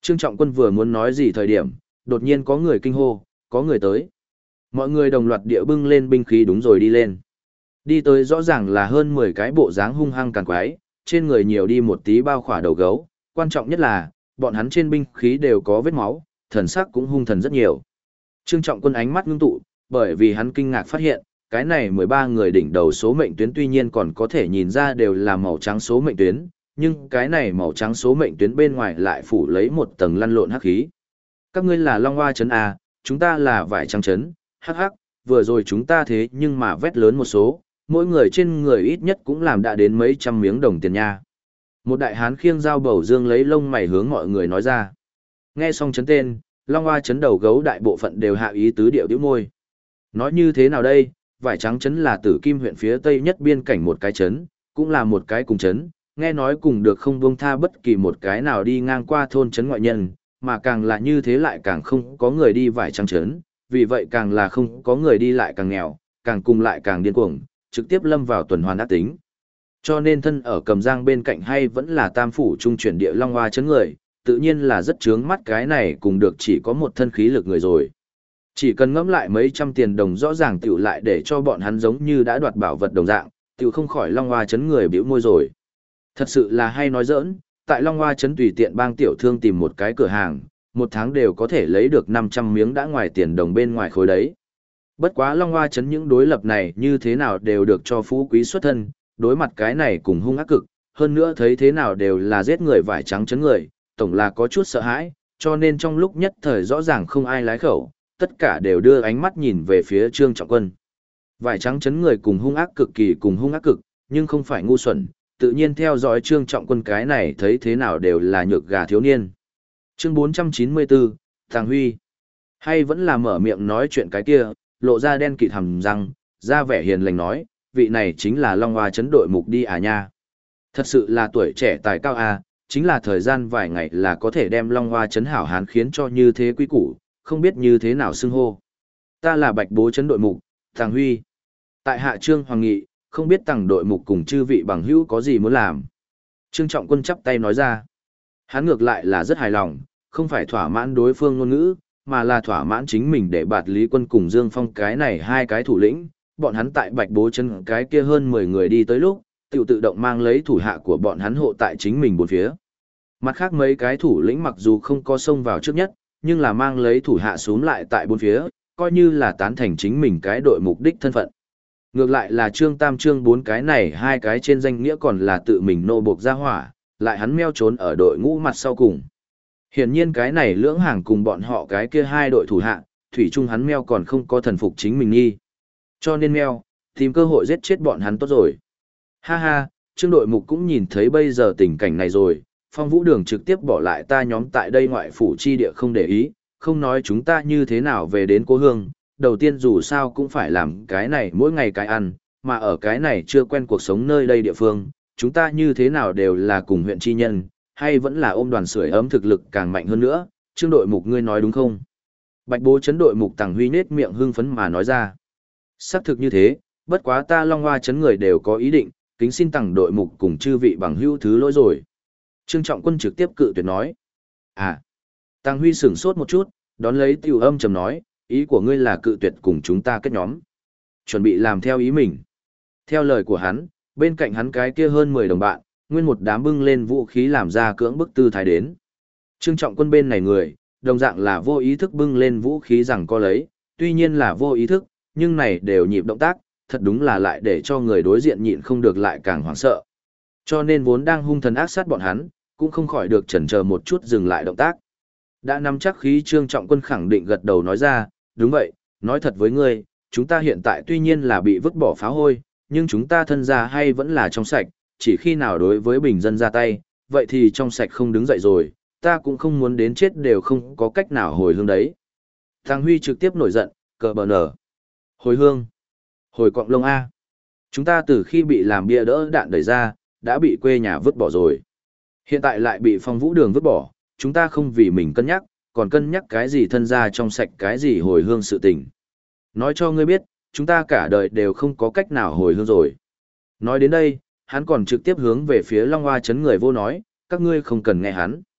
Trương Trọng Quân vừa muốn nói gì thời điểm, đột nhiên có người kinh hô, có người tới. Mọi người đồng loạt địa bưng lên binh khí đúng rồi đi lên. Đi tới rõ ràng là hơn 10 cái bộ dáng hung hăng càn quái, trên người nhiều đi một tí bao khỏa đầu gấu, quan trọng nhất là, bọn hắn trên binh khí đều có vết máu, thần sắc cũng hung thần rất nhiều. Trương Trọng Quân ánh mắt ngưng tụ, bởi vì hắn kinh ngạc phát hiện, cái này 13 người đỉnh đầu số mệnh tuyến tuy nhiên còn có thể nhìn ra đều là màu trắng số mệnh tuyến, nhưng cái này màu trắng số mệnh tuyến bên ngoài lại phủ lấy một tầng lăn lộn hắc khí. Các ngươi là Long Hoa Trấn A, chúng ta là Vải Trắng Trấn, hắc hắc, vừa rồi chúng ta thế nhưng mà vét lớn một số, mỗi người trên người ít nhất cũng làm đã đến mấy trăm miếng đồng tiền nha. Một đại hán khiêng dao bầu dương lấy lông mày hướng mọi người nói ra. Nghe xong trấn tên, Long Hoa Trấn đầu gấu đại bộ phận đều hạ ý tứ điệu điệu môi. Nói như thế nào đây, Vải Trắng Trấn là Tử Kim huyện phía tây nhất biên cảnh một cái trấn, cũng là một cái cùng trấn, nghe nói cùng được không buông tha bất kỳ một cái nào đi ngang qua thôn trấn ngoại nhân, mà càng là như thế lại càng không có người đi Vải Trắng Trấn, vì vậy càng là không có người đi lại càng nghèo, càng cùng lại càng điên cuồng, trực tiếp lâm vào tuần hoàn ác tính. Cho nên thân ở Cầm Giang bên cạnh hay vẫn là Tam phủ trung chuyển địa Long Hoa Trấn người, tự nhiên là rất chướng mắt cái này cùng được chỉ có một thân khí lực người rồi. Chỉ cần ngẫm lại mấy trăm tiền đồng rõ ràng tiểu lại để cho bọn hắn giống như đã đoạt bảo vật đồng dạng, tiểu không khỏi Long Hoa Trấn người bĩu môi rồi. Thật sự là hay nói giỡn, tại Long Hoa Trấn tùy tiện bang tiểu thương tìm một cái cửa hàng, một tháng đều có thể lấy được 500 miếng đã ngoài tiền đồng bên ngoài khối đấy. Bất quá Long Hoa Trấn những đối lập này như thế nào đều được cho phú quý xuất thân, đối mặt cái này cùng hung ác cực, hơn nữa thấy thế nào đều là giết người Vải Trắng Trấn người, tổng là có chút sợ hãi, cho nên trong lúc nhất thời rõ ràng không ai lái khẩu, tất cả đều đưa ánh mắt nhìn về phía Trương Trọng Quân. Vải Trắng Trấn người cùng hung ác cực kỳ cùng hung ác cực, nhưng không phải ngu xuẩn, tự nhiên theo dõi Trương Trọng Quân cái này thấy thế nào đều là nhược gà thiếu niên. Chương 494, Thằng Huy. Hay vẫn là mở miệng nói chuyện cái kia, lộ ra đen kịt hầm răng, ra vẻ hiền lành nói, vị này chính là Long Hoa Trấn đội mục đi à nha. Thật sự là tuổi trẻ tài cao à, chính là thời gian vài ngày là có thể đem Long Hoa Trấn hảo hán khiến cho như thế quý củ, không biết như thế nào xưng hô. Ta là Bạch Bố Trấn đội mục, Thằng Huy. Tại hạ Trương Hoàng Nghị, không biết tầng đội mục cùng chư vị bằng hữu có gì muốn làm. Trương Trọng Quân chắp tay nói ra. Hắn ngược lại là rất hài lòng, không phải thỏa mãn đối phương ngôn ngữ, mà là thỏa mãn chính mình để bạt Lý Quân cùng Dương Phong cái này hai cái thủ lĩnh, bọn hắn tại Bạch Bố Trấn cái kia hơn 10 người đi tới lúc, tự động mang lấy thủ hạ của bọn hắn hộ tại chính mình bốn phía. Mặt khác mấy cái thủ lĩnh mặc dù không có xông vào trước nhất, nhưng là mang lấy thủ hạ xuống lại tại bốn phía, coi như là tán thành chính mình cái đội mục đích thân phận. Ngược lại là Trương Tam Trương bốn cái này hai cái trên danh nghĩa còn là tự mình nô buộc ra hỏa, lại hắn meo trốn ở đội ngũ mặt sau cùng. Hiển nhiên cái này lưỡng hàng cùng bọn họ cái kia hai đội thủ hạ, thủy chung hắn meo còn không có thần phục chính mình nghi. Cho nên meo, tìm cơ hội giết chết bọn hắn tốt rồi. Ha ha, Trương đội mục cũng nhìn thấy bây giờ tình cảnh này rồi, Phong Vũ Đường trực tiếp bỏ lại ta nhóm tại đây ngoại phủ chi địa không để ý, không nói chúng ta như thế nào về đến cố hương, đầu tiên dù sao cũng phải làm cái này mỗi ngày cái ăn, mà ở cái này chưa quen cuộc sống nơi đây địa phương, chúng ta như thế nào đều là cùng huyện chi nhân, hay vẫn là ôm đoàn sưởi ấm thực lực càng mạnh hơn nữa, Trương đội mục ngươi nói đúng không? Bạch Bố Trấn đội mục Tằng Huy nết miệng hưng phấn mà nói ra. Xác thực như thế, bất quá ta Long Hoa Trấn người đều có ý định, kính xin Tằng đội mục cùng chư vị bằng hữu thứ lỗi rồi. Trương Trọng Quân trực tiếp cự tuyệt nói. À, Tằng Huy sửng sốt một chút, đón lấy tiểu âm trầm nói, ý của ngươi là cự tuyệt cùng chúng ta kết nhóm. Chuẩn bị làm theo ý mình. Theo lời của hắn, bên cạnh hắn cái kia hơn 10 đồng bạn, nguyên một đám bưng lên vũ khí làm ra cưỡng bức tư thái đến. Trương Trọng Quân bên này người, đồng dạng là vô ý thức bưng lên vũ khí rằng co lấy, tuy nhiên là vô ý thức, nhưng này đều nhịp động tác, thật đúng là lại để cho người đối diện nhịn không được lại càng hoảng sợ. Cho nên vốn đang hung thần ác sát bọn hắn, cũng không khỏi được chần chờ một chút dừng lại động tác. Đã nắm chắc khí Trương Trọng Quân khẳng định gật đầu nói ra, đúng vậy, nói thật với ngươi, chúng ta hiện tại tuy nhiên là bị vứt bỏ phá hôi, nhưng chúng ta thân gia hay vẫn là trong sạch, chỉ khi nào đối với bình dân ra tay, vậy thì trong sạch không đứng dậy rồi, ta cũng không muốn đến chết đều không có cách nào hồi hương đấy. Thằng Huy trực tiếp nổi giận, cờ bờ nở. Hồi hương. Hồi cọng lông A. Chúng ta từ khi bị làm bia đỡ đạn đẩy ra, đã bị quê nhà vứt bỏ rồi. Hiện tại lại bị Phong Vũ Đường vứt bỏ, chúng ta không vì mình cân nhắc, còn cân nhắc cái gì thân gia trong sạch cái gì hồi hương sự tình. Nói cho ngươi biết, chúng ta cả đời đều không có cách nào hồi hương rồi. Nói đến đây, hắn còn trực tiếp hướng về phía Long Hoa Trấn người vô nói, các ngươi không cần nghe hắn.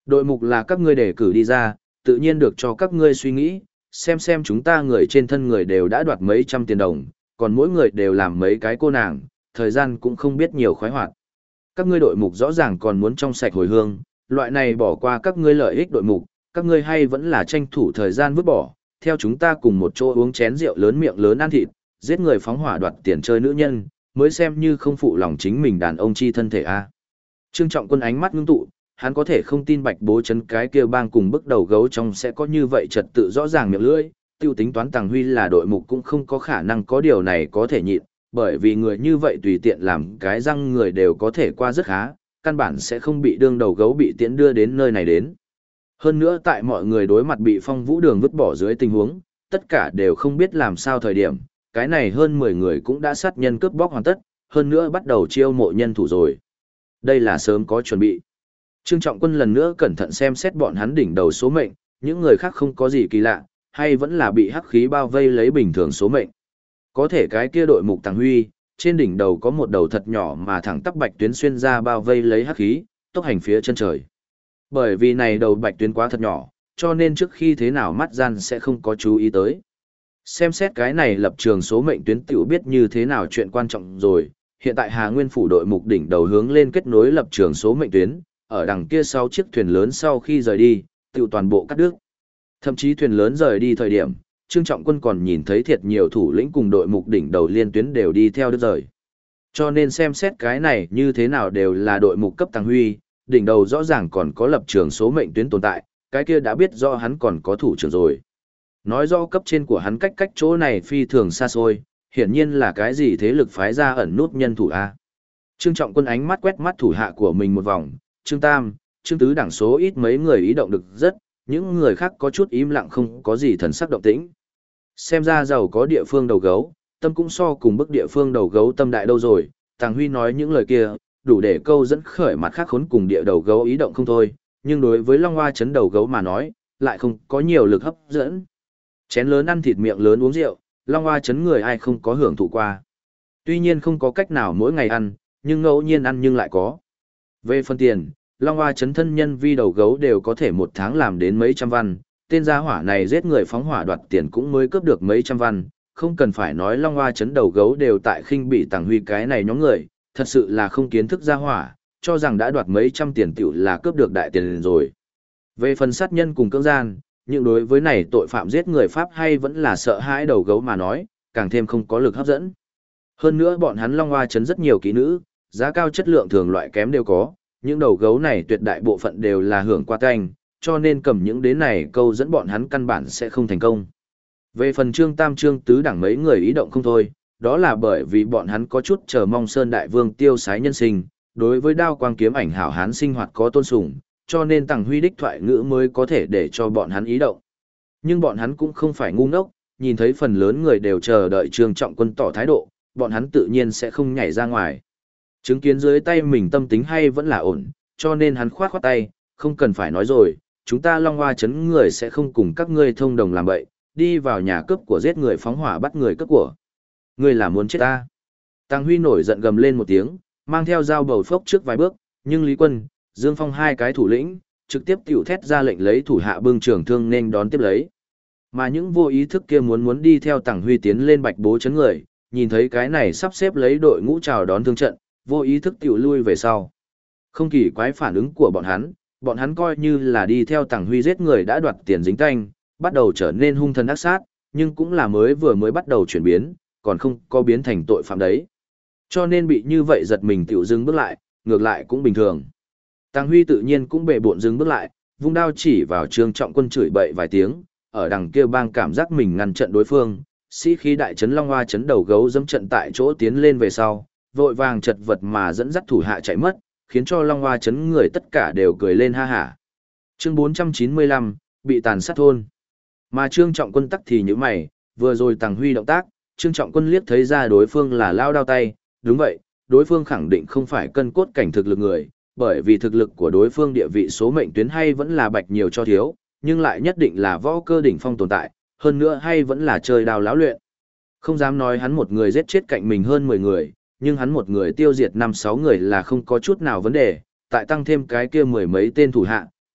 Đội mục là các ngươi đề cử đi ra, tự nhiên được cho các ngươi suy nghĩ, xem chúng ta người trên thân người đều đã đoạt mấy trăm tiền đồng, còn mỗi người đều làm mấy cái cô nàng, thời gian cũng không biết nhiều khoái hoạt. Các ngươi đội mục rõ ràng còn muốn trong sạch hồi hương, loại này bỏ qua các ngươi lợi ích đội mục, các ngươi hay vẫn là tranh thủ thời gian vứt bỏ, theo chúng ta cùng một chỗ uống chén rượu lớn miệng lớn ăn thịt, giết người phóng hỏa đoạt tiền chơi nữ nhân, mới xem như không phụ lòng chính mình đàn ông chi thân thể a. Trương Trọng Quân ánh mắt ngưng tụ, hắn có thể không tin Bạch Bố Trấn cái kia bang cùng bức đầu gấu trong sẽ có như vậy trật tự rõ ràng miệng lưỡi, tiêu tính toán Tàng Huy là đội mục cũng không có khả năng có điều này có thể nhịn, bởi vì người như vậy tùy tiện làm cái răng người đều có thể qua rất khá, căn bản sẽ không bị đương đầu gấu bị tiễn đưa đến nơi này đến. Hơn nữa tại mọi người đối mặt bị Phong Vũ Đường vứt bỏ dưới tình huống, tất cả đều không biết làm sao thời điểm, cái này hơn 10 người cũng đã sát nhân cướp bóc hoàn tất, hơn nữa bắt đầu chiêu mộ nhân thủ rồi. Đây là sớm có chuẩn bị. Trương Trọng Quân lần nữa cẩn thận xem xét bọn hắn đỉnh đầu số mệnh, những người khác không có gì kỳ lạ, hay vẫn là bị hắc khí bao vây lấy bình thường số mệnh. Có thể cái kia đội mục Tàng Huy, trên đỉnh đầu có một đầu thật nhỏ mà thẳng tắp bạch tuyến xuyên ra bao vây lấy hắc khí, tốc hành phía chân trời. Bởi vì này đầu bạch tuyến quá thật nhỏ, cho nên trước khi thế nào mắt gian sẽ không có chú ý tới. Xem xét cái này lập trường số mệnh tuyến tiểu biết như thế nào chuyện quan trọng rồi, hiện tại Hà Nguyên phủ đội mục đỉnh đầu hướng lên kết nối lập trường số mệnh tuyến, ở đằng kia sau chiếc thuyền lớn sau khi rời đi, tiểu toàn bộ cắt đứt. Thậm chí thuyền lớn rời đi thời điểm, Trương Trọng Quân còn nhìn thấy thiệt nhiều thủ lĩnh cùng đội mục đỉnh đầu liên tuyến đều đi theo đứt rời. Cho nên xem xét cái này như thế nào đều là đội mục cấp Tàng Huy, đỉnh đầu rõ ràng còn có lập trường số mệnh tuyến tồn tại, cái kia đã biết rõ hắn còn có thủ trưởng rồi. Nói rõ cấp trên của hắn cách chỗ này phi thường xa xôi, hiển nhiên là cái gì thế lực phái ra ẩn nút nhân thủ A. Trương Trọng Quân ánh mắt quét mắt thủ hạ của mình một vòng, Trương Tam, Trương Tứ đẳng số ít mấy người ý động được rất, những người khác có chút im lặng không có gì thần sắc động tĩnh. Xem ra giàu có địa phương đầu gấu, tâm cũng so cùng bức địa phương đầu gấu tâm đại đâu rồi, Tàng Huy nói những lời kia, đủ để câu dẫn khởi mặt khác khốn cùng địa đầu gấu ý động không thôi, nhưng đối với Long Hoa Trấn đầu gấu mà nói, lại không có nhiều lực hấp dẫn. Chén lớn ăn thịt miệng lớn uống rượu, Long Hoa Trấn người ai không có hưởng thụ qua. Tuy nhiên không có cách nào mỗi ngày ăn, nhưng ngẫu nhiên ăn nhưng lại có. Về phần tiền, Long Hoa Trấn thân nhân vi đầu gấu đều có thể một tháng làm đến mấy trăm văn, tên gia hỏa này giết người phóng hỏa đoạt tiền cũng mới cướp được mấy trăm văn, không cần phải nói Long Hoa Trấn đầu gấu đều tại khinh bị Tàng Huy cái này nhóm người, thật sự là không kiến thức gia hỏa, cho rằng đã đoạt mấy trăm tiền tiểu là cướp được đại tiền rồi. Về phần sát nhân cùng cưỡng gian, nhưng đối với này tội phạm giết người Pháp hay vẫn là sợ hãi đầu gấu mà nói, càng thêm không có lực hấp dẫn. Hơn nữa bọn hắn Long Hoa Trấn rất nhiều kỹ nữ, giá cao chất lượng thường loại kém đều có, những đầu gấu này tuyệt đại bộ phận đều là hưởng qua canh, cho nên cầm những đến này câu dẫn bọn hắn căn bản sẽ không thành công. Về phần Trương Tam Trương Tứ đẳng mấy người ý động không thôi, đó là bởi vì bọn hắn có chút chờ mong Sơn Đại Vương tiêu sái nhân sinh, đối với đao quang kiếm ảnh hảo hán sinh hoạt có tôn sùng, cho nên Tàng Huy đích thoại ngữ mới có thể để cho bọn hắn ý động. Nhưng bọn hắn cũng không phải ngu ngốc, nhìn thấy phần lớn người đều chờ đợi Trương Trọng Quân tỏ thái độ, bọn hắn tự nhiên sẽ không nhảy ra ngoài. Chứng kiến dưới tay mình tâm tính hay vẫn là ổn, cho nên hắn khoát khoát tay, không cần phải nói rồi, chúng ta Long Hoa Trấn người sẽ không cùng các ngươi thông đồng làm bậy, đi vào nhà cướp của giết người phóng hỏa bắt người cướp của. Ngươi là muốn chết ta. Tàng Huy nổi giận gầm lên một tiếng, mang theo dao bầu phốc trước vài bước, nhưng Lý Quân, Dương Phong hai cái thủ lĩnh, trực tiếp tiểu thét ra lệnh lấy thủ hạ bưng trường thương nên đón tiếp lấy. Mà những vô ý thức kia muốn đi theo Tàng Huy tiến lên Bạch Bố Trấn người, nhìn thấy cái này sắp xếp lấy đội ngũ chào đón thương trận, vô ý thức tiểu lui về sau. Không kỳ quái phản ứng của bọn hắn coi như là đi theo Tàng Huy giết người đã đoạt tiền dính tanh, bắt đầu trở nên hung thần ác sát, nhưng cũng là vừa mới bắt đầu chuyển biến, còn không có biến thành tội phạm đấy. Cho nên bị như vậy giật mình tiểu dừng bước lại, ngược lại cũng bình thường. Tàng Huy tự nhiên cũng bệ bộn dừng bước lại, vung đao chỉ vào Trương Trọng Quân chửi bậy vài tiếng, ở đằng kia bang cảm giác mình ngăn trận đối phương, sĩ khí đại trấn Long Hoa Trấn đầu gấu dẫm trận tại chỗ tiến lên về sau, vội vàng chật vật mà dẫn dắt thủ hạ chạy mất, khiến cho Long Hoa Trấn người tất cả đều cười lên ha hả. Chương 495, bị tàn sát thôn. Mà Trương Trọng Quân tắc thì như mày, vừa rồi Tàng Huy động tác, Trương Trọng Quân liếc thấy ra đối phương là lao đao tay, đúng vậy, đối phương khẳng định không phải cân cốt cảnh thực lực người, bởi vì thực lực của đối phương địa vị số mệnh tuyến hay vẫn là bạch nhiều cho thiếu, nhưng lại nhất định là võ cơ đỉnh phong tồn tại, hơn nữa hay vẫn là chơi đao láo luyện. Không dám nói hắn một người giết chết cạnh mình hơn 10 người, nhưng hắn một người tiêu diệt 5-6 người là không có chút nào vấn đề, tại tăng thêm cái kia mười mấy tên thủ hạ,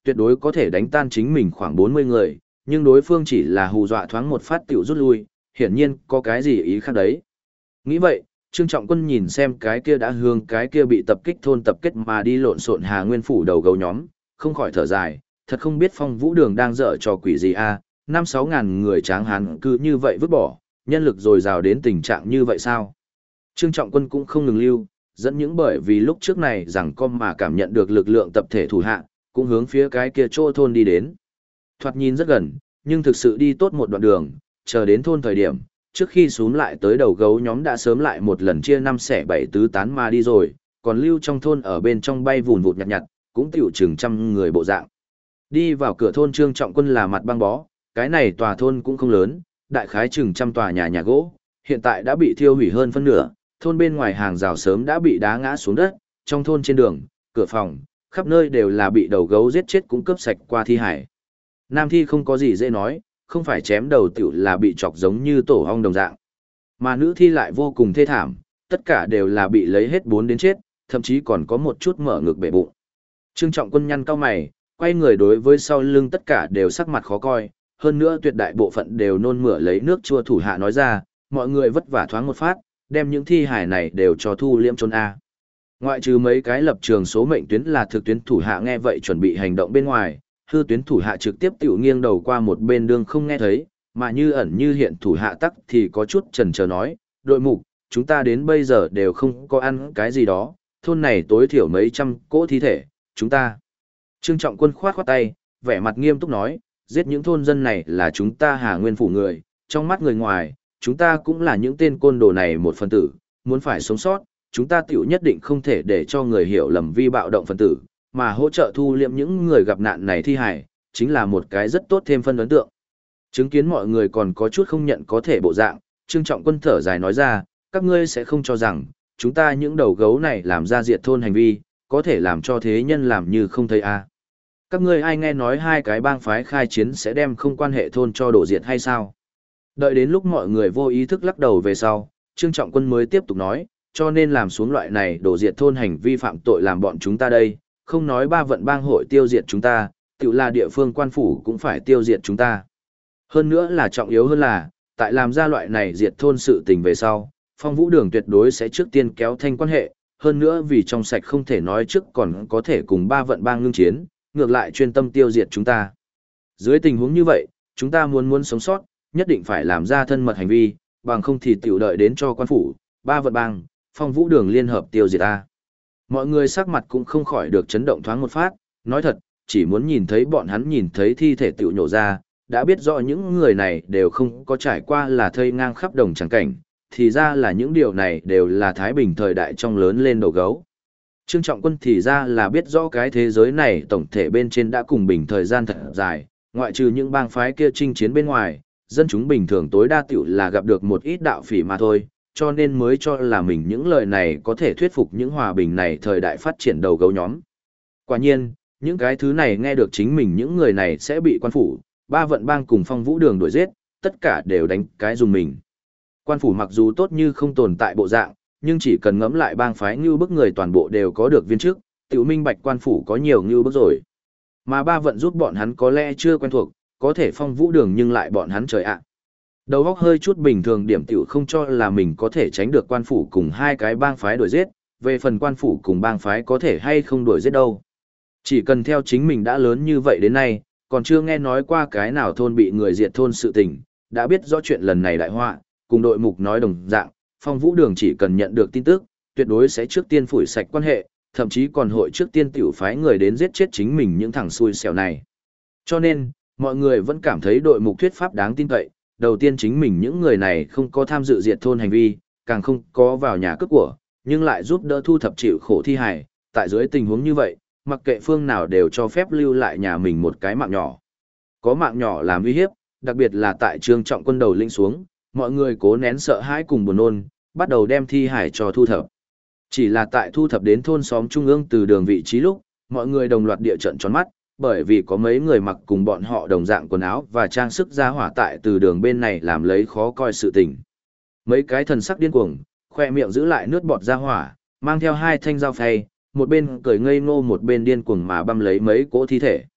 tuyệt đối có thể đánh tan chính mình khoảng 40 người, nhưng đối phương chỉ là hù dọa thoáng một phát tiểu rút lui, hiển nhiên có cái gì ý khác đấy. Nghĩ vậy, Trương Trọng Quân nhìn xem cái kia đã hướng cái kia bị tập kích thôn tập kết mà đi lộn xộn Hà Nguyên phủ đầu gấu nhóm, không khỏi thở dài, thật không biết Phong Vũ Đường đang dở trò quỷ gì a, 5-6 ngàn người tráng hán cứ như vậy vứt bỏ, nhân lực dồi dào đến tình trạng như vậy sao? Trương Trọng Quân cũng không ngừng lưu, dẫn những bởi vì lúc trước này rằng con mà cảm nhận được lực lượng tập thể thủ hạ, cũng hướng phía cái kia chỗ thôn đi đến. Thoạt nhìn rất gần, nhưng thực sự đi tốt một đoạn đường, chờ đến thôn thời điểm, trước khi xuống lại tới đầu gấu nhóm đã sớm lại một lần chia 5-7 tứ tán mà đi rồi, còn lưu trong thôn ở bên trong bay vùn vụt nhặt nhặt, cũng tiểu chừng trăm người bộ dạng. Đi vào cửa thôn Trương Trọng Quân là mặt băng bó, cái này tòa thôn cũng không lớn, đại khái chừng trăm tòa nhà nhà gỗ, hiện tại đã bị thiêu hủy hơn phân nửa, thôn bên ngoài hàng rào sớm đã bị đá ngã xuống đất, trong thôn trên đường, cửa phòng, khắp nơi đều là bị đầu gấu giết chết cũng cướp sạch qua thi hải. Nam thi không có gì dễ nói, không phải chém đầu tiểu là bị chọc giống như tổ ong đồng dạng. Mà nữ thi lại vô cùng thê thảm, tất cả đều là bị lấy hết 4 đến chết, thậm chí còn có một chút mở ngực bể bụng. Trương Trọng Quân nhăn cau mày, quay người đối với sau lưng tất cả đều sắc mặt khó coi, hơn nữa tuyệt đại bộ phận đều nôn mửa lấy nước chua thủ hạ nói ra, mọi người vất vả thoáng một phát, đem những thi hải này đều cho thu liễm trốn A. Ngoại trừ mấy cái lập trường số mệnh tuyến là thực tuyến thủ hạ nghe vậy chuẩn bị hành động bên ngoài, hư tuyến thủ hạ trực tiếp tiểu nghiêng đầu qua một bên đường không nghe thấy, mà như ẩn như hiện thủ hạ tắc thì có chút chần chờ nói, đội mục, chúng ta đến bây giờ đều không có ăn cái gì đó, thôn này tối thiểu mấy trăm cỗ thi thể, chúng ta. Trương Trọng Quân khoát khoát tay, vẻ mặt nghiêm túc nói, giết những thôn dân này là chúng ta Hà Nguyên phủ người, trong mắt người ngoài, chúng ta cũng là những tên côn đồ này một phần tử, muốn phải sống sót, chúng ta tiểu nhất định không thể để cho người hiểu lầm vi bạo động phần tử, mà hỗ trợ thu liệm những người gặp nạn này thi hài, chính là một cái rất tốt thêm phân ấn tượng. Chứng kiến mọi người còn có chút không nhận có thể bộ dạng, Trương Trọng Quân thở dài nói ra, các ngươi sẽ không cho rằng, chúng ta những đầu gấu này làm ra diệt thôn hành vi, có thể làm cho thế nhân làm như không thấy a. Các ngươi ai nghe nói hai cái bang phái khai chiến sẽ đem không quan hệ thôn cho đổ diệt hay sao? Đợi đến lúc mọi người vô ý thức lắc đầu về sau, Trương Trọng Quân mới tiếp tục nói, cho nên làm xuống loại này đổ diệt thôn hành vi phạm tội làm bọn chúng ta đây, không nói ba vận bang hội tiêu diệt chúng ta, tự là địa phương quan phủ cũng phải tiêu diệt chúng ta. Hơn nữa là trọng yếu hơn là, tại làm ra loại này diệt thôn sự tình về sau, Phong Vũ Đường tuyệt đối sẽ trước tiên kéo thanh quan hệ, hơn nữa vì trong sạch không thể nói trước còn có thể cùng ba vận bang ngưng chiến, ngược lại chuyên tâm tiêu diệt chúng ta. Dưới tình huống như vậy, chúng ta muốn sống sót, nhất định phải làm ra thân mật hành vi, bằng không thì tiểu đợi đến cho quan phủ, ba vận bang, Phong Vũ Đường liên hợp tiêu diệt ta. Mọi người sắc mặt cũng không khỏi được chấn động thoáng một phát, nói thật, chỉ muốn nhìn thấy bọn hắn nhìn thấy thi thể tiểu nhổ ra, đã biết rõ những người này đều không có trải qua là thây ngang khắp đồng chẳng cảnh, thì ra là những điều này đều là Thái Bình thời đại trong lớn lên đầu gấu. Trương Trọng Quân thì ra là biết rõ cái thế giới này tổng thể bên trên đã cùng bình thời gian thật dài, ngoại trừ những bang phái kia chinh chiến bên ngoài, dân chúng bình thường tối đa tiểu là gặp được một ít đạo phỉ mà thôi, cho nên mới cho là mình những lời này có thể thuyết phục những hòa bình này thời đại phát triển đầu gấu nhóm. Quả nhiên, những cái thứ này nghe được chính mình những người này sẽ bị quan phủ, ba vận bang cùng Phong Vũ Đường đuổi giết, tất cả đều đánh cái dùng mình. Quan phủ mặc dù tốt như không tồn tại bộ dạng, nhưng chỉ cần ngẫm lại bang phái như bức người toàn bộ đều có được viên chức, tiểu minh bạch quan phủ có nhiều như bức rồi. Mà ba vận giúp bọn hắn có lẽ chưa quen thuộc, có thể Phong Vũ Đường nhưng lại bọn hắn trời ạ. Đầu óc hơi chút bình thường điểm tiểu không cho là mình có thể tránh được quan phủ cùng hai cái bang phái đuổi giết, về phần quan phủ cùng bang phái có thể hay không đuổi giết đâu. Chỉ cần theo chính mình đã lớn như vậy đến nay, còn chưa nghe nói qua cái nào thôn bị người diệt thôn sự tình, đã biết rõ chuyện lần này đại họa, cùng đội mục nói đồng dạng, Phong Vũ Đường chỉ cần nhận được tin tức, tuyệt đối sẽ trước tiên phủi sạch quan hệ, thậm chí còn hội trước tiên tiểu phái người đến giết chết chính mình những thằng xui xẻo này. Cho nên, mọi người vẫn cảm thấy đội mục thuyết pháp đáng tin cậy, đầu tiên chính mình những người này không có tham dự diệt thôn hành vi, càng không có vào nhà cướp của, nhưng lại giúp đỡ thu thập chịu khổ thi hài, tại dưới tình huống như vậy, mặc kệ phương nào đều cho phép lưu lại nhà mình một cái mạng nhỏ. Có mạng nhỏ làm uy hiếp, đặc biệt là tại Trương Trọng Quân đầu lĩnh xuống, mọi người cố nén sợ hãi cùng buồn nôn, bắt đầu đem thi hải cho thu thập. Chỉ là tại thu thập đến thôn xóm trung ương từ đường vị trí lúc, mọi người đồng loạt địa trận tròn mắt, bởi vì có mấy người mặc cùng bọn họ đồng dạng quần áo và trang sức ra hỏa tại từ đường bên này làm lấy khó coi sự tình. Mấy cái thần sắc điên cuồng, khoe miệng giữ lại nước bọt ra hỏa, mang theo hai thanh dao phay, một bên cười ngây ngô một bên điên cuồng mà băm lấy mấy cỗ thi thể.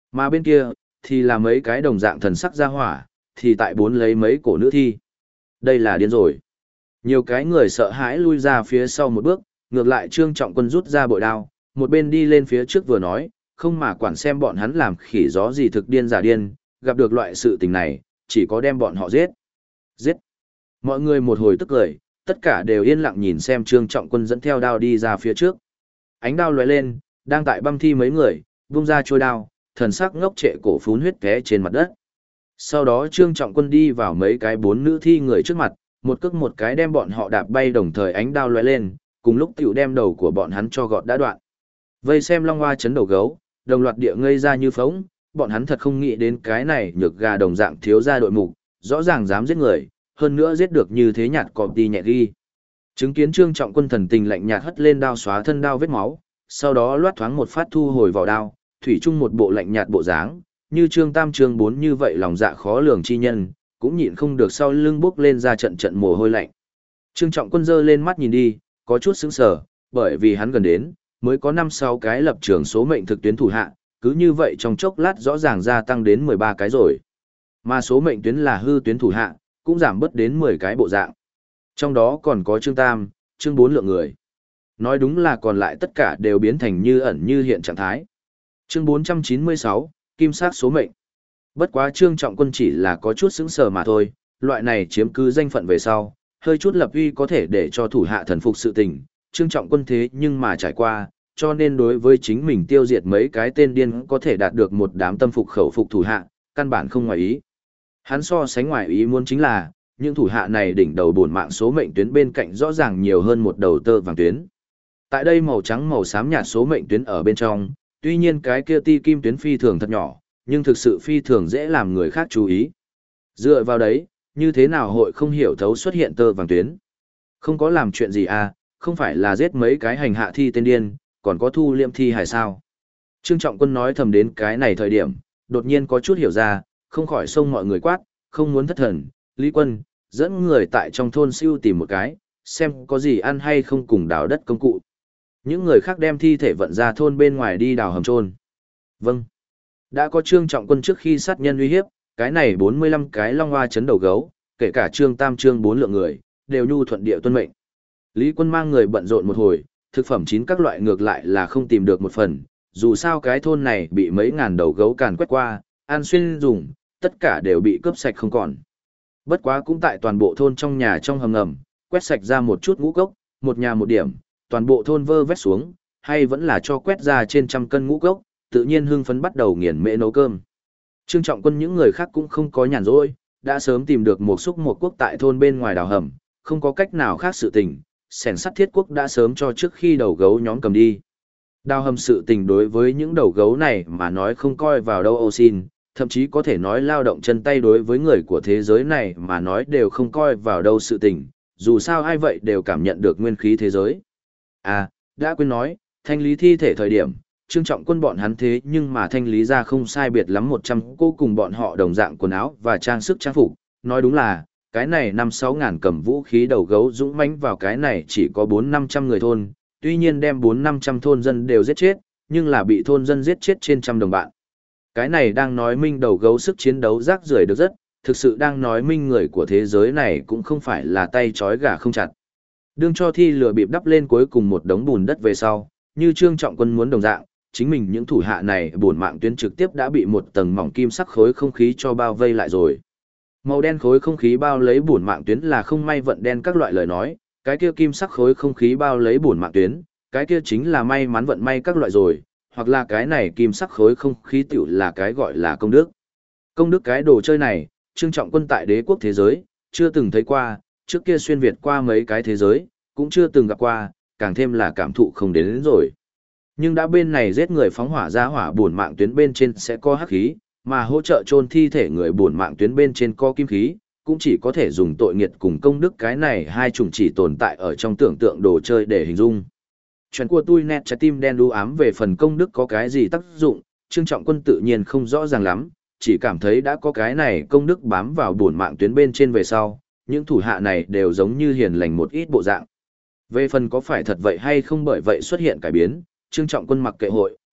Mà bên kia, thì là mấy cái đồng dạng thần sắc ra hỏa, thì tại bốn lấy mấy cổ nữ thi. Đây là điên rồi. Nhiều cái người sợ hãi lui ra phía sau một bước, ngược lại Trương Trọng Quân rút ra bội đao, một bên đi lên phía trước vừa nói, không mà quản xem bọn hắn làm khỉ gió gì thực điên giả điên, gặp được loại sự tình này, chỉ có đem bọn họ giết. Giết. Mọi người một hồi tức cười, tất cả đều yên lặng nhìn xem Trương Trọng Quân dẫn theo đao đi ra phía trước. Ánh đao lóe lên, đang tại băm thi mấy người, vung ra trôi đao, thần sắc ngốc trệ cổ phún huyết té trên mặt đất. Sau đó Trương Trọng Quân đi vào mấy cái bốn nữ thi người trước mặt, một cước một cái đem bọn họ đạp bay, đồng thời ánh đao lóe lên, cùng lúc tiểu đem đầu của bọn hắn cho gọt đã đoạn. Vây xem Long Hoa chấn đầu gấu, đồng loạt địa ngây ra như phóng, bọn hắn thật không nghĩ đến cái này nhược gà đồng dạng thiếu gia đội mục, rõ ràng dám giết người, hơn nữa giết được như thế nhạt cọp đi nhẹ ghi. Chứng kiến Trương Trọng Quân thần tình lạnh nhạt hất lên đao xóa thân đao vết máu, sau đó loát thoáng một phát thu hồi vào đao, thủy chung một bộ lạnh nhạt bộ dáng, như Trương Tam Trương Bốn như vậy lòng dạ khó lường chi nhân, cũng nhịn không được sau lưng bước lên ra trận trận mồ hôi lạnh. Trương Trọng Quân giơ lên mắt nhìn đi, có chút sững sờ, bởi vì hắn gần đến, mới có 5-6 cái lập trường số mệnh thực tuyến thủ hạ, cứ như vậy trong chốc lát rõ ràng gia tăng đến 13 cái rồi. Mà số mệnh tuyến là hư tuyến thủ hạ, cũng giảm bớt đến 10 cái bộ dạng. Trong đó còn có Trương Tam, Trương Bốn lượng người. Nói đúng là còn lại tất cả đều biến thành như ẩn như hiện trạng thái. Chương 496, Kim sắc số mệnh. Bất quá Trương Trọng Quân chỉ là có chút sững sờ mà thôi, loại này chiếm cứ danh phận về sau, hơi chút lập uy có thể để cho thủ hạ thần phục sự tình, Trương Trọng Quân thế nhưng mà trải qua, cho nên đối với chính mình tiêu diệt mấy cái tên điên có thể đạt được một đám tâm phục khẩu phục thủ hạ, căn bản không ngoài ý. Hắn so sánh ngoài ý muốn chính là, những thủ hạ này đỉnh đầu bổn mạng số mệnh tuyến bên cạnh rõ ràng nhiều hơn một đầu tơ vàng tuyến. Tại đây màu trắng màu xám nhạt số mệnh tuyến ở bên trong, tuy nhiên cái kia ti kim tuyến phi thường thật nhỏ, nhưng thực sự phi thường dễ làm người khác chú ý. Dựa vào đấy, như thế nào hội không hiểu thấu xuất hiện tơ vàng tuyến? Không có làm chuyện gì à, không phải là giết mấy cái hành hạ thi tên điên, còn có thu liệm thi hài sao? Trương Trọng Quân nói thầm đến cái này thời điểm, đột nhiên có chút hiểu ra, không khỏi xông mọi người quát, không muốn thất thần, Lý Quân, dẫn người tại trong thôn siêu tìm một cái, xem có gì ăn hay không cùng đào đất công cụ. Những người khác đem thi thể vận ra thôn bên ngoài đi đào hầm chôn. Vâng. Đã có Trương Trọng Quân trước khi sát nhân uy hiếp, cái này 45 cái Long Hoa chấn đầu gấu, kể cả Trương Tam Trương 4 lượng người, đều nhu thuận địa tuân mệnh. Lý Quân mang người bận rộn một hồi, thực phẩm chín các loại ngược lại là không tìm được một phần, dù sao cái thôn này bị mấy ngàn đầu gấu càn quét qua, ăn xuyên dùng, tất cả đều bị cướp sạch không còn. Bất quá cũng tại toàn bộ thôn trong nhà trong hầm ngầm, quét sạch ra một chút ngũ cốc, một nhà một điểm, toàn bộ thôn vơ vét xuống, hay vẫn là cho quét ra trên 100 cân ngũ cốc, tự nhiên hưng phấn bắt đầu nghiền mễ nấu cơm. Trương Trọng Quân những người khác cũng không có nhàn rỗi, đã sớm tìm được một xúc một quốc tại thôn bên ngoài đào hầm, không có cách nào khác sự tình, xẻng sắt thiết quốc đã sớm cho trước khi đầu gấu nhóm cầm đi. Đào hầm sự tình đối với những đầu gấu này mà nói không coi vào đâu ô xin, thậm chí có thể nói lao động chân tay đối với người của thế giới này mà nói đều không coi vào đâu sự tình, dù sao ai vậy đều cảm nhận được nguyên khí thế giới. À, đã quên nói, thanh lý thi thể thời điểm, Trương Trọng Quân bọn hắn thế nhưng mà thanh lý ra không sai biệt lắm 100 cô cùng bọn họ đồng dạng quần áo và trang sức trang phục, nói đúng là, cái này 5-6 ngàn cầm vũ khí đầu gấu dũng mãnh vào cái này chỉ có 400-500 người thôn, tuy nhiên đem 400-500 thôn dân đều giết chết, nhưng là bị thôn dân giết chết trên trăm đồng bạn. Cái này đang nói minh đầu gấu sức chiến đấu rác rưởi được rất, thực sự đang nói minh người của thế giới này cũng không phải là tay trói gà không chặt. Đương cho thi lửa bịp đắp lên cuối cùng một đống bùn đất về sau, như Trương Trọng Quân muốn đồng dạng, chính mình những thủ hạ này bổn mạng tuyến trực tiếp đã bị một tầng mỏng kim sắc khối không khí cho bao vây lại rồi. Màu đen khối không khí bao lấy bổn mạng tuyến là không may vận đen các loại lời nói, cái kia kim sắc khối không khí bao lấy bổn mạng tuyến, cái kia chính là may mắn vận may các loại rồi, hoặc là cái này kim sắc khối không khí tiểu là cái gọi là công đức. Công đức cái đồ chơi này, Trương Trọng Quân tại đế quốc thế giới, chưa từng thấy qua, trước kia xuyên Việt qua mấy cái thế giới, cũng chưa từng gặp qua, càng thêm là cảm thụ không đến rồi. Nhưng đã bên này giết người phóng hỏa ra hỏa bổn mạng tuyến bên trên sẽ có hắc khí, mà hỗ trợ chôn thi thể người bổn mạng tuyến bên trên có kim khí, cũng chỉ có thể dùng tội nghiệt cùng công đức cái này hai chủng chỉ tồn tại ở trong tưởng tượng đồ chơi để hình dung. Chuyện của tôi nét trái tim đen đu ám về phần công đức có cái gì tác dụng, Trương Trọng Quân tự nhiên không rõ ràng lắm, chỉ cảm thấy đã có cái này công đức bám vào bổn mạng tuyến bên trên về sau, những thủ hạ này đều giống như hiền lành một ít bộ dạng. Về phần có phải thật vậy hay không bởi vậy xuất hiện cải biến, Trương Trọng Quân mặc kệ hội,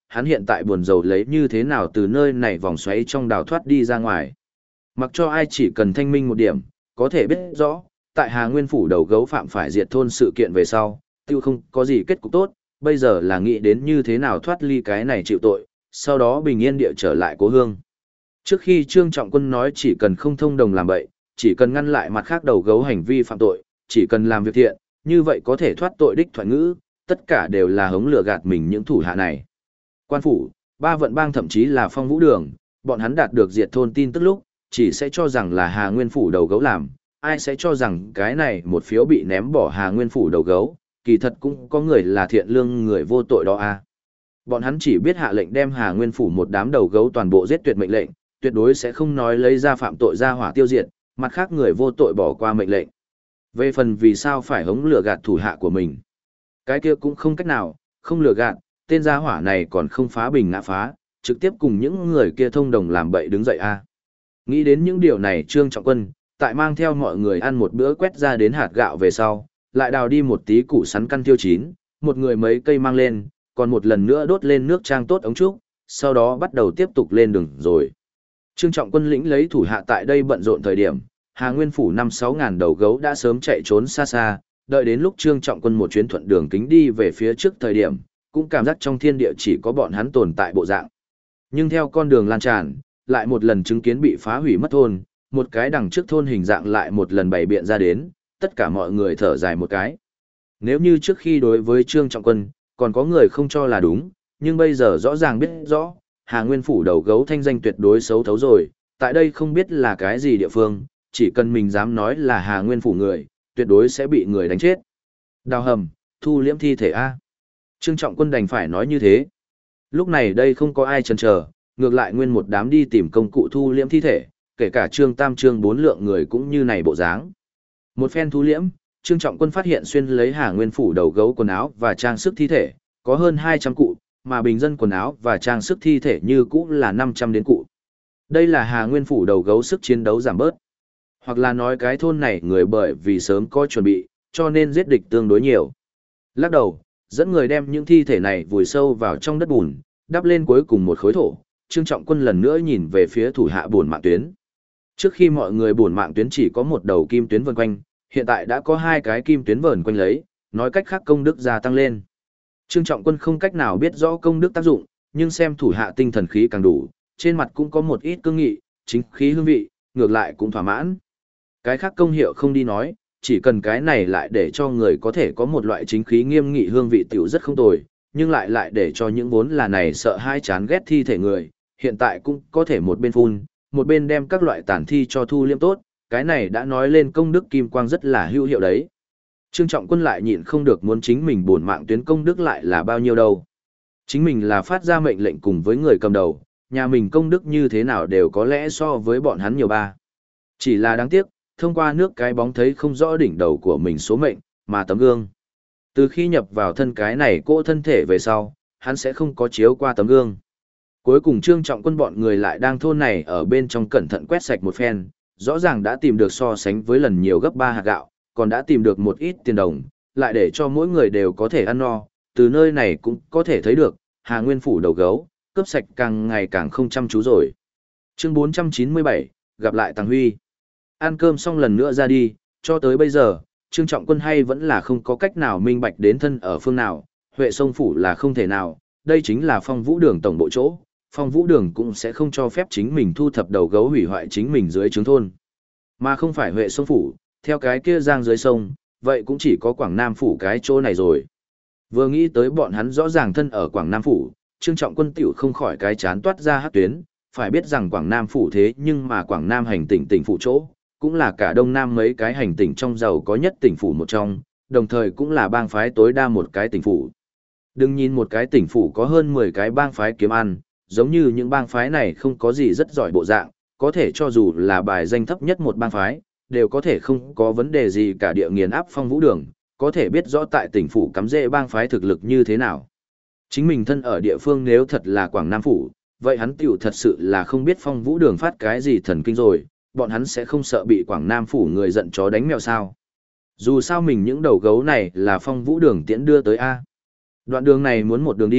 hắn hiện tại buồn rầu lấy như thế nào từ nơi này vòng xoáy trong đào thoát đi ra ngoài. Mặc cho ai chỉ cần thanh minh một điểm, có thể biết rõ, tại Hà Nguyên phủ đầu gấu phạm phải diệt thôn sự kiện về sau, tiêu không có gì kết cục tốt, bây giờ là nghĩ đến như thế nào thoát ly cái này chịu tội, sau đó bình yên địa trở lại cố hương. Trước khi Trương Trọng Quân nói chỉ cần không thông đồng làm bậy, chỉ cần ngăn lại mặt khác đầu gấu hành vi phạm tội, chỉ cần làm việc thiện, như vậy có thể thoát tội đích thoại ngữ, tất cả đều là hống lừa gạt mình những thủ hạ này. Quan phủ, ba vận bang thậm chí là Phong Vũ Đường, bọn hắn đạt được diệt thôn tin tức lúc, chỉ sẽ cho rằng là Hà Nguyên phủ đầu gấu làm, ai sẽ cho rằng cái này một phiếu bị ném bỏ Hà Nguyên phủ đầu gấu, kỳ thật cũng có người là thiện lương người vô tội đó à. Bọn hắn chỉ biết hạ lệnh đem Hà Nguyên phủ một đám đầu gấu toàn bộ giết tuyệt mệnh lệnh, tuyệt đối sẽ không nói lấy ra phạm tội ra hỏa tiêu diệt, mặt khác người vô tội bỏ qua mệnh lệnh. Về phần vì sao phải hống lừa gạt thủ hạ của mình, cái kia cũng không cách nào, không lừa gạt, tên gia hỏa này còn không phá bình ngã phá, trực tiếp cùng những người kia thông đồng làm bậy đứng dậy a. Nghĩ đến những điều này Trương Trọng Quân, tại mang theo mọi người ăn một bữa quét ra đến hạt gạo về sau, lại đào đi một tí củ sắn căn tiêu chín, một người mấy cây mang lên, còn một lần nữa đốt lên nước trang tốt ống trúc, sau đó bắt đầu tiếp tục lên đường rồi. Trương Trọng Quân lĩnh lấy thủ hạ tại đây bận rộn thời điểm, Hà Nguyên phủ 5-6 ngàn đầu gấu đã sớm chạy trốn xa xa, đợi đến lúc Trương Trọng Quân một chuyến thuận đường kính đi về phía trước thời điểm, cũng cảm giác trong thiên địa chỉ có bọn hắn tồn tại bộ dạng. Nhưng theo con đường lan tràn, lại một lần chứng kiến bị phá hủy mất thôn, một cái đằng trước thôn hình dạng lại một lần bày biện ra đến, tất cả mọi người thở dài một cái. Nếu như trước khi đối với Trương Trọng Quân, còn có người không cho là đúng, nhưng bây giờ rõ ràng biết rõ, Hà Nguyên phủ đầu gấu thanh danh tuyệt đối xấu thấu rồi, tại đây không biết là cái gì địa phương, chỉ cần mình dám nói là Hà Nguyên phủ người, tuyệt đối sẽ bị người đánh chết. Đào hầm, thu liễm thi thể A. Trương Trọng Quân đành phải nói như thế. Lúc này đây không có ai chần chờ, ngược lại nguyên một đám đi tìm công cụ thu liễm thi thể, kể cả Trương Tam Trương 4 lượng người cũng như này bộ dáng. Một phen thu liễm, Trương Trọng Quân phát hiện xuyên lấy Hà Nguyên phủ đầu gấu quần áo và trang sức thi thể, có hơn 200 cụ, mà bình dân quần áo và trang sức thi thể như cũ là 500 đến cụ. Đây là Hà Nguyên phủ đầu gấu sức chiến đấu giảm bớt. Hoặc là nói cái thôn này người bởi vì sớm có chuẩn bị, cho nên giết địch tương đối nhiều. Lắc đầu, dẫn người đem những thi thể này vùi sâu vào trong đất bùn, đắp lên cuối cùng một khối thổ. Trương Trọng Quân lần nữa nhìn về phía thủ hạ bổn mạng tuyến. Trước khi mọi người bổn mạng tuyến chỉ có một đầu kim tuyến vần quanh, hiện tại đã có 2 cái kim tuyến vờn quanh lấy, nói cách khác công đức gia tăng lên. Trương Trọng Quân không cách nào biết rõ công đức tác dụng, nhưng xem thủ hạ tinh thần khí càng đủ, trên mặt cũng có một ít cương nghị, chính khí hương vị, ngược lại cũng thỏa mãn. Cái khác công hiệu không đi nói, chỉ cần cái này lại để cho người có thể có một loại chính khí nghiêm nghị hương vị tiểu rất không tồi, nhưng lại để cho những vốn là này sợ hai chán ghét thi thể người, hiện tại cũng có thể một bên phun, một bên đem các loại tàn thi cho thu liêm tốt, cái này đã nói lên công đức kim quang rất là hữu hiệu đấy. Trương Trọng Quân lại nhịn không được muốn chính mình bổn mạng tuyến công đức lại là bao nhiêu đâu. Chính mình là phát ra mệnh lệnh cùng với người cầm đầu, nhà mình công đức như thế nào đều có lẽ so với bọn hắn nhiều ba. Chỉ là đáng tiếc, thông qua nước cái bóng thấy không rõ đỉnh đầu của mình số mệnh, mà tấm gương. Từ khi nhập vào thân cái này cỗ thân thể về sau, hắn sẽ không có chiếu qua tấm gương. Cuối cùng Trương Trọng Quân bọn người lại đang thôn này ở bên trong cẩn thận quét sạch một phen, rõ ràng đã tìm được so sánh với lần nhiều gấp 3 hạt gạo, còn đã tìm được một ít tiền đồng, lại để cho mỗi người đều có thể ăn no, từ nơi này cũng có thể thấy được, Hà Nguyên phủ đầu gấu, cướp sạch càng ngày càng không chăm chú rồi. Chương 497, gặp lại Tăng Huy. Ăn cơm xong lần nữa ra đi, cho tới bây giờ, Trương Trọng Quân hay vẫn là không có cách nào minh bạch đến thân ở phương nào, Huệ Sông Phủ là không thể nào, đây chính là Phong Vũ Đường tổng bộ chỗ, Phong Vũ Đường cũng sẽ không cho phép chính mình thu thập đầu gấu hủy hoại chính mình dưới trướng thôn. Mà không phải Huệ Sông Phủ, theo cái kia giang dưới sông, vậy cũng chỉ có Quảng Nam Phủ cái chỗ này rồi. Vừa nghĩ tới bọn hắn rõ ràng thân ở Quảng Nam Phủ, Trương Trọng Quân tiểu không khỏi cái chán toát ra hát tuyến, phải biết rằng Quảng Nam Phủ thế nhưng mà Quảng Nam hành tỉnh tỉnh phủ chỗ, cũng là cả Đông Nam mấy cái hành tỉnh trong giàu có nhất tỉnh phủ một trong, đồng thời cũng là bang phái tối đa một cái tỉnh phủ. Đừng nhìn một cái tỉnh phủ có hơn 10 cái bang phái kiếm ăn, giống như những bang phái này không có gì rất giỏi bộ dạng, có thể cho dù là bài danh thấp nhất một bang phái, đều có thể không có vấn đề gì cả địa nghiền áp Phong Vũ Đường, có thể biết rõ tại tỉnh phủ cắm rễ bang phái thực lực như thế nào. Chính mình thân ở địa phương nếu thật là Quảng Nam Phủ, vậy hắn tiểu thật sự là không biết Phong Vũ Đường phát cái gì thần kinh rồi, bọn hắn sẽ không sợ bị Quảng Nam Phủ người giận chó đánh mèo sao. Dù sao mình những đầu gấu này là Phong Vũ Đường tiễn đưa tới A. Đoạn đường này muốn một đường đi,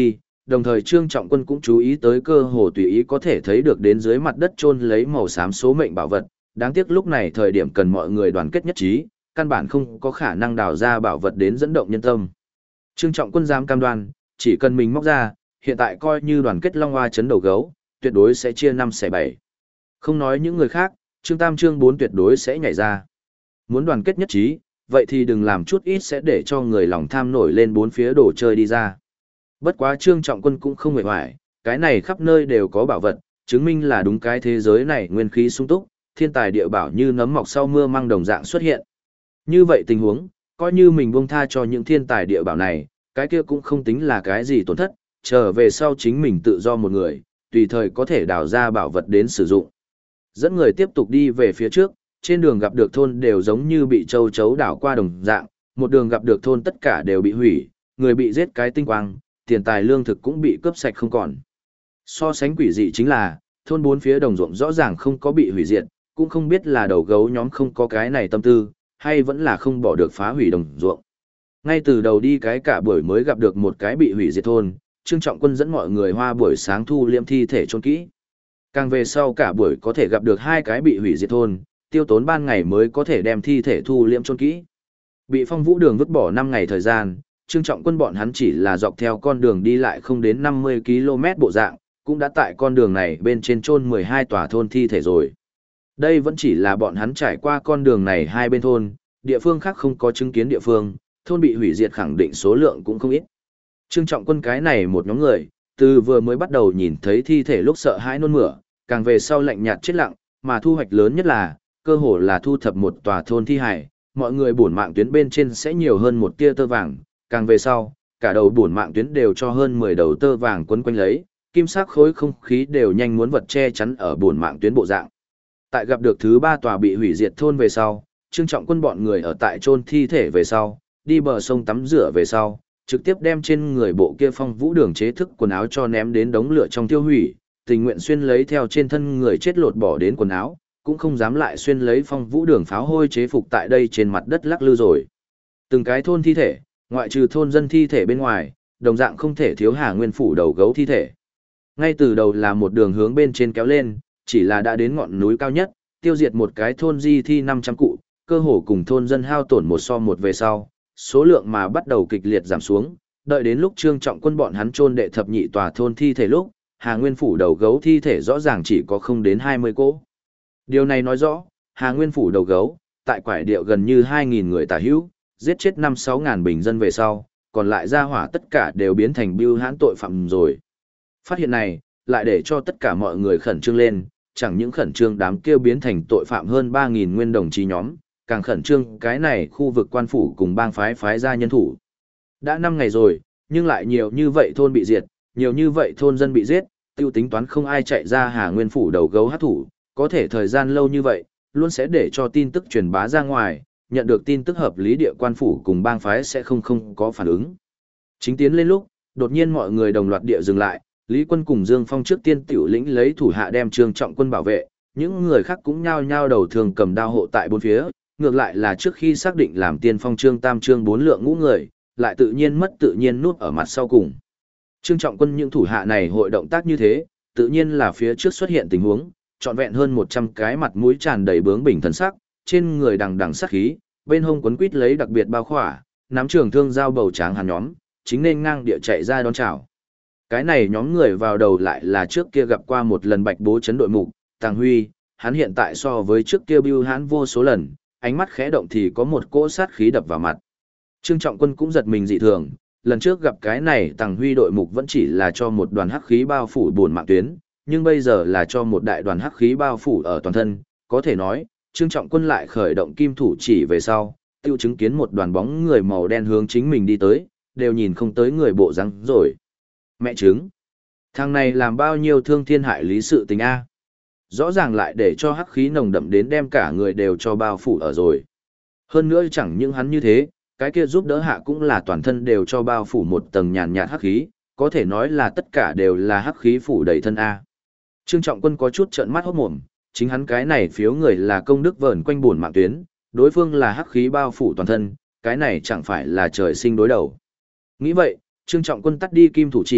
đồng thời Trương Trọng Quân cũng chú ý tới cơ hồ tùy ý có thể thấy được đến dưới mặt đất chôn lấy màu xám số mệnh bảo vật, đáng tiếc lúc này thời điểm cần mọi người đoàn kết nhất trí, căn bản không có khả năng đào ra bảo vật đến dẫn động nhân tâm. Trương Trọng Quân dám cam đoan, chỉ cần mình móc ra, hiện tại coi như đoàn kết Long Hoa chấn đầu gấu, tuyệt đối sẽ chia 5 xẻ 7. Không nói những người khác, Trương Tam Trương 4 tuyệt đối sẽ nhảy ra. Muốn đoàn kết nhất trí, vậy thì đừng làm chút ít sẽ để cho người lòng tham nổi lên bốn phía đồ chơi đi ra. Bất quá Trương Trọng Quân cũng không hề hoài, cái này khắp nơi đều có bảo vật, chứng minh là đúng cái thế giới này nguyên khí sung túc, thiên tài địa bảo như nấm mọc sau mưa mang đồng dạng xuất hiện. Như vậy tình huống, coi như mình buông tha cho những thiên tài địa bảo này, cái kia cũng không tính là cái gì tổn thất, trở về sau chính mình tự do một người, tùy thời có thể đào ra bảo vật đến sử dụng. Dẫn người tiếp tục đi về phía trước, trên đường gặp được thôn đều giống như bị châu chấu đảo qua đồng dạng, một đường gặp được thôn tất cả đều bị hủy, người bị giết cái tinh quang, tiền tài lương thực cũng bị cướp sạch không còn. So sánh quỷ dị chính là, thôn bốn phía đồng ruộng rõ ràng không có bị hủy diệt, cũng không biết là đầu gấu nhóm không có cái này tâm tư, hay vẫn là không bỏ được phá hủy đồng ruộng. Ngay từ đầu đi cái cả buổi mới gặp được một cái bị hủy diệt thôn, Trương Trọng Quân dẫn mọi người hoa buổi sáng thu liệm thi thể chôn kỹ. Càng về sau cả buổi có thể gặp được 2 cái bị hủy diệt thôn, tiêu tốn ban ngày mới có thể đem thi thể thu liệm chôn kỹ. Bị Phong Vũ Đường vứt bỏ 5 ngày thời gian, Trương Trọng Quân bọn hắn chỉ là dọc theo con đường đi lại không đến 50 km bộ dạng, cũng đã tại con đường này bên trên chôn 12 tòa thôn thi thể rồi. Đây vẫn chỉ là bọn hắn trải qua con đường này hai bên thôn, địa phương khác không có chứng kiến địa phương, thôn bị hủy diệt khẳng định số lượng cũng không ít. Trương Trọng Quân cái này một nhóm người, từ vừa mới bắt đầu nhìn thấy thi thể lúc sợ hãi nôn mửa, càng về sau lạnh nhạt chết lặng, mà thu hoạch lớn nhất là, cơ hồ là thu thập một tòa thôn thi hải, mọi người bổn mạng tuyến bên trên sẽ nhiều hơn một tia tơ vàng, càng về sau, cả đầu bổn mạng tuyến đều cho hơn 10 đầu tơ vàng quấn quanh lấy, kim sắc khối không khí đều nhanh muốn vật che chắn ở bổn mạng tuyến bộ dạng. Tại gặp được thứ 3 tòa bị hủy diệt thôn về sau, Trương Trọng Quân bọn người ở tại chôn thi thể về sau, đi bờ sông tắm rửa về sau, trực tiếp đem trên người bộ kia Phong Vũ Đường chế thức quần áo cho ném đến đống lửa trong tiêu hủy, tình nguyện xuyên lấy theo trên thân người chết lột bỏ đến quần áo, cũng không dám lại xuyên lấy Phong Vũ Đường pháo hôi chế phục tại đây trên mặt đất lắc lư rồi. Từng cái thôn thi thể, ngoại trừ thôn dân thi thể bên ngoài, đồng dạng không thể thiếu Hà Nguyên phủ đầu gấu thi thể. Ngay từ đầu là một đường hướng bên trên kéo lên, chỉ là đã đến ngọn núi cao nhất, tiêu diệt một cái thôn di thi 500 cụ, cơ hồ cùng thôn dân hao tổn một so một về sau, số lượng mà bắt đầu kịch liệt giảm xuống, đợi đến lúc Trương Trọng Quân bọn hắn chôn đệ thập nhị tòa thôn thi thể lúc, Hà Nguyên phủ đầu gấu thi thể rõ ràng chỉ có không đến 20 cỗ. Điều này nói rõ, Hà Nguyên phủ đầu gấu, tại quải điệu gần như 2.000 người tà hữu, giết chết 5-6 ngàn bình dân về sau, còn lại ra hỏa tất cả đều biến thành bưu hãn tội phạm rồi. Phát hiện này, lại để cho tất cả mọi người khẩn trương lên, chẳng những khẩn trương đám kêu biến thành tội phạm hơn 3.000 nguyên đồng chí nhóm, càng khẩn trương cái này khu vực quan phủ cùng bang phái ra nhân thủ. Đã 5 ngày rồi, nhưng lại nhiều như vậy thôn bị diệt, nhiều như vậy thôn dân bị giết, tiêu tính toán không ai chạy ra Hà Nguyên phủ đầu gấu hát thủ, có thể thời gian lâu như vậy, luôn sẽ để cho tin tức truyền bá ra ngoài, nhận được tin tức hợp lý địa quan phủ cùng bang phái sẽ không có phản ứng. Chính tiến lên lúc, đột nhiên mọi người đồng loạt địa dừng lại, Lý Quân cùng Dương Phong trước tiên tiểu lĩnh lấy thủ hạ đem Trương Trọng Quân bảo vệ, những người khác cũng nhao nhao đầu thường cầm đao hộ tại bốn phía, ngược lại là trước khi xác định làm tiên phong Trương Tam Trương 4 lượng ngũ người, lại tự nhiên mất tự nhiên núp ở mặt sau cùng. Trương Trọng Quân những thủ hạ này hội động tác như thế, tự nhiên là phía trước xuất hiện tình huống, trọn vẹn hơn 100 cái mặt mũi tràn đầy bướng bỉnh thần sắc, trên người đằng đằng sát khí, bên hông quấn quít lấy đặc biệt bao khỏa, nắm trường thương giao bầu tráng hàn nhóm, chính nên ngang địa chạy ra đón chào. Cái này nhóm người vào đầu lại là trước kia gặp qua một lần Bạch Bố chấn đội mục, Tàng Huy, hắn hiện tại so với trước kia bưu hãn vô số lần, ánh mắt khẽ động thì có một cỗ sát khí đập vào mặt. Trương Trọng Quân cũng giật mình dị thường, lần trước gặp cái này Tàng Huy đội mục vẫn chỉ là cho một đoàn hắc khí bao phủ buồn mạng tuyến, nhưng bây giờ là cho một đại đoàn hắc khí bao phủ ở toàn thân, có thể nói, Trương Trọng Quân lại khởi động kim thủ chỉ về sau, tiêu chứng kiến một đoàn bóng người màu đen hướng chính mình đi tới, đều nhìn không tới người bộ răng rồi. Mẹ chứng, thằng này làm bao nhiêu thương thiên hại lý sự tình a? Rõ ràng lại để cho hắc khí nồng đậm đến đem cả người đều cho bao phủ ở rồi. Hơn nữa chẳng những hắn như thế, cái kia giúp đỡ hạ cũng là toàn thân đều cho bao phủ một tầng nhàn nhạt hắc khí, có thể nói là tất cả đều là hắc khí phủ đầy thân a. Trương Trọng Quân có chút trợn mắt hốt mồm, chính hắn cái này phiếu người là công đức vờn quanh buồn mạng tuyến, đối phương là hắc khí bao phủ toàn thân, cái này chẳng phải là trời sinh đối đầu. Nghĩ vậy, Trương Trọng Quân tắt đi kim thủ chỉ,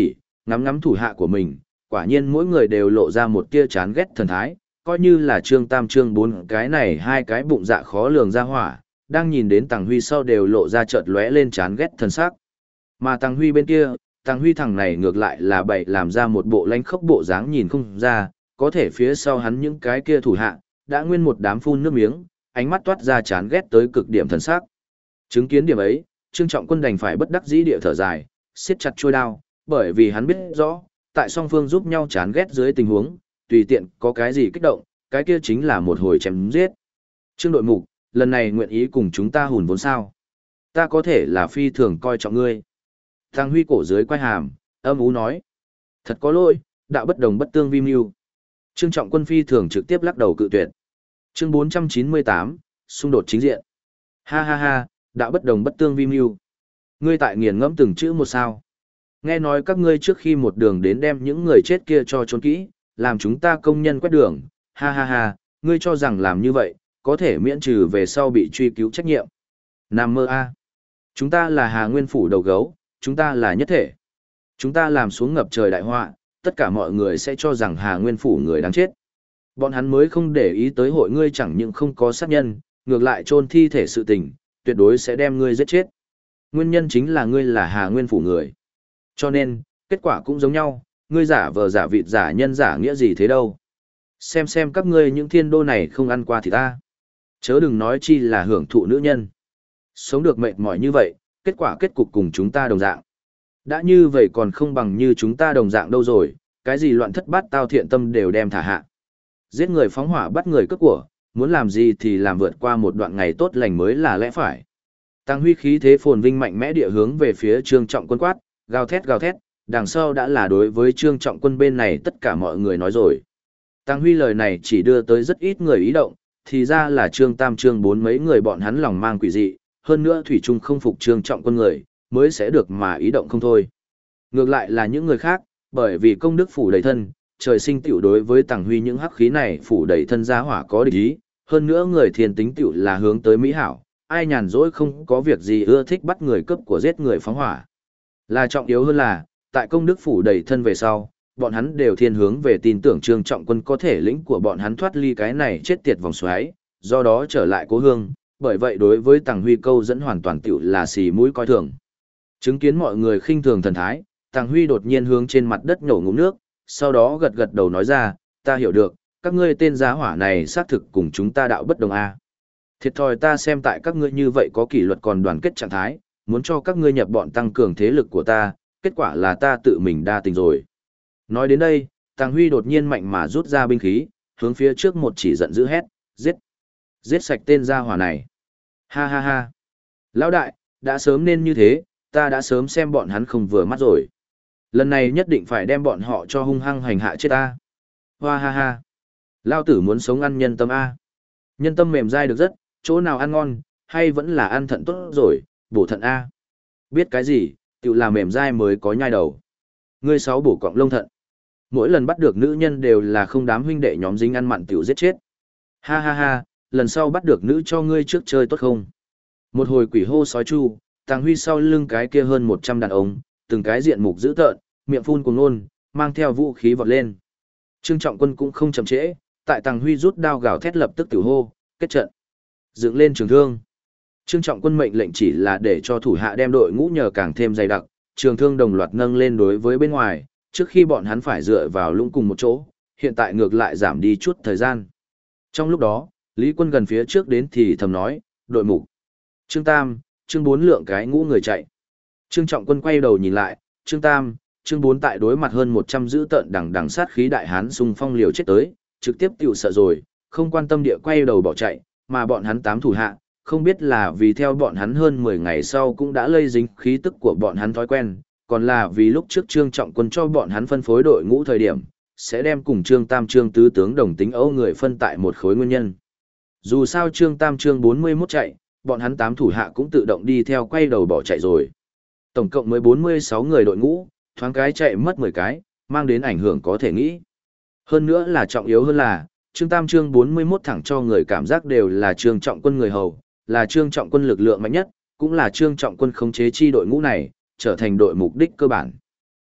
ngắm ngắm thủ hạ của mình, quả nhiên mỗi người đều lộ ra một tia chán ghét thần thái, coi như là Trương Tam Trương bốn cái này hai cái bụng dạ khó lường ra hỏa, đang nhìn đến Tàng Huy sau đều lộ ra chợt lóe lên chán ghét thần sắc. Mà Tàng Huy bên kia, Tàng Huy thằng này ngược lại là bậy làm ra một bộ lanh khốc bộ dáng nhìn không ra, có thể phía sau hắn những cái kia thủ hạ, đã nguyên một đám phun nước miếng, ánh mắt toát ra chán ghét tới cực điểm thần sắc. Chứng kiến điểm ấy, Trương Trọng Quân đành phải bất đắc dĩ địa thở dài, siết chặt chuôi đao, bởi vì hắn biết rõ, tại song phương giúp nhau chán ghét dưới tình huống, tùy tiện có cái gì kích động, cái kia chính là một hồi chém giết. Trương đội mục, lần này nguyện ý cùng chúng ta hùn vốn sao? Ta có thể là phi thường coi trọng ngươi. Tàng Huy cổ dưới quay hàm, âm ú nói. Thật có lỗi, đạo bất đồng bất tương vi mưu. Trương Trọng Quân phi thường trực tiếp lắc đầu cự tuyệt. Chương 498, xung đột chính diện. Ha ha ha, đạo bất đồng bất tương vi mưu. Ngươi tại nghiền ngẫm từng chữ một sao. Nghe nói các ngươi trước khi một đường đến đem những người chết kia cho trốn kỹ, làm chúng ta công nhân quét đường. Ha ha ha, ngươi cho rằng làm như vậy, có thể miễn trừ về sau bị truy cứu trách nhiệm. Nam mơ a. Chúng ta là Hà Nguyên Phủ đầu gấu, chúng ta là nhất thể. Chúng ta làm xuống ngập trời đại họa, tất cả mọi người sẽ cho rằng Hà Nguyên Phủ người đáng chết. Bọn hắn mới không để ý tới hội ngươi chẳng những không có sát nhân, ngược lại chôn thi thể sự tình, tuyệt đối sẽ đem ngươi giết chết. Nguyên nhân chính là ngươi là Hà Nguyên Phủ người. Cho nên, kết quả cũng giống nhau, ngươi giả vờ giả vịt giả nhân giả nghĩa gì thế đâu. Xem các ngươi những thiên đô này không ăn qua thì ta. Chớ đừng nói chi là hưởng thụ nữ nhân. Sống được mệt mỏi như vậy, kết quả kết cục cùng chúng ta đồng dạng. Đã như vậy còn không bằng như chúng ta đồng dạng đâu rồi, cái gì loạn thất bát tao thiện tâm đều đem thả hạ. Giết người phóng hỏa bắt người cướp của, muốn làm gì thì làm vượt qua một đoạn ngày tốt lành mới là lẽ phải. Tăng Huy khí thế phồn vinh mạnh mẽ địa hướng về phía Trương Trọng Quân quát, gào thét, đằng sau đã là đối với Trương Trọng Quân bên này tất cả mọi người nói rồi. Tăng Huy lời này chỉ đưa tới rất ít người ý động, thì ra là Trương Tam Trương bốn mấy người bọn hắn lòng mang quỷ dị, hơn nữa thủy chung không phục Trương Trọng Quân người, mới sẽ được mà ý động không thôi. Ngược lại là những người khác, bởi vì công đức phủ đầy thân, trời sinh tiểu đối với Tàng Huy những hắc khí này phủ đầy thân gia hỏa có địch ý, hơn nữa người thiên tính tiểu là hướng tới mỹ hảo, ai nhàn rỗi không có việc gì ưa thích bắt người cướp của giết người phóng hỏa. Là trọng yếu hơn là, tại công đức phủ đầy thân về sau, bọn hắn đều thiên hướng về tin tưởng Trương Trọng Quân có thể lĩnh của bọn hắn thoát ly cái này chết tiệt vòng xoáy, do đó trở lại cố hương, bởi vậy đối với Tàng Huy câu dẫn hoàn toàn tiểu là xì mũi coi thường. Chứng kiến mọi người khinh thường thần thái, Tàng Huy đột nhiên hướng trên mặt đất nhổ ngụm nước, sau đó gật gật đầu nói ra, ta hiểu được, các ngươi tên giá hỏa này xác thực cùng chúng ta đạo bất đồng a. Thiệt thòi ta xem tại các ngươi như vậy có kỷ luật còn đoàn kết trạng thái, muốn cho các ngươi nhập bọn tăng cường thế lực của ta, kết quả là ta tự mình đa tình rồi. Nói đến đây, Tàng Huy đột nhiên mạnh mà rút ra binh khí, hướng phía trước một chỉ giận dữ hét, giết! Giết sạch tên gia hỏa này! Ha ha ha! Lão đại, đã sớm nên như thế, ta đã sớm xem bọn hắn không vừa mắt rồi. Lần này nhất định phải đem bọn họ cho hung hăng hành hạ chết ta. Hoa ha ha! Lao tử muốn sống ăn nhân tâm A. Nhân tâm mềm dai được rất, chỗ nào ăn ngon, hay vẫn là ăn thận tốt rồi, bổ thận A. Biết cái gì, tự là mềm dai mới có nhai đầu. Ngươi sáu bổ cọng lông thận. Mỗi lần bắt được nữ nhân đều là không đám huynh đệ nhóm dính ăn mặn tiểu giết chết. Ha ha ha, lần sau bắt được nữ cho ngươi trước chơi tốt không? Một hồi quỷ hô sói chu, Tàng Huy sau lưng cái kia hơn 100 đàn ông, từng cái diện mục dữ tợn, miệng phun cuồng nôn, mang theo vũ khí vọt lên. Trương Trọng Quân cũng không chậm trễ, tại Tàng Huy rút đao gào thét lập tức tiểu hô, kết trận. Dựng lên trường thương. Trương Trọng Quân mệnh lệnh chỉ là để cho thủ hạ đem đội ngũ nhờ càng thêm dày đặc, trường thương đồng loạt nâng lên đối với bên ngoài, trước khi bọn hắn phải dựa vào lũng cùng một chỗ, hiện tại ngược lại giảm đi chút thời gian. Trong lúc đó, Lý Quân gần phía trước đến thì thầm nói, đội mục. Trương Tam, Trương Bốn lượng cái ngũ người chạy. Trương Trọng Quân quay đầu nhìn lại, Trương Tam, Trương Bốn tại đối mặt hơn 100 giữ tợn đằng sát khí đại hán xung phong liều chết tới, trực tiếp tiểu sợ rồi, không quan tâm địa quay đầu bỏ chạy, mà bọn hắn 8 thủ hạ, không biết là vì theo bọn hắn hơn 10 ngày sau cũng đã lây dính khí tức của bọn hắn thói quen, còn là vì lúc trước Trương Trọng Quân cho bọn hắn phân phối đội ngũ thời điểm, sẽ đem cùng Trương Tam Trương Tứ tướng đồng tính Âu người phân tại một khối nguyên nhân. Dù sao Trương Tam Trương 41 chạy, bọn hắn 8 thủ hạ cũng tự động đi theo quay đầu bỏ chạy rồi. Tổng cộng mới 46 người đội ngũ, thoáng cái chạy mất 10 cái, mang đến ảnh hưởng có thể nghĩ. Hơn nữa là trọng yếu hơn là, Trương Tam Trương 41 thẳng cho người cảm giác đều là Trương Trọng Quân người hầu, là Trương Trọng Quân lực lượng mạnh nhất, cũng là Trương Trọng Quân khống chế chi đội ngũ này, trở thành đội mục đích cơ bản.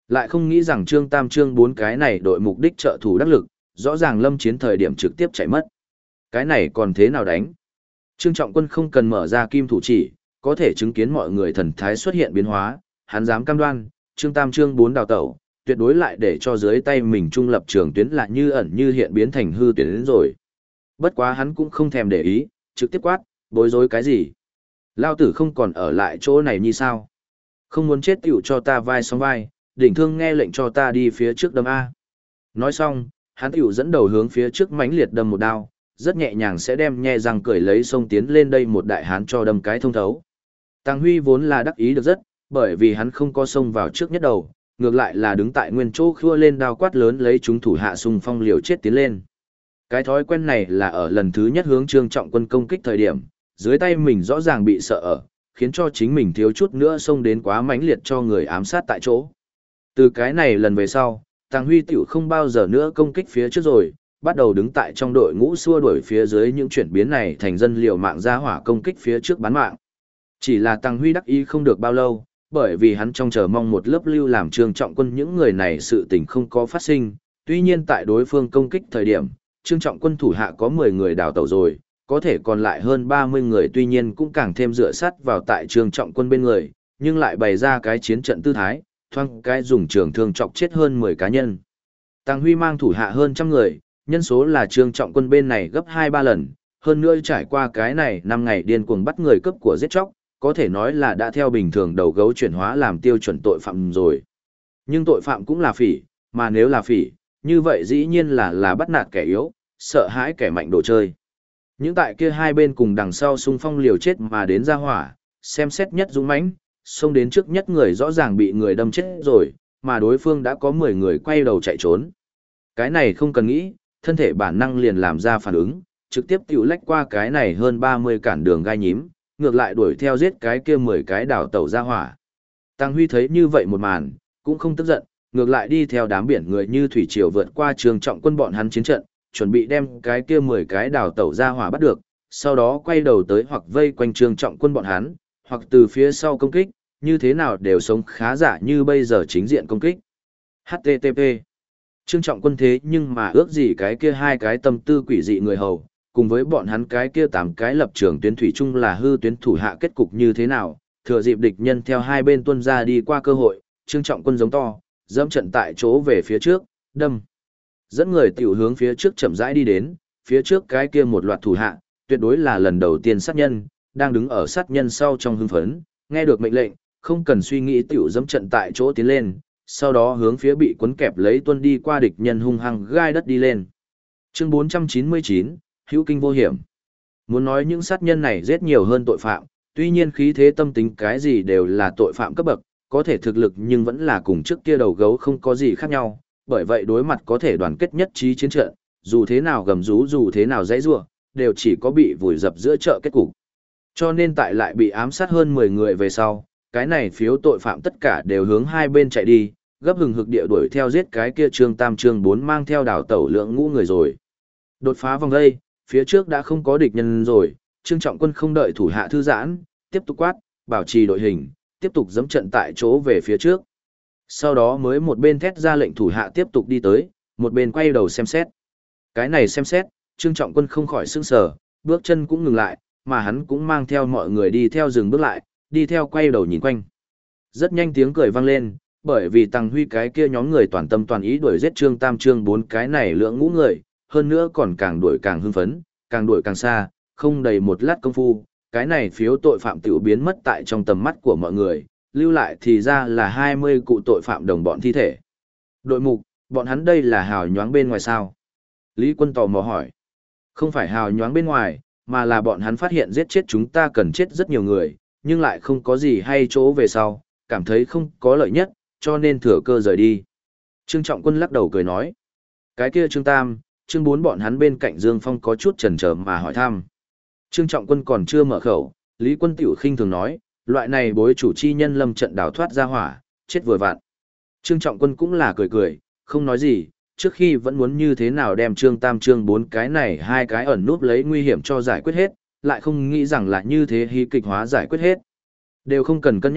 Lại không nghĩ rằng Trương Tam Trương 4 cái này đội mục đích trợ thủ đắc lực, rõ ràng lâm chiến thời điểm trực tiếp chạy mất. Cái này còn thế nào đánh? Trương Trọng Quân không cần mở ra kim thủ chỉ, có thể chứng kiến mọi người thần thái xuất hiện biến hóa, hắn dám cam đoan, Trương Tam Trương 4 đào tẩu, tuyệt đối lại để cho dưới tay mình trung lập trường tuyến là như ẩn như hiện biến thành hư tuyến đến rồi. Bất quá hắn cũng không thèm để ý, trực tiếp quát, bối rối cái gì? Lao tử không còn ở lại chỗ này như sao? Không muốn chết tiểu cho ta vai sóng vai, đỉnh thương nghe lệnh cho ta đi phía trước đâm A. Nói xong, hắn tiểu dẫn đầu hướng phía trước mãnh liệt đâm một đao, rất nhẹ nhàng sẽ đem nhe răng cười lấy sông tiến lên đây một đại hán cho đâm cái thông thấu. Tăng Huy vốn là đắc ý được rất, bởi vì hắn không có xông vào trước nhất đầu, ngược lại là đứng tại nguyên chỗ khua lên đao quát lớn lấy chúng thủ hạ xung phong liều chết tiến lên. Cái thói quen này là ở lần thứ nhất hướng Trương Trọng Quân công kích thời điểm, dưới tay mình rõ ràng bị sợ ở, khiến cho chính mình thiếu chút nữa xông đến quá mãnh liệt cho người ám sát tại chỗ. Từ cái này lần về sau, Tàng Huy tiểu không bao giờ nữa công kích phía trước rồi, bắt đầu đứng tại trong đội ngũ xua đuổi phía dưới những chuyển biến này thành dân liều mạng ra hỏa công kích phía trước bán mạng. Chỉ là Tàng Huy đắc ý không được bao lâu, bởi vì hắn trong chờ mong một lớp lưu làm Trương Trọng Quân những người này sự tình không có phát sinh, tuy nhiên tại đối phương công kích thời điểm, Trương Trọng Quân thủ hạ có 10 người đào tẩu rồi, có thể còn lại hơn 30 người tuy nhiên cũng càng thêm dựa sát vào tại Trương Trọng Quân bên người, nhưng lại bày ra cái chiến trận tư thái, thoang cái dùng trường thương chọc chết hơn 10 cá nhân. Tàng Huy mang thủ hạ hơn trăm người, nhân số là Trương Trọng Quân bên này gấp 2-3 lần, hơn nữa trải qua cái này 5 ngày điên cuồng bắt người cướp của giết chóc, có thể nói là đã theo bình thường đầu gấu chuyển hóa làm tiêu chuẩn tội phạm rồi. Nhưng tội phạm cũng là phỉ, mà nếu là phỉ, như vậy dĩ nhiên là bắt nạt kẻ yếu, sợ hãi kẻ mạnh đồ chơi. Những tại kia hai bên cùng đằng sau xung phong liều chết mà đến ra hỏa, xem xét nhất dũng mãnh, xông đến trước nhất người rõ ràng bị người đâm chết rồi, mà đối phương đã có 10 người quay đầu chạy trốn. Cái này không cần nghĩ, thân thể bản năng liền làm ra phản ứng, trực tiếp tiểu lách qua cái này hơn 30 cản đường gai nhím, ngược lại đuổi theo giết cái kia 10 cái đảo tàu ra hỏa. Tăng Huy thấy như vậy một màn, cũng không tức giận, ngược lại đi theo đám biển người như thủy triều vượt qua Trương Trọng Quân bọn hắn chiến trận, chuẩn bị đem cái kia 10 cái đảo tàu ra hỏa bắt được, sau đó quay đầu tới hoặc vây quanh Trương Trọng Quân bọn hắn, hoặc từ phía sau công kích, như thế nào đều sống khá giả như bây giờ chính diện công kích. HTTP. Trương Trọng Quân thế nhưng mà ước gì cái kia hai cái tâm tư quỷ dị người hầu, cùng với bọn hắn cái kia 8 cái lập trường tuyến thủy chung là hư tuyến thủ hạ kết cục như thế nào, thừa dịp địch nhân theo hai bên tuân ra đi qua cơ hội, Trương Trọng Quân giống to, dẫm trận tại chỗ về phía trước, đâm. Dẫn người tiểu hướng phía trước chậm rãi đi đến, phía trước cái kia một loạt thủ hạ, tuyệt đối là lần đầu tiên sát nhân, đang đứng ở sát nhân sau trong hưng phấn, nghe được mệnh lệnh, không cần suy nghĩ tiểu dẫm trận tại chỗ tiến lên, sau đó hướng phía bị cuốn kẹp lấy tuân đi qua địch nhân hung hăng gai đất đi lên. Chương 499, hữu kinh vô hiểm. Muốn nói những sát nhân này giết nhiều hơn tội phạm, tuy nhiên khí thế tâm tính cái gì đều là tội phạm cấp bậc, có thể thực lực nhưng vẫn là cùng trước kia đầu gấu không có gì khác nhau, bởi vậy đối mặt có thể đoàn kết nhất trí chiến trận, dù thế nào gầm rú dù thế nào dãy rủa, đều chỉ có bị vùi dập giữa chợ kết cục. Cho nên tại lại bị ám sát hơn 10 người về sau, cái này phiếu tội phạm tất cả đều hướng hai bên chạy đi, gấp hừng hực địa đuổi theo giết cái kia Trương Tam Trương 4 mang theo đảo tẩu lượng ngũ người rồi. Đột phá vòng đây, phía trước đã không có địch nhân rồi, Trương Trọng Quân không đợi thủ hạ thư giãn, tiếp tục quát, bảo trì đội hình, tiếp tục dẫm trận tại chỗ về phía trước. Sau đó mới một bên thét ra lệnh thủ hạ tiếp tục đi tới, một bên quay đầu xem xét. Cái này xem xét, Trương Trọng Quân không khỏi sững sờ, bước chân cũng ngừng lại, mà hắn cũng mang theo mọi người đi theo dừng bước lại, đi theo quay đầu nhìn quanh. Rất nhanh tiếng cười vang lên, bởi vì Tăng Huy cái kia nhóm người toàn tâm toàn ý đuổi giết Trương Tam Trương 4 cái này lượng ngũ người, hơn nữa còn càng đuổi càng hưng phấn, càng đuổi càng xa, không đầy một lát công phu, cái này phiếu tội phạm tiểu biến mất tại trong tầm mắt của mọi người, lưu lại thì ra là 20 cụ tội phạm đồng bọn thi thể. Đội mục, bọn hắn đây là hào nhoáng bên ngoài sao? Lý Quân tò mò hỏi. Không phải hào nhoáng bên ngoài, mà là bọn hắn phát hiện giết chết chúng ta cần chết rất nhiều người, nhưng lại không có gì hay chỗ về sau, cảm thấy không có lợi nhất, cho nên thừa cơ rời đi. Trương Trọng Quân lắc đầu cười nói. Cái kia Trương Tam, Trương 4 bọn hắn bên cạnh Dương Phong có chút chần chờ mà hỏi thăm. Trương Trọng Quân còn chưa mở khẩu, Lý Quân tiểu khinh thường nói, loại này bối chủ chi nhân lâm trận đào thoát ra hỏa, chết vừa vặn. Trương Trọng Quân cũng là cười cười, không nói gì, trước khi vẫn muốn như thế nào đem Trương Tam Trương 4 cái này hai cái ẩn núp lấy nguy hiểm cho giải quyết hết, lại không nghĩ rằng là như thế hí kịch hóa giải quyết hết. Đều không cần cân nhắc,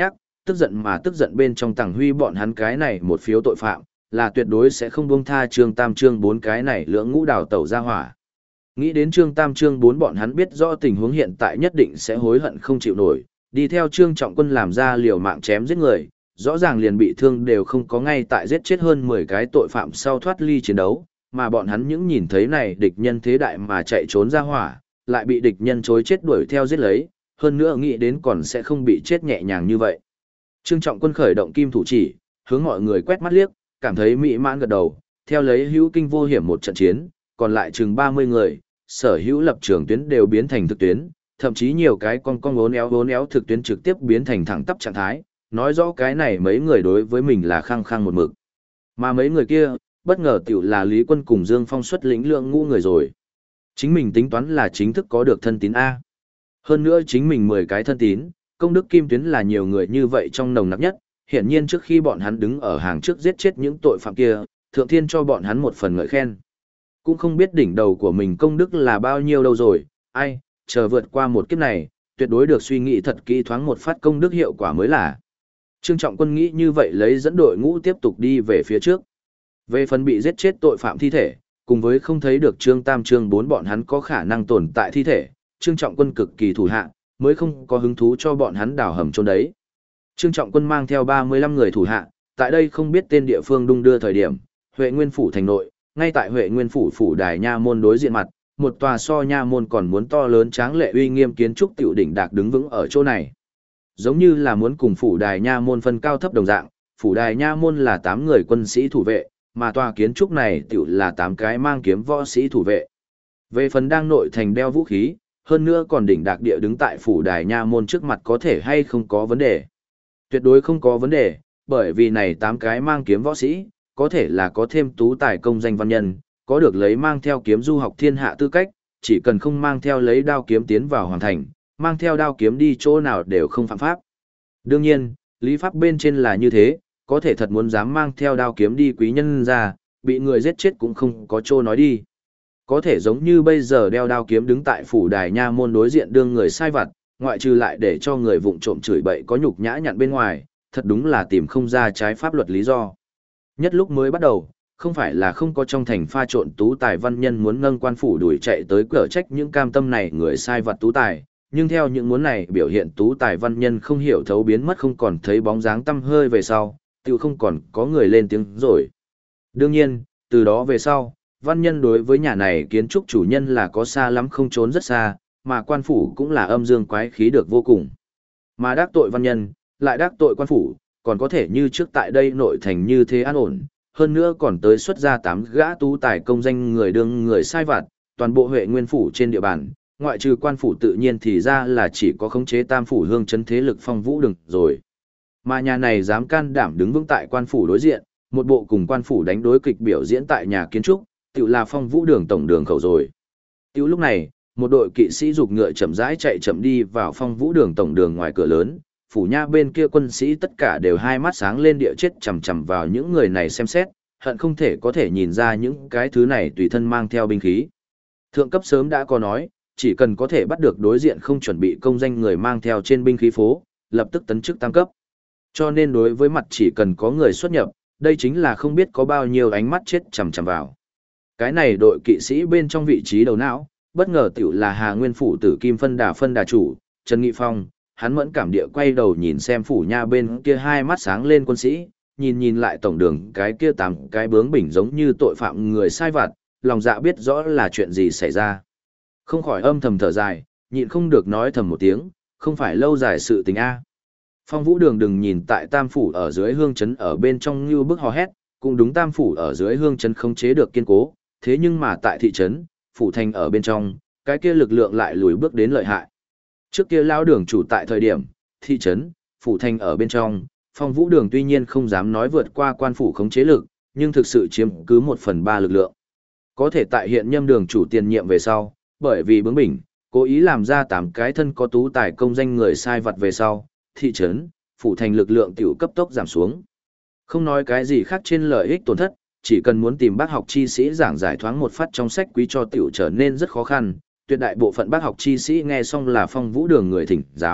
tức giận bên trong Tằng Huy bọn hắn cái này một phiếu tội phạm, là tuyệt đối sẽ không buông tha Trương Tam Trương 4 cái này lưỡng ngũ đào tẩu ra hỏa. Nghĩ đến Trương Tam Trương 4 bọn hắn biết rõ tình huống hiện tại nhất định sẽ hối hận không chịu nổi, đi theo Trương Trọng Quân làm ra liều mạng chém giết người, rõ ràng liền bị thương đều không có, ngay tại giết chết hơn 10 cái tội phạm sau thoát ly chiến đấu, mà bọn hắn những nhìn thấy này địch nhân thế đại mà chạy trốn ra hỏa, lại bị địch nhân chối chết đuổi theo giết lấy, hơn nữa nghĩ đến còn sẽ không bị chết nhẹ nhàng như vậy. Trương Trọng Quân khởi động kim thủ chỉ, hướng mọi người quét mắt liếc, cảm thấy mỹ mãn gật đầu, theo lấy hữu kinh vô hiểm một trận chiến, còn lại chừng 30 người, sở hữu lập trường tuyến đều biến thành thực tuyến, thậm chí nhiều cái con uốn éo thực tuyến trực tiếp biến thành thẳng tắp trạng thái, nói rõ cái này mấy người đối với mình là khăng khăng một mực. Mà mấy người kia, bất ngờ tiểu là Lý Quân cùng Dương Phong xuất lĩnh lượng ngũ người rồi. Chính mình tính toán là chính thức có được thân tín A. Hơn nữa chính mình 10 cái thân tín, công đức kim tuyến là nhiều người như vậy trong nồng nặc nhất, hiển nhiên trước khi bọn hắn đứng ở hàng trước giết chết những tội phạm kia, thượng thiên cho bọn hắn một phần ngợi khen. Cũng không biết đỉnh đầu của mình công đức là bao nhiêu đâu rồi, ai, chờ vượt qua một kiếp này, tuyệt đối được suy nghĩ thật kỹ thoáng một phát công đức hiệu quả mới là. Trương Trọng Quân nghĩ như vậy lấy dẫn đội ngũ tiếp tục đi về phía trước. Về phần bị giết chết tội phạm thi thể, cùng với không thấy được Trương Tam Trương 4 bọn hắn có khả năng tồn tại thi thể, Trương Trọng Quân cực kỳ thủ hạ, mới không có hứng thú cho bọn hắn đào hầm chôn đấy. Trương Trọng Quân mang theo 35 người thủ hạ, tại đây không biết tên địa phương đung đưa thời điểm, Huệ Nguyên phủ thành nội, ngay tại Huệ Nguyên phủ phủ đài nha môn đối diện mặt, một tòa so nha môn còn muốn to lớn tráng lệ uy nghiêm kiến trúc tiểu đỉnh đạc đứng vững ở chỗ này. Giống như là muốn cùng phủ đài nha môn phân cao thấp đồng dạng, phủ đài nha môn là 8 người quân sĩ thủ vệ, mà tòa kiến trúc này tiểu là 8 cái mang kiếm võ sĩ thủ vệ. Về phần đang nội thành đeo vũ khí, hơn nữa còn đỉnh đạc địa đứng tại phủ đài nha môn trước mặt có thể hay không có vấn đề. Tuyệt đối không có vấn đề, bởi vì này 8 cái mang kiếm võ sĩ, có thể là có thêm tú tài công danh văn nhân, có được lấy mang theo kiếm du học thiên hạ tư cách, chỉ cần không mang theo lấy đao kiếm tiến vào hoàn thành, mang theo đao kiếm đi chỗ nào đều không phạm pháp. Đương nhiên, lý pháp bên trên là như thế, có thể thật muốn dám mang theo đao kiếm đi quý nhân ra, bị người giết chết cũng không có chỗ nói đi. Có thể giống như bây giờ đeo đao kiếm đứng tại phủ đài nha môn đối diện đương người sai vặt, ngoại trừ lại để cho người vụng trộm chửi bậy có nhục nhã nhặn bên ngoài, thật đúng là tìm không ra trái pháp luật lý do. Nhất lúc mới bắt đầu, không phải là không có trong thành pha trộn tú tài văn nhân muốn nâng quan phủ đuổi chạy tới cửa trách những cam tâm này người sai vặt tú tài, nhưng theo những muốn này biểu hiện tú tài văn nhân không hiểu thấu biến mất không còn thấy bóng dáng tăm hơi về sau, tự không còn có người lên tiếng rồi. Đương nhiên, từ đó về sau, văn nhân đối với nhà này kiến trúc chủ nhân là có xa lắm không trốn rất xa, mà quan phủ cũng là âm dương quái khí được vô cùng. Mà đắc tội văn nhân, lại đắc tội quan phủ, còn có thể như trước tại đây nội thành như thế an ổn, hơn nữa còn tới xuất ra 8 gã tú tài công danh người đương người sai vặt, toàn bộ Huệ Nguyên phủ trên địa bàn, ngoại trừ quan phủ tự nhiên thì ra là chỉ có khống chế Tam phủ hương chấn thế lực Phong Vũ Đường rồi. Mà nhà này dám can đảm đứng vững tại quan phủ đối diện, một bộ cùng quan phủ đánh đối kịch biểu diễn tại nhà kiến trúc, tự là Phong Vũ Đường tổng đường khẩu rồi. Tiểu lúc này, một đội kỵ sĩ giục ngựa chậm rãi chạy chậm đi vào Phong Vũ Đường tổng đường ngoài cửa lớn, phủ nha bên kia quân sĩ tất cả đều hai mắt sáng lên địa chết chằm chằm vào những người này xem xét, hận không thể có thể nhìn ra những cái thứ này tùy thân mang theo binh khí. Thượng cấp sớm đã có nói, chỉ cần có thể bắt được đối diện không chuẩn bị công danh người mang theo trên binh khí phố, lập tức tấn chức tam cấp. Cho nên đối với mặt chỉ cần có người xuất nhập, đây chính là không biết có bao nhiêu ánh mắt chết chằm chằm vào. Cái này đội kỵ sĩ bên trong vị trí đầu não, bất ngờ tiểu là Hà Nguyên phủ tử Kim phân đà chủ, Trần Nghị Phong, hắn mẫn cảm địa quay đầu nhìn xem phủ nha bên kia hai mắt sáng lên quân sĩ, nhìn lại tổng đường cái kia 8 cái bướng bỉnh giống như tội phạm người sai vặt, lòng dạ biết rõ là chuyện gì xảy ra. Không khỏi âm thầm thở dài, nhịn không được nói thầm một tiếng, không phải lâu dài sự tình a. Phong Vũ Đường đừng nhìn tại Tam phủ ở dưới hương trấn ở bên trong như bức hò hét, cũng đúng Tam phủ ở dưới hương trấn không chế được kiên cố, thế nhưng mà tại thị trấn, phủ thành ở bên trong, cái kia lực lượng lại lùi bước đến lợi hại. Trước kia lão đường chủ tại thời điểm, thị trấn, phủ thành ở bên trong, Phong Vũ Đường tuy nhiên không dám nói vượt qua quan phủ khống chế lực, nhưng thực sự chiếm cứ 1/3 lực lượng. Có thể tại hiện nhâm đường chủ tiền nhiệm về sau, bởi vì bướng bỉnh, cố ý làm ra 8 cái thân có tú tài công danh người sai vặt về sau, thị trấn, phủ thành lực lượng tiểu cấp tốc giảm xuống. Không nói cái gì khác trên lợi ích tổn thất, chỉ cần muốn tìm bác học chi sĩ giảng giải thoáng một phát trong sách quý cho tiểu trở nên rất khó khăn. Tuyệt đại bộ phận bác học chi sĩ nghe xong là Phong Vũ Đường người thỉnh giáo,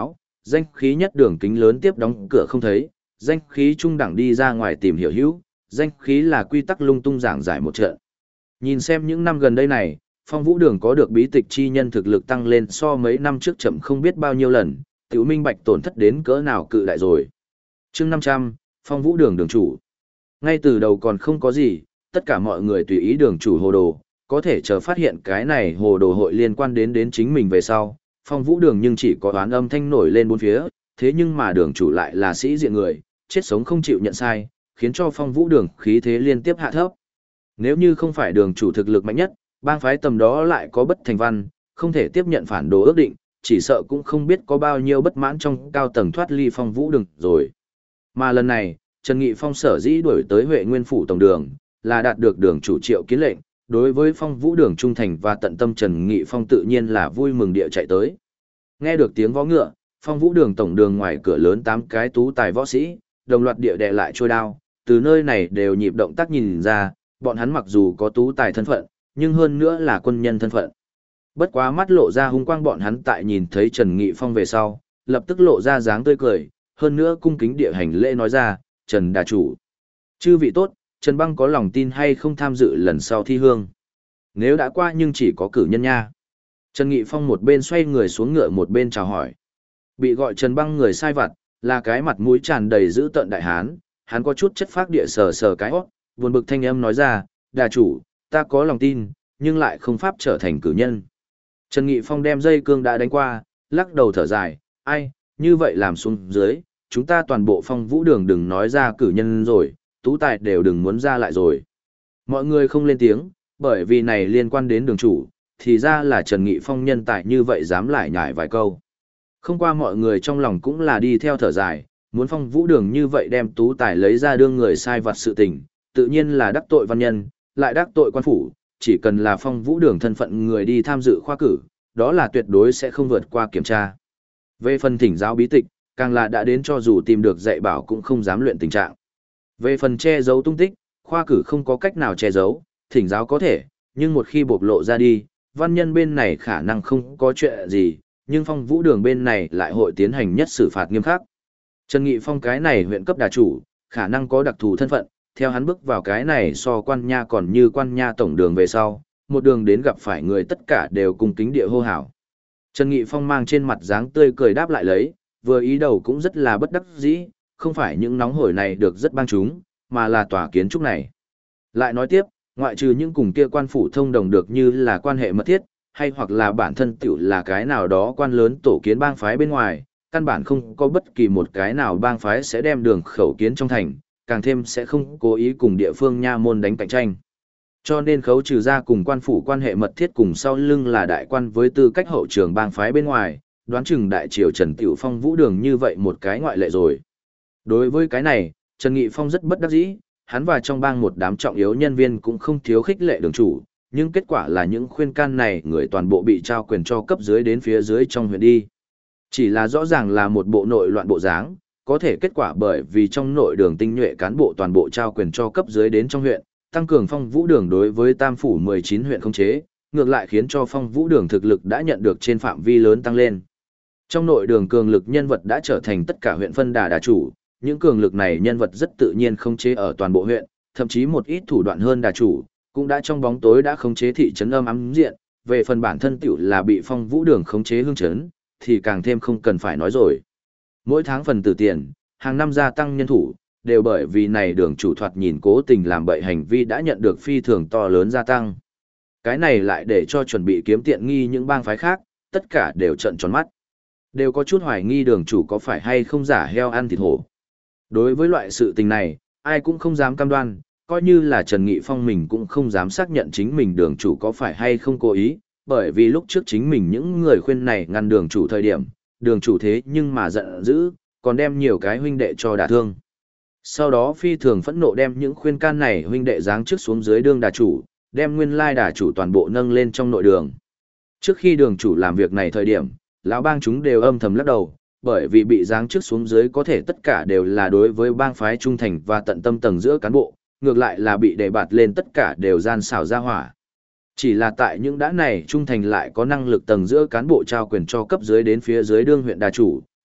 danh khí nhất đường kính lớn tiếp đóng cửa không thấy, danh khí trung đẳng đi ra ngoài tìm hiểu hữu, danh khí là quy tắc lung tung giảng giải một trận. Nhìn xem những năm gần đây này, Phong Vũ Đường có được bí tịch chi nhân thực lực tăng lên so mấy năm trước chậm không biết bao nhiêu lần, tiểu minh bạch tổn thất đến cỡ nào cự đại rồi. Chương 500, Phong Vũ Đường đường chủ. Ngay từ đầu còn không có gì, tất cả mọi người tùy ý đường chủ hồ đồ, có thể chờ phát hiện cái này hồ đồ hội liên quan đến chính mình về sau. Phong Vũ Đường nhưng chỉ có oán âm thanh nổi lên bốn phía, thế nhưng mà đường chủ lại là sĩ diện người, chết sống không chịu nhận sai, khiến cho Phong Vũ Đường khí thế liên tiếp hạ thấp. Nếu như không phải đường chủ thực lực mạnh nhất, bang phái tầm đó lại có bất thành văn, không thể tiếp nhận phản đồ ước định, chỉ sợ cũng không biết có bao nhiêu bất mãn trong cao tầng thoát ly Phong Vũ Đường rồi. Mà lần này, Trần Nghị Phong sở dĩ đuổi tới Huệ Nguyên phủ tổng đường, là đạt được đường chủ Triệu Kiến lệnh, đối với Phong Vũ Đường trung thành và tận tâm Trần Nghị Phong tự nhiên là vui mừng địa chạy tới. Nghe được tiếng vó ngựa, Phong Vũ Đường tổng đường ngoài cửa lớn 8 cái tú tài võ sĩ, đồng loạt địa đè lại trôi đao, từ nơi này đều nhịp động tác nhìn ra, bọn hắn mặc dù có tú tài thân phận, nhưng hơn nữa là quân nhân thân phận. Bất quá mắt lộ ra hung quang bọn hắn tại nhìn thấy Trần Nghị Phong về sau, lập tức lộ ra dáng tươi cười, hơn nữa cung kính địa hành lễ nói ra, Trần đà chủ. Chư vị tốt, Trần Băng có lòng tin hay không tham dự lần sau thi hương? Nếu đã qua nhưng chỉ có cử nhân nha. Trần Nghị Phong một bên xoay người xuống ngựa một bên chào hỏi. Bị gọi Trần Băng người sai vặt, là cái mặt mũi tràn đầy dữ tợn đại hán, hắn có chút chất phác địa sờ sờ cái hót, buồn bực thanh âm nói ra, đà chủ, ta có lòng tin, nhưng lại không pháp trở thành cử nhân. Trần Nghị Phong đem dây cương đã đánh qua, lắc đầu thở dài, ai, như vậy làm xuống dưới, chúng ta toàn bộ Phong Vũ Đường đừng nói ra cử nhân rồi, tú tài đều đừng muốn ra lại rồi. Mọi người không lên tiếng, bởi vì này liên quan đến đường chủ, thì ra là Trần Nghị Phong nhân tài như vậy dám lại nhải vài câu. Không qua mọi người trong lòng cũng là đi theo thở dài, muốn Phong Vũ Đường như vậy đem tú tài lấy ra đương người sai vặt sự tình, tự nhiên là đắc tội văn nhân, lại đắc tội quan phủ, chỉ cần là Phong Vũ Đường thân phận người đi tham dự khoa cử, đó là tuyệt đối sẽ không vượt qua kiểm tra. Về phần thỉnh giáo bí tịch, càng là đã đến cho dù tìm được dạy bảo cũng không dám luyện tình trạng. Về phần che giấu tung tích, khoa cử không có cách nào che giấu, thỉnh giáo có thể, nhưng một khi bộc lộ ra đi, văn nhân bên này khả năng không có chuyện gì, nhưng Phong Vũ Đường bên này lại hội tiến hành nhất xử phạt nghiêm khắc. Trần Nghị Phong cái này huyện cấp đà chủ, khả năng có đặc thù thân phận, theo hắn bước vào cái này so quan nha còn như quan nha tổng đường về sau, một đường đến gặp phải người tất cả đều cùng kính địa hô hào. Trần Nghị Phong mang trên mặt dáng tươi cười đáp lại lấy, vừa ý đầu cũng rất là bất đắc dĩ, không phải những nóng hổi này được rất bang chúng, mà là tòa kiến trúc này. Lại nói tiếp, ngoại trừ những cùng kia quan phủ thông đồng được như là quan hệ mật thiết, hay hoặc là bản thân tiểu là cái nào đó quan lớn tổ kiến bang phái bên ngoài, căn bản không có bất kỳ một cái nào bang phái sẽ đem đường khẩu kiến trong thành, càng thêm sẽ không cố ý cùng địa phương nha môn đánh cạnh tranh. Cho nên khấu trừ ra cùng quan phủ quan hệ mật thiết cùng sau lưng là đại quan với tư cách hậu trường bang phái bên ngoài, đoán chừng đại triều Trần Tiểu Phong Vũ Đường như vậy một cái ngoại lệ rồi. Đối với cái này, Trần Nghị Phong rất bất đắc dĩ, hắn và trong bang một đám trọng yếu nhân viên cũng không thiếu khích lệ đường chủ, nhưng kết quả là những khuyên can này người toàn bộ bị trao quyền cho cấp dưới đến phía dưới trong huyện đi. Chỉ là rõ ràng là một bộ nội loạn bộ dáng, có thể kết quả bởi vì trong nội đường tinh nhuệ cán bộ toàn bộ trao quyền cho cấp dưới đến trong huyện, tăng cường Phong Vũ Đường đối với tam phủ 19 huyện khống chế, ngược lại khiến cho Phong Vũ Đường thực lực đã nhận được trên phạm vi lớn tăng lên. Trong nội đường cường lực nhân vật đã trở thành tất cả huyện phân đà chủ, những cường lực này nhân vật rất tự nhiên khống chế ở toàn bộ huyện, thậm chí một ít thủ đoạn hơn đà chủ, cũng đã trong bóng tối đã khống chế thị trấn âm ấm diện, về phần bản thân tiểu là bị Phong Vũ Đường khống chế hương trấn, thì càng thêm không cần phải nói rồi. Mỗi tháng phần tử tiền, hàng năm gia tăng nhân thủ, đều bởi vì này đường chủ thoạt nhìn cố tình làm bậy hành vi đã nhận được phi thường to lớn gia tăng. Cái này lại để cho chuẩn bị kiếm tiện nghi những bang phái khác, tất cả đều trợn tròn mắt. Đều có chút hoài nghi đường chủ có phải hay không giả heo ăn thịt hổ. Đối với loại sự tình này, ai cũng không dám cam đoan, coi như là Trần Nghị Phong mình cũng không dám xác nhận chính mình đường chủ có phải hay không cố ý, bởi vì lúc trước chính mình những người khuyên này ngăn đường chủ thời điểm, đường chủ thế nhưng mà giận dữ, còn đem nhiều cái huynh đệ cho đả thương. Sau đó phi thường phẫn nộ đem những khuyên can này huynh đệ giáng trước xuống dưới đương đà chủ, đem nguyên lai đà chủ toàn bộ nâng lên trong nội đường. Trước khi đường chủ làm việc này thời điểm, lão bang chúng đều âm thầm lắc đầu, bởi vì bị giáng trước xuống dưới có thể tất cả đều là đối với bang phái trung thành và tận tâm tầng giữa cán bộ, ngược lại là bị đề bạt lên tất cả đều gian xảo ra hỏa. Chỉ là tại những đã này trung thành lại có năng lực tầng giữa cán bộ trao quyền cho cấp dưới đến phía dưới đương huyện đà chủ,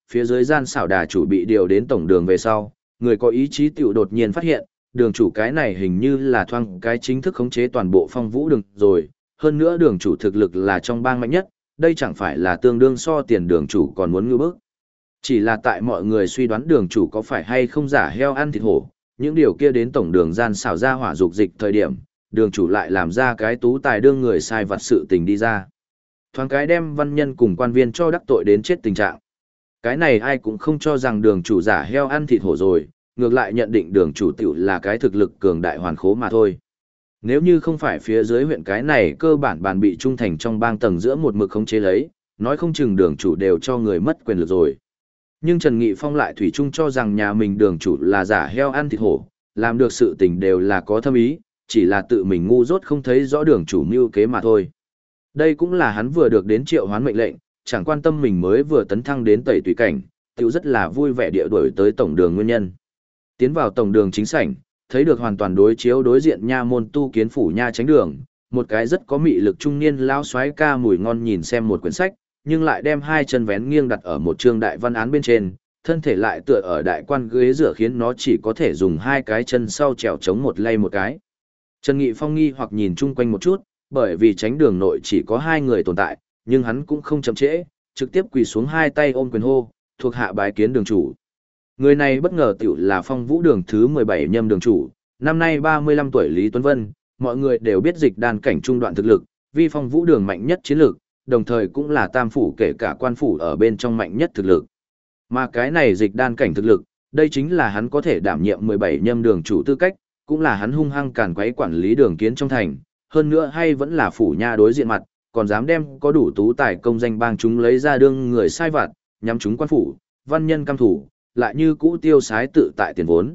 phía dưới gian xảo đà chủ bị điều đến tổng đường về sau, người có ý chí tiểu đột nhiên phát hiện, đường chủ cái này hình như là thoang cái chính thức khống chế toàn bộ Phong Vũ đường rồi, hơn nữa đường chủ thực lực là trong bang mạnh nhất, đây chẳng phải là tương đương so tiền đường chủ còn muốn ngư bức. Chỉ là tại mọi người suy đoán đường chủ có phải hay không giả heo ăn thịt hổ, những điều kia đến tổng đường gian xảo ra hỏa dục dịch thời điểm, đường chủ lại làm ra cái tú tài đương người sai vặt sự tình đi ra. Thoáng cái đem văn nhân cùng quan viên cho đắc tội đến chết tình trạng. Cái này ai cũng không cho rằng đường chủ giả heo ăn thịt hổ rồi, ngược lại nhận định đường chủ tiểu là cái thực lực cường đại hoàn khố mà thôi. Nếu như không phải phía dưới huyện cái này cơ bản bàn bị trung thành trong bang tầng giữa một mực khống chế lấy, nói không chừng đường chủ đều cho người mất quyền lực rồi. Nhưng Trần Nghị Phong lại thủy chung cho rằng nhà mình đường chủ là giả heo ăn thịt hổ, làm được sự tình đều là có thâm ý, chỉ là tự mình ngu dốt không thấy rõ đường chủ mưu kế mà thôi. Đây cũng là hắn vừa được đến triệu hoán mệnh lệnh, chẳng quan tâm mình mới vừa tấn thăng đến tẩy tùy cảnh, tiểu rất là vui vẻ địa đuổi tới tổng đường nguyên nhân. Tiến vào tổng đường chính sảnh, thấy được hoàn toàn đối chiếu đối diện nha môn tu kiến phủ nha tránh đường, một cái rất có mị lực trung niên lao xoái ca mùi ngon nhìn xem một quyển sách, nhưng lại đem hai chân vén nghiêng đặt ở một chương đại văn án bên trên, thân thể lại tựa ở đại quan ghế dựa khiến nó chỉ có thể dùng hai cái chân sau trèo chống một lay một cái. Trần Nghị Phong nghi hoặc nhìn chung quanh một chút, bởi vì tránh đường nội chỉ có hai người tồn tại, nhưng hắn cũng không chậm trễ, trực tiếp quỳ xuống hai tay ôm quyền hô, thuộc hạ bái kiến đường chủ. Người này bất ngờ tiểu là Phong Vũ đường thứ 17 nhâm đường chủ, năm nay 35 tuổi Lý Tuấn Vân, mọi người đều biết dịch đan cảnh trung đoạn thực lực, vì Phong Vũ đường mạnh nhất chiến lực, đồng thời cũng là tam phủ kể cả quan phủ ở bên trong mạnh nhất thực lực. Mà cái này dịch đan cảnh thực lực, đây chính là hắn có thể đảm nhiệm 17 nhâm đường chủ tư cách, cũng là hắn hung hăng càn quấy quản lý đường kiến trong thành, hơn nữa hay vẫn là phủ nha đối diện mặt, còn dám đem có đủ tú tài công danh bang chúng lấy ra đương người sai vặt, nhắm chúng quan phủ, văn nhân cam thủ, lại như cũ tiêu sái tự tại tiền vốn.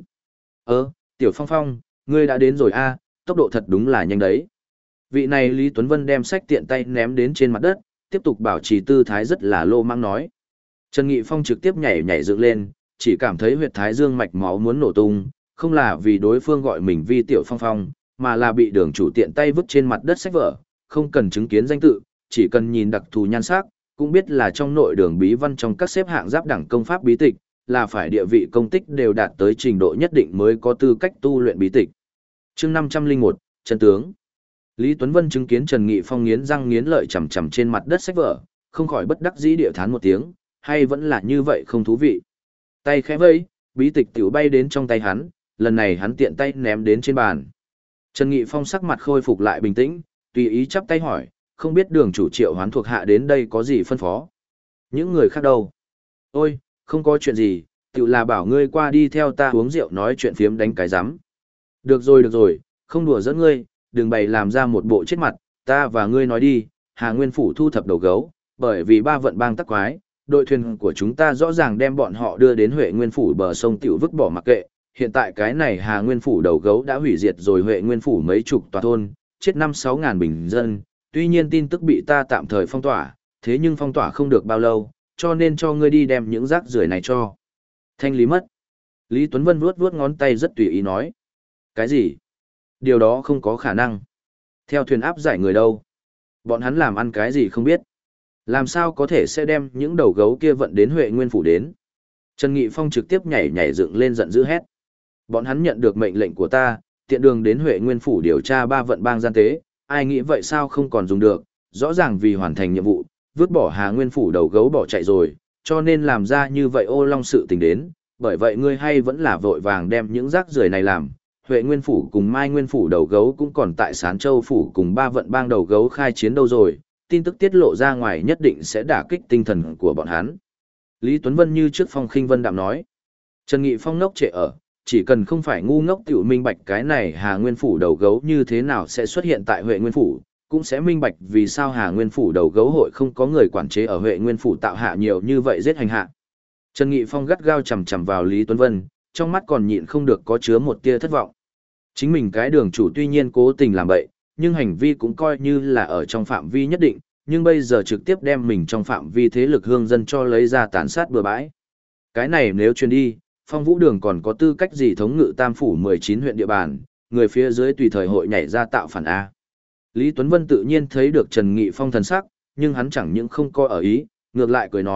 Tiểu Phong Phong, ngươi đã đến rồi a, tốc độ thật đúng là nhanh đấy. Vị này Lý Tuấn Vân đem sách tiện tay ném đến trên mặt đất, tiếp tục bảo trì tư thái rất là lô mang nói. Trần Nghị Phong trực tiếp nhảy nhảy dựng lên, chỉ cảm thấy huyệt thái dương mạch máu muốn nổ tung, không là vì đối phương gọi mình vi Tiểu Phong Phong, mà là bị đường chủ tiện tay vứt trên mặt đất sách vở, không cần chứng kiến danh tự, chỉ cần nhìn đặc thù nhan sắc, cũng biết là trong nội đường bí văn trong các xếp hạng giáp đẳng công pháp bí tịch, là phải địa vị công tích đều đạt tới trình độ nhất định mới có tư cách tu luyện bí tịch. Chương 501, chân tướng. Lý Tuấn Vân chứng kiến Trần Nghị Phong nghiến răng nghiến lợi chằm chằm trên mặt đất sách vở, không khỏi bất đắc dĩ địa thán một tiếng, hay vẫn là như vậy không thú vị. Tay khẽ vẫy, bí tịch tiểu bay đến trong tay hắn, lần này hắn tiện tay ném đến trên bàn. Trần Nghị Phong sắc mặt khôi phục lại bình tĩnh, tùy ý chắp tay hỏi, không biết đường chủ triệu hoán thuộc hạ đến đây có gì phân phó. Những người khác đâu? Ôi, không có chuyện gì, tiểu là bảo ngươi qua đi theo ta uống rượu nói chuyện phiếm đánh cái rắm. Được rồi, không đùa giỡn ngươi, đừng bày làm ra một bộ chết mặt, ta và ngươi nói đi, Hà Nguyên Phủ thu thập đầu gấu, bởi vì ba vận bang tắc quái, đội thuyền của chúng ta rõ ràng đem bọn họ đưa đến Huệ Nguyên Phủ bờ sông tiểu vứt bỏ mặc kệ, hiện tại cái này Hà Nguyên Phủ đầu gấu đã hủy diệt rồi Huệ Nguyên Phủ mấy chục tòa thôn, chết 5-6 ngàn bình dân, tuy nhiên tin tức bị ta tạm thời phong tỏa, thế nhưng phong tỏa không được bao lâu, cho nên cho ngươi đi đem những rác rưởi này cho thanh lý mất. Lý Tuấn Vân vuốt vuốt ngón tay rất tùy ý nói. Cái gì? Điều đó không có khả năng. Theo thuyền áp giải người đâu? Bọn hắn làm ăn cái gì không biết? Làm sao có thể sẽ đem những đầu gấu kia vận đến Huệ Nguyên Phủ đến? Trần Nghị Phong trực tiếp nhảy nhảy dựng lên giận dữ hét. Bọn hắn nhận được mệnh lệnh của ta, tiện đường đến Huệ Nguyên Phủ điều tra ba vận bang gian tế, ai nghĩ vậy sao không còn dùng được, rõ ràng vì hoàn thành nhiệm vụ, vứt bỏ Hà Nguyên Phủ đầu gấu bỏ chạy rồi, cho nên làm ra như vậy ô long sự tình đến, bởi vậy ngươi hay vẫn là vội vàng đem những rác rưởi này làm. Huệ Nguyên Phủ cùng Mai Nguyên Phủ đầu gấu cũng còn tại Sán Châu Phủ cùng ba vận bang đầu gấu khai chiến đâu rồi, tin tức tiết lộ ra ngoài nhất định sẽ đả kích tinh thần của bọn hắn. Lý Tuấn Vân như trước Phong Khinh Vân đạm nói. Trần Nghị Phong ngốc trệ ở, chỉ cần không phải ngu ngốc tiểu minh bạch cái này Hà Nguyên Phủ đầu gấu như thế nào sẽ xuất hiện tại Huệ Nguyên Phủ, cũng sẽ minh bạch vì sao Hà Nguyên Phủ đầu gấu hội không có người quản chế ở Huệ Nguyên Phủ tạo hạ nhiều như vậy giết hành hạ. Trần Nghị Phong gắt gao chằm chằm vào Lý Tuấn Vân, trong mắt còn nhịn không được có chứa một tia thất vọng. Chính mình cái đường chủ tuy nhiên cố tình làm bậy, nhưng hành vi cũng coi như là ở trong phạm vi nhất định, nhưng bây giờ trực tiếp đem mình trong phạm vi thế lực hương dân cho lấy ra tàn sát bừa bãi. Cái này nếu truyền đi, Phong Vũ Đường còn có tư cách gì thống ngự Tam Phủ 19 huyện địa bàn, người phía dưới tùy thời hội nhảy ra tạo phản A. Lý Tuấn Vân tự nhiên thấy được Trần Nghị Phong thần sắc, nhưng hắn chẳng những không coi ở ý, ngược lại cười nói,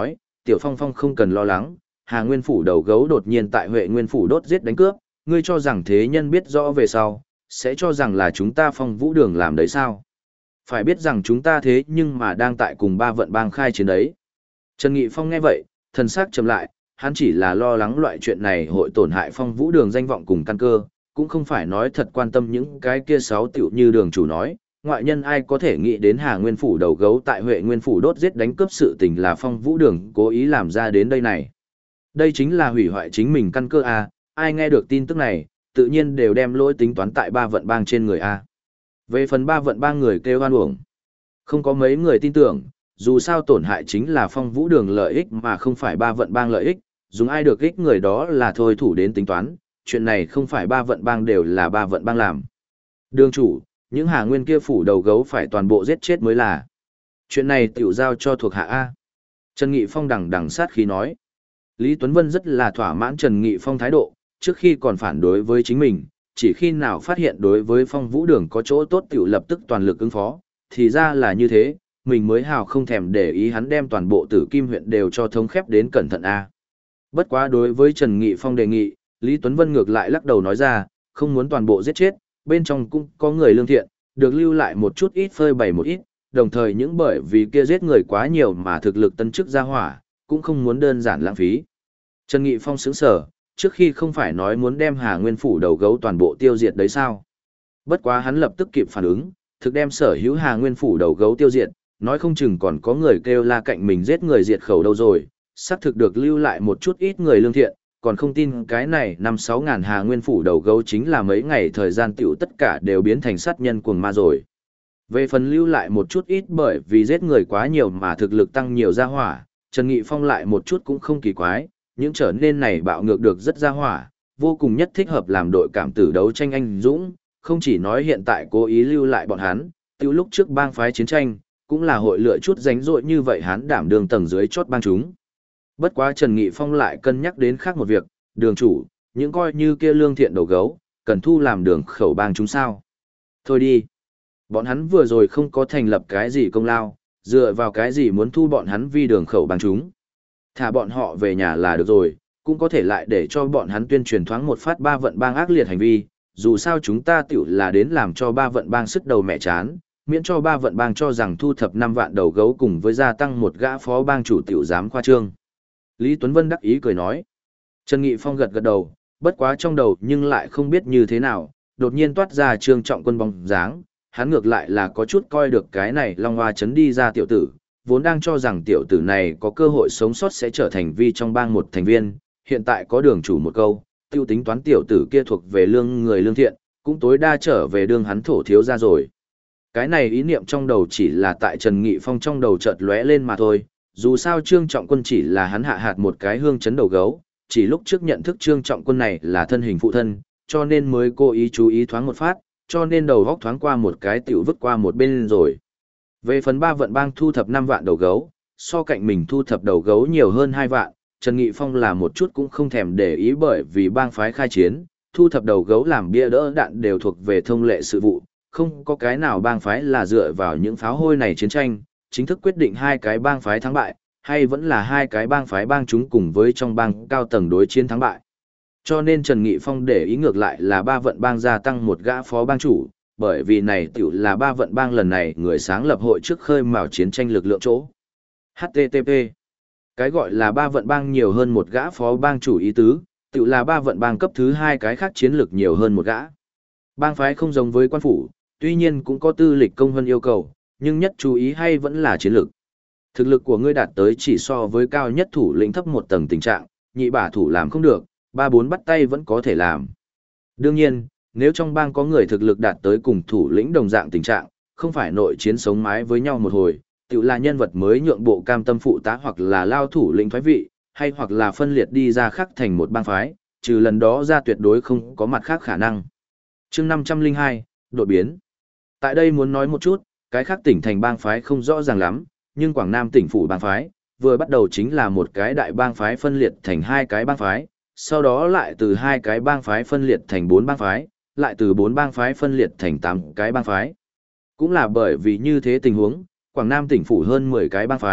Tiểu Phong Phong không cần lo lắng, Hà Nguyên phủ đầu gấu đột nhiên tại Huệ Nguyên phủ đốt giết đánh cướp, ngươi cho rằng thế nhân biết rõ về sau, sẽ cho rằng là chúng ta Phong Vũ Đường làm đấy sao? Phải biết rằng chúng ta thế nhưng mà đang tại cùng ba vận bang khai chiến đấy. Trần Nghị Phong nghe vậy, thần sắc trầm lại, hắn chỉ là lo lắng loại chuyện này hội tổn hại Phong Vũ Đường danh vọng cùng căn cơ, cũng không phải nói thật quan tâm những cái kia sáu tiểu như đường chủ nói, ngoại nhân ai có thể nghĩ đến Hà Nguyên phủ đầu gấu tại Huệ Nguyên phủ đốt giết đánh cướp sự tình là Phong Vũ Đường cố ý làm ra đến đây này. Đây chính là hủy hoại chính mình căn cơ a, ai nghe được tin tức này, tự nhiên đều đem lỗi tính toán tại ba vận bang trên người a. Về phần ba vận bang người kêu oan uổng, không có mấy người tin tưởng, dù sao tổn hại chính là Phong Vũ Đường lợi ích mà không phải ba vận bang lợi ích, dùng ai được ích người đó là thôi thủ đến tính toán, chuyện này không phải ba vận bang đều là ba vận bang làm. Đường chủ, những Hà Nguyên kia phủ đầu gấu phải toàn bộ giết chết mới là. Chuyện này tiểu giao cho thuộc hạ A. Trần Nghị Phong đằng đằng sát khí nói. Lý Tuấn Vân rất là thỏa mãn Trần Nghị Phong thái độ, trước khi còn phản đối với chính mình, chỉ khi nào phát hiện đối với Phong Vũ Đường có chỗ tốt tiểu lập tức toàn lực ứng phó, thì ra là như thế, mình mới hào không thèm để ý hắn đem toàn bộ Tử Kim huyện đều cho thống khép đến cẩn thận A. Bất quá đối với Trần Nghị Phong đề nghị, Lý Tuấn Vân ngược lại lắc đầu nói ra, không muốn toàn bộ giết chết, bên trong cũng có người lương thiện, được lưu lại một chút ít phơi bày một ít, đồng thời những bởi vì kia giết người quá nhiều mà thực lực tân chức ra hỏa, cũng không muốn đơn giản lãng phí. Trần Nghị Phong sững sờ, trước khi không phải nói muốn đem Hà Nguyên phủ đầu gấu toàn bộ tiêu diệt đấy sao? Bất quá hắn lập tức kịp phản ứng, thực đem sở hữu Hà Nguyên phủ đầu gấu tiêu diệt, nói không chừng còn có người kêu la cạnh mình giết người diệt khẩu đâu rồi, xác thực được lưu lại một chút ít người lương thiện, còn không tin cái này 5-6 ngàn Hà Nguyên phủ đầu gấu chính là mấy ngày thời gian tiểu tất cả đều biến thành sát nhân cuồng ma rồi. Về phần lưu lại một chút ít bởi vì giết người quá nhiều mà thực lực tăng nhiều ra hỏa, Trần Nghị Phong lại một chút cũng không kỳ quái, những trở nên này bạo ngược được rất ra hỏa, vô cùng nhất thích hợp làm đội cảm tử đấu tranh anh dũng, không chỉ nói hiện tại cố ý lưu lại bọn hắn, tiêu lúc trước bang phái chiến tranh, cũng là hội lựa chút ránh rỗi như vậy hắn đảm đường tầng dưới chốt bang chúng. Bất quá Trần Nghị Phong lại cân nhắc đến khác một việc, đường chủ, những coi như kia lương thiện đầu gấu, cần thu làm đường khẩu bang chúng sao. Thôi đi. Bọn hắn vừa rồi không có thành lập cái gì công lao, dựa vào cái gì muốn thu bọn hắn vi đường khẩu bang chúng. Thả bọn họ về nhà là được rồi, cũng có thể lại để cho bọn hắn tuyên truyền thoáng một phát ba vận bang ác liệt hành vi, dù sao chúng ta tiểu là đến làm cho ba vận bang sức đầu mẹ chán, miễn cho ba vận bang cho rằng thu thập 5 vạn đầu gấu cùng với gia tăng một gã phó bang chủ tiểu dám khoa trương. Lý Tuấn Vân đắc ý cười nói. Trần Nghị Phong gật gật đầu, bất quá trong đầu nhưng lại không biết như thế nào, đột nhiên toát ra Trương Trọng Quân bóng dáng, hắn ngược lại là có chút coi được cái này Long Hoa chấn đi ra tiểu tử, vốn đang cho rằng tiểu tử này có cơ hội sống sót sẽ trở thành vi trong bang một thành viên, hiện tại có đường chủ một câu, tiêu tính toán tiểu tử kia thuộc về lương người lương thiện, cũng tối đa trở về đường hắn thổ thiếu ra rồi. Cái này ý niệm trong đầu chỉ là tại Trần Nghị Phong trong đầu chợt lóe lên mà thôi, dù sao Trương Trọng Quân chỉ là hắn hạ hạt một cái hương chấn đầu gấu, chỉ lúc trước nhận thức Trương Trọng Quân này là thân hình phụ thân, cho nên mới cố ý chú ý thoáng một phát, cho nên đầu góc thoáng qua một cái tiểu vứt qua một bên rồi. Về phần ba vận bang thu thập 5 vạn đầu gấu, so cạnh mình thu thập đầu gấu nhiều hơn 2 vạn, Trần Nghị Phong là một chút cũng không thèm để ý bởi vì bang phái khai chiến, thu thập đầu gấu làm bia đỡ đạn đều thuộc về thông lệ sự vụ, không có cái nào bang phái là dựa vào những pháo hôi này chiến tranh, chính thức quyết định hai cái bang phái thắng bại, hay vẫn là hai cái bang phái bang chúng cùng với trong bang cao tầng đối chiến thắng bại. Cho nên Trần Nghị Phong để ý ngược lại là ba vận bang gia tăng một gã phó bang chủ, bởi vì này tiểu là ba vận bang lần này người sáng lập hội trước khơi mào chiến tranh lực lượng chỗ. HTTP. Cái gọi là ba vận bang nhiều hơn một gã phó bang chủ ý tứ, tiểu là ba vận bang cấp thứ hai cái khác chiến lược nhiều hơn một gã. Bang phái không giống với quan phủ, tuy nhiên cũng có tư lịch công hơn yêu cầu, nhưng nhất chú ý hay vẫn là chiến lược. Thực lực của ngươi đạt tới chỉ so với cao nhất thủ lĩnh thấp một tầng tình trạng, nhị bả thủ làm không được, ba bốn bắt tay vẫn có thể làm. Đương nhiên, nếu trong bang có người thực lực đạt tới cùng thủ lĩnh đồng dạng tình trạng, không phải nội chiến sống mái với nhau một hồi, tự là nhân vật mới nhượng bộ cam tâm phụ tá hoặc là lao thủ lĩnh thoái vị, hay hoặc là phân liệt đi ra khác thành một bang phái, trừ lần đó ra tuyệt đối không có mặt khác khả năng. Chương 502, đột biến. Tại đây muốn nói một chút, cái khác tỉnh thành bang phái không rõ ràng lắm, nhưng Quảng Nam tỉnh phủ bang phái, vừa bắt đầu chính là một cái đại bang phái phân liệt thành hai cái bang phái, sau đó lại từ hai cái bang phái phân liệt thành 4 bang phái, lại từ 4 bang phái phân liệt thành 8 cái bang phái. Cũng là bởi vì như thế tình huống, Quảng Nam tỉnh phủ hơn 10 cái bang phái,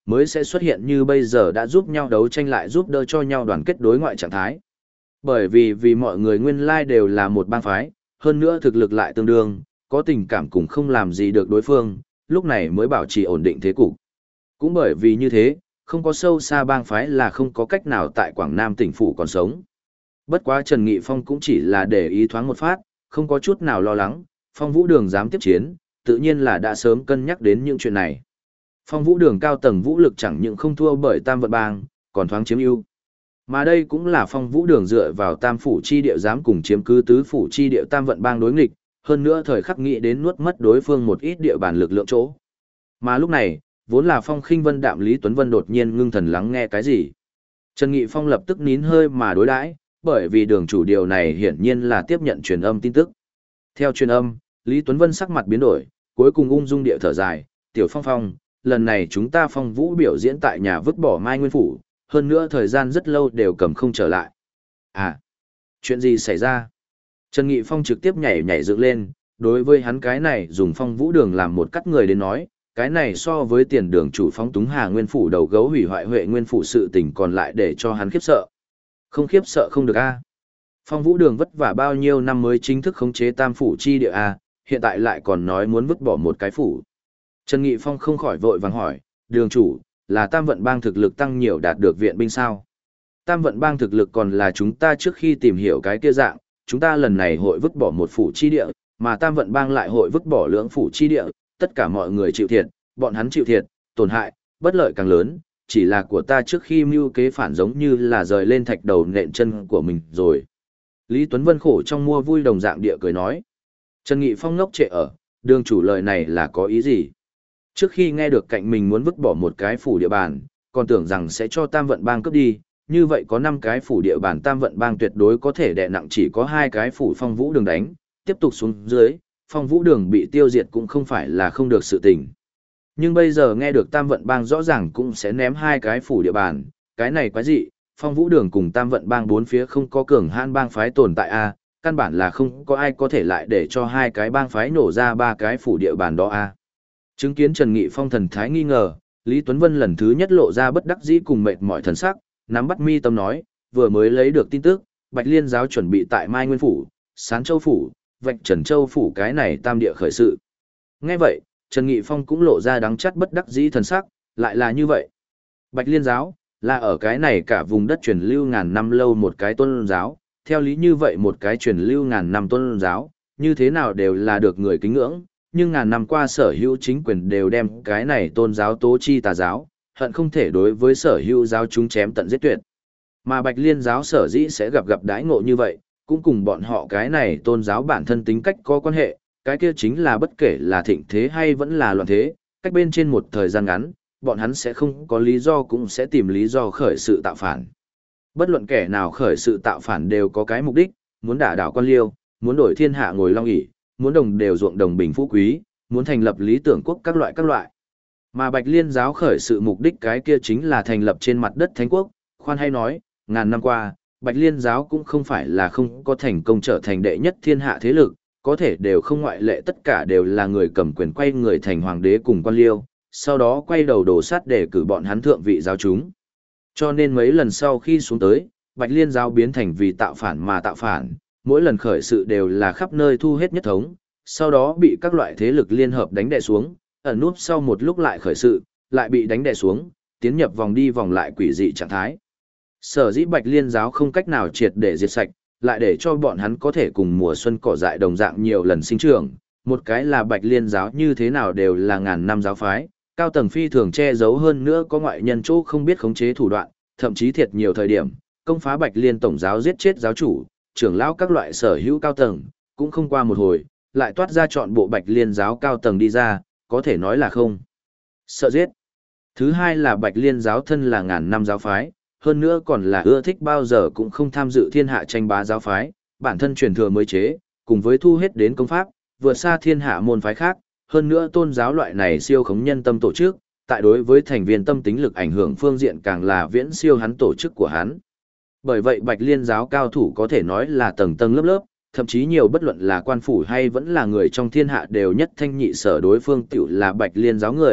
mới sẽ xuất hiện như bây giờ đã giúp nhau đấu tranh lại giúp đỡ cho nhau đoàn kết đối ngoại trạng thái. Bởi vì mọi người nguyên lai đều là một bang phái, hơn nữa thực lực lại tương đương, có tình cảm cùng không làm gì được đối phương, lúc này mới bảo trì ổn định thế cục. Cũng bởi vì như thế, không có sâu xa bang phái là không có cách nào tại Quảng Nam tỉnh phủ còn sống. Bất quá Trần Nghị Phong cũng chỉ là để ý thoáng một phát, không có chút nào lo lắng, Phong Vũ Đường dám tiếp chiến, tự nhiên là đã sớm cân nhắc đến những chuyện này. Phong Vũ Đường cao tầng vũ lực chẳng những không thua bởi Tam Vận Bang, còn thoáng chiếm ưu. Mà đây cũng là Phong Vũ Đường dựa vào Tam phủ chi địa dám cùng chiếm cứ tứ phủ chi địa Tam Vận Bang đối nghịch, hơn nữa thời khắc nghĩ đến nuốt mất đối phương một ít địa bàn lực lượng chỗ. Mà lúc này, vốn là Phong Khinh Vân đạm Lý Tuấn Vân đột nhiên ngưng thần lắng nghe cái gì. Trần Nghị Phong lập tức nín hơi mà đối đãi, bởi vì đường chủ điều này hiển nhiên là tiếp nhận truyền âm tin tức. Theo truyền âm, Lý Tuấn Vân sắc mặt biến đổi, cuối cùng ung dung địa thở dài, "Tiểu Phong Phong, lần này chúng ta Phong Vũ biểu diễn tại nhà vứt bỏ Mai Nguyên phủ, hơn nữa thời gian rất lâu đều cầm không trở lại." "À, chuyện gì xảy ra?" Trần Nghị Phong trực tiếp nhảy dựng lên, đối với hắn cái này dùng Phong Vũ đường làm một cắt người đến nói, cái này so với tiền đường chủ phóng túng Hà Nguyên phủ đầu gấu hủy hoại Huệ Nguyên phủ sự tình còn lại để cho hắn khiếp sợ. Không khiếp sợ không được a. Phong Vũ đường vất vả bao nhiêu năm mới chính thức khống chế Tam phủ chi địa a, hiện tại lại còn nói muốn vứt bỏ một cái phủ. Trần Nghị Phong không khỏi vội vàng hỏi, "Đường chủ, là Tam Vận Bang thực lực tăng nhiều đạt được viện binh sao?" "Tam Vận Bang thực lực còn là chúng ta trước khi tìm hiểu cái kia dạng, chúng ta lần này hội vứt bỏ một phủ chi địa, mà Tam Vận Bang lại hội vứt bỏ lưỡng phủ chi địa, tất cả mọi người chịu thiệt, bọn hắn chịu thiệt, tổn hại, bất lợi càng lớn, chỉ là của ta trước khi mưu kế phản giống như là rời lên thạch đầu nện chân của mình rồi." Lý Tuấn Vân khổ trong mua vui đồng dạng địa cười nói. Trần Nghị Phong ngốc trệ ở, đường chủ lời này là có ý gì? Trước khi nghe được cạnh mình muốn vứt bỏ một cái phủ địa bàn, còn tưởng rằng sẽ cho Tam Vận Bang cướp đi, như vậy có 5 cái phủ địa bàn Tam Vận Bang tuyệt đối có thể đè nặng, chỉ có 2 cái phủ Phong Vũ đường đánh, tiếp tục xuống dưới, Phong Vũ đường bị tiêu diệt cũng không phải là không được sự tình. Nhưng bây giờ nghe được Tam Vận Bang rõ ràng cũng sẽ ném 2 cái phủ địa bàn, cái này quái dị, Phong Vũ đường cùng Tam Vận Bang bốn phía không có cường hãn bang phái tồn tại a, căn bản là không có ai có thể lại để cho 2 cái bang phái nổ ra 3 cái phủ địa bàn đó a. Chứng kiến Trần Nghị Phong thần thái nghi ngờ, Lý Tuấn Vân lần thứ nhất lộ ra bất đắc dĩ cùng mệt mỏi thần sắc, nắm bắt mi tâm nói, vừa mới lấy được tin tức, Bạch Liên giáo chuẩn bị tại Mai Nguyên phủ, Sán Châu phủ, Vạch Trần Châu phủ cái này tam địa khởi sự. Nghe vậy, Trần Nghị Phong cũng lộ ra đắng chắt bất đắc dĩ thần sắc, lại là như vậy. Bạch Liên giáo là ở cái này cả vùng đất truyền lưu ngàn năm lâu một cái tôn giáo, theo lý như vậy một cái truyền lưu ngàn năm tôn giáo, như thế nào đều là được người kính ngưỡng, nhưng ngàn năm qua sở hữu chính quyền đều đem cái này tôn giáo tố chi tà giáo, hận không thể đối với sở hữu giáo chúng chém tận giết tuyệt. Mà Bạch Liên giáo sở dĩ sẽ gặp đãi ngộ như vậy, cũng cùng bọn họ cái này tôn giáo bản thân tính cách có quan hệ, cái kia chính là bất kể là thịnh thế hay vẫn là loạn thế, cách bên trên một thời gian ngắn, bọn hắn sẽ không có lý do cũng sẽ tìm lý do khởi sự tạo phản. Bất luận kẻ nào khởi sự tạo phản đều có cái mục đích, muốn đả đảo quan liêu, muốn đổi thiên hạ ngồi long ỷ, muốn đồng đều ruộng đồng bình phú quý, muốn thành lập lý tưởng quốc các loại. Mà Bạch Liên giáo khởi sự mục đích cái kia chính là thành lập trên mặt đất thánh quốc, khoan hay nói, ngàn năm qua, Bạch Liên giáo cũng không phải là không có thành công trở thành đệ nhất thiên hạ thế lực, có thể đều không ngoại lệ, tất cả đều là người cầm quyền quay người thành hoàng đế cùng quan liêu, sau đó quay đầu đổ sát để cử bọn hắn thượng vị giáo chúng. Cho nên mấy lần sau khi xuống tới, Bạch Liên giáo biến thành vì tạo phản mà tạo phản, mỗi lần khởi sự đều là khắp nơi thu hết nhất thống, sau đó bị các loại thế lực liên hợp đánh đè xuống, ẩn núp sau một lúc lại khởi sự, lại bị đánh đè xuống, tiến nhập vòng đi vòng lại quỷ dị trạng thái. Sở dĩ Bạch Liên giáo không cách nào triệt để diệt sạch, lại để cho bọn hắn có thể cùng mùa xuân cỏ dại đồng dạng nhiều lần sinh trưởng. Một cái là Bạch Liên giáo như thế nào đều là ngàn năm giáo phái, cao tầng phi thường che giấu, hơn nữa có ngoại nhân chỗ không biết khống chế thủ đoạn, thậm chí thiệt nhiều thời điểm, công phá Bạch Liên tổng giáo giết chết giáo chủ, trưởng lão các loại sở hữu cao tầng, cũng không qua một hồi, lại toát ra chọn bộ Bạch Liên giáo cao tầng đi ra, có thể nói là không sợ giết. Thứ hai là Bạch Liên giáo thân là ngàn năm giáo phái, hơn nữa còn là ưa thích bao giờ cũng không tham dự thiên hạ tranh bá giáo phái, bản thân truyền thừa mới chế, cùng với thu hết đến công pháp, vượt xa thiên hạ môn phái khác, hơn nữa tôn giáo loại này siêu khống nhân tâm tổ chức, tại đối với thành viên tâm tính lực ảnh hưởng phương diện càng là viễn siêu hắn tổ chức của hắn. Bởi vậy Bạch Liên giáo cao thủ có thể nói là tầng tầng lớp lớp, thậm chí nhiều bất luận là quan phủ hay vẫn là người trong thiên hạ đều nhất thanh nhị sở đối phương tiểu là Bạch Liên giáo người,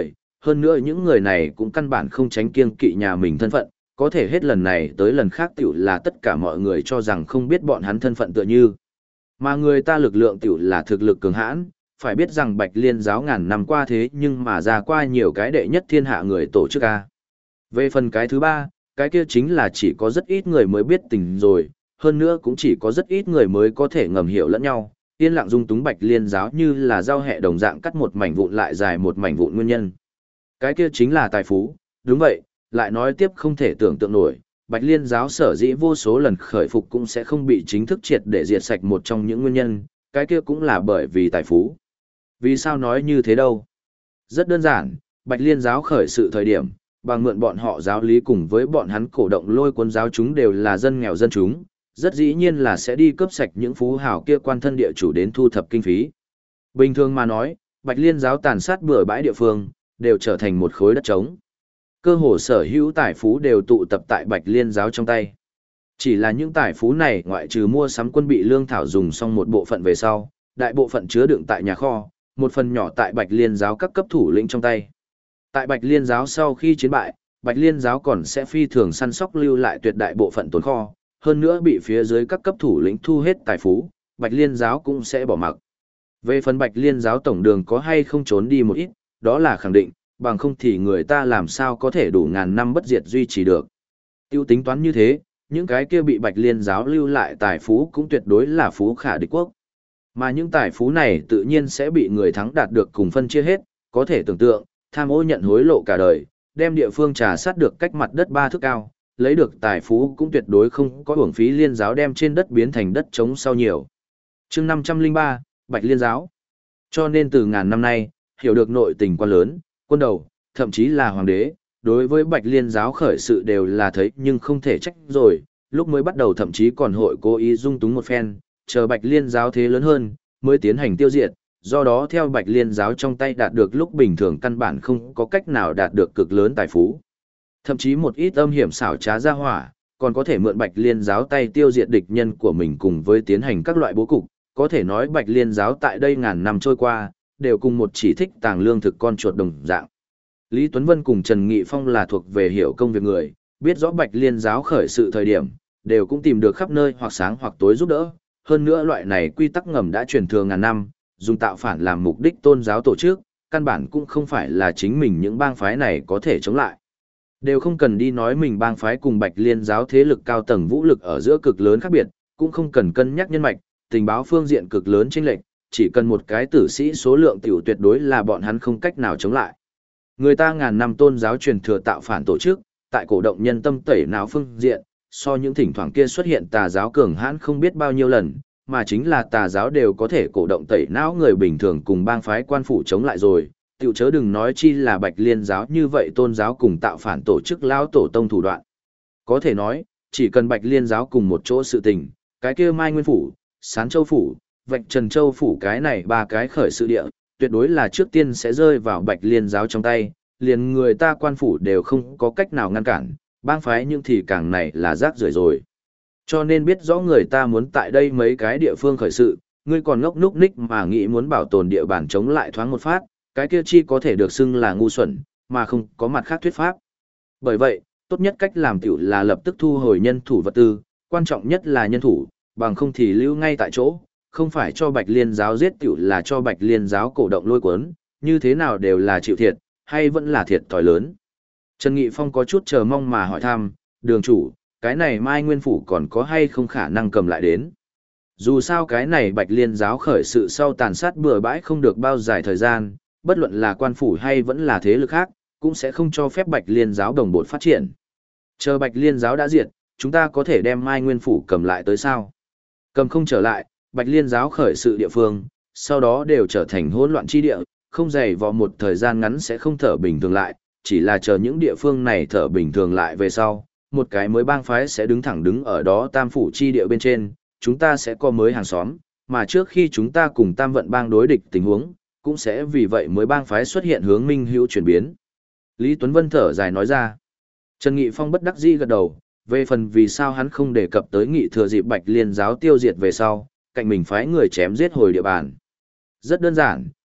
hơn nữa những người này cũng căn bản không tránh kiêng kỵ nhà mình thân phận, có thể hết lần này tới lần khác tiểu là tất cả mọi người cho rằng không biết bọn hắn thân phận tựa như. Mà người ta lực lượng tiểu là thực lực cường hãn, phải biết rằng Bạch Liên giáo ngàn năm qua thế nhưng mà ra qua nhiều cái đệ nhất thiên hạ người tổ chức a. Về phần cái thứ ba, cái kia chính là chỉ có rất ít người mới biết tình rồi, hơn nữa cũng chỉ có rất ít người mới có thể ngầm hiểu lẫn nhau. Yên lặng dung túng Bạch Liên giáo như là dao hẹ đồng dạng cắt một mảnh vụn lại dài một mảnh vụn nguyên nhân. Cái kia chính là tài phú, đúng vậy, lại nói tiếp không thể tưởng tượng nổi, Bạch Liên giáo sở dĩ vô số lần khởi phục cũng sẽ không bị chính thức triệt để diệt sạch một trong những nguyên nhân, cái kia cũng là bởi vì tài phú. Vì sao nói như thế đâu? Rất đơn giản, Bạch Liên giáo khởi sự thời điểm, bằng mượn bọn họ giáo lý cùng với bọn hắn cổ động lôi cuốn giáo chúng đều là dân nghèo dân chúng, rất dĩ nhiên là sẽ đi cướp sạch những phú hào kia quan thân địa chủ đến thu thập kinh phí. Bình thường mà nói, Bạch Liên giáo tàn sát bừa bãi địa phương, đều trở thành một khối đất trống. Cơ hồ sở hữu tài phú đều tụ tập tại Bạch Liên giáo trong tay. Chỉ là những tài phú này ngoại trừ mua sắm quân bị lương thảo dùng xong một bộ phận về sau, đại bộ phận chứa đựng tại nhà kho, một phần nhỏ tại Bạch Liên giáo các cấp thủ lĩnh trong tay. Tại Bạch Liên giáo sau khi chiến bại, Bạch Liên giáo còn sẽ phi thường săn sóc lưu lại tuyệt đại bộ phận tồn kho, hơn nữa bị phía dưới các cấp thủ lĩnh thu hết tài phú, Bạch Liên giáo cũng sẽ bỏ mặc. Về phần Bạch Liên giáo tổng đường có hay không trốn đi một ít, đó là khẳng định, bằng không thì người ta làm sao có thể đủ ngàn năm bất diệt duy trì được. Tiêu tính toán như thế, những cái kia bị Bạch Liên giáo lưu lại tài phú cũng tuyệt đối là phú khả địch quốc. Mà những tài phú này tự nhiên sẽ bị người thắng đạt được cùng phân chia hết, có thể tưởng tượng, tham ô nhận hối lộ cả đời, đem địa phương trà sát được cách mặt đất 3 thước cao, lấy được tài phú cũng tuyệt đối không có uổng phí Liên giáo đem trên đất biến thành đất trống sau nhiều. Chương 503, Bạch Liên giáo. Cho nên từ ngàn năm nay, hiểu được nội tình quan lớn, quân đầu, thậm chí là hoàng đế, đối với Bạch Liên giáo khởi sự đều là thấy nhưng không thể trách rồi, lúc mới bắt đầu thậm chí còn hội cố ý dung túng một phen, chờ Bạch Liên giáo thế lớn hơn, mới tiến hành tiêu diệt, do đó theo Bạch Liên giáo trong tay đạt được lúc bình thường căn bản không có cách nào đạt được cực lớn tài phú. Thậm chí một ít âm hiểm xảo trá ra hỏa, còn có thể mượn Bạch Liên giáo tay tiêu diệt địch nhân của mình cùng với tiến hành các loại bố cục, có thể nói Bạch Liên giáo tại đây ngàn năm trôi qua, đều cùng một chỉ thích tàng lương thực con chuột đồng dạng. Lý Tuấn Vân cùng Trần Nghị Phong là thuộc về hiểu công việc người, biết rõ Bạch Liên giáo khởi sự thời điểm, đều cũng tìm được khắp nơi hoặc sáng hoặc tối giúp đỡ. Hơn nữa loại này quy tắc ngầm đã truyền thừa ngàn năm, dùng tạo phản làm mục đích tôn giáo tổ chức, căn bản cũng không phải là chính mình những bang phái này có thể chống lại. Đều không cần đi nói mình bang phái cùng Bạch Liên giáo thế lực cao tầng vũ lực ở giữa cực lớn khác biệt, cũng không cần cân nhắc nhân mạch, tình báo phương diện cực lớn chênh lệch, chỉ cần một cái tử sĩ số lượng tiểu tuyệt đối là bọn hắn không cách nào chống lại. Người ta ngàn năm tôn giáo truyền thừa tạo phản tổ chức, tại cổ động nhân tâm tẩy não phương diện, so những thỉnh thoảng kia xuất hiện tà giáo cường hãn không biết bao nhiêu lần, mà chính là tà giáo đều có thể cổ động tẩy não người bình thường cùng bang phái quan phủ chống lại rồi, tiểu chớ đừng nói chi là Bạch Liên giáo như vậy tôn giáo cùng tạo phản tổ chức lão tổ tông thủ đoạn. Có thể nói, chỉ cần Bạch Liên giáo cùng một chỗ sự tình, cái kia Mai Nguyên phủ, Sán Châu phủ, Vạch Trần Châu phủ cái này ba cái khởi sự địa, tuyệt đối là trước tiên sẽ rơi vào Bạch Liên giáo trong tay, liền người ta quan phủ đều không có cách nào ngăn cản, bang phái nhưng thì càng này là rác rưởi rồi. Cho nên biết rõ người ta muốn tại đây mấy cái địa phương khởi sự, ngươi còn ngốc núc ních mà nghĩ muốn bảo tồn địa bàn chống lại thoáng một phát, cái kia chi có thể được xưng là ngu xuẩn, mà không có mặt khác thuyết pháp. Bởi vậy, tốt nhất cách làm tiểu là lập tức thu hồi nhân thủ vật tư, quan trọng nhất là nhân thủ, bằng không thì lưu ngay tại chỗ, không phải cho Bạch Liên giáo giết tiểu là cho Bạch Liên giáo cổ động lôi cuốn, như thế nào đều là chịu thiệt, hay vẫn là thiệt thòi lớn. Trần Nghị Phong có chút chờ mong mà hỏi thăm, đường chủ, cái này Mai Nguyên Phủ còn có hay không khả năng cầm lại đến. Dù sao cái này Bạch Liên giáo khởi sự sau tàn sát bừa bãi không được bao dài thời gian, bất luận là quan phủ hay vẫn là thế lực khác, cũng sẽ không cho phép Bạch Liên giáo đồng bộ phát triển. Chờ Bạch Liên giáo đã diệt, chúng ta có thể đem Mai Nguyên Phủ cầm lại tới sao? Cầm không trở lại, Bạch Liên giáo khởi sự địa phương, sau đó đều trở thành hỗn loạn chi địa, không dày vò một thời gian ngắn sẽ không thở bình thường lại, chỉ là chờ những địa phương này thở bình thường lại về sau, một cái mới bang phái sẽ đứng thẳng đứng ở đó tam phủ chi địa bên trên, chúng ta sẽ có mới hàng xóm, mà trước khi chúng ta cùng tam vận bang đối địch tình huống, cũng sẽ vì vậy mới bang phái xuất hiện hướng minh hữu chuyển biến. Lý Tuấn Vân thở dài nói ra. Trần Nghị Phong bất đắc dĩ gật đầu, về phần vì sao hắn không đề cập tới nghị thừa dịp Bạch Liên giáo tiêu diệt về sau, cạnh mình phái người chém giết hồi địa bàn. Rất đơn giản,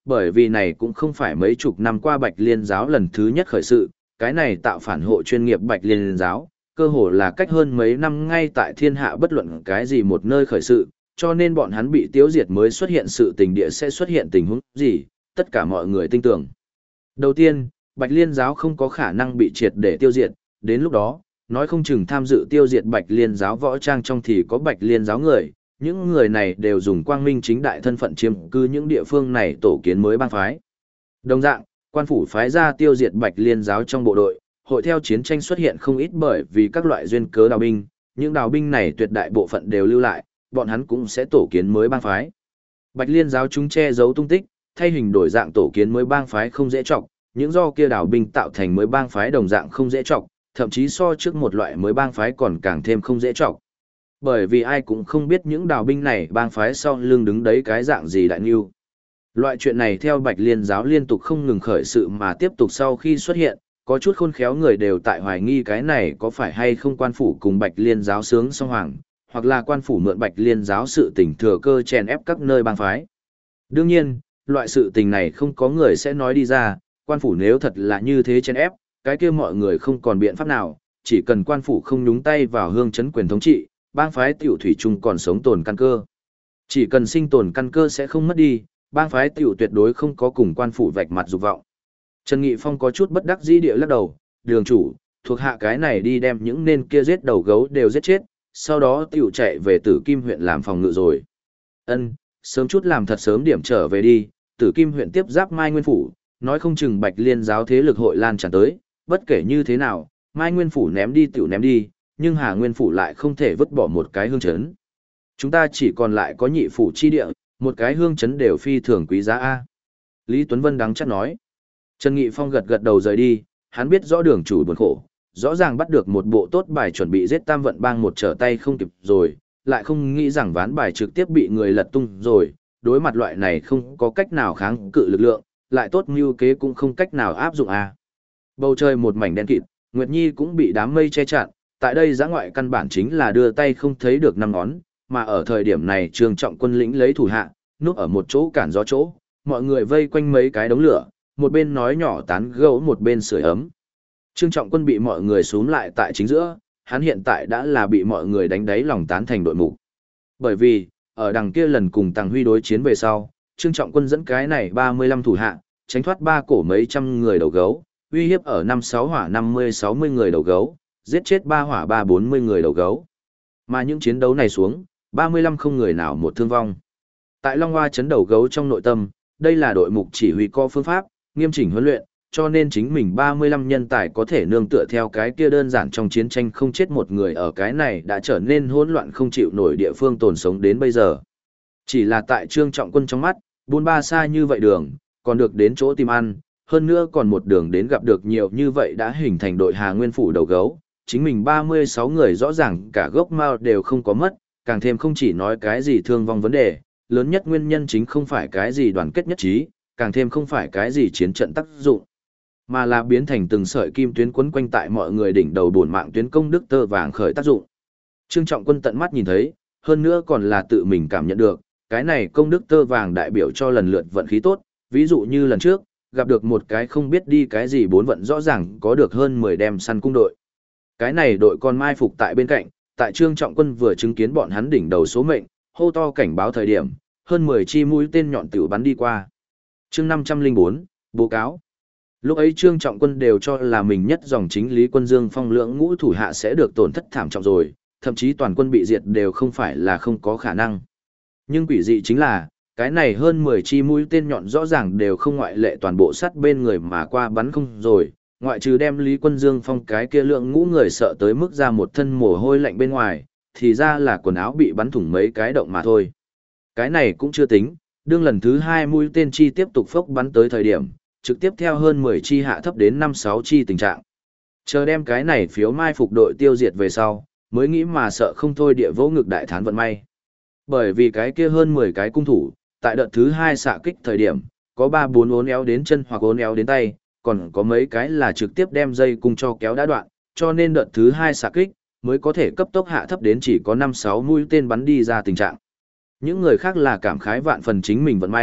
bởi vì này cũng không phải mấy chục năm qua Bạch Liên giáo lần thứ nhất khởi sự, cái này tạo phản hộ chuyên nghiệp Bạch Liên giáo, cơ hồ là cách hơn mấy năm ngay tại thiên hạ bất luận cái gì một nơi khởi sự, cho nên bọn hắn bị tiêu diệt mới xuất hiện sự tình địa sẽ xuất hiện tình huống gì, tất cả mọi người tin tưởng. Đầu tiên, Bạch Liên giáo không có khả năng bị triệt để tiêu diệt, đến lúc đó, nói không chừng tham dự tiêu diệt Bạch Liên giáo võ trang trong thì có Bạch Liên giáo người, những người này đều dùng quang minh chính đại thân phận chiếm cư những địa phương này tổ kiến mới bang phái. Đồng dạng, quan phủ phái ra tiêu diệt Bạch Liên giáo trong bộ đội, hội theo chiến tranh xuất hiện không ít bởi vì các loại duyên cớ đào binh, những đào binh này tuyệt đại bộ phận đều lưu lại, bọn hắn cũng sẽ tổ kiến mới bang phái. Bạch Liên giáo chúng che giấu tung tích, thay hình đổi dạng tổ kiến mới bang phái không dễ trọng, những do kia đào binh tạo thành mới bang phái đồng dạng không dễ trọng, thậm chí so trước một loại mới bang phái còn càng thêm không dễ trọng. Bởi vì ai cũng không biết những đào binh này bang phái sau lưng đứng đấy cái dạng gì đại nghiêu. Loại chuyện này theo Bạch Liên giáo liên tục không ngừng khởi sự mà tiếp tục sau khi xuất hiện, có chút khôn khéo người đều tại hoài nghi cái này có phải hay không quan phủ cùng Bạch Liên giáo sướng song hoàng, hoặc là quan phủ mượn Bạch Liên giáo sự tình thừa cơ chèn ép các nơi bang phái. Đương nhiên, loại sự tình này không có người sẽ nói đi ra, quan phủ nếu thật là như thế chèn ép, cái kia mọi người không còn biện pháp nào, chỉ cần quan phủ không nhúng tay vào hương chấn quyền thống trị, bang phái tiểu thủy chung còn sống tồn căn cơ. Chỉ cần sinh tồn căn cơ sẽ không mất đi, bang phái tiểu tuyệt đối không có cùng quan phủ vạch mặt dục vọng. Trần Nghị Phong có chút bất đắc dĩ địa lắc đầu, đường chủ, thuộc hạ cái này đi đem những nên kia giết đầu gấu đều giết chết, sau đó tiểu chạy về Tử Kim huyện làm phòng ngự rồi. Ân, sớm chút làm thật sớm điểm trở về đi, Tử Kim huyện tiếp giáp Mai Nguyên phủ, nói không chừng Bạch Liên giáo thế lực hội lan tràn tới, bất kể như thế nào, Mai Nguyên phủ ném đi tiểu ném đi, nhưng Hà Nguyên phủ lại không thể vứt bỏ một cái hương chấn. Chúng ta chỉ còn lại có nhị phủ chi địa, một cái hương chấn đều phi thường quý giá a. Lý Tuấn Vân đắng chắc nói. Trần Nghị Phong gật gật đầu rời đi, hắn biết rõ đường chủ buồn khổ, rõ ràng bắt được một bộ tốt bài chuẩn bị giết Tam Vận Bang một trở tay không kịp rồi, lại không nghĩ rằng ván bài trực tiếp bị người lật tung rồi, đối mặt loại này không có cách nào kháng cự lực lượng, lại tốt mưu kế cũng không cách nào áp dụng a. Bầu trời một mảnh đen kịt, Nguyệt Nhi cũng bị đám mây che chặn, tại đây giã ngoại căn bản chính là đưa tay không thấy được năm ngón, mà ở thời điểm này Trương Trọng Quân lĩnh lấy thủ hạ, núp ở một chỗ cản gió chỗ, mọi người vây quanh mấy cái đống lửa, một bên nói nhỏ tán gẫu một bên sưởi ấm. Trương Trọng Quân bị mọi người xúm lại tại chính giữa, hắn hiện tại đã là bị mọi người đánh đáy lòng tán thành đội mục. Bởi vì, ở đằng kia lần cùng Tàng Huy đối chiến về sau, Trương Trọng Quân dẫn cái này 35 thủ hạ, tránh thoát ba cổ mấy trăm người đầu gấu, uy hiếp ở 5-6 hỏa 50-60 người đầu gấu, giết chết 3 hỏa 3-40 người đầu gấu. Mà những chiến đấu này xuống, 35 không người nào một thương vong. Tại Long Hoa chấn đầu gấu trong nội tâm, đây là đội mục chỉ huy có phương pháp, nghiêm chỉnh huấn luyện, cho nên chính mình 35 nhân tài có thể nương tựa theo cái kia đơn giản trong chiến tranh không chết một người ở cái này đã trở nên hỗn loạn không chịu nổi địa phương tồn sống đến bây giờ. Chỉ là tại Trương Trọng Quân trong mắt, buôn ba xa như vậy đường, còn được đến chỗ tìm ăn, hơn nữa còn một đường đến gặp được nhiều như vậy đã hình thành đội Hà Nguyên phủ đầu gấu, chính mình 36 người rõ ràng cả gốc mao đều không có mất, càng thêm không chỉ nói cái gì thương vong vấn đề, lớn nhất nguyên nhân chính không phải cái gì đoàn kết nhất trí, càng thêm không phải cái gì chiến trận tác dụng, mà là biến thành từng sợi kim tuyến quấn quanh tại mọi người đỉnh đầu bổn mạng tuyến công đức tơ vàng khởi tác dụng. Trương Trọng Quân tận mắt nhìn thấy, hơn nữa còn là tự mình cảm nhận được, cái này công đức tơ vàng đại biểu cho lần lượt vận khí tốt, ví dụ như lần trước, gặp được một cái không biết đi cái gì bốn vận rõ ràng có được hơn 10 đem săn cung đội. Cái này đội con mai phục tại bên cạnh, tại Trương Trọng Quân vừa chứng kiến bọn hắn đỉnh đầu số mệnh, hô to cảnh báo thời điểm, hơn 10 chi mũi tên nhọn tiểu bắn đi qua. Chương 504, báo cáo. Lúc ấy Trương Trọng Quân đều cho là mình nhất dòng chính Lý Quân Dương Phong lượng ngũ thủ hạ sẽ được tổn thất thảm trọng rồi, thậm chí toàn quân bị diệt đều không phải là không có khả năng. Nhưng quỷ dị chính là, cái này hơn 10 chi mũi tên nhọn rõ ràng đều không ngoại lệ toàn bộ sát bên người mà qua bắn không rồi, ngoại trừ đem Lý Quân Dương Phong cái kia lượng ngũ người sợ tới mức ra một thân mồ hôi lạnh bên ngoài, thì ra là quần áo bị bắn thủng mấy cái động mà thôi. Cái này cũng chưa tính, đương lần thứ 2 mũi tên chi tiếp tục phốc bắn tới thời điểm, trực tiếp theo hơn 10 chi hạ thấp đến 5-6 chi tình trạng. Chờ đem cái này phiếu mai phục đội tiêu diệt về sau, mới nghĩ mà sợ không thôi địa vỗ ngực đại thán vận may. Bởi vì cái kia hơn 10 cái cung thủ, tại đợt thứ 2 xạ kích thời điểm, có 3-4 uốn éo đến chân hoặc uốn éo đến tay, còn có mấy cái là trực tiếp đem dây cung cho kéo đã đoạn, cho nên đợt thứ 2 xạ kích, mới có thể cấp tốc hạ thấp đến chỉ có 5-6 mũi tên bắn đi ra tình trạng. Những người khác là cảm khái vạn phần chính mình vận may,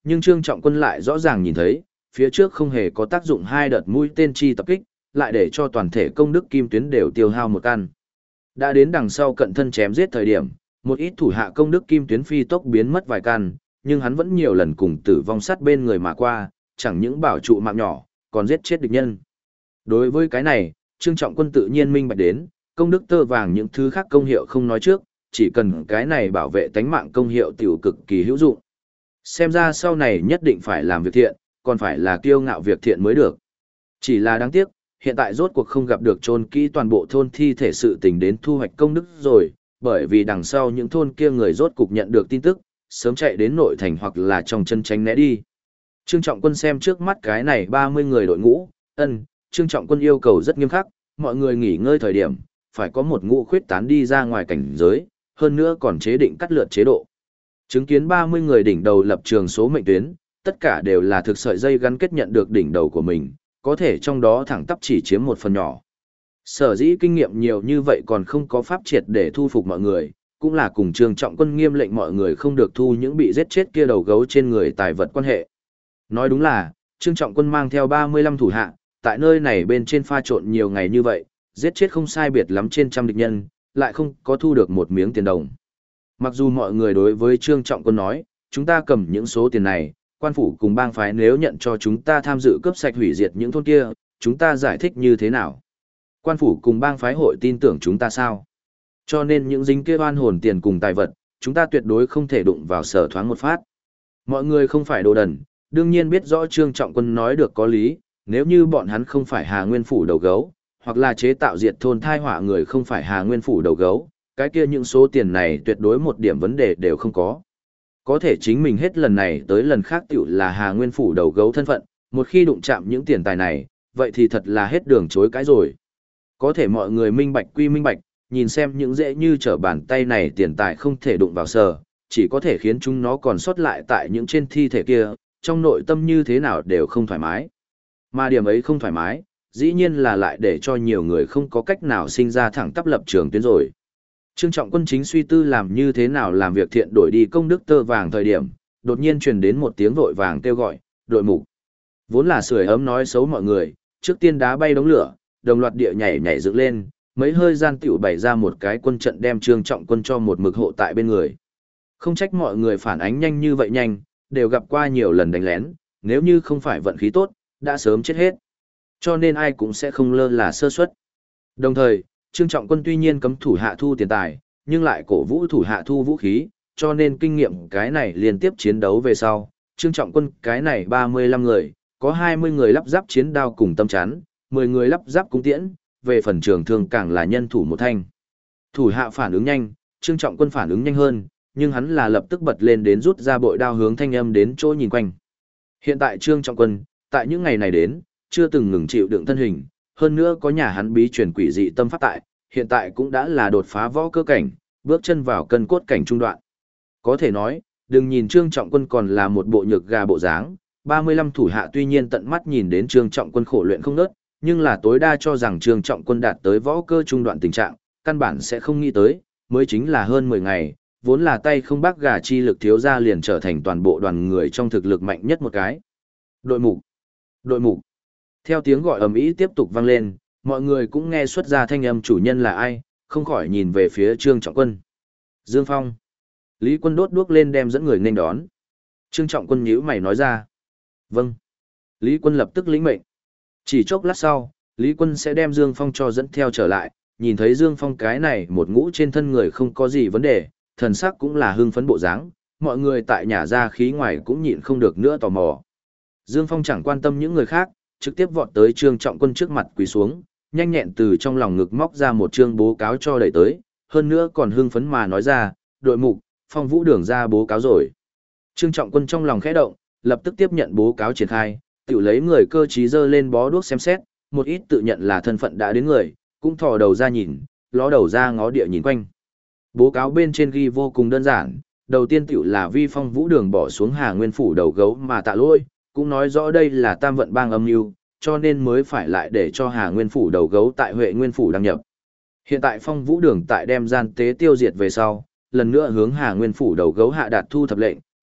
Nhưng Trương Trọng Quân lại rõ ràng nhìn thấy, phía trước không hề có tác dụng hai đợt mũi tên chi tập kích, lại để cho toàn thể công đức kim tuyến đều tiêu hao một căn. Đã đến đằng sau cận thân chém giết thời điểm, một ít thủ hạ công đức kim tuyến phi tốc biến mất vài căn, nhưng hắn vẫn nhiều lần cùng tử vong sát bên người mà qua, chẳng những bảo trụ mạng nhỏ, còn giết chết địch nhân. Đối với cái này, Trương Trọng Quân tự nhiên minh bạch đến, công đức tơ vàng những thứ khác công hiệu không nói trước, chỉ cần cái này bảo vệ tánh mạng công hiệu tiểu cực kỳ hữu dụng. Xem ra sau này nhất định phải làm việc thiện, còn phải là kiêu ngạo việc thiện mới được. Chỉ là đáng tiếc, hiện tại rốt cuộc không gặp được chôn kỹ toàn bộ thôn thi thể sự tình đến thu hoạch công đức rồi, bởi vì đằng sau những thôn kia người rốt cục nhận được tin tức, sớm chạy đến nội thành hoặc là trong chân tránh né đi. Trương Trọng Quân xem trước mắt cái này 30 người đội ngũ, Trương Trọng Quân yêu cầu rất nghiêm khắc, mọi người nghỉ ngơi thời điểm, phải có một ngũ khuyết tán đi ra ngoài cảnh giới, hơn nữa còn chế định cắt lượt chế độ. Chứng kiến 30 người đỉnh đầu lập trường số mệnh tuyến, tất cả đều là thực sợi dây gắn kết nhận được đỉnh đầu của mình, có thể trong đó thẳng tắp chỉ chiếm một phần nhỏ. Sở dĩ kinh nghiệm nhiều như vậy còn không có pháp triệt để thu phục mọi người, cũng là cùng Trương Trọng Quân nghiêm lệnh mọi người không được thu những bị giết chết kia đầu gấu trên người tài vật quan hệ. Nói đúng là, Trương Trọng Quân mang theo 35 thủ hạ, tại nơi này bên trên pha trộn nhiều ngày như vậy, giết chết không sai biệt lắm trên trăm địch nhân, lại không có thu được một miếng tiền đồng. Mặc dù mọi người đối với Trương Trọng Quân nói, chúng ta cầm những số tiền này, quan phủ cùng bang phái nếu nhận cho chúng ta tham dự cướp sạch hủy diệt những thôn kia, chúng ta giải thích như thế nào? Quan phủ cùng bang phái hội tin tưởng chúng ta sao? Cho nên những dính kia oan hồn tiền cùng tài vật, chúng ta tuyệt đối không thể đụng vào sở thoáng một phát. Mọi người không phải đồ đần, đương nhiên biết rõ Trương Trọng Quân nói được có lý, nếu như bọn hắn không phải Hà Nguyên phủ đầu gấu, hoặc là chế tạo diệt thôn thai họa người không phải Hà Nguyên phủ đầu gấu, cái kia những số tiền này tuyệt đối một điểm vấn đề đều không có. Có thể chính mình hết lần này tới lần khác tiểu là Hà Nguyên phủ đầu gấu thân phận, một khi đụng chạm những tiền tài này, vậy thì thật là hết đường chối cãi rồi. Có thể mọi người minh bạch quy minh bạch, nhìn xem những dễ như trở bàn tay này tiền tài không thể đụng vào sờ, chỉ có thể khiến chúng nó còn sót lại tại những trên thi thể kia, trong nội tâm như thế nào đều không thoải mái. Mà điểm ấy không thoải mái, dĩ nhiên là lại để cho nhiều người không có cách nào sinh ra thẳng tắp lập trường tuyến rồi. Trương Trọng Quân chính suy tư làm như thế nào làm việc thiện đổi đi công đức tơ vàng thời điểm, đột nhiên truyền đến một tiếng vội vàng kêu gọi, đội mục. Vốn là sưởi ấm nói xấu mọi người, trước tiên đá bay đống lửa, đồng loạt địa nhảy nhảy dựng lên, mấy hơi gian tiểu bày ra một cái quân trận đem Trương Trọng Quân cho một mực hộ tại bên người. Không trách mọi người phản ánh nhanh như vậy nhanh, đều gặp qua nhiều lần đánh lén, nếu như không phải vận khí tốt, đã sớm chết hết. Cho nên ai cũng sẽ không lơ là sơ suất. Đồng thời, Trương Trọng Quân tuy nhiên cấm thủ hạ thu tiền tài, nhưng lại cổ vũ thủ hạ thu vũ khí, cho nên kinh nghiệm cái này liên tiếp chiến đấu về sau. Trương Trọng Quân cái này 35 người, có 20 người lắp ráp chiến đao cùng tâm chắn, 10 người lắp ráp cung tiễn, về phần trường thương càng là nhân thủ một thanh. Thủ hạ phản ứng nhanh, Trương Trọng Quân phản ứng nhanh hơn, nhưng hắn là lập tức bật lên đến rút ra bội đao hướng thanh âm đến chỗ nhìn quanh. Hiện tại Trương Trọng Quân, tại những ngày này đến, chưa từng ngừng chịu đựng thân hình, hơn nữa có nhà hắn bí truyền quỷ dị tâm pháp tại, hiện tại cũng đã là đột phá võ cơ cảnh, bước chân vào cân cốt cảnh trung đoạn. Có thể nói, đừng nhìn Trương Trọng Quân còn là một bộ nhược gà bộ dáng, 35 thủ hạ tuy nhiên tận mắt nhìn đến Trương Trọng Quân khổ luyện không ngớt, nhưng là tối đa cho rằng Trương Trọng Quân đạt tới võ cơ trung đoạn tình trạng, căn bản sẽ không nghĩ tới, mới chính là hơn 10 ngày, vốn là tay không bác gà chi lực thiếu ra liền trở thành toàn bộ đoàn người trong thực lực mạnh nhất một cái. Đội mục, đội mục. Theo tiếng gọi ầm ĩ tiếp tục vang lên, mọi người cũng nghe xuất ra thanh âm chủ nhân là ai, không khỏi nhìn về phía Trương Trọng Quân. Dương Phong. Lý Quân đốt đuốc lên đem dẫn người nên đón. Trương Trọng Quân nhíu mày nói ra. Vâng. Lý Quân lập tức lĩnh mệnh. Chỉ chốc lát sau, Lý Quân sẽ đem Dương Phong cho dẫn theo trở lại, nhìn thấy Dương Phong cái này một ngũ trên thân người không có gì vấn đề, thần sắc cũng là hưng phấn bộ dáng, mọi người tại nhà ra khí ngoài cũng nhịn không được nữa tò mò. Dương Phong chẳng quan tâm những người khác, trực tiếp vọt tới Trương Trọng Quân trước mặt quỳ xuống, nhanh nhẹn từ trong lòng ngực móc ra một chương bố cáo cho đẩy tới, hơn nữa còn hưng phấn mà nói ra, đội mục, Phong Vũ Đường ra bố cáo rồi. Trương Trọng Quân trong lòng khẽ động, lập tức tiếp nhận bố cáo triển khai, tự lấy người cơ trí dơ lên bó đuốc xem xét, một ít tự nhận là thân phận đã đến người, cũng thò đầu ra nhìn, ló đầu ra ngó địa nhìn quanh. Bố cáo bên trên ghi vô cùng đơn giản, đầu tiên tiểu là vi Phong Vũ Đường bỏ xuống Hà Nguyên phủ đầu gấu mà tạ lỗi, cũng nói rõ đây là tam vận bang âm mưu, cho nên mới phải lại để cho Hà Nguyên phủ đầu gấu tại Huệ Nguyên phủ đăng nhập. Hiện tại Phong Vũ Đường tại đem gian tế tiêu diệt về sau, lần nữa hướng Hà Nguyên phủ đầu gấu hạ đạt thu thập lệnh,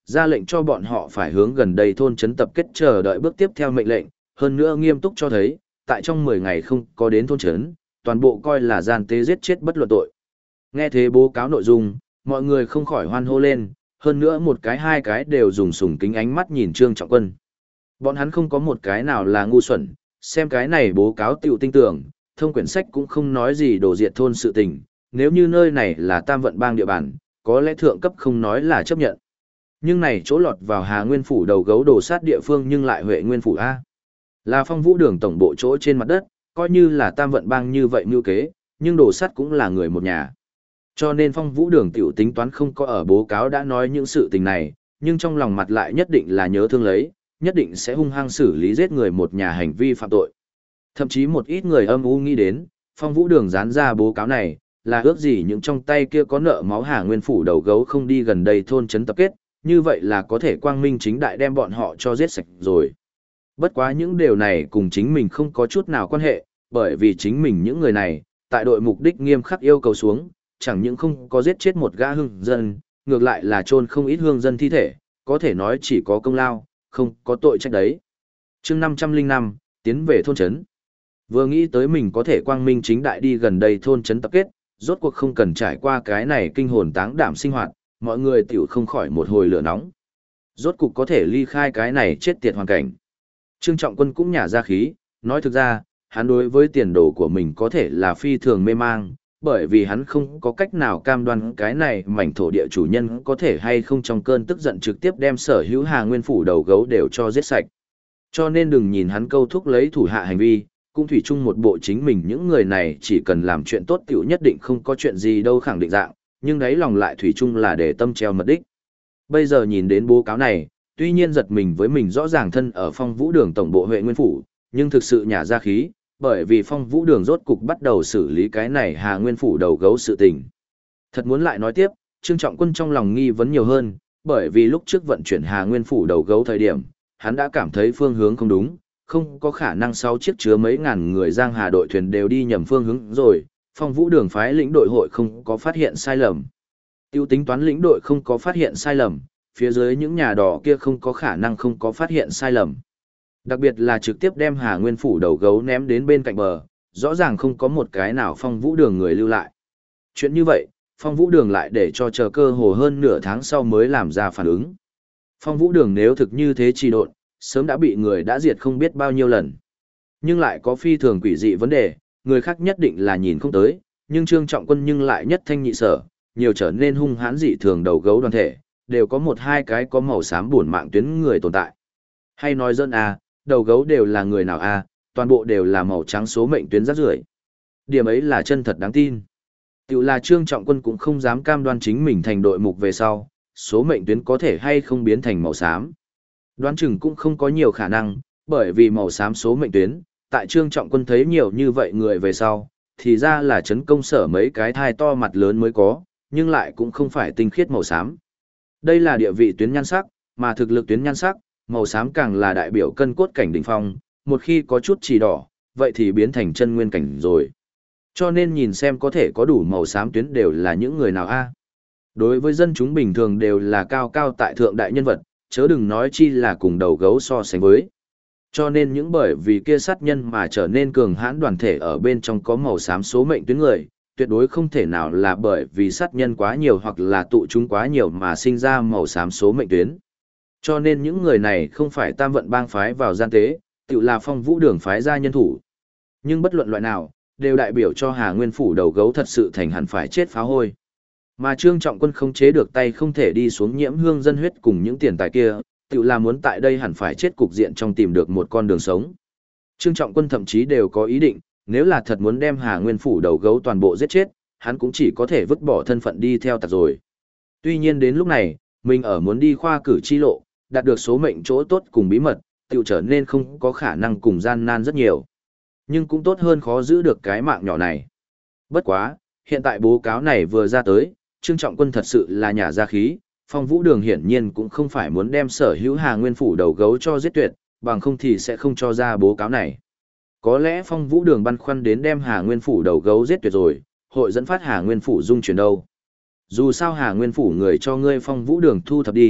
ra lệnh cho bọn họ phải hướng gần đây thôn trấn tập kết chờ đợi bước tiếp theo mệnh lệnh, hơn nữa nghiêm túc cho thấy, tại trong 10 ngày không có đến thôn trấn, toàn bộ coi là gian tế giết chết bất luận tội. Nghe thế báo cáo nội dung, mọi người không khỏi hoan hô lên, hơn nữa một cái hai cái đều dùng sùng kính ánh mắt nhìn Trương Trọng Quân. Bọn hắn không có một cái nào là ngu xuẩn, xem cái này báo cáo tiểu tinh tưởng, thông quyển sách cũng không nói gì đổ diệt thôn sự tình, nếu như nơi này là Tam Vận Bang địa bàn, có lẽ thượng cấp không nói là chấp nhận. Nhưng này chỗ lọt vào Hà Nguyên phủ đầu gấu đổ sát địa phương nhưng lại Huệ Nguyên phủ A. Là Phong Vũ Đường tổng bộ chỗ trên mặt đất, coi như là Tam Vận Bang như vậy mưu kế, nhưng đổ sát cũng là người một nhà. Cho nên Phong Vũ Đường tiểu tính toán không có ở báo cáo đã nói những sự tình này, nhưng trong lòng mặt lại nhất định là nhớ thương lấy, nhất định sẽ hung hăng xử lý giết người một nhà hành vi phạm tội. Thậm chí một ít người âm u nghĩ đến, Phong Vũ Đường dán ra báo cáo này, là ước gì những trong tay kia có nợ máu Hà Nguyên phủ đầu gấu không đi gần đây thôn trấn tập kết, như vậy là có thể quang minh chính đại đem bọn họ cho giết sạch rồi. Bất quá những điều này cùng chính mình không có chút nào quan hệ, bởi vì chính mình những người này, tại đội mục đích nghiêm khắc yêu cầu xuống, chẳng những không có giết chết một gã hương dân, ngược lại là chôn không ít hương dân thi thể, có thể nói chỉ có công lao, không có tội trách đấy. Chương 505, tiến về thôn trấn. Vừa nghĩ tới mình có thể quang minh chính đại đi gần đây thôn trấn tập kết, rốt cuộc không cần trải qua cái này kinh hồn táng đảm sinh hoạt, mọi người tiểu không khỏi một hồi lửa nóng. Rốt cuộc có thể ly khai cái này chết tiệt hoàn cảnh. Trương Trọng Quân cũng nhả ra khí, nói thực ra, hắn đối với tiền đồ của mình có thể là phi thường mê mang, bởi vì hắn không có cách nào cam đoan cái này mảnh thổ địa chủ nhân có thể hay không trong cơn tức giận trực tiếp đem sở hữu Hà Nguyên phủ đầu gấu đều cho giết sạch. Cho nên đừng nhìn hắn câu thúc lấy thủ hạ hành vi, cũng thủy chung một bộ chính mình những người này chỉ cần làm chuyện tốt tiểu nhất định không có chuyện gì đâu khẳng định dạng, nhưng đấy lòng lại thủy chung là để tâm treo mật đích. Bây giờ nhìn đến báo cáo này, tuy nhiên giật mình với mình rõ ràng thân ở Phong Vũ Đường tổng bộ Huệ Nguyên phủ, nhưng thực sự nhả ra khí, bởi vì Phong Vũ Đường rốt cục bắt đầu xử lý cái này Hà Nguyên phủ đầu gấu sự tình. Thật muốn lại nói tiếp, Trương Trọng Quân trong lòng nghi vấn nhiều hơn, bởi vì lúc trước vận chuyển Hà Nguyên phủ đầu gấu thời điểm, hắn đã cảm thấy phương hướng không đúng, không có khả năng 6 chiếc chứa mấy ngàn người Giang Hà đội thuyền đều đi nhầm phương hướng rồi, Phong Vũ Đường phái lĩnh đội hội không có phát hiện sai lầm. Tiêu tính toán lĩnh đội không có phát hiện sai lầm, phía dưới những nhà đỏ kia không có khả năng không có phát hiện sai lầm. Đặc biệt là trực tiếp đem Hà Nguyên phủ đầu gấu ném đến bên cạnh bờ, rõ ràng không có một cái nào Phong Vũ Đường người lưu lại. Chuyện như vậy, Phong Vũ Đường lại để cho chờ cơ hồ hơn nửa tháng sau mới làm ra phản ứng. Phong Vũ Đường nếu thực như thế trì độn, sớm đã bị người đã diệt không biết bao nhiêu lần. Nhưng lại có phi thường quỷ dị vấn đề, người khác nhất định là nhìn không tới, nhưng Trương Trọng Quân nhưng lại nhất thanh nhị sở, nhiều trở nên hung hãn dị thường đầu gấu đoàn thể, đều có một hai cái có màu xám buồn mạng tuyến người tồn tại. Hay nói dân đầu gấu đều là người nào toàn bộ đều là màu trắng số mệnh tuyến rác rưởi. Điểm ấy là chân thật đáng tin. Tiểu là Trương Trọng Quân cũng không dám cam đoan chính mình thành đội mục về sau, số mệnh tuyến có thể hay không biến thành màu xám. Đoán chừng cũng không có nhiều khả năng, bởi vì màu xám số mệnh tuyến, tại Trương Trọng Quân thấy nhiều như vậy người về sau, thì ra là chấn công sở mấy cái thai to mặt lớn mới có, nhưng lại cũng không phải tinh khiết màu xám. Đây là địa vị tuyến nhan sắc, mà thực lực tuyến nhan sắc, màu xám càng là đại biểu cân cốt cảnh đỉnh phong, một khi có chút chỉ đỏ, vậy thì biến thành chân nguyên cảnh rồi. Cho nên nhìn xem có thể có đủ màu xám tuyến đều là những người nào Đối với dân chúng bình thường đều là cao cao tại thượng đại nhân vật, chớ đừng nói chi là cùng đầu gấu so sánh với. Cho nên những bởi vì kia sát nhân mà trở nên cường hãn đoàn thể ở bên trong có màu xám số mệnh tuyến người, tuyệt đối không thể nào là bởi vì sát nhân quá nhiều hoặc là tụ chúng quá nhiều mà sinh ra màu xám số mệnh tuyến. Cho nên những người này không phải Tam Vận Bang phái vào gian tế, tự là Phong Vũ Đường phái ra nhân thủ. Nhưng bất luận loại nào, đều đại biểu cho Hà Nguyên phủ đầu gấu thật sự thành hẳn phải chết phá hôi. Mà Trương Trọng Quân không chế được tay không thể đi xuống nhiễm hương dân huyết cùng những tiền tài kia, tự là muốn tại đây hẳn phải chết cục diện trong tìm được một con đường sống. Trương Trọng Quân thậm chí đều có ý định, nếu là thật muốn đem Hà Nguyên phủ đầu gấu toàn bộ giết chết, hắn cũng chỉ có thể vứt bỏ thân phận đi theo tặc rồi. Tuy nhiên đến lúc này, mình ở muốn đi khoa cử chi lộ, đạt được số mệnh chỗ tốt cùng bí mật, tự trở nên không có khả năng cùng gian nan rất nhiều. Nhưng cũng tốt hơn khó giữ được cái mạng nhỏ này. Bất quá, hiện tại báo cáo này vừa ra tới, Trương Trọng Quân thật sự là nhả ra khí, Phong Vũ Đường hiển nhiên cũng không phải muốn đem sở hữu Hà Nguyên phủ đầu gấu cho giết tuyệt, bằng không thì sẽ không cho ra báo cáo này. Có lẽ Phong Vũ Đường băn khoăn đến đem Hà Nguyên phủ đầu gấu giết tuyệt rồi, hội dẫn phát Hà Nguyên phủ dung chuyển đâu. Dù sao Hà Nguyên phủ người cho ngươi Phong Vũ Đường thu thập đi,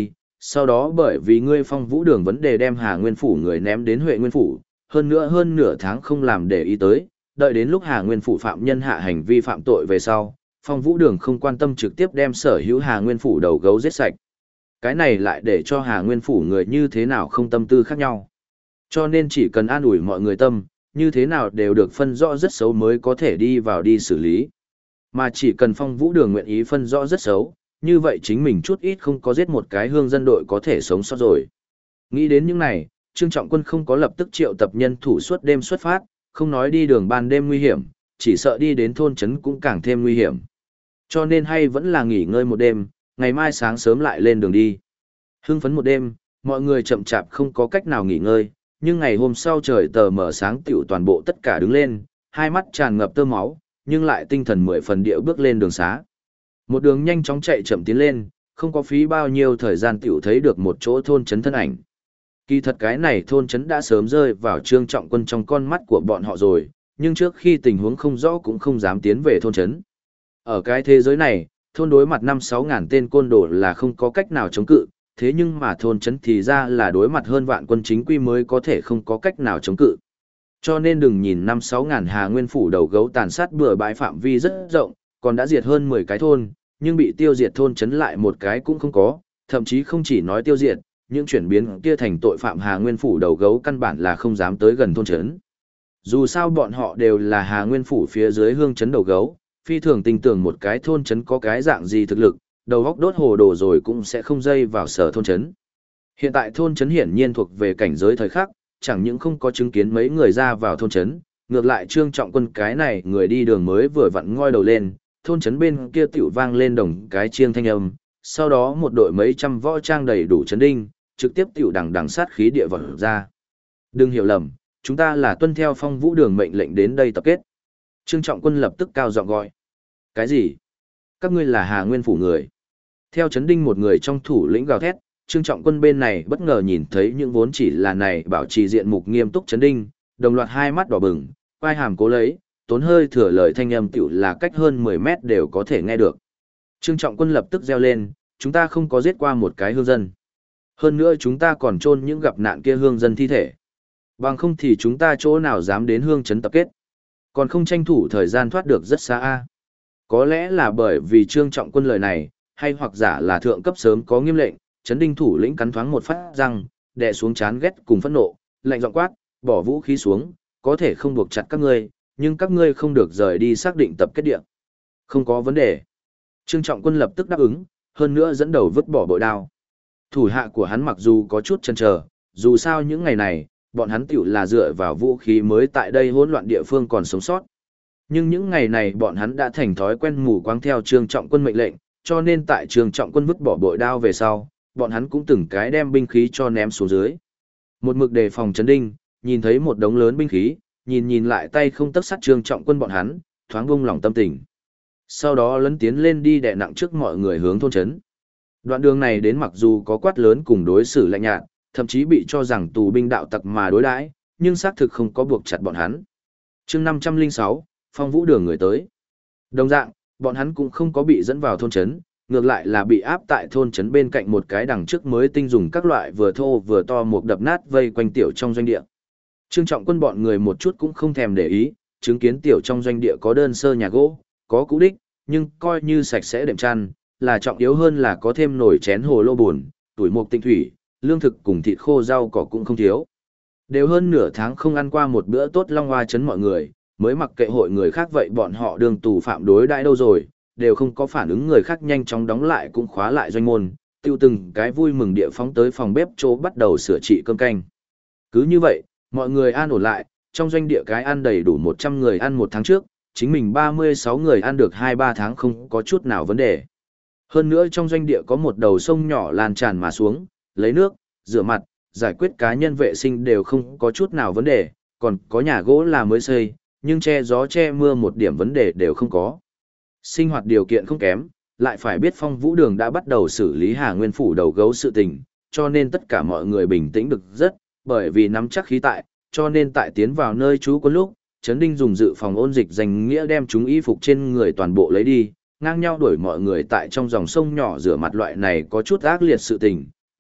sau đó bởi vì ngươi Phong Vũ Đường vấn đề đem Hà Nguyên Phủ người ném đến Huệ Nguyên Phủ, hơn nữa hơn nửa tháng không làm để ý tới, đợi đến lúc Hà Nguyên Phủ phạm nhân hạ hành vi phạm tội về sau, Phong Vũ Đường không quan tâm trực tiếp đem sở hữu Hà Nguyên Phủ đầu gấu giết sạch. Cái này lại để cho Hà Nguyên Phủ người như thế nào không tâm tư khác nhau. Cho nên chỉ cần an ủi mọi người tâm, như thế nào đều được phân rõ rất xấu mới có thể đi vào đi xử lý. Mà chỉ cần Phong Vũ Đường nguyện ý phân rõ rất xấu, như vậy chính mình chút ít không có giết một cái hương dân đội có thể sống sót rồi. Nghĩ đến những này, Trương Trọng Quân không có lập tức triệu tập nhân thủ suốt đêm xuất phát, không nói đi đường ban đêm nguy hiểm, chỉ sợ đi đến thôn trấn cũng càng thêm nguy hiểm. Cho nên hay vẫn là nghỉ ngơi một đêm, ngày mai sáng sớm lại lên đường đi. Hưng phấn một đêm, mọi người chậm chạp không có cách nào nghỉ ngơi, nhưng ngày hôm sau trời tờ mở sáng tiểu toàn bộ tất cả đứng lên, hai mắt tràn ngập tơ máu, nhưng lại tinh thần 10 phần điệu bước lên đường xá. Một đường nhanh chóng chạy chậm tiến lên, không có phí bao nhiêu thời gian tiểu thấy được một chỗ thôn trấn thân ảnh. Kỳ thật cái này thôn trấn đã sớm rơi vào Trương Trọng Quân trong con mắt của bọn họ rồi, nhưng trước khi tình huống không rõ cũng không dám tiến về thôn trấn. Ở cái thế giới này, thôn đối mặt 5-6 ngàn tên côn đồ là không có cách nào chống cự, thế nhưng mà thôn trấn thì ra là đối mặt hơn vạn quân chính quy mới có thể không có cách nào chống cự. Cho nên đừng nhìn 5-6 ngàn Hà Nguyên Phủ đầu gấu tàn sát bừa bãi phạm vi rất rộng, còn đã diệt hơn 10 cái thôn, nhưng bị tiêu diệt thôn trấn lại một cái cũng không có, thậm chí không chỉ nói tiêu diệt, những chuyển biến kia thành tội phạm Hà Nguyên Phủ đầu gấu căn bản là không dám tới gần thôn trấn. Dù sao bọn họ đều là Hà Nguyên Phủ phía dưới hương trấn đầu gấu, phi thường tin tưởng một cái thôn trấn có cái dạng gì thực lực, đầu góc đốt hồ đồ rồi cũng sẽ không dây vào sở thôn trấn. Hiện tại thôn trấn hiển nhiên thuộc về cảnh giới thời khắc, chẳng những không có chứng kiến mấy người ra vào thôn trấn, ngược lại Trương Trọng Quân cái này người đi đường mới vừa vặn ngoi đầu lên, thôn trấn bên kia tiểu vang lên đồng cái chiêng thanh âm, sau đó một đội mấy trăm võ trang đầy đủ trấn đinh, trực tiếp tiểu đằng sát khí địa vật ra. Đừng hiểu lầm, chúng ta là tuân theo Phong Vũ Đường mệnh lệnh đến đây tập kết. Trương Trọng Quân lập tức cao giọng gọi. Cái gì? Các ngươi là Hà Nguyên Phủ người. Theo trấn đinh một người trong thủ lĩnh gào thét, Trương Trọng Quân bên này bất ngờ nhìn thấy những vốn chỉ là này bảo trì diện mục nghiêm túc trấn đinh, đồng loạt hai mắt đỏ bừng, quai hàm cố lấy, tốn hơi thừa lời thanh âm tiểu là cách hơn 10 mét đều có thể nghe được. Trương Trọng Quân lập tức reo lên, chúng ta không có giết qua một cái hương dân. Hơn nữa chúng ta còn chôn những gặp nạn kia hương dân thi thể. Bằng không thì chúng ta chỗ nào dám đến hương trấn tập kết. Còn không tranh thủ thời gian thoát được rất xa a. Có lẽ là bởi vì Trương Trọng Quân lời này, hay hoặc giả là thượng cấp sớm có nghiêm lệnh, trấn đinh thủ lĩnh cắn thoáng một phát răng, đè xuống chán ghét cùng phẫn nộ, lạnh giọng quát, bỏ vũ khí xuống, có thể không buộc chặt các ngươi, nhưng các ngươi không được rời đi xác định tập kết địa. Không có vấn đề. Trương Trọng Quân lập tức đáp ứng, hơn nữa dẫn đầu vứt bỏ bội đao. Thủ hạ của hắn mặc dù có chút chần chờ, dù sao những ngày này, bọn hắn tiểu là dựa vào vũ khí mới tại đây hỗn loạn địa phương còn sống sót. Nhưng những ngày này bọn hắn đã thành thói quen mù quáng theo Trương Trọng Quân mệnh lệnh, cho nên tại Trương Trọng Quân vứt bỏ bội đao về sau, bọn hắn cũng từng cái đem binh khí cho ném xuống dưới. Một mực đề phòng trấn đinh, nhìn thấy một đống lớn binh khí, nhìn lại tay không tấc sắt Trương Trọng Quân bọn hắn, thoáng buông lòng tâm tình. Sau đó lấn tiến lên đi đè nặng trước mọi người hướng thôn trấn. Đoạn đường này đến mặc dù có quát lớn cùng đối xử lạnh nhạt, thậm chí bị cho rằng tù binh đạo tặc mà đối đãi, nhưng xác thực không có buộc chặt bọn hắn. Chương 506, Phong Vũ Đường người tới. Đồng dạng, bọn hắn cũng không có bị dẫn vào thôn trấn, ngược lại là bị áp tại thôn trấn bên cạnh một cái đằng trước mới tinh dùng các loại vừa thô vừa to một đập nát vây quanh tiểu trong doanh địa. Trương Trọng Quân bọn người một chút cũng không thèm để ý, chứng kiến tiểu trong doanh địa có đơn sơ nhà gỗ, có cũ đích, nhưng coi như sạch sẽ đệm chăn, là trọng yếu hơn là có thêm nồi chén hồ lô buồn, tuổi mục tinh thủy, lương thực cùng thịt khô rau cỏ cũng không thiếu. Đều hơn nửa tháng không ăn qua một bữa tốt long hoa chấn mọi người, mới mặc kệ hội người khác vậy bọn họ đương tù phạm đối đãi đâu rồi, đều không có phản ứng người khác nhanh chóng đóng lại cũng khóa lại doanh môn, tiêu từng cái vui mừng địa phóng tới phòng bếp chỗ bắt đầu sửa trị cơm canh. Cứ như vậy, mọi người an ổn lại, trong doanh địa cái ăn đầy đủ 100 người ăn một tháng trước, chính mình 36 người ăn được 2-3 tháng không có chút nào vấn đề. Hơn nữa trong doanh địa có một đầu sông nhỏ lan tràn mà xuống, lấy nước, rửa mặt, giải quyết cá nhân vệ sinh đều không có chút nào vấn đề, còn có nhà gỗ là mới xây, nhưng che gió che mưa một điểm vấn đề đều không có. Sinh hoạt điều kiện không kém, lại phải biết Phong Vũ Đường đã bắt đầu xử lý Hà Nguyên Phủ đầu gấu sự tình, cho nên tất cả mọi người bình tĩnh được rất, bởi vì nắm chắc khí tại, cho nên tại tiến vào nơi trú quân lúc, Trấn Đinh dùng dự phòng ôn dịch danh nghĩa đem chúng y phục trên người toàn bộ lấy đi, ngang nhau đuổi mọi người tại trong dòng sông nhỏ rửa mặt loại này có chút ác liệt sự tình,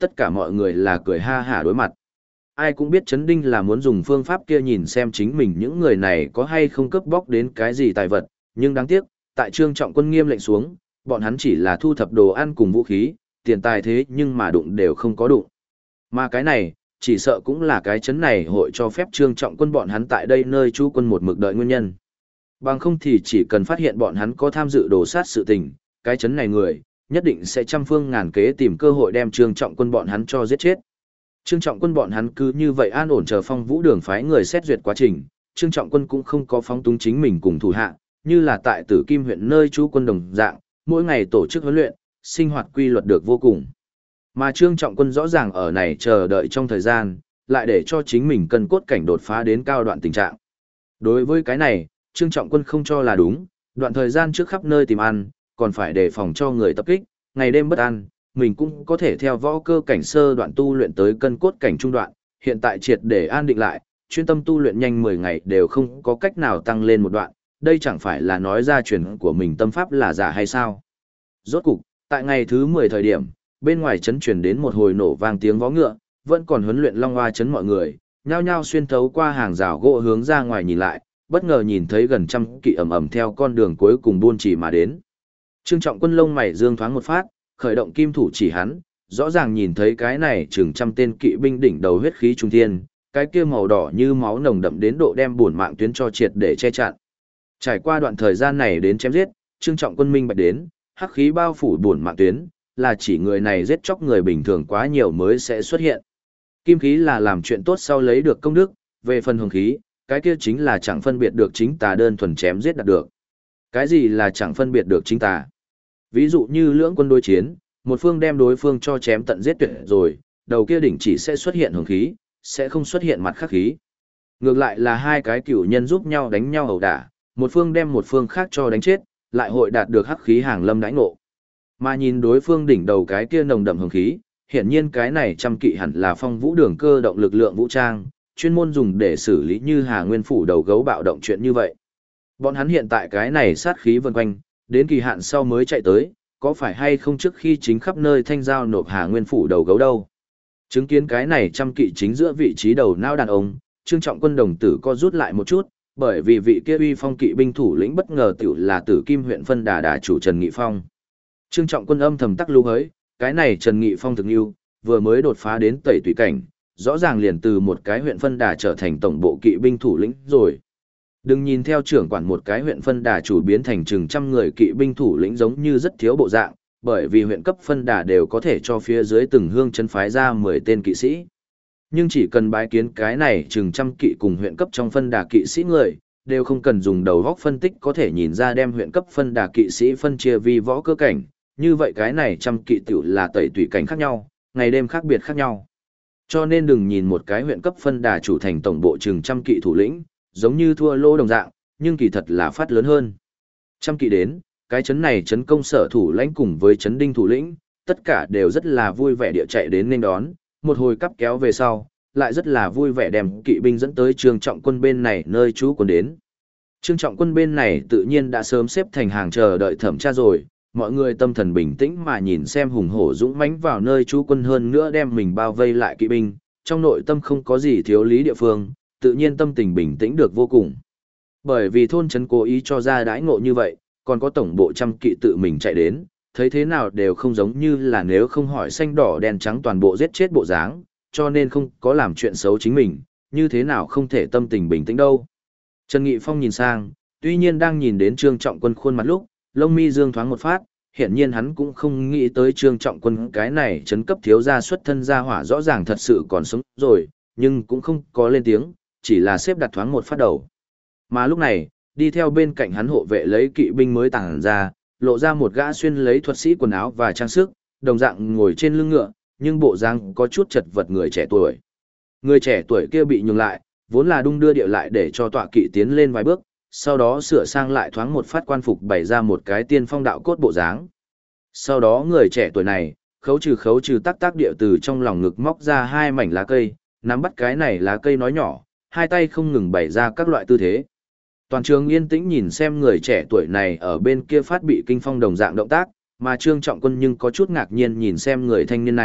tất cả mọi người là cười ha hả đối mặt. Ai cũng biết Trấn Đinh là muốn dùng phương pháp kia nhìn xem chính mình những người này có hay không cướp bóc đến cái gì tài vật, nhưng đáng tiếc, tại Trương Trọng Quân nghiêm lệnh xuống, bọn hắn chỉ là thu thập đồ ăn cùng vũ khí, tiền tài thế nhưng mà đụng đều không có đụng. Mà cái này, chỉ sợ cũng là cái chấn này hội cho phép Trương Trọng Quân bọn hắn tại đây nơi trú quân một mực đợi nguyên nhân. Bằng không thì chỉ cần phát hiện bọn hắn có tham dự đồ sát sự tình, cái chấn này người, nhất định sẽ trăm phương ngàn kế tìm cơ hội đem Trương Trọng Quân bọn hắn cho giết chết. Trương Trọng Quân bọn hắn cứ như vậy an ổn chờ Phong Vũ Đường phái người xét duyệt quá trình, Trương Trọng Quân cũng không có phóng túng chính mình cùng thủ hạ, như là tại Tử Kim huyện nơi trú quân đồng dạng, mỗi ngày tổ chức huấn luyện, sinh hoạt quy luật được vô cùng. Mà Trương Trọng Quân rõ ràng ở này chờ đợi trong thời gian, lại để cho chính mình cân cốt cảnh đột phá đến cao đoạn tình trạng. Đối với cái này, Trương Trọng Quân không cho là đúng, đoạn thời gian trước khắp nơi tìm ăn, còn phải đề phòng cho người tập kích, ngày đêm bất an, mình cũng có thể theo võ cơ cảnh sơ đoạn tu luyện tới cân cốt cảnh trung đoạn, hiện tại triệt để an định lại, chuyên tâm tu luyện nhanh 10 ngày đều không có cách nào tăng lên một đoạn, đây chẳng phải là nói ra truyền của mình tâm pháp là giả hay sao. Rốt cục, tại ngày thứ 10 thời điểm, bên ngoài trấn truyền đến một hồi nổ vang tiếng vó ngựa, vẫn còn huấn luyện Long Hoa trấn mọi người, nhao nhao xuyên thấu qua hàng rào gỗ hướng ra ngoài nhìn lại, bất ngờ nhìn thấy gần trăm kỵ ầm ầm theo con đường cuối cùng buôn chỉ mà đến. Trương Trọng Quân lông mày dương thoáng một phát, khởi động kim thủ chỉ hắn, rõ ràng nhìn thấy cái này chừng trăm tên kỵ binh đỉnh đầu huyết khí trung thiên, cái kia màu đỏ như máu nồng đậm đến độ đem bổn mạng tuyến cho triệt để che chặn. Trải qua đoạn thời gian này đến chém giết, Trương Trọng Quân minh bạch đến, hắc khí bao phủ bổn mạng tuyến, là chỉ người này giết chóc người bình thường quá nhiều mới sẽ xuất hiện. Kim khí là làm chuyện tốt sau lấy được công đức, về phần hồng khí, cái kia chính là chẳng phân biệt được chính tà đơn thuần chém giết đạt được. Cái gì là chẳng phân biệt được chính tà? Ví dụ như lưỡng quân đối chiến, một phương đem đối phương cho chém tận giết tuyệt rồi, đầu kia đỉnh chỉ sẽ xuất hiện hồng khí, sẽ không xuất hiện mặt khắc khí. Ngược lại là hai cái cửu nhân giúp nhau đánh nhau ẩu đả, một phương đem một phương khác cho đánh chết, lại hội đạt được hắc khí hàng lâm đãi ngộ. Mà nhìn đối phương đỉnh đầu cái kia nồng đậm hồng khí, hiển nhiên cái này trăm kỵ hẳn là Phong Vũ Đường cơ động lực lượng vũ trang, chuyên môn dùng để xử lý như Hà Nguyên phủ đầu gấu bạo động chuyện như vậy. Bọn hắn hiện tại cái này sát khí vần quanh, đến kỳ hạn sau mới chạy tới, có phải hay không trước khi chính khắp nơi thanh giao nộp Hà Nguyên phủ đầu gấu đâu. Chứng kiến cái này trăm kỵ chính giữa vị trí đầu não đàn ông, Trương Trọng Quân đồng tử co rút lại một chút, bởi vì vị kia uy phong kỵ binh thủ lĩnh bất ngờ tiểu là Tử Kim huyện phân đà chủ Trần Nghị Phong. Trương Trọng Quân âm thầm tắc lưu hới, cái này Trần Nghị Phong thực yêu, vừa mới đột phá đến tẩy tùy cảnh, rõ ràng liền từ một cái huyện phân đà trở thành tổng bộ kỵ binh thủ lĩnh rồi. Đừng nhìn theo trưởng quản một cái huyện phân đà chủ biến thành chừng trăm người kỵ binh thủ lĩnh giống như rất thiếu bộ dạng, bởi vì huyện cấp phân đà đều có thể cho phía dưới từng hương chân phái ra 10 tên kỵ sĩ. Nhưng chỉ cần bái kiến cái này chừng trăm kỵ cùng huyện cấp trong phân đà kỵ sĩ người, đều không cần dùng đầu góc phân tích có thể nhìn ra đem huyện cấp phân đà kỵ sĩ phân chia vì võ cơ cảnh, như vậy cái này trăm kỵ tiểu là tẩy tùy cảnh khác nhau, ngày đêm khác biệt khác nhau. Cho nên đừng nhìn một cái huyện cấp phân đà chủ thành tổng bộ chừng trăm kỵ thủ lĩnh, giống như thua lô đồng dạng, nhưng kỳ thật là phát lớn hơn. Trăm kỵ đến, cái chấn này chấn công sở thủ lãnh cùng với chấn đinh thủ lĩnh, tất cả đều rất là vui vẻ địa chạy đến nên đón, một hồi cắp kéo về sau, lại rất là vui vẻ đem kỵ binh dẫn tới Trương Trọng Quân bên này nơi trú quân đến. Trương Trọng Quân bên này tự nhiên đã sớm xếp thành hàng chờ đợi thẩm tra rồi, mọi người tâm thần bình tĩnh mà nhìn xem hùng hổ dũng mãnh vào nơi trú quân hơn nữa đem mình bao vây lại kỵ binh, trong nội tâm không có gì thiếu lý địa phương, tự nhiên tâm tình bình tĩnh được vô cùng. Bởi vì thôn trấn cố ý cho ra đãi ngộ như vậy, còn có tổng bộ trăm kỵ tự mình chạy đến, thấy thế nào đều không giống như là nếu không hỏi xanh đỏ đen trắng toàn bộ giết chết bộ dáng, cho nên không có làm chuyện xấu chính mình, như thế nào không thể tâm tình bình tĩnh đâu. Trần Nghị Phong nhìn sang, tuy nhiên đang nhìn đến Trương Trọng Quân khuôn mặt lúc, lông mi dương thoáng một phát, hiển nhiên hắn cũng không nghĩ tới Trương Trọng Quân cái này chấn cấp thiếu gia xuất thân gia hỏa rõ ràng thật sự còn sống rồi, nhưng cũng không có lên tiếng, chỉ là xếp đặt thoáng một phát đầu. Mà lúc này, đi theo bên cạnh hắn hộ vệ lấy kỵ binh mới tàng ra, lộ ra một gã xuyên lấy thuật sĩ quần áo và trang sức, đồng dạng ngồi trên lưng ngựa, nhưng bộ dáng có chút chật vật người trẻ tuổi. Người trẻ tuổi kia bị nhường lại, vốn là đung đưa điệu lại để cho tọa kỵ tiến lên vài bước, sau đó sửa sang lại thoáng một phát quan phục bày ra một cái tiên phong đạo cốt bộ dáng. Sau đó người trẻ tuổi này, khấu trừ tắc tác điệu từ trong lòng ngực móc ra hai mảnh lá cây, nắm bắt cái này lá cây nói nhỏ, hai tay không ngừng bày ra các loại tư thế. Toàn trường yên tĩnh nhìn xem người trẻ tuổi này ở bên kia phát bị kinh phong đồng dạng động tác, mà Trương Trọng Quân nhưng có chút ngạc nhiên nhìn xem người thanh niên này,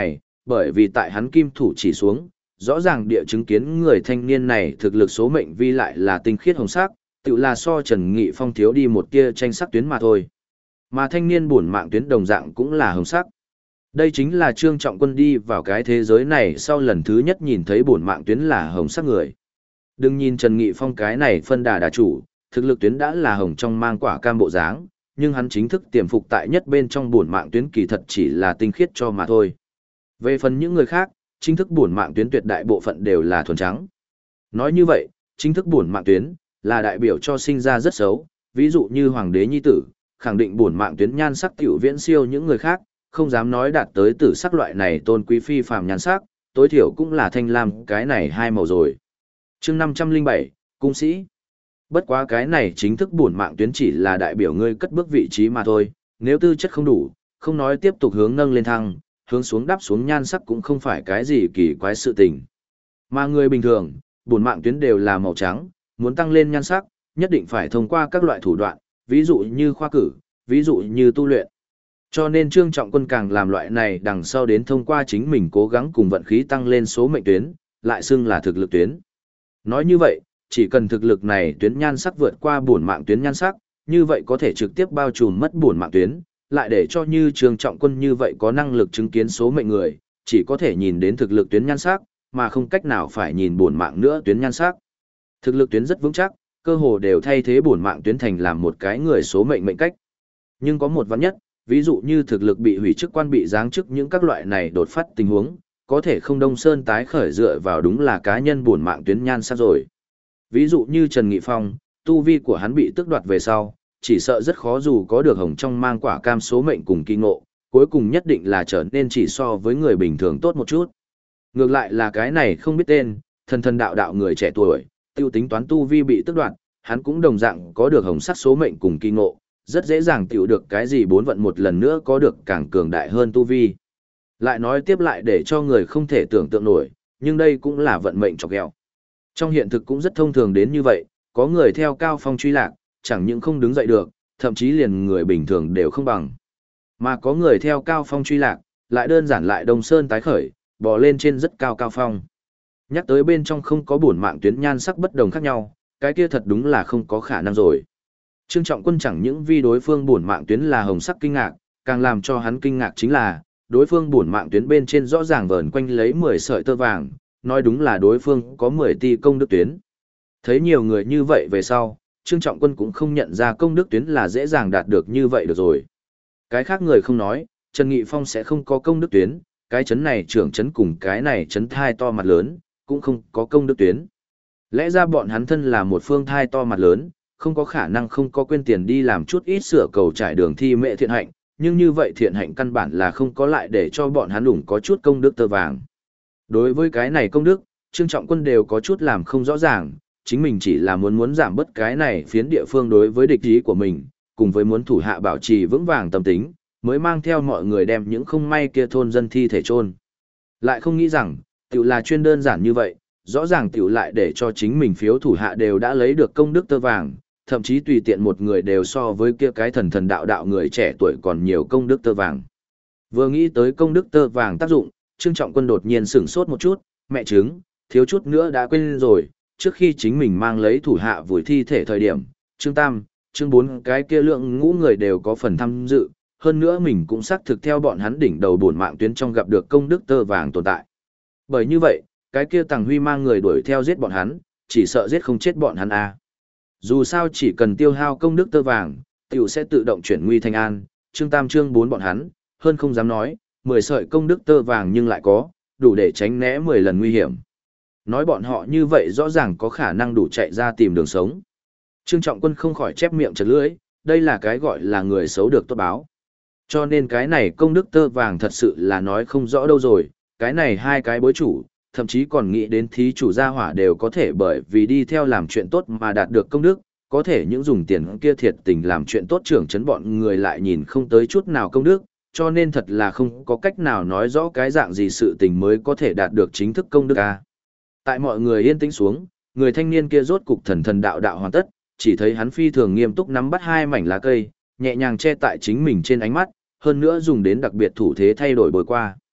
bởi vì tại hắn kim thủ chỉ xuống, rõ ràng địa chứng kiến người thanh niên này thực lực số mệnh vi lại là tinh khiết hồng sắc, tự là so Trần Nghị Phong thiếu đi một tia tranh sắc tuyến mà thôi. Mà thanh niên bổn mạng tuyến đồng dạng cũng là hồng sắc. Đây chính là Trương Trọng Quân đi vào cái thế giới này sau lần thứ nhất nhìn thấy bổn mạng tuyến là hồng sắc người. Đừng nhìn Trần Nghị Phong cái này phân đà chủ, thực lực tuyến đã là hồng trong mang quả cam bộ dáng, nhưng hắn chính thức tiềm phục tại nhất bên trong bổn mạng tuyến kỳ thật chỉ là tinh khiết cho mà thôi. Về phần những người khác, chính thức bổn mạng tuyến tuyệt đại bộ phận đều là thuần trắng. Nói như vậy, chính thức bổn mạng tuyến là đại biểu cho sinh ra rất xấu, ví dụ như hoàng đế nhi tử, khẳng định bổn mạng tuyến nhan sắc tiểu viễn siêu những người khác, không dám nói đạt tới tử sắc loại này tôn quý phi phàm nhan sắc, tối thiểu cũng là thanh lam cái này hai màu rồi. Chương 507, cung sĩ. Bất quá cái này chính thức bổn mạng tuyến chỉ là đại biểu ngươi cất bước vị trí mà thôi, nếu tư chất không đủ, không nói tiếp tục hướng nâng lên thăng, hướng xuống đáp xuống nhan sắc cũng không phải cái gì kỳ quái sự tình. Mà người bình thường, bổn mạng tuyến đều là màu trắng, muốn tăng lên nhan sắc, nhất định phải thông qua các loại thủ đoạn, ví dụ như khoa cử, ví dụ như tu luyện. Cho nên Trương Trọng Quân càng làm loại này đằng sau đến thông qua chính mình cố gắng cùng vận khí tăng lên số mệnh tuyến, lại xưng là thực lực tuyến. Nói như vậy, chỉ cần thực lực này tuyến nhan sắc vượt qua bổn mạng tuyến nhan sắc, như vậy có thể trực tiếp bao trùm mất bổn mạng tuyến, lại để cho như Trương Trọng Quân như vậy có năng lực chứng kiến số mệnh người, chỉ có thể nhìn đến thực lực tuyến nhan sắc, mà không cách nào phải nhìn bổn mạng nữa tuyến nhan sắc. Thực lực tuyến rất vững chắc, cơ hồ đều thay thế bổn mạng tuyến thành làm một cái người số mệnh mệnh cách. Nhưng có một vạn nhất, ví dụ như thực lực bị hủy chức quan bị giáng chức những các loại này đột phát tình huống, có thể không Đông Sơn tái khởi dựa vào đúng là cá nhân bổn mạng tuyến nhan sắc rồi. Ví dụ như Trần Nghị Phong, tu vi của hắn bị tước đoạt về sau, chỉ sợ rất khó dù có được hồng trong mang quả cam số mệnh cùng kỳ ngộ, cuối cùng nhất định là trở nên chỉ so với người bình thường tốt một chút. Ngược lại là cái này không biết tên, thần đạo người trẻ tuổi, tiêu tính toán tu vi bị tước đoạt, hắn cũng đồng dạng có được hồng sắc số mệnh cùng kỳ ngộ, rất dễ dàng tiểu được cái gì bốn vận một lần nữa có được càng cường đại hơn tu vi. Lại nói tiếp lại để cho người không thể tưởng tượng nổi, nhưng đây cũng là vận mệnh chọc ghẹo. Trong hiện thực cũng rất thông thường đến như vậy, có người theo cao phong truy lạc, chẳng những không đứng dậy được, thậm chí liền người bình thường đều không bằng. Mà có người theo cao phong truy lạc, lại đơn giản lại Đông Sơn tái khởi, bò lên trên rất cao cao phong. Nhắc tới bên trong không có bổn mạng tuyến nhan sắc bất đồng khác nhau, cái kia thật đúng là không có khả năng rồi. Trương Trọng Quân chẳng những vì đối phương bổn mạng tuyến là hồng sắc kinh ngạc, càng làm cho hắn kinh ngạc chính là, đối phương bổn mạng tuyến bên trên rõ ràng vờn quanh lấy 10 sợi tơ vàng, nói đúng là đối phương có 10 ti công đức tuyến. Thấy nhiều người như vậy về sau, Trương Trọng Quân cũng không nhận ra công đức tuyến là dễ dàng đạt được như vậy được rồi. Cái khác người không nói, Trần Nghị Phong sẽ không có công đức tuyến, cái chấn này trưởng chấn cùng cái này chấn thai to mặt lớn, cũng không có công đức tuyến. Lẽ ra bọn hắn thân là một phương thai to mặt lớn, không có khả năng không có quên tiền đi làm chút ít sửa cầu trải đường thi mẹ thiện hạnh, nhưng như vậy thiện hạnh căn bản là không có lại để cho bọn hắn đủng có chút công đức tơ vàng. Đối với cái này công đức, Trương Trọng Quân đều có chút làm không rõ ràng, chính mình chỉ là muốn giảm bớt cái này phiến địa phương đối với địch ý của mình, cùng với muốn thủ hạ bảo trì vững vàng tâm tính, mới mang theo mọi người đem những không may kia thôn dân thi thể chôn. Lại không nghĩ rằng, tiểu là chuyên đơn giản như vậy, rõ ràng tiểu lại để cho chính mình phiếu thủ hạ đều đã lấy được công đức tơ vàng, thậm chí tùy tiện một người đều so với kia cái thần đạo người trẻ tuổi còn nhiều công đức tơ vàng. Vừa nghĩ tới công đức tơ vàng tác dụng, Trương Trọng Quân đột nhiên sửng sốt một chút, mẹ chứng, thiếu chút nữa đã quên rồi, trước khi chính mình mang lấy thủ hạ vùi thi thể thời điểm, Trương Tam, Trương Bốn cái kia lượng ngũ người đều có phần tham dự, hơn nữa mình cũng xác thực theo bọn hắn đỉnh đầu bổn mạng tuyến trong gặp được công đức tơ vàng tồn tại. Bởi như vậy, cái kia Tằng Huy mang người đuổi theo giết bọn hắn, chỉ sợ giết không chết bọn hắn à. Dù sao chỉ cần tiêu hao công đức tơ vàng, tiểu sẽ tự động chuyển nguy thành an, Trương Tam Trương Bốn bọn hắn, hơn không dám nói, 10 sợi công đức tơ vàng nhưng lại có, đủ để tránh né 10 lần nguy hiểm. Nói bọn họ như vậy rõ ràng có khả năng đủ chạy ra tìm đường sống. Trương Trọng Quân không khỏi chép miệng chật lưỡi, đây là cái gọi là người xấu được tốt báo. Cho nên cái này công đức tơ vàng thật sự là nói không rõ đâu rồi, cái này hai cái bối chủ, thậm chí còn nghĩ đến thí chủ gia hỏa đều có thể bởi vì đi theo làm chuyện tốt mà đạt được công đức, có thể những dùng tiền kia thiệt tình làm chuyện tốt trưởng chấn bọn người lại nhìn không tới chút nào công đức, cho nên thật là không có cách nào nói rõ cái dạng gì sự tình mới có thể đạt được chính thức công đức a. Tại mọi người yên tĩnh xuống, người thanh niên kia rốt cục thần đạo hoàn tất, chỉ thấy hắn phi thường nghiêm túc nắm bắt hai mảnh lá cây, nhẹ nhàng che tại chính mình trên ánh mắt, hơn nữa dùng đến đặc biệt thủ thế thay đổi bồi qua.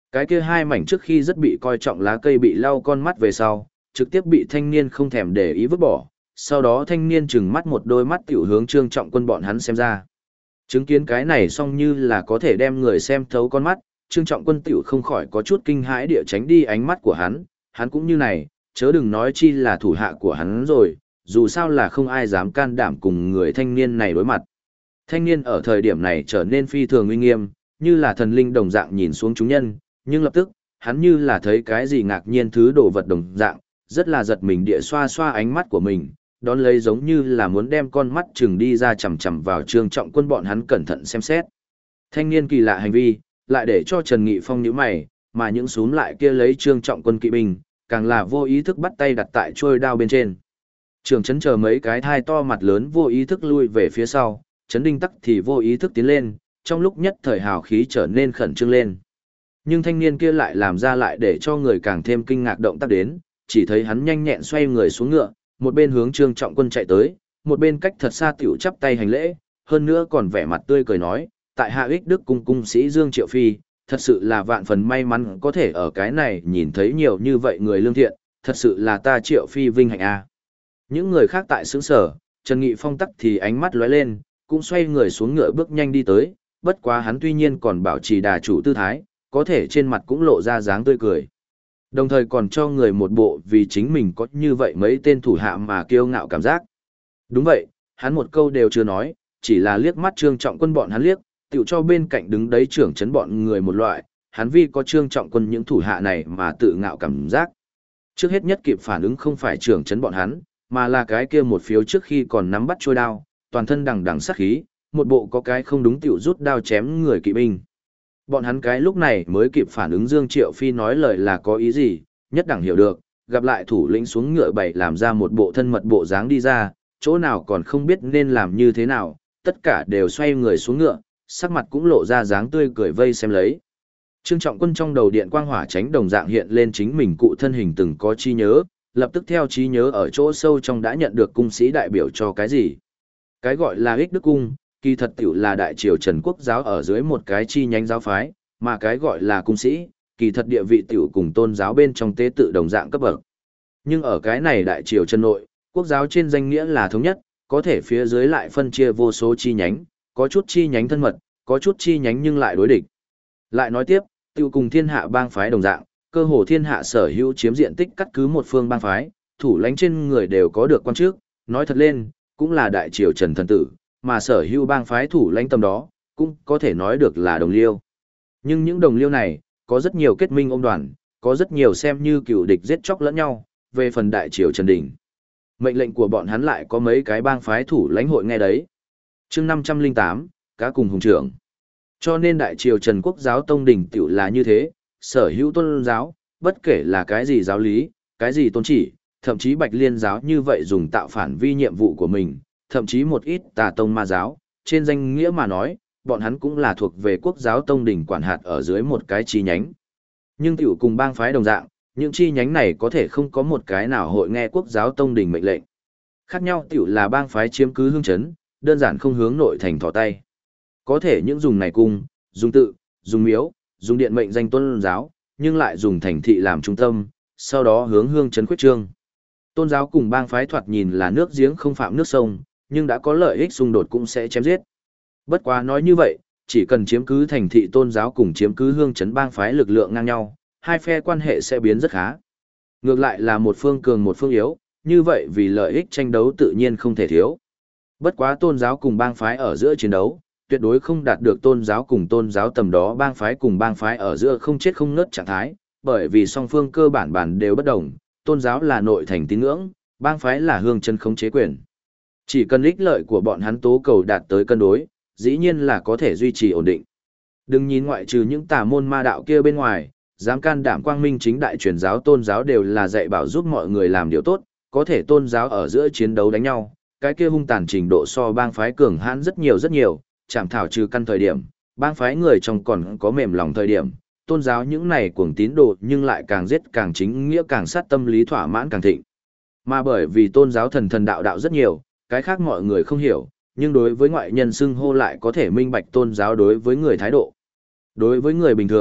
Cái kia hai mảnh trước khi rất bị coi trọng lá cây bị lau con mắt về sau, trực tiếp bị thanh niên không thèm để ý vứt bỏ, sau đó thanh niên trừng mắt một đôi mắt tiểu hướng Trương Trọng Quân bọn hắn xem ra. Chứng kiến cái này xong như là có thể đem người xem thấu con mắt, Trương Trọng Quân tiểu không khỏi có chút kinh hãi địa tránh đi ánh mắt của hắn cũng như này, chớ đừng nói chi là thủ hạ của hắn rồi, dù sao là không ai dám can đảm cùng người thanh niên này đối mặt. Thanh niên ở thời điểm này trở nên phi thường uy nghiêm, như là thần linh đồng dạng nhìn xuống chúng nhân, nhưng lập tức, hắn như là thấy cái gì ngạc nhiên thứ đồ vật đồng dạng, rất là giật mình địa xoa xoa ánh mắt của mình, đón lấy giống như là muốn đem con mắt chừng đi ra chằm chằm vào Trương Trọng Quân bọn hắn cẩn thận xem xét. Thanh niên kỳ lạ hành vi, lại để cho Trần Nghị Phong nhíu mày, mà những súm lại kia lấy Trương Trọng Quân kỵ binh, càng là vô ý thức bắt tay đặt tại trôi đao bên trên. Trường Trấn chờ mấy cái thai to mặt lớn vô ý thức lui về phía sau, Trấn Đinh Tắc thì vô ý thức tiến lên, trong lúc nhất thời hào khí trở nên khẩn trương lên. Nhưng thanh niên kia lại làm ra lại để cho người càng thêm kinh ngạc động tác đến, chỉ thấy hắn nhanh nhẹn xoay người xuống ngựa, một bên hướng Trương Trọng Quân chạy tới, một bên cách thật xa tiểu chắp tay hành lễ, hơn nữa còn vẻ mặt tươi cười nói, tại hạ ích đức cung cung sĩ Dương Triệu Phi, thật sự là vạn phần may mắn có thể ở cái này nhìn thấy nhiều như vậy người lương thiện, thật sự là ta Triệu Phi vinh hạnh a. Những người khác tại xứ sở, Trần Nghị Phong tắc thì ánh mắt lóe lên, cũng xoay người xuống ngựa bước nhanh đi tới, bất quá hắn tuy nhiên còn bảo trì đà chủ tư thái, có thể trên mặt cũng lộ ra dáng tươi cười. Đồng thời còn cho người một bộ vì chính mình có như vậy mấy tên thủ hạ mà kiêu ngạo cảm giác. Đúng vậy, hắn một câu đều chưa nói, chỉ là liếc mắt Trương Trọng Quân bọn hắn liếc, tiểu cho bên cạnh đứng đấy trưởng trấn bọn người một loại, hắn vì có Trương Trọng Quân những thủ hạ này mà tự ngạo cảm giác. Trước hết nhất kịp phản ứng không phải trưởng trấn bọn hắn, mà là cái kia một phiếu trước khi còn nắm bắt trôi đao, toàn thân đằng đằng sát khí, một bộ có cái không đúng tiểu rút đao chém người kỵ binh. Bọn hắn cái lúc này mới kịp phản ứng Dương Triệu Phi nói lời là có ý gì, nhất đẳng hiểu được, gặp lại thủ lĩnh xuống ngựa bày làm ra một bộ thân mật bộ dáng đi ra, chỗ nào còn không biết nên làm như thế nào, tất cả đều xoay người xuống ngựa, sắc mặt cũng lộ ra dáng tươi cười vây xem lấy. Trương Trọng Quân trong đầu điện quang hỏa chánh đồng dạng hiện lên chính mình cụ thân hình từng có chi nhớ, lập tức theo trí nhớ ở chỗ sâu trong đã nhận được cung sĩ đại biểu cho cái gì. Cái gọi là ích đức cung, kỳ thật tiểu là đại triều Trần Quốc giáo ở dưới một cái chi nhánh giáo phái, mà cái gọi là cung sĩ, kỳ thật địa vị tiểu cùng tôn giáo bên trong tế tự đồng dạng cấp bậc. Nhưng ở cái này đại triều Trần nội, quốc giáo trên danh nghĩa là thống nhất, có thể phía dưới lại phân chia vô số chi nhánh, có chút chi nhánh thân mật, có chút chi nhánh nhưng lại đối địch. Lại nói tiếp, tiểu cùng thiên hạ bang phái đồng dạng, cơ hồ thiên hạ sở hữu chiếm diện tích cắt cứ một phương bang phái, thủ lãnh trên người đều có được quan chức, nói thật lên, cũng là đại triều Trần thần tử, mà sở hữu bang phái thủ lãnh tầm đó, cũng có thể nói được là đồng liêu. Nhưng những đồng liêu này, có rất nhiều kết minh ôm đoàn, có rất nhiều xem như cựu địch giết chóc lẫn nhau, về phần đại triều Trần Đình. Mệnh lệnh của bọn hắn lại có mấy cái bang phái thủ lãnh hội nghe đấy. Chương 508, cá cùng hùng trưởng. Cho nên đại triều Trần Quốc giáo tông đình tiểu là như thế, sở hữu tôn giáo, bất kể là cái gì giáo lý, cái gì tôn chỉ, thậm chí Bạch Liên giáo như vậy dùng tạo phản vi nhiệm vụ của mình, thậm chí một ít tà tông ma giáo, trên danh nghĩa mà nói, bọn hắn cũng là thuộc về quốc giáo tông đình quản hạt ở dưới một cái chi nhánh. Nhưng tiểu cùng bang phái đồng dạng, những chi nhánh này có thể không có một cái nào hội nghe quốc giáo tông đình mệnh lệnh. Khác nhau tiểu là bang phái chiếm cứ hương chấn, đơn giản không hướng nội thành thỏ tay. Có thể những dùng này cung, dùng tự, dùng miếu, dùng điện mệnh danh tôn giáo, nhưng lại dùng thành thị làm trung tâm, sau đó hướng hương chấn khuyết trương. Tôn giáo cùng bang phái thoạt nhìn là nước giếng không phạm nước sông, nhưng đã có lợi ích xung đột cũng sẽ chém giết. Bất quá nói như vậy, chỉ cần chiếm cứ thành thị tôn giáo cùng chiếm cứ hương chấn bang phái lực lượng ngang nhau, hai phe quan hệ sẽ biến rất khá. Ngược lại là một phương cường một phương yếu, như vậy vì lợi ích tranh đấu tự nhiên không thể thiếu. Bất quá tôn giáo cùng bang phái ở giữa chiến đấu, tuyệt đối không đạt được tôn giáo cùng tôn giáo tầm đó bang phái cùng bang phái ở giữa không chết không ngớt trạng thái, bởi vì song phương cơ bản đều bất đồng, tôn giáo là nội thành tín ngưỡng, bang phái là hương chân khống chế quyền. Chỉ cần ích lợi của bọn hắn tố cầu đạt tới cân đối, dĩ nhiên là có thể duy trì ổn định. Đừng nhìn ngoại trừ những tà môn ma đạo kia bên ngoài, dám can đảm quang minh chính đại truyền giáo tôn giáo đều là dạy bảo giúp mọi người làm điều tốt, có thể tôn giáo ở giữa chiến đấu đánh nhau, cái kia hung tàn trình độ so bang phái cường hãn rất nhiều, chảm thảo trừ căn thời điểm, bang phái người trong còn có mềm lòng thời điểm, tôn giáo những này cuồng tín đồ nhưng lại càng giết càng chính nghĩa càng sát tâm lý thỏa mãn càng thịnh. Mà bởi vì tôn giáo thần đạo rất nhiều, cái khác mọi người không hiểu, nhưng đối với ngoại nhân xưng hô lại có thể minh bạch tôn giáo đối với người thái độ. Đối với người bình thường,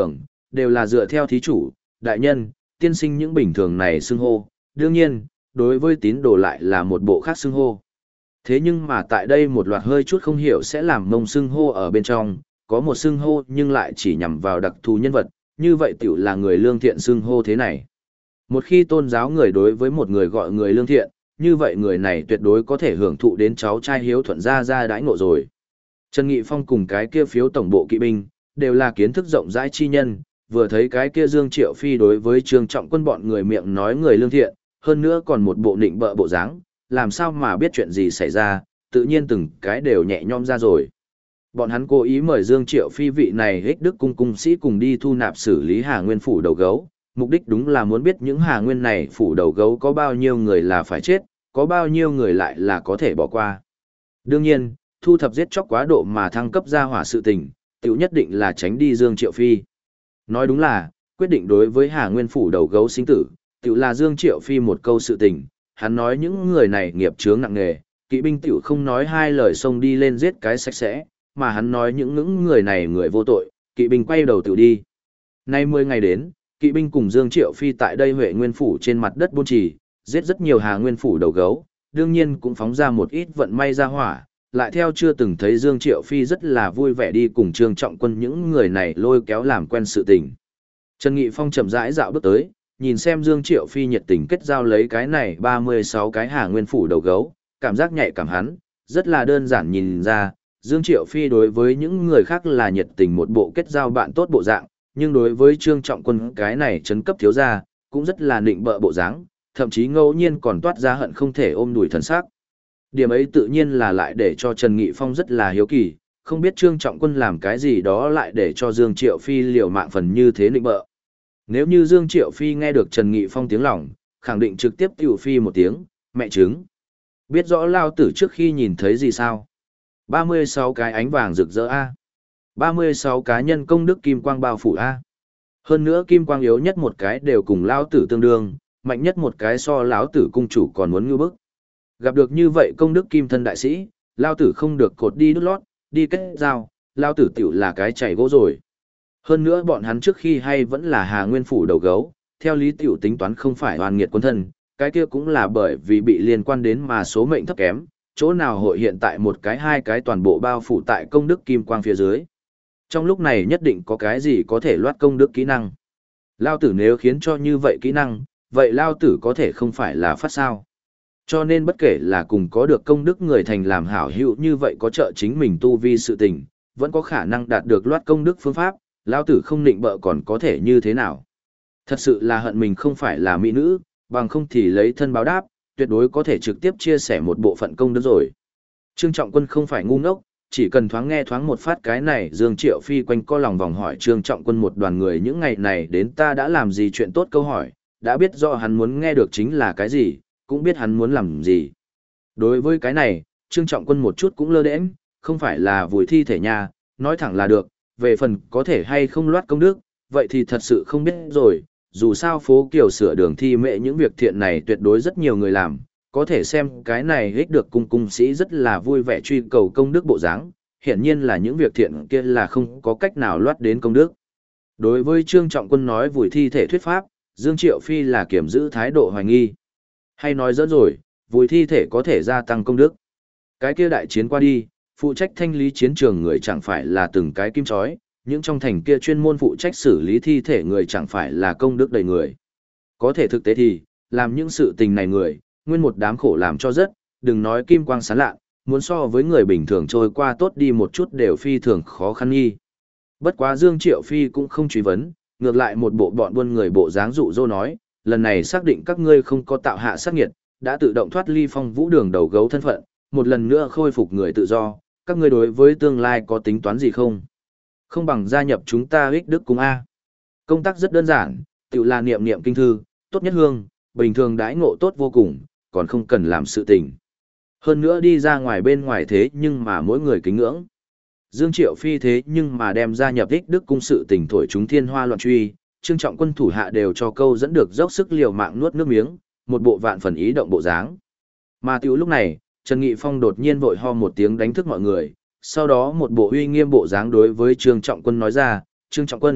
đều là dựa theo thí chủ, đại nhân, tiên sinh những bình thường này xưng hô, đương nhiên, đối với tín đồ lại là một bộ khác xưng hô. Thế nhưng mà tại đây một loạt hơi chút không hiểu sẽ làm mông xưng hô ở bên trong, có một xưng hô nhưng lại chỉ nhằm vào đặc thù nhân vật, như vậy tiểu là người lương thiện xưng hô thế này. Một khi tôn giáo người đối với một người gọi người lương thiện, như vậy người này tuyệt đối có thể hưởng thụ đến cháu trai hiếu thuận ra đãi ngộ rồi. Trần Nghị Phong cùng cái kia phiếu tổng bộ kỵ binh, đều là kiến thức rộng rãi chi nhân, vừa thấy cái kia Dương Triệu Phi đối với Trương Trọng Quân bọn người miệng nói người lương thiện, hơn nữa còn một bộ nịnh bợ bộ dáng, làm sao mà biết chuyện gì xảy ra, tự nhiên từng cái đều nhẹ nhõm ra rồi. Bọn hắn cố ý mời Dương Triệu Phi vị này Hích Đức cung cung sĩ cùng đi thu nạp xử lý Hà Nguyên phủ đầu gấu, mục đích đúng là muốn biết những Hà Nguyên này phủ đầu gấu có bao nhiêu người là phải chết, có bao nhiêu người lại là có thể bỏ qua. Đương nhiên, thu thập giết chóc quá độ mà thăng cấp ra hỏa sự tình, tiểu nhất định là tránh đi Dương Triệu Phi. Nói đúng là, quyết định đối với Hà Nguyên phủ đầu gấu sinh tử, tiểu là Dương Triệu Phi một câu sự tình, hắn nói những người này nghiệp chướng nặng nề, kỵ binh tiểu không nói hai lời xông đi lên giết cái sạch sẽ, mà hắn nói những người này người vô tội, kỵ binh quay đầu tiểu đi. Nay 10 ngày đến, kỵ binh cùng Dương Triệu Phi tại đây Huệ Nguyên phủ trên mặt đất buôn trì, giết rất nhiều Hà Nguyên phủ đầu gấu, đương nhiên cũng phóng ra một ít vận may ra hỏa, lại theo chưa từng thấy Dương Triệu Phi rất là vui vẻ đi cùng Trương Trọng Quân những người này lôi kéo làm quen sự tình. Trần Nghị Phong chậm rãi dạo bước tới, nhìn xem Dương Triệu Phi nhiệt tình kết giao lấy cái này 36 cái Hà Nguyên phủ đầu gấu, cảm giác nhạy cảm hắn, rất là đơn giản nhìn ra, Dương Triệu Phi đối với những người khác là nhiệt tình một bộ kết giao bạn tốt bộ dạng, nhưng đối với Trương Trọng Quân cái này trấn cấp thiếu gia, cũng rất là nịnh bợ bộ dáng, thậm chí ngẫu nhiên còn toát ra hận không thể ôm đùi thần sắc. Điểm ấy tự nhiên là lại để cho Trần Nghị Phong rất là hiếu kỳ, không biết Trương Trọng Quân làm cái gì đó lại để cho Dương Triệu Phi liều mạng phần như thế nịnh bợ. Nếu như Dương Triệu Phi nghe được Trần Nghị Phong tiếng lòng, khẳng định trực tiếp tiểu phi một tiếng, mẹ trứng. Biết rõ lao tử trước khi nhìn thấy gì sao? 36 cái ánh vàng rực rỡ A. 36 cá nhân công đức kim quang bao phủ A. Hơn nữa kim quang yếu nhất một cái đều cùng lao tử tương đương, mạnh nhất một cái so lão tử cung chủ còn muốn ngư bức. Gặp được như vậy công đức kim thân đại sĩ, lao tử không được cột đi đút lót, đi kết giao, lao tử tiểu là cái chảy gỗ rồi. Hơn nữa bọn hắn trước khi hay vẫn là Hà Nguyên phủ đầu gấu, theo lý tiểu tính toán không phải hoàn nghiệt quân thân, cái kia cũng là bởi vì bị liên quan đến mà số mệnh thấp kém, chỗ nào hội hiện tại một cái hai cái toàn bộ bao phủ tại công đức kim quang phía dưới. Trong lúc này nhất định có cái gì có thể loát công đức kỹ năng. Lao tử nếu khiến cho như vậy kỹ năng, vậy Lao tử có thể không phải là phát sao. Cho nên bất kể là cùng có được công đức người thành làm hảo hữu như vậy có trợ chính mình tu vi sự tình, vẫn có khả năng đạt được loát công đức phương pháp, Lao tử không định bợ còn có thể như thế nào. Thật sự là hận mình không phải là mỹ nữ, bằng không thì lấy thân báo đáp, tuyệt đối có thể trực tiếp chia sẻ một bộ phận công đức rồi. Trương Trọng Quân không phải ngu ngốc, chỉ cần thoáng nghe thoáng một phát cái này Dương Triệu Phi quanh co lòng vòng hỏi Trương Trọng Quân một đoàn người những ngày này đến ta đã làm gì chuyện tốt câu hỏi, đã biết rõ hắn muốn nghe được chính là cái gì, cũng biết hắn muốn làm gì. Đối với cái này, Trương Trọng Quân một chút cũng lơ đễnh, không phải là vùi thi thể nhà, nói thẳng là được, về phần có thể hay không loát công đức, vậy thì thật sự không biết rồi, dù sao phố Kiều sửa đường thi mẹ những việc thiện này tuyệt đối rất nhiều người làm, có thể xem cái này ích được cung sĩ rất là vui vẻ truy cầu công đức bộ dáng, hiển nhiên là những việc thiện kia là không có cách nào loát đến công đức. Đối với Trương Trọng Quân nói vùi thi thể thuyết pháp, Dương Triệu Phi là kiểm giữ thái độ hoài nghi. Hay nói dẫn rồi, vùi thi thể có thể gia tăng công đức. Cái kia đại chiến qua đi, phụ trách thanh lý chiến trường người chẳng phải là từng cái kim chói, những trong thành kia chuyên môn phụ trách xử lý thi thể người chẳng phải là công đức đầy người. Có thể thực tế thì, làm những sự tình này người, nguyên một đám khổ làm cho rất, đừng nói kim quang sáng lạ, muốn so với người bình thường trôi qua tốt đi một chút đều phi thường khó khăn nghi. Bất quá Dương Triệu Phi cũng không truy vấn, ngược lại một bộ bọn buôn người bộ dáng dụ dỗ nói, lần này xác định các ngươi không có tạo hạ sát nghiệt, đã tự động thoát ly phong vũ đường đầu gấu thân phận, một lần nữa khôi phục người tự do, các ngươi đối với tương lai có tính toán gì không? Không bằng gia nhập chúng ta ích đức cung A. Công tác rất đơn giản, tự là niệm niệm kinh thư, tốt nhất hương, bình thường đãi ngộ tốt vô cùng, còn không cần làm sự tình. Hơn nữa đi ra ngoài bên ngoài thế nhưng mà mỗi người kính ngưỡng. Dương Triệu Phi thế nhưng mà đem gia nhập ích đức cung sự tình thổi chúng thiên hoa loạn truy, Trương Trọng Quân thủ hạ đều cho câu dẫn được dốc sức liều mạng nuốt nước miếng, một bộ vạn phần ý động bộ dáng. Mà tiểu lúc này, Trần Nghị Phong đột nhiên vội ho một tiếng đánh thức mọi người, sau đó một bộ uy nghiêm bộ dáng đối với Trương Trọng Quân nói ra, Trương Trọng Quân,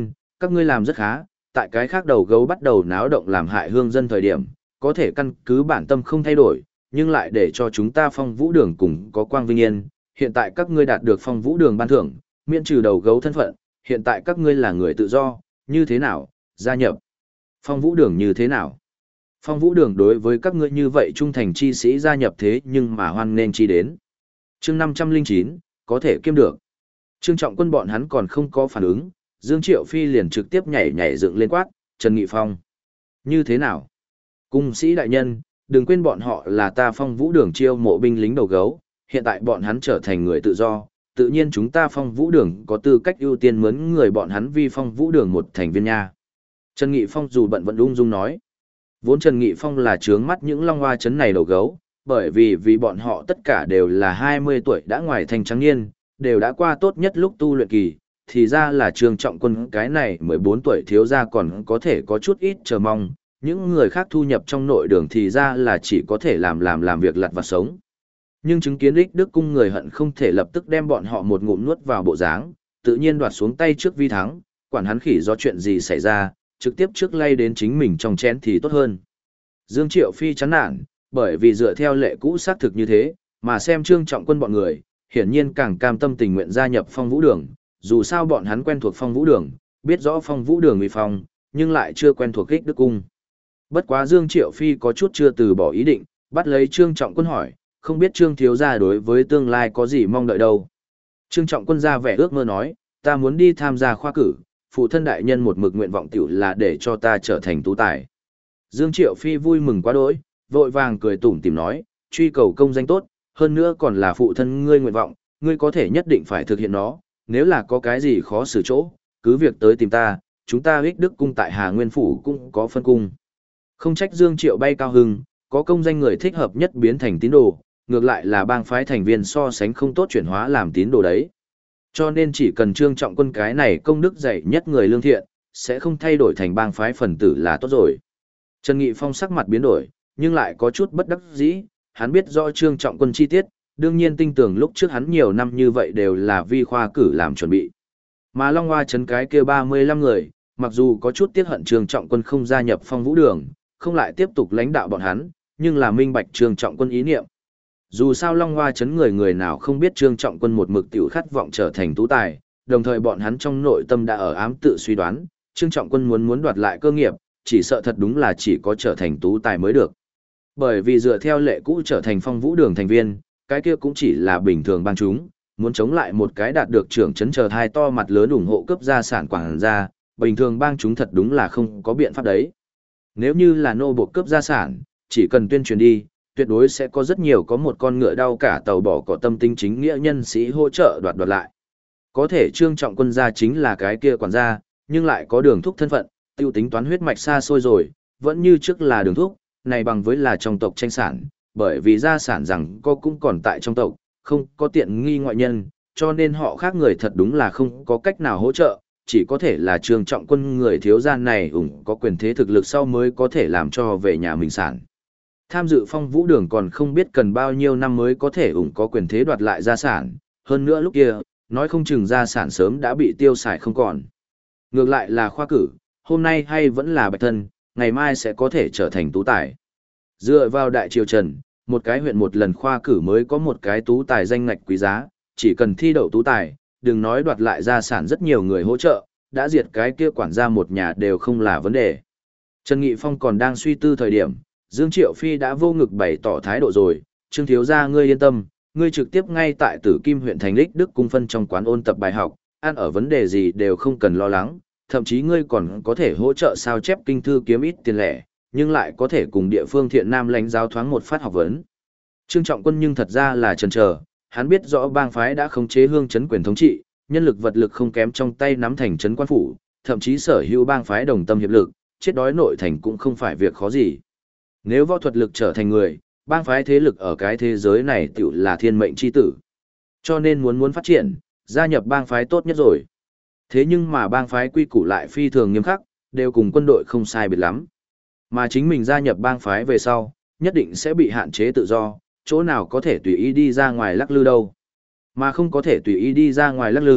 Các ngươi làm rất khá, tại cái khác đầu gấu bắt đầu náo động làm hại hương dân thời điểm, có thể căn cứ bản tâm không thay đổi, nhưng lại để cho chúng ta Phong Vũ Đường cùng có quang vinh yên. Hiện tại các ngươi đạt được Phong Vũ Đường ban thưởng, miễn trừ đầu gấu thân phận, hiện tại các ngươi là người tự do, như thế nào, gia nhập Phong Vũ Đường như thế nào? Phong Vũ Đường đối với các ngươi như vậy trung thành chi sĩ gia nhập thế nhưng mà hoan nên chi đến. Chương 509, có thể kiêm được. Trương Trọng Quân bọn hắn còn không có phản ứng, Dương Triệu Phi liền trực tiếp nhảy dựng lên quát, Trần Nghị Phong. Như thế nào? Cung sĩ đại nhân, đừng quên bọn họ là ta Phong Vũ Đường chiêu mộ binh lính đầu gấu, hiện tại bọn hắn trở thành người tự do, tự nhiên chúng ta Phong Vũ Đường có tư cách ưu tiên mướn người bọn hắn vi Phong Vũ Đường một thành viên nha. Trần Nghị Phong dù bận vẫn ung dung nói. Vốn Trần Nghị Phong là trướng mắt những long hoa chấn này đầu gấu, bởi vì bọn họ tất cả đều là 20 tuổi đã ngoài thành trắng niên, đều đã qua tốt nhất lúc tu luyện kỳ, thì ra là Trương Trọng Quân cái này 14 tuổi thiếu gia còn có thể có chút ít chờ mong, những người khác thu nhập trong nội đường thì ra là chỉ có thể làm việc lặt vặt sống. Nhưng chứng kiến Ích Đức Cung người hận không thể lập tức đem bọn họ một ngụm nuốt vào bộ dáng, tự nhiên đoạt xuống tay trước vi thắng, quản hắn khỉ do chuyện gì xảy ra, trực tiếp trước lay đến chính mình trong chén thì tốt hơn. Dương Triệu Phi chán nản, bởi vì dựa theo lệ cũ xác thực như thế, mà xem Trương Trọng Quân bọn người, hiển nhiên càng cam tâm tình nguyện gia nhập Phong Vũ Đường, dù sao bọn hắn quen thuộc Phong Vũ Đường, biết rõ Phong Vũ Đường uy phong, nhưng lại chưa quen thuộc Ích Đức Cung. Bất quá Dương Triệu Phi có chút chưa từ bỏ ý định, bắt lấy Trương Trọng Quân hỏi, không biết Trương thiếu gia đối với tương lai có gì mong đợi đâu. Trương Trọng Quân ra vẻ ước mơ nói, ta muốn đi tham gia khoa cử, phụ thân đại nhân một mực nguyện vọng tiểu là để cho ta trở thành tú tài. Dương Triệu Phi vui mừng quá đỗi, vội vàng cười tủm tỉm nói, truy cầu công danh tốt, hơn nữa còn là phụ thân ngươi nguyện vọng, ngươi có thể nhất định phải thực hiện nó, nếu là có cái gì khó xử chỗ, cứ việc tới tìm ta, chúng ta Ích Đức Cung tại Hà Nguyên Phủ cũng có phân cung. Không trách Dương Triệu bay cao hưng, có công danh người thích hợp nhất biến thành tín đồ, ngược lại là bang phái thành viên so sánh không tốt chuyển hóa làm tín đồ đấy. Cho nên chỉ cần Trương Trọng Quân cái này công đức dạy nhất người lương thiện, sẽ không thay đổi thành bang phái phần tử là tốt rồi. Trần Nghị Phong sắc mặt biến đổi, nhưng lại có chút bất đắc dĩ, hắn biết rõ Trương Trọng Quân chi tiết, đương nhiên tin tưởng lúc trước hắn nhiều năm như vậy đều là vi khoa cử làm chuẩn bị. Mà Long Hoa trấn cái kia 35 người, mặc dù có chút tiếc hận Trương Trọng Quân không gia nhập Phong Vũ Đường, không lại tiếp tục lãnh đạo bọn hắn, nhưng là minh bạch Trương Trọng Quân ý niệm. Dù sao Long Hoa trấn người nào không biết Trương Trọng Quân một mực tiểu khát vọng trở thành tú tài, đồng thời bọn hắn trong nội tâm đã ở ám tự suy đoán, Trương Trọng Quân muốn đoạt lại cơ nghiệp, chỉ sợ thật đúng là chỉ có trở thành tú tài mới được. Bởi vì dựa theo lệ cũ trở thành Phong Vũ Đường thành viên, cái kia cũng chỉ là bình thường bang chúng, muốn chống lại một cái đạt được trưởng trấn chờ hai to mặt lớn ủng hộ cấp gia sản quảng gia, bình thường bang chúng thật đúng là không có biện pháp đấy. Nếu như là nô buộc cấp gia sản, chỉ cần tuyên truyền đi, tuyệt đối sẽ có rất nhiều có một con ngựa đau cả tàu bỏ cỏ tâm tính chính nghĩa nhân sĩ hỗ trợ đoạt lại. Có thể Trương Trọng Quân gia chính là cái kia quản gia, nhưng lại có đường thúc thân phận, tiêu tính toán huyết mạch xa xôi rồi, vẫn như trước là đường thúc, này bằng với là trong tộc tranh sản, bởi vì gia sản rằng cũng còn tại trong tộc, không có tiện nghi ngoại nhân, cho nên họ khác người thật đúng là không có cách nào hỗ trợ, chỉ có thể là Trương Trọng Quân người thiếu gia này có quyền thế thực lực sau mới có thể làm cho về nhà mình sản. Tham dự Phong Vũ Đường còn không biết cần bao nhiêu năm mới có thể có quyền thế đoạt lại gia sản, hơn nữa lúc kia, nói không chừng gia sản sớm đã bị tiêu xài không còn. Ngược lại là khoa cử, hôm nay hay vẫn là bạch thân, ngày mai sẽ có thể trở thành tú tài. Dựa vào đại triều Trần, một cái huyện một lần khoa cử mới có một cái tú tài danh ngạch quý giá, chỉ cần thi đậu tú tài, đừng nói đoạt lại gia sản rất nhiều người hỗ trợ, đã diệt cái kia quản gia một nhà đều không là vấn đề. Trần Nghị Phong còn đang suy tư thời điểm, Dương Triệu Phi đã vô ngực bày tỏ thái độ rồi, Trương thiếu gia ngươi yên tâm, ngươi trực tiếp ngay tại Tử Kim huyện thành Ích Đức Cung phân trong quán ôn tập bài học, ăn ở vấn đề gì đều không cần lo lắng, thậm chí ngươi còn có thể hỗ trợ sao chép kinh thư kiếm ít tiền lẻ, nhưng lại có thể cùng địa phương thiện nam lãnh giáo thoáng một phát học vấn. Trương Trọng Quân nhưng thật ra là chần chờ, hắn biết rõ bang phái đã khống chế hương trấn quyền thống trị, nhân lực vật lực không kém trong tay nắm thành trấn quan phủ, thậm chí sở hữu bang phái đồng tâm hiệp lực, chết đói nội thành cũng không phải việc khó gì. Nếu võ thuật lực trở thành người, bang phái thế lực ở cái thế giới này tiểu là thiên mệnh chi tử. Cho nên muốn phát triển, gia nhập bang phái tốt nhất rồi. Thế nhưng mà bang phái quy củ lại phi thường nghiêm khắc, đều cùng quân đội không sai biệt lắm. Mà chính mình gia nhập bang phái về sau, nhất định sẽ bị hạn chế tự do, chỗ nào có thể tùy ý đi ra ngoài lắc lư đâu. Mà không có thể tùy ý đi ra ngoài lắc lư,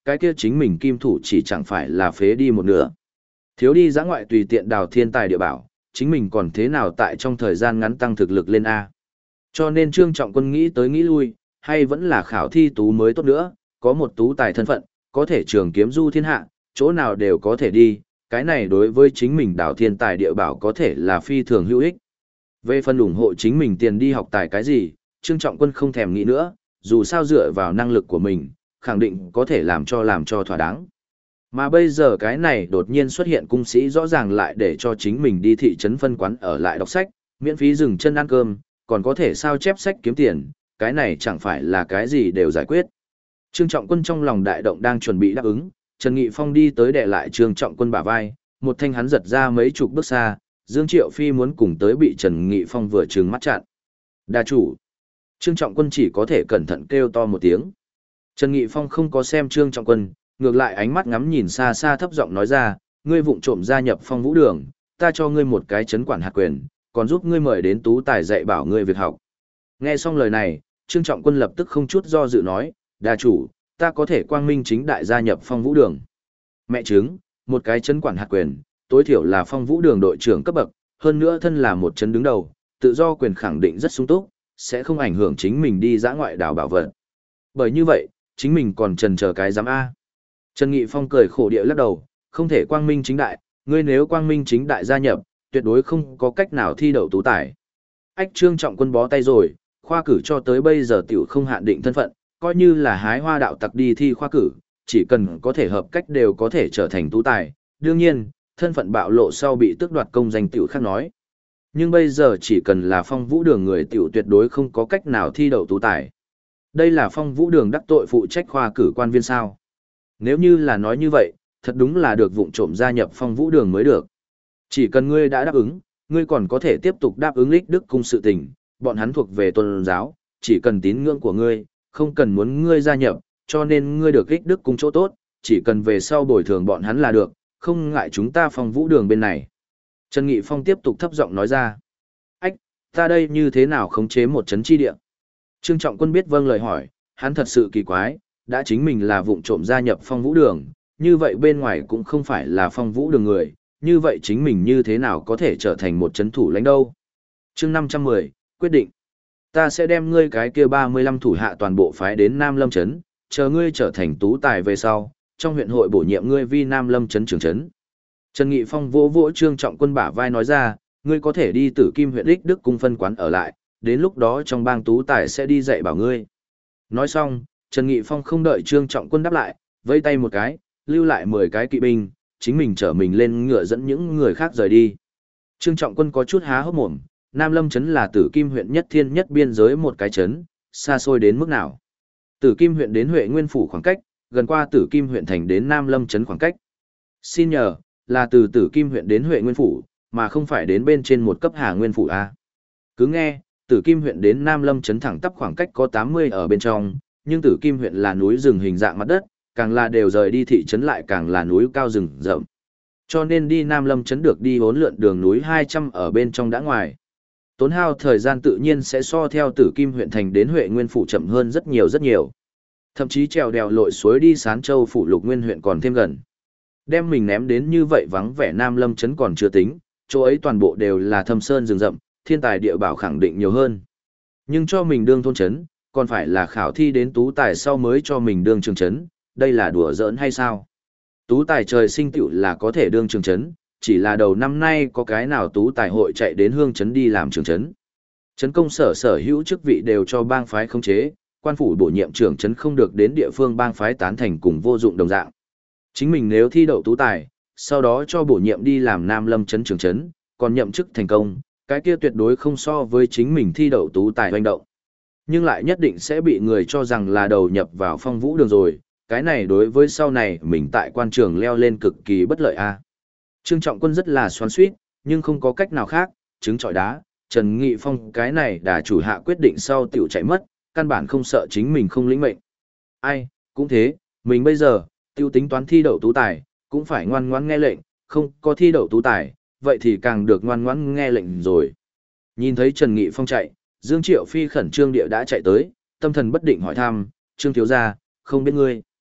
cái kia chính mình kim thủ chỉ chẳng phải là phế đi một nửa. Thiếu đi dã ngoại tùy tiện đào thiên tài địa bảo, chính mình còn thế nào tại trong thời gian ngắn tăng thực lực lên A. Cho nên Trương Trọng Quân nghĩ tới nghĩ lui, hay vẫn là khảo thi tú mới tốt nữa, có một tú tài thân phận, có thể trường kiếm du thiên hạ, chỗ nào đều có thể đi, cái này đối với chính mình đào thiên tài địa bảo có thể là phi thường hữu ích. Về phần ủng hộ chính mình tiền đi học tài cái gì, Trương Trọng Quân không thèm nghĩ nữa, dù sao dựa vào năng lực của mình, khẳng định có thể làm cho thỏa đáng. Mà bây giờ cái này đột nhiên xuất hiện cung sĩ rõ ràng lại để cho chính mình đi thị trấn phân quán ở lại đọc sách, miễn phí dừng chân ăn cơm, còn có thể sao chép sách kiếm tiền, cái này chẳng phải là cái gì đều giải quyết. Trương Trọng Quân trong lòng đại động đang chuẩn bị đáp ứng, Trần Nghị Phong đi tới đè lại Trương Trọng Quân bả vai, một thanh hắn giật ra mấy chục bước xa, Dương Triệu Phi muốn cùng tới bị Trần Nghị Phong vừa trừng mắt chặn. Đa chủ. Trương Trọng Quân chỉ có thể cẩn thận kêu to một tiếng. Trần Nghị Phong không có xem Trương Trọng Quân, ngược lại ánh mắt ngắm nhìn xa xa thấp giọng nói ra, ngươi vụng trộm gia nhập Phong Vũ Đường, ta cho ngươi một cái trấn quản hạt quyền, còn giúp ngươi mời đến tú tài dạy bảo ngươi việc học. Nghe xong lời này, Trương Trọng Quân lập tức không chút do dự nói, đa chủ, ta có thể quang minh chính đại gia nhập Phong Vũ Đường. Mẹ chứng, một cái trấn quản hạt quyền, tối thiểu là Phong Vũ Đường đội trưởng cấp bậc, hơn nữa thân là một trấn đứng đầu, tự do quyền khẳng định rất sung túc, sẽ không ảnh hưởng chính mình đi dã ngoại đảo bảo vật. Bởi như vậy, chính mình còn chần chờ cái giám A. Trần Nghị Phong cười khổ địa lắc đầu, không thể quang minh chính đại, ngươi nếu quang minh chính đại gia nhập, tuyệt đối không có cách nào thi đậu tú tài. Ách Trương Trọng Quân bó tay rồi, khoa cử cho tới bây giờ tiểu không hạn định thân phận, coi như là hái hoa đạo tặc đi thi khoa cử, chỉ cần có thể hợp cách đều có thể trở thành tú tài. Đương nhiên, thân phận bạo lộ sau bị tước đoạt công danh tiểu khác nói. Nhưng bây giờ chỉ cần là Phong Vũ Đường người tiểu tuyệt đối không có cách nào thi đậu tú tài. Đây là Phong Vũ Đường đắc tội phụ trách khoa cử quan viên sao. Nếu như là nói như vậy, thật đúng là được vụng trộm gia nhập Phong Vũ Đường mới được. Chỉ cần ngươi đã đáp ứng, ngươi còn có thể tiếp tục đáp ứng Lịch Đức cung sự tình, bọn hắn thuộc về tôn giáo, chỉ cần tín ngưỡng của ngươi, không cần muốn ngươi gia nhập, cho nên ngươi được Lịch Đức cung chỗ tốt, chỉ cần về sau bồi thường bọn hắn là được, không ngại chúng ta Phong Vũ Đường bên này. Trần Nghị Phong tiếp tục thấp giọng nói ra. Ách, ta đây như thế nào khống chế một trấn chi địa? Trương Trọng Quân biết vâng lời hỏi, hắn thật sự kỳ quái, đã chính mình là vụng trộm gia nhập Phong Vũ Đường, như vậy bên ngoài cũng không phải là Phong Vũ Đường người, như vậy chính mình như thế nào có thể trở thành một trấn thủ lãnh đâu? Chương 510, quyết định. Ta sẽ đem ngươi cái kia 35 thủ hạ toàn bộ phái đến Nam Lâm trấn, chờ ngươi trở thành tú tài về sau, trong huyện hội bổ nhiệm ngươi vi Nam Lâm trấn trưởng trấn. Trần Nghị Phong vỗ vỗ Trương Trọng Quân bả vai nói ra, ngươi có thể đi Tử Kim huyện Lịch Đức cung phân quán ở lại, đến lúc đó trong bang tú tài sẽ đi dạy bảo ngươi. Nói xong, Trần Nghị Phong không đợi Trương Trọng Quân đáp lại, vẫy tay một cái, lưu lại 10 cái kỵ binh, chính mình chở mình lên ngựa dẫn những người khác rời đi. Trương Trọng Quân có chút há hốc mồm, Nam Lâm trấn là Tử Kim huyện nhất thiên nhất biên giới một cái trấn, xa xôi đến mức nào? Tử Kim huyện đến Huệ Nguyên phủ khoảng cách, gần qua Tử Kim huyện thành đến Nam Lâm trấn khoảng cách. Xin nhờ, là từ Tử Kim huyện đến Huệ Nguyên phủ, mà không phải đến bên trên một cấp Hà Nguyên phủ a. Cứ nghe, Tử Kim huyện đến Nam Lâm trấn thẳng tắp khoảng cách có 80 ở bên trong, nhưng Tử Kim huyện là núi rừng hình dạng mặt đất, càng là đều rời đi thị trấn lại càng là núi cao rừng rậm. Cho nên đi Nam Lâm trấn được đi hỗn lượn đường núi 200 ở bên trong đã ngoài. Tốn hao thời gian tự nhiên sẽ so theo Tử Kim huyện thành đến Huệ Nguyên phủ chậm hơn rất nhiều rất nhiều. Thậm chí trèo đèo lội suối đi Sán Châu phủ Lục Nguyên huyện còn thêm gần. Đem mình ném đến như vậy vắng vẻ Nam Lâm trấn còn chưa tính, chỗ ấy toàn bộ đều là thâm sơn rừng rậm, thiên tài địa bảo khẳng định nhiều hơn. Nhưng cho mình đương thôn trấn, còn phải là khảo thi đến tú tài sau mới cho mình đương trường trấn, đây là đùa giỡn hay sao? Tú tài trời sinh tựu là có thể đương trường trấn, chỉ là đầu năm nay có cái nào tú tài hội chạy đến hương trấn đi làm trường trấn. Trấn công sở sở hữu chức vị đều cho bang phái khống chế, quan phủ bổ nhiệm trưởng trấn không được đến địa phương bang phái tán thành cùng vô dụng đồng dạng. Chính mình nếu thi đậu tú tài, sau đó cho bổ nhiệm đi làm Nam Lâm trấn trưởng trấn, còn nhậm chức thành công, cái kia tuyệt đối không so với chính mình thi đậu tú tài hoành động. Nhưng lại nhất định sẽ bị người cho rằng là đầu nhập vào Phong Vũ Đường rồi, cái này đối với sau này mình tại quan trường leo lên cực kỳ bất lợi a. Trương Trọng Quân rất là xoắn xuýt, nhưng không có cách nào khác, trứng trọi đá, Trần Nghị Phong cái này đã chủ hạ quyết định sau tiểu chạy mất, căn bản không sợ chính mình không lĩnh mệnh. Ai, cũng thế, mình bây giờ, tiêu tính toán thi đậu tú tài, cũng phải ngoan ngoãn nghe lệnh, không có thi đậu tú tài, vậy thì càng được ngoan ngoãn nghe lệnh rồi. Nhìn thấy Trần Nghị Phong chạy, Dương Triệu Phi khẩn trương địa đã chạy tới, tâm thần bất định hỏi thăm, Trương thiếu gia, không biết ngươi.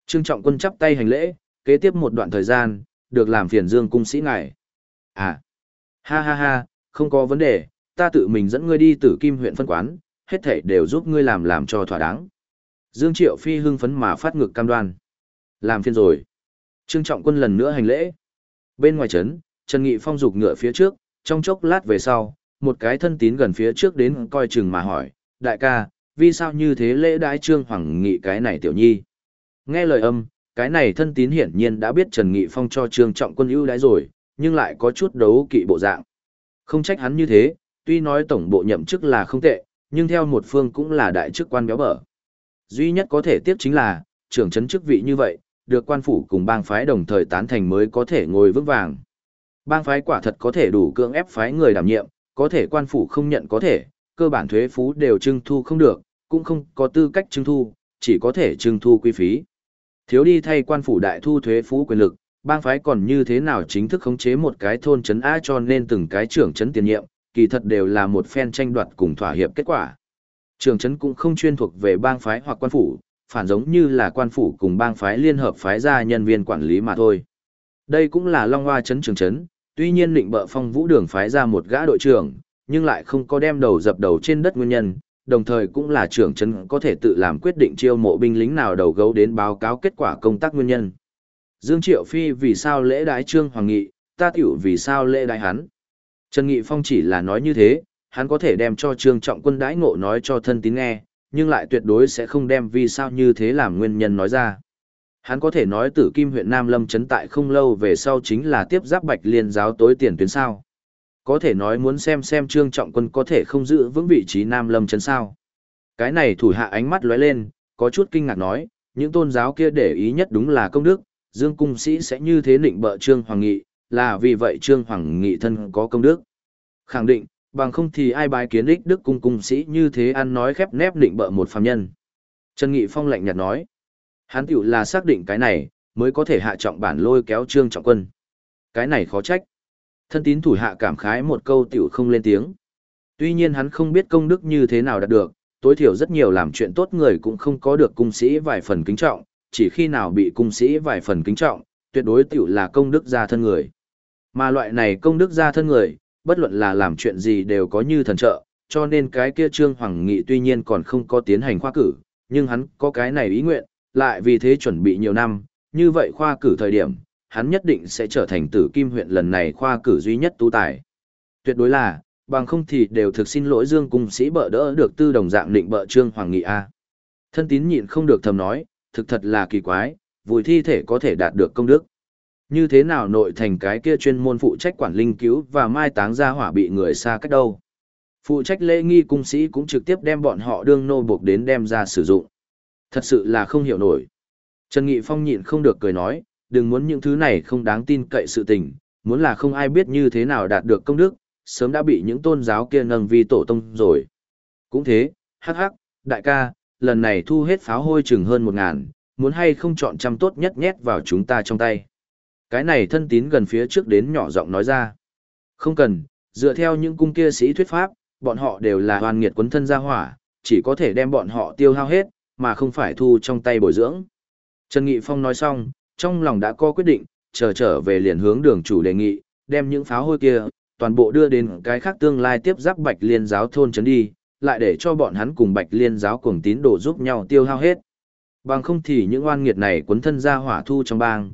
Trương Trọng Quân chắp tay hành lễ, kế tiếp một đoạn thời gian, được làm phiền Dương cung sĩ ngài. À, ha ha ha, không có vấn đề, ta tự mình dẫn ngươi đi Tử Kim huyện phân quán, hết thảy đều giúp ngươi làm cho thỏa đáng. Dương Triệu Phi hưng phấn mà phát ngực cam đoan. Làm phiền rồi. Trương Trọng Quân lần nữa hành lễ. Bên ngoài trấn, Trần Nghị Phong giục ngựa phía trước, trong chốc lát về sau, một cái thân tín gần phía trước đến coi chừng mà hỏi, đại ca, vì sao như thế lễ đãi Trương Hoàng Nghị cái này tiểu nhi? Nghe lời âm, cái này thân tín hiển nhiên đã biết Trần Nghị Phong cho Trương Trọng Quân ưu đãi rồi, nhưng lại có chút đấu kỵ bộ dạng. Không trách hắn như thế, tuy nói tổng bộ nhậm chức là không tệ, nhưng theo một phương cũng là đại chức quan béo bở. Duy nhất có thể tiếp chính là, trưởng trấn chức vị như vậy, được quan phủ cùng bang phái đồng thời tán thành mới có thể ngồi vững vàng. Bang phái quả thật có thể đủ cưỡng ép phái người đảm nhiệm, có thể quan phủ không nhận có thể, cơ bản thuế phú đều trưng thu không được, cũng không có tư cách trưng thu, chỉ có thể trưng thu quy phí. Thiếu đi thay quan phủ đại thu thuế phú quyền lực, bang phái còn như thế nào chính thức khống chế một cái thôn trấn A, cho nên từng cái trưởng trấn tiền nhiệm, kỳ thật đều là một phen tranh đoạt cùng thỏa hiệp kết quả. Trưởng trấn cũng không chuyên thuộc về bang phái hoặc quan phủ, phản giống như là quan phủ cùng bang phái liên hợp phái ra nhân viên quản lý mà thôi. Đây cũng là Long Hoa trấn trưởng trấn, tuy nhiên Định Bợ Phong Vũ Đường phái ra một gã đội trưởng, nhưng lại không có đem đầu dập đầu trên đất nguyên nhân, đồng thời cũng là trưởng trấn có thể tự làm quyết định chiêu mộ binh lính nào đầu gấu đến báo cáo kết quả công tác nguyên nhân. Dương Triệu Phi vì sao lễ đái Trương Hoàng Nghị, ta tiểu vì sao lễ đái hắn. Trần Nghị Phong chỉ là nói như thế, hắn có thể đem cho Trương Trọng Quân đãi ngộ nói cho thân tín nghe, nhưng lại tuyệt đối sẽ không đem vì sao như thế làm nguyên nhân nói ra. Hắn có thể nói Tử Kim huyện Nam Lâm trấn tại không lâu về sau chính là tiếp giáp Bạch Liên giáo tối tiền tuyến sao. Có thể nói muốn xem Trương Trọng Quân có thể không giữ vững vị trí Nam Lâm trấn sao. Cái này thủ hạ ánh mắt lóe lên, có chút kinh ngạc nói, những tôn giáo kia để ý nhất đúng là công đức, Dương cung sĩ sẽ như thế định bợ Trương Hoàng Nghị, là vì vậy Trương Hoàng Nghị thân có công đức. Khẳng định, bằng không thì ai bái kiến ích đức cung sĩ như thế ăn nói khép nép định bợ một phàm nhân. Trần Nghị Phong lạnh nhạt nói, hắn tiểu là xác định cái này, mới có thể hạ trọng bản lôi kéo Trương Trọng Quân. Cái này khó trách. Thân tín thủ hạ cảm khái một câu tiểu không lên tiếng. Tuy nhiên hắn không biết công đức như thế nào đạt được, tối thiểu rất nhiều làm chuyện tốt người cũng không có được cung sĩ vài phần kính trọng, chỉ khi nào bị cung sĩ vài phần kính trọng, tuyệt đối tiểu là công đức gia thân người. Mà loại này công đức gia thân người, bất luận là làm chuyện gì đều có như thần trợ, cho nên cái kia Trương Hoàng Nghị tuy nhiên còn không có tiến hành khoa cử, nhưng hắn có cái này ý nguyện, lại vì thế chuẩn bị nhiều năm, như vậy khoa cử thời điểm, hắn nhất định sẽ trở thành Tử Kim huyện lần này khoa cử duy nhất tú tài. Tuyệt đối là, bằng không thì đều thực xin lỗi Dương cung sĩ bợ đỡ được tư đồng dạng định bợ Trương Hoàng Nghị a. Thân tín nhịn không được thầm nói, thực thật là kỳ quái, vùi thi thể có thể đạt được công đức. Như thế nào nội thành cái kia chuyên môn phụ trách quản linh cứu và mai táng gia hỏa bị người xa cách đâu. Phụ trách lễ nghi cung sĩ cũng trực tiếp đem bọn họ đương nô buộc đến đem ra sử dụng. Thật sự là không hiểu nổi. Trần Nghị Phong nhịn không được cười nói, đừng muốn những thứ này không đáng tin cậy sự tình, muốn là không ai biết như thế nào đạt được công đức, sớm đã bị những tôn giáo kia nâng vi tổ tông rồi. Cũng thế, hắc hắc, đại ca, lần này thu hết pháo hôi chừng hơn 1.000, muốn hay không chọn trăm tốt nhất nhét vào chúng ta trong tay. Cái này thân tín gần phía trước đến nhỏ giọng nói ra. Không cần, dựa theo những cung kia sĩ thuyết pháp, bọn họ đều là hoàn nghiệt quấn thân gia hỏa, chỉ có thể đem bọn họ tiêu hao hết, mà không phải thu trong tay bồi dưỡng. Trần Nghị Phong nói xong, trong lòng đã có quyết định, trở về liền hướng đường chủ đề nghị, đem những pháo hôi kia, toàn bộ đưa đến cái khác tương lai tiếp giáp Bạch Liên giáo thôn trấn đi, lại để cho bọn hắn cùng Bạch Liên giáo cuồng tín đồ giúp nhau tiêu hao hết. Bằng không thì những oan nghiệt này quấn thân ra hỏa thu trong bang,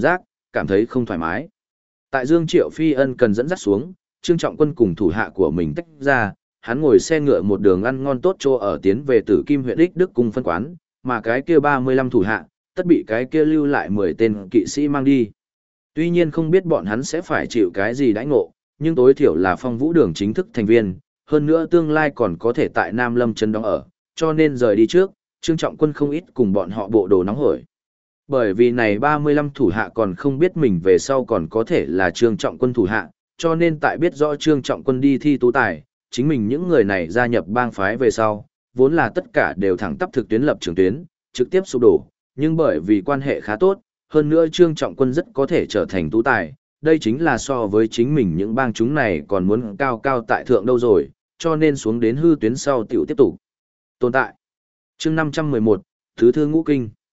cảm thấy không thoải mái. Tại Dương Triệu Phi ân cần dẫn dắt xuống, Trương Trọng Quân cùng thủ hạ của mình tách ra, hắn ngồi xe ngựa một đường ăn ngon tốt chỗ ở tiến về Tử Kim huyện Ích Đức cung phân quán, mà cái kia 35 thủ hạ, tất bị cái kia lưu lại 10 tên kỵ sĩ mang đi. Tuy nhiên không biết bọn hắn sẽ phải chịu cái gì đãi ngộ, nhưng tối thiểu là Phong Vũ Đường chính thức thành viên, hơn nữa tương lai còn có thể tại Nam Lâm trấn đóng ở, cho nên rời đi trước, Trương Trọng Quân không ít cùng bọn họ bộ đồ nóng hổi. Bởi vì này 35 thủ hạ còn không biết mình về sau còn có thể là Trương Trọng Quân thủ hạ, cho nên tại biết rõ Trương Trọng Quân đi thi tú tài, chính mình những người này gia nhập bang phái về sau, vốn là tất cả đều thẳng tắp thực tuyến lập trường tuyến, trực tiếp sụp đổ, nhưng bởi vì quan hệ khá tốt, hơn nữa Trương Trọng Quân rất có thể trở thành tú tài, đây chính là so với chính mình những bang chúng này còn muốn cao cao tại thượng đâu rồi, cho nên xuống đến hư tuyến sau tiểu tiếp tục tồn tại. Chương 511, Thứ thư ngũ kinh.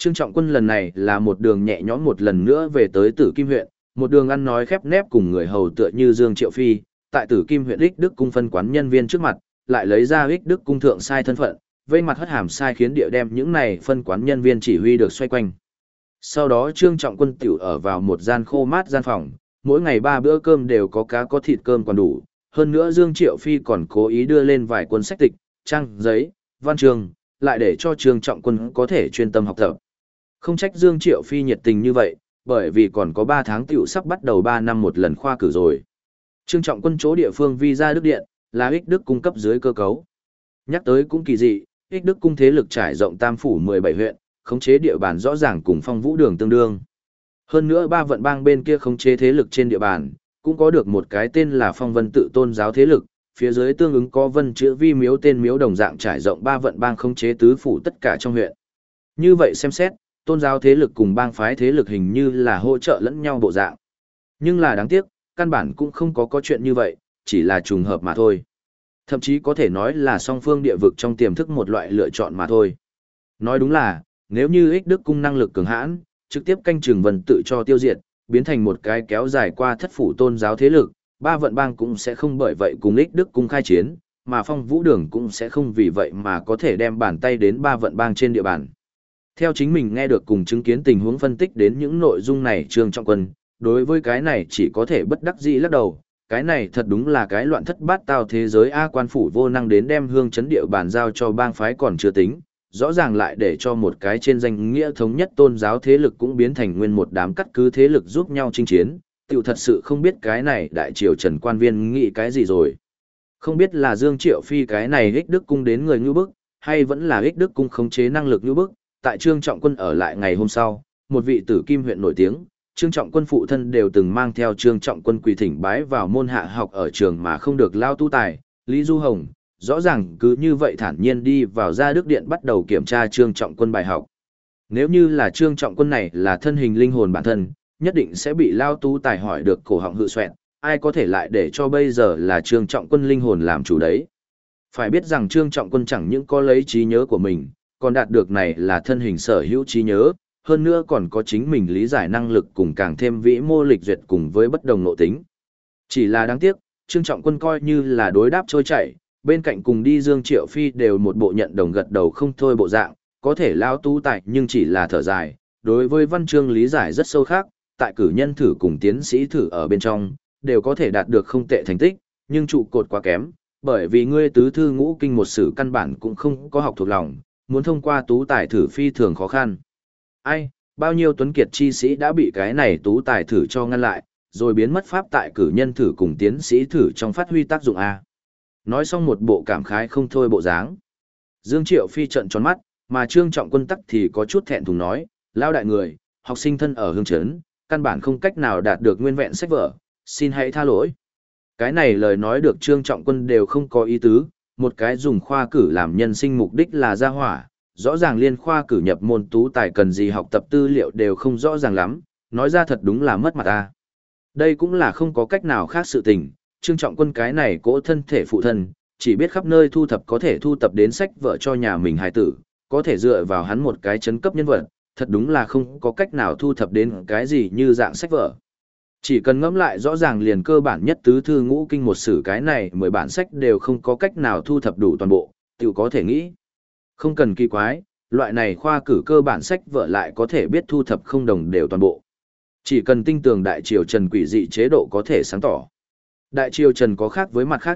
Trương Trọng Quân lần này là một đường nhẹ nhõm một lần nữa về tới Tử Kim huyện, một đường ăn nói khép nép cùng người hầu tựa như Dương Triệu Phi, tại Tử Kim huyện Ích Đức cung phân quán nhân viên trước mặt, lại lấy ra Ích Đức cung thượng sai thân phận, vây mặt hất hàm sai khiến địa đem những này phân quán nhân viên chỉ huy được xoay quanh. Sau đó Trương Trọng Quân tiểu ở vào một gian khô mát gian phòng, mỗi ngày 3 bữa cơm đều có cá có thịt cơm còn đủ, hơn nữa Dương Triệu Phi còn cố ý đưa lên vài cuốn sách tịch, trang, giấy, văn chương, lại để cho Trương Trọng Quân có thể chuyên tâm học tập. Không trách Dương Triệu Phi nhiệt tình như vậy, bởi vì còn có 3 tháng tiểu sắp bắt đầu 3 năm một lần khoa cử rồi. Trương Trọng Quân chỗ địa phương Visa Đức Điện, là Ích Đức cung cấp dưới cơ cấu. Nhắc tới cũng kỳ dị, Ích Đức cung thế lực trải rộng tam phủ 17 huyện, khống chế địa bàn rõ ràng cùng Phong Vũ Đường tương đương. Hơn nữa 3 vận bang bên kia khống chế thế lực trên địa bàn, cũng có được một cái tên là Phong Vân tự tôn giáo thế lực, phía dưới tương ứng có Vân chữ vi miếu tên miếu đồng dạng trải rộng 3 vận bang khống chế tứ phủ tất cả trong huyện. Như vậy xem xét, tôn giáo thế lực cùng bang phái thế lực hình như là hỗ trợ lẫn nhau bộ dạng. Nhưng là đáng tiếc, căn bản cũng không có chuyện như vậy, chỉ là trùng hợp mà thôi. Thậm chí có thể nói là song phương địa vực trong tiềm thức một loại lựa chọn mà thôi. Nói đúng là, nếu như Ích Đức cung năng lực cường hãn, trực tiếp canh chừng Vân tự cho tiêu diệt, biến thành một cái kéo dài qua thất phủ tôn giáo thế lực, 3 vận bang cũng sẽ không bởi vậy cùng Ích Đức cung khai chiến, mà Phong Vũ Đường cũng sẽ không vì vậy mà có thể đem bàn tay đến 3 vận bang trên địa bàn. Theo chính mình nghe được cùng chứng kiến tình huống phân tích đến những nội dung này Trương Trọng Quân, đối với cái này chỉ có thể bất đắc dĩ lắc đầu, cái này thật đúng là cái loạn thất bát tao thế giới A, quan phủ vô năng đến đem hương chấn địa bàn giao cho bang phái còn chưa tính, rõ ràng lại để cho một cái trên danh nghĩa thống nhất tôn giáo thế lực cũng biến thành nguyên một đám cắt cứ thế lực giúp nhau chinh chiến, tiểu thật sự không biết cái này đại triều Trần quan viên nghĩ cái gì rồi. Không biết là Dương Triệu Phi cái này Ích Đức cung đến người như bức, hay vẫn là Ích Đức cung khống chế năng lực như bức. Tại Trương Trọng Quân ở lại ngày hôm sau, một vị Tử Kim huyện nổi tiếng, Trương Trọng Quân phụ thân đều từng mang theo Trương Trọng Quân quỳ thỉnh bái vào môn hạ học ở trường mà không được lao tu tài, Lý Du Hồng, rõ ràng cứ như vậy thản nhiên đi vào Gia Đức Điện bắt đầu kiểm tra Trương Trọng Quân bài học. Nếu như là Trương Trọng Quân này là thân hình linh hồn bản thân, nhất định sẽ bị lao tu tài hỏi được cổ họng hự xoẹt, ai có thể lại để cho bây giờ là Trương Trọng Quân linh hồn làm chủ đấy. Phải biết rằng Trương Trọng Quân chẳng những có lấy trí nhớ của mình, còn đạt được này là thân hình sở hữu trí nhớ, hơn nữa còn có chính mình lý giải năng lực cùng càng thêm vĩ mô lịch duyệt cùng với bất đồng nội tính. Chỉ là đáng tiếc, Trương Trọng Quân coi như là đối đáp trôi chảy, bên cạnh cùng đi Dương Triệu Phi đều một bộ nhận đồng gật đầu không thôi bộ dạng, có thể lao tu tài nhưng chỉ là thở dài, đối với văn chương lý giải rất sâu khác, tại cử nhân thử cùng tiến sĩ thử ở bên trong, đều có thể đạt được không tệ thành tích, nhưng trụ cột quá kém, bởi vì ngươi tứ thư ngũ kinh một sử căn bản cũng không có học thuộc lòng, muốn thông qua tú tài thử phi thường khó khăn. Ai, bao nhiêu tuấn kiệt chi sĩ đã bị cái này tú tài thử cho ngăn lại, rồi biến mất pháp tại cử nhân thử cùng tiến sĩ thử trong phát huy tác dụng A. Nói xong một bộ cảm khái không thôi bộ dáng. Dương Triệu Phi trợn tròn mắt, mà Trương Trọng Quân tắc thì có chút thẹn thùng nói, lao đại người, học sinh thân ở hương trấn, căn bản không cách nào đạt được nguyên vẹn sách vở, xin hãy tha lỗi. Cái này lời nói được Trương Trọng Quân đều không có ý tứ, một cái dùng khoa cử làm nhân sinh mục đích là gia hỏa, rõ ràng liên khoa cử nhập môn tú tài cần gì học tập tư liệu đều không rõ ràng lắm, nói ra thật đúng là mất mặt ta. Đây cũng là không có cách nào khác sự tình, Trương Trọng Quân cái này cỗ thân thể phụ thân, chỉ biết khắp nơi thu thập có thể thu tập đến sách vợ cho nhà mình hài tử, có thể dựa vào hắn một cái chấn cấp nhân vật, thật đúng là không có cách nào thu thập đến cái gì như dạng sách vở. Chỉ cần ngẫm lại rõ ràng liền cơ bản nhất tứ thư ngũ kinh một sử cái này 10 bản sách đều không có cách nào thu thập đủ toàn bộ, tiểu có thể nghĩ. Không cần kỳ quái, loại này khoa cử cơ bản sách vở lại có thể biết thu thập không đồng đều toàn bộ. Chỉ cần tinh tường đại triều Trần quỷ dị chế độ có thể sáng tỏ. Đại triều Trần có khác với mặt khác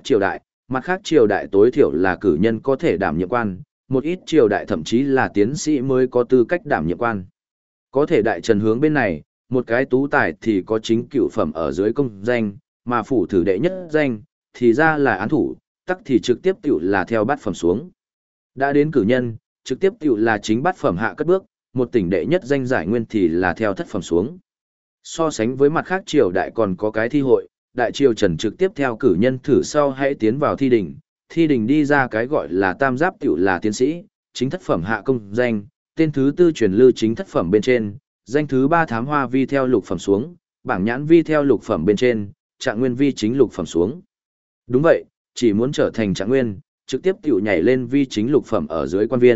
triều đại tối thiểu là cử nhân có thể đảm nhiệm quan, một ít triều đại thậm chí là tiến sĩ mới có tư cách đảm nhiệm quan. Có thể đại Trần hướng bên này, một cái tú tài thì có chính cựu phẩm ở dưới công danh, mà phủ thử đệ nhất danh, thì ra là án thủ, tắc thì trực tiếp tiểu là theo bát phẩm xuống. Đã đến cử nhân, trực tiếp tiểu là chính bát phẩm hạ cất bước, một tỉnh đệ nhất danh giải nguyên thì là theo thất phẩm xuống. So sánh với mặt khác triều đại còn có cái thi hội, đại triều Trần trực tiếp theo cử nhân thử sau hãy tiến vào thi đình đi ra cái gọi là tam giáp tiểu là tiến sĩ, chính thất phẩm hạ công danh, tên thứ tư truyền lưu chính thất phẩm bên trên, danh thứ ba thám hoa vi theo lục phẩm xuống, bảng nhãn vi theo lục phẩm bên trên, trạng nguyên vi chính lục phẩm xuống. Đúng vậy, chỉ muốn trở thành trạng nguyên, trực tiếp tiểu nhảy lên vi chính lục phẩm ở dưới quan viên,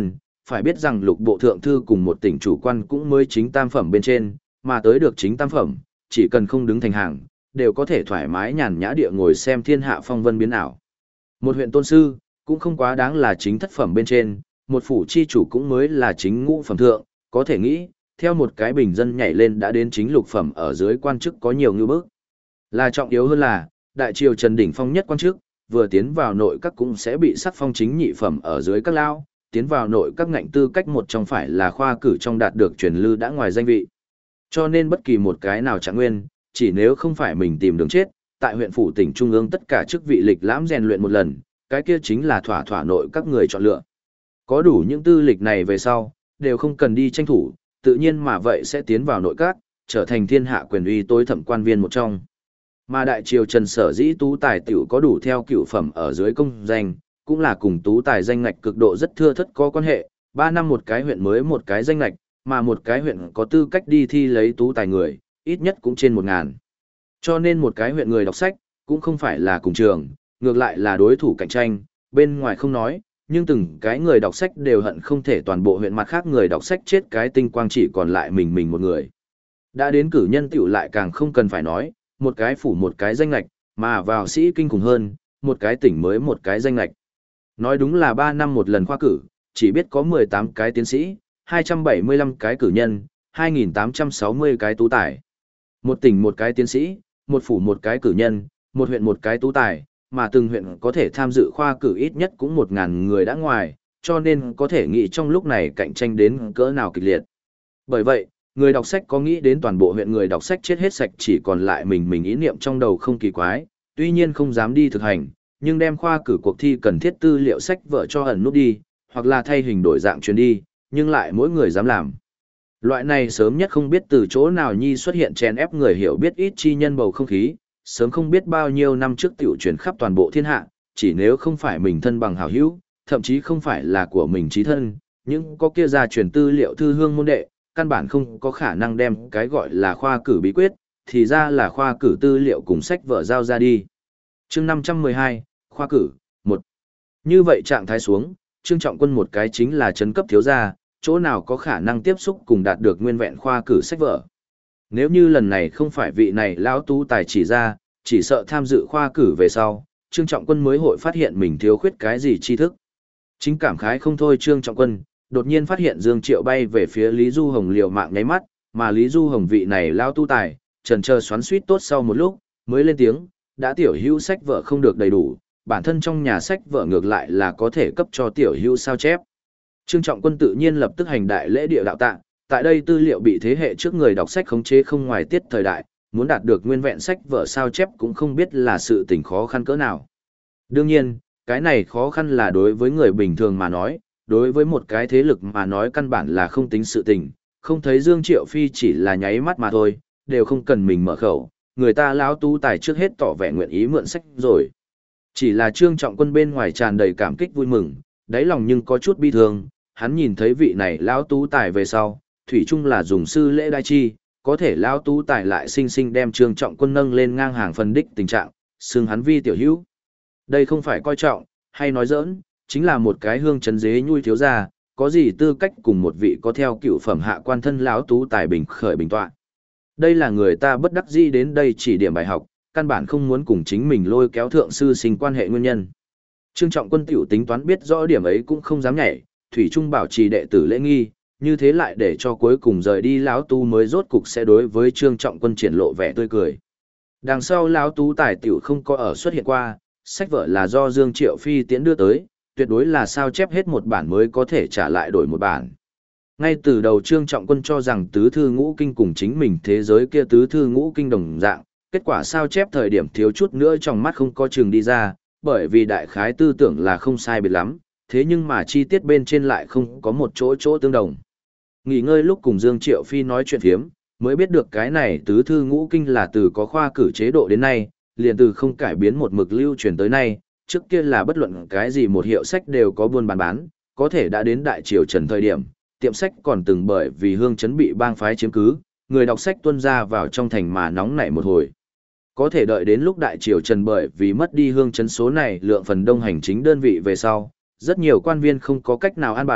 phải biết rằng lục bộ thượng thư cùng một tỉnh chủ quan cũng mới chính tam phẩm bên trên, mà tới được chính tam phẩm, chỉ cần không đứng thành hàng, đều có thể thoải mái nhàn nhã địa ngồi xem thiên hạ phong vân biến ảo. Một huyện tôn sư, cũng không quá đáng là chính thất phẩm bên trên, một phủ chi chủ cũng mới là chính ngũ phẩm thượng, có thể nghĩ, theo một cái bình dân nhảy lên đã đến chính lục phẩm ở dưới quan chức có nhiều ngư bức. Là trọng yếu hơn là, đại triều Trần đỉnh phong nhất quan chức, vừa tiến vào nội các cũng sẽ bị sắc phong chính nhị phẩm ở dưới các lao, tiến vào nội các ngạnh tư cách một trong phải là khoa cử trong đạt được truyền lư đã ngoài danh vị. Cho nên bất kỳ một cái nào trạng nguyên, chỉ nếu không phải mình tìm đường chết, tại huyện phủ tỉnh trung ương tất cả chức vị lịch lãm rèn luyện một lần, cái kia chính là thỏa thỏa nội các người chọn lựa. Có đủ những tư lịch này về sau, đều không cần đi tranh thủ, tự nhiên mà vậy sẽ tiến vào nội các, trở thành thiên hạ quyền uy tối thẩm quan viên một trong. Mà đại triều Trần sở dĩ tú tài tiểu có đủ theo cựu phẩm ở dưới công danh, cũng là cùng tú tài danh ngạch cực độ rất thưa thất có quan hệ, 3 năm một cái huyện mới một cái danh ngạch, mà một cái huyện có tư cách đi thi lấy tú tài người, ít nhất cũng trên 1.000. Cho nên một cái huyện người đọc sách, cũng không phải là cùng trường, ngược lại là đối thủ cạnh tranh, bên ngoài không nói, nhưng từng cái người đọc sách đều hận không thể toàn bộ huyện mặt khác người đọc sách chết cái tinh quang chỉ còn lại mình một người. Đã đến cử nhân tiểu lại càng không cần phải nói, một cái phủ một cái danh lạch, mà vào sĩ kinh khủng hơn, một cái tỉnh mới một cái danh lạch. Nói đúng là 3 năm một lần khoa cử, chỉ biết có 18 cái tiến sĩ, 275 cái cử nhân, 2.860 cái tú tài. Một tỉnh một cái tiến sĩ, một phủ một cái cử nhân, một huyện một cái tú tài, mà từng huyện có thể tham dự khoa cử ít nhất cũng 1.000 người đã ngoài, cho nên có thể nghĩ trong lúc này cạnh tranh đến cỡ nào kịch liệt. Bởi vậy, người đọc sách có nghĩ đến toàn bộ huyện người đọc sách chết hết sạch chỉ còn lại mình ý niệm trong đầu không kỳ quái, tuy nhiên không dám đi thực hành, nhưng đem khoa cử cuộc thi cần thiết tư liệu sách vở cho ẩn nút đi, hoặc là thay hình đổi dạng truyền đi, nhưng lại mỗi người dám làm. Loại này sớm nhất không biết từ chỗ nào nhi xuất hiện chèn ép người hiểu biết ít chi nhân bầu không khí, sớm không biết bao nhiêu năm trước tiểu truyền khắp toàn bộ thiên hạ, chỉ nếu không phải mình thân bằng hảo hữu, thậm chí không phải là của mình chí thân, nhưng có kia ra truyền tư liệu thư hương môn đệ, căn bản không có khả năng đem cái gọi là khoa cử bí quyết, thì ra là khoa cử tư liệu cùng sách vở giao ra đi. Chương 512, khoa cử, 1. Như vậy trạng thái xuống, Trương Trọng Quân một cái chính là trấn cấp thiếu gia, chỗ nào có khả năng tiếp xúc cùng đạt được nguyên vẹn khoa cử sách vở. Nếu như lần này không phải vị này lão tú tài chỉ ra, chỉ sợ tham dự khoa cử về sau, Trương Trọng Quân mới hội phát hiện mình thiếu khuyết cái gì tri thức. Chính cảm khái không thôi Trương Trọng Quân, đột nhiên phát hiện Dương Triệu bay về phía Lý Du Hồng liều mạng nháy mắt, mà Lý Du Hồng vị này lão tu tài, chần chờ xoắn suýt tốt sau một lúc, mới lên tiếng, đã tiểu hữu sách vở không được đầy đủ, bản thân trong nhà sách vở ngược lại là có thể cấp cho tiểu hữu sao chép. Trương Trọng Quân tự nhiên lập tức hành đại lễ địa đạo tạ, tại đây tư liệu bị thế hệ trước người đọc sách khống chế không ngoài tiết thời đại, muốn đạt được nguyên vẹn sách vở sao chép cũng không biết là sự tình khó khăn cỡ nào. Đương nhiên, cái này khó khăn là đối với người bình thường mà nói, đối với một cái thế lực mà nói căn bản là không tính sự tình, không thấy Dương Triệu Phi chỉ là nháy mắt mà thôi, đều không cần mình mở khẩu, người ta lão tu tài trước hết tỏ vẻ nguyện ý mượn sách rồi. Chỉ là Trương Trọng Quân bên ngoài tràn đầy cảm kích vui mừng, đáy lòng nhưng có chút bi thương, hắn nhìn thấy vị này lão tú tài về sau, thủy chung là dùng sư lễ đai chi, có thể lão tú tài lại sinh sinh đem Trương Trọng Quân nâng lên ngang hàng phân đích tình trạng, xưng hắn vi tiểu hữu. Đây không phải coi trọng, hay nói giỡn, chính là một cái hương trấn dế nhui thiếu gia, có gì tư cách cùng một vị có theo cựu phẩm hạ quan thân lão tú tài bình khởi bình tọa. Đây là người ta bất đắc dĩ đến đây chỉ điểm bài học, căn bản không muốn cùng chính mình lôi kéo thượng sư sinh quan hệ nguyên nhân. Trương Trọng Quân tiểu tính toán biết rõ điểm ấy cũng không dám nhảy, thủy trung bảo trì đệ tử lễ nghi, như thế lại để cho cuối cùng rời đi lão tu mới rốt cục sẽ đối với Trương Trọng Quân triển lộ vẻ tươi cười. Đằng sau lão tú tài tiểu không có ở xuất hiện qua, sách vở là do Dương Triệu Phi tiễn đưa tới, tuyệt đối là sao chép hết một bản mới có thể trả lại đổi một bản. Ngay từ đầu Trương Trọng Quân cho rằng tứ thư ngũ kinh cùng chính mình thế giới kia tứ thư ngũ kinh đồng dạng, kết quả sao chép thời điểm thiếu chút nữa trong mắt không có chừng đi ra, bởi vì đại khái tư tưởng là không sai biệt lắm, thế nhưng mà chi tiết bên trên lại không có một chỗ tương đồng. Nghỉ ngơi lúc cùng Dương Triệu Phi nói chuyện phiếm, mới biết được cái này tứ thư ngũ kinh là từ có khoa cử chế độ đến nay, liền từ không cải biến một mực lưu truyền tới nay, trước kia là bất luận cái gì một hiệu sách đều có buôn bán, có thể đã đến đại triều Trần thời điểm, tiệm sách còn từng bởi vì hương trấn bị bang phái chiếm cứ, người đọc sách tuân ra vào trong thành mà nóng nảy một hồi. Có thể đợi đến lúc đại triều Trần bởi vì mất đi hương trấn số này lượng phần đông hành chính đơn vị về sau, rất nhiều quan viên không có cách nào an bài,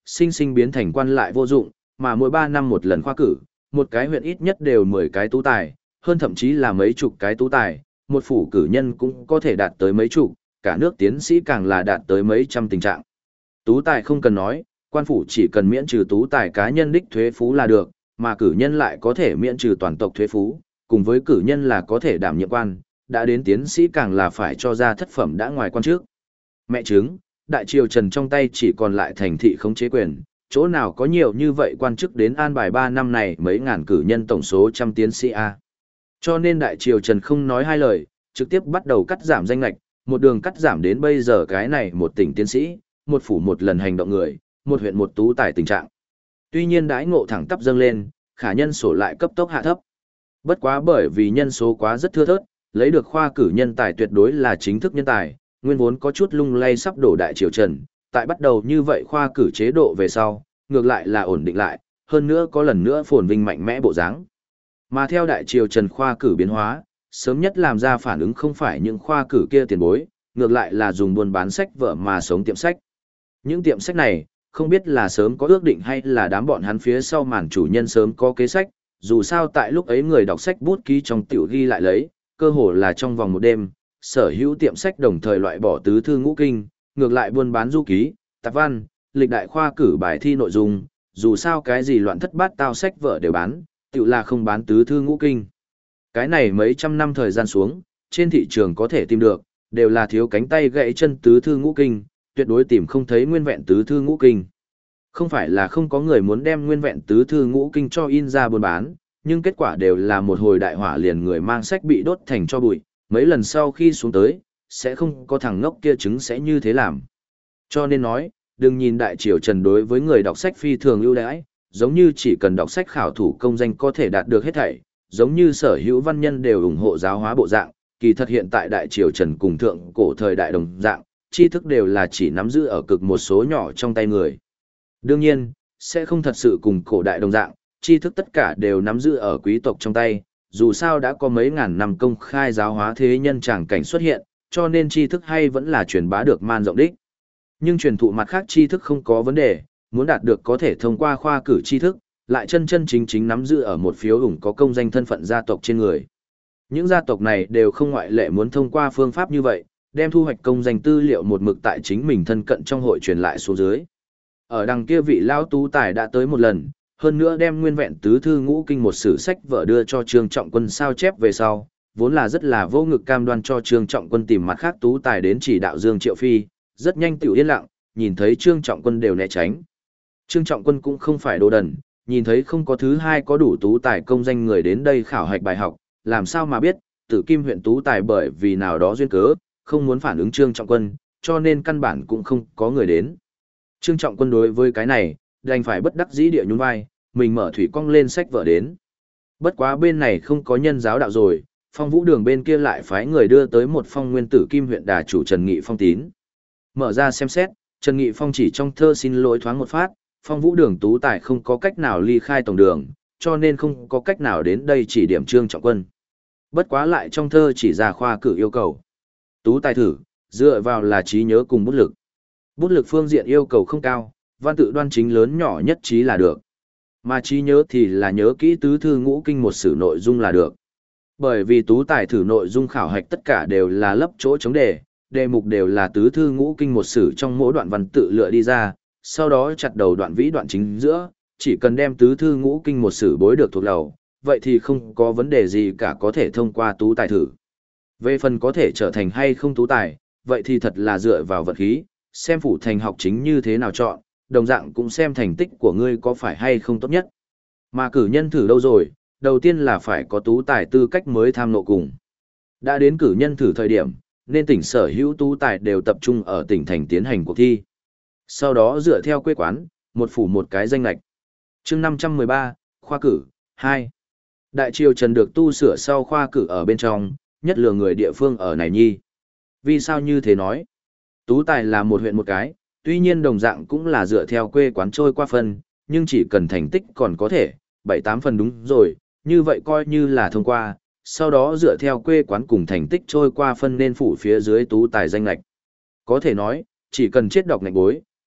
sinh sinh biến thành quan lại vô dụng, mà mỗi 3 năm một lần khoa cử, một cái huyện ít nhất đều 10 cái tú tài, hơn thậm chí là mấy chục cái tú tài, một phủ cử nhân cũng có thể đạt tới mấy chục, cả nước tiến sĩ càng là đạt tới mấy trăm tình trạng. Tú tài không cần nói, quan phủ chỉ cần miễn trừ tú tài cá nhân đích thuế phú là được, mà cử nhân lại có thể miễn trừ toàn tộc thuế phú, cùng với cử nhân là có thể đảm nhiệm quan, đã đến tiến sĩ càng là phải cho ra thất phẩm đã ngoài quan trước. Mẹ chứng, đại triều Trần trong tay chỉ còn lại thành thị khống chế quyền, chỗ nào có nhiều như vậy quan chức đến an bài 3 năm này mấy ngàn cử nhân tổng số trăm tiến sĩ A. Cho nên đại triều Trần không nói hai lời, trực tiếp bắt đầu cắt giảm danh lệch, một đường cắt giảm đến bây giờ cái này một tỉnh tiến sĩ, một phủ một lần hành động người, một huyện một tú tài tình trạng. Tuy nhiên đãi ngộ thẳng tắp dâng lên, khả nhân số lại cấp tốc hạ thấp. Bất quá bởi vì nhân số quá rất thưa thớt, lấy được khoa cử nhân tài tuyệt đối là chính thức nhân tài, nguyên vốn có chút lung lay sắp đổ đại triều Trần, tại bắt đầu như vậy khoa cử chế độ về sau, ngược lại là ổn định lại, hơn nữa có lần nữa phồn vinh mạnh mẽ bộ dáng. Mà theo đại triều Trần khoa cử biến hóa, sớm nhất làm ra phản ứng không phải những khoa cử kia tiền bối, ngược lại là dùng buôn bán sách vở mà sống tiệm sách. Những tiệm sách này, không biết là sớm có ước định hay là đám bọn hắn phía sau màn chủ nhân sớm có kế sách, dù sao tại lúc ấy người đọc sách bút ký trong tiểu ghi lại lấy, cơ hồ là trong vòng một đêm, sở hữu tiệm sách đồng thời loại bỏ tứ thư ngũ kinh, ngược lại buôn bán du ký, tạp văn, lịch đại khoa cử bài thi nội dung, dù sao cái gì loạn thất bát tao sách vở đều bán, tiểu là không bán tứ thư ngũ kinh. Cái này mấy trăm năm thời gian xuống, trên thị trường có thể tìm được, đều là thiếu cánh tay gãy chân tứ thư ngũ kinh, tuyệt đối tìm không thấy nguyên vẹn tứ thư ngũ kinh. Không phải là không có người muốn đem nguyên vẹn tứ thư ngũ kinh cho in ra buôn bán, nhưng kết quả đều là một hồi đại hỏa liền người mang sách bị đốt thành cho bụi, mấy lần sau khi xuống tới, sẽ không có thằng ngốc kia chứng sẽ như thế làm. Cho nên nói, đừng nhìn đại triều Trần đối với người đọc sách phi thường ưu đãi, giống như chỉ cần đọc sách khảo thủ công danh có thể đạt được hết thảy, giống như sở hữu văn nhân đều ủng hộ giáo hóa bộ dạng, kỳ thật hiện tại đại triều Trần cùng thượng cổ thời đại đồng dạng, tri thức đều là chỉ nắm giữ ở cực một số nhỏ trong tay người. Đương nhiên, sẽ không thật sự cùng cổ đại đồng dạng, tri thức tất cả đều nắm giữ ở quý tộc trong tay, dù sao đã có mấy ngàn năm công khai giáo hóa thế nhân tràng cảnh xuất hiện, cho nên tri thức hay vẫn là truyền bá được man rộng đích. Nhưng truyền thụ mặt khác tri thức không có vấn đề, muốn đạt được có thể thông qua khoa cử tri thức, lại chân chân chính chính nắm giữ ở một phiếu ủng có công danh thân phận gia tộc trên người. Những gia tộc này đều không ngoại lệ muốn thông qua phương pháp như vậy, đem thu hoạch công danh tư liệu một mực tại chính mình thân cận trong hội truyền lại xuống dưới. Ở đằng kia vị lão tú tài đã tới một lần, hơn nữa đem nguyên vẹn tứ thư ngũ kinh một sử sách vở đưa cho Trương Trọng Quân sao chép về sau, vốn là rất là vô ngực cam đoan cho Trương Trọng Quân tìm mặt khác tú tài đến chỉ đạo Dương Triệu Phi, rất nhanh tiểu yên lặng, nhìn thấy Trương Trọng Quân đều né tránh. Trương Trọng Quân cũng không phải đồ đần, nhìn thấy không có thứ hai có đủ tú tài công danh người đến đây khảo hạch bài học, làm sao mà biết, Tử Kim huyện tú tài bởi vì nào đó duyên cớ, không muốn phản ứng Trương Trọng Quân, cho nên căn bản cũng không có người đến. Trương Trọng Quân đối với cái này, đành phải bất đắc dĩ địa nhún vai, mình mở thủy cong lên sách vở đến. Bất quá bên này không có nhân giáo đạo rồi, Phong Vũ Đường bên kia lại phái người đưa tới một phong nguyên tử Kim huyện đà chủ Trần Nghị Phong tín. Mở ra xem xét, Trần Nghị Phong chỉ trong thơ xin lỗi thoáng một phát, Phong Vũ Đường tú tài không có cách nào ly khai tổng đường, cho nên không có cách nào đến đây chỉ điểm Trương Trọng Quân. Bất quá lại trong thơ chỉ ra khoa cử yêu cầu. Tú tài thử, dựa vào là trí nhớ cùng bút lực. Bút lực phương diện yêu cầu không cao, văn tự đoan chính lớn nhỏ nhất trí là được. Mà trí nhớ thì là nhớ kỹ tứ thư ngũ kinh một sử nội dung là được. Bởi vì tú tài thử nội dung khảo hạch tất cả đều là lấp chỗ chống đề, đề mục đều là tứ thư ngũ kinh một sử trong mỗi đoạn văn tự lựa đi ra, sau đó chặt đầu đoạn vĩ đoạn chính giữa, chỉ cần đem tứ thư ngũ kinh một sử bối được thuộc đầu, vậy thì không có vấn đề gì cả có thể thông qua tú tài thử. Về phần có thể trở thành hay không tú tài, vậy thì thật là dựa vào vận khí, xem phủ thành học chính như thế nào chọn, đồng dạng cũng xem thành tích của ngươi có phải hay không tốt nhất. Mà cử nhân thử đâu rồi, đầu tiên là phải có tú tài tư cách mới tham nộ cùng. Đã đến cử nhân thử thời điểm, nên tỉnh sở hữu tú tài đều tập trung ở tỉnh thành tiến hành cuộc thi. Sau đó dựa theo quê quán, một phủ một cái danh lệch. Chương 513, khoa cử 2. Đại triều Trần được tu sửa sau khoa cử ở bên trong, nhất lừa người địa phương ở này nhi. Vì sao như thế nói? Tú tài là một huyện một cái, tuy nhiên đồng dạng cũng là dựa theo quê quán trôi qua phân, nhưng chỉ cần thành tích còn có thể, 7-8 phần đúng rồi, như vậy coi như là thông qua, sau đó dựa theo quê quán cùng thành tích trôi qua phân nên phủ phía dưới tú tài danh lệch. Có thể nói, chỉ cần chết đọc ngạch bối,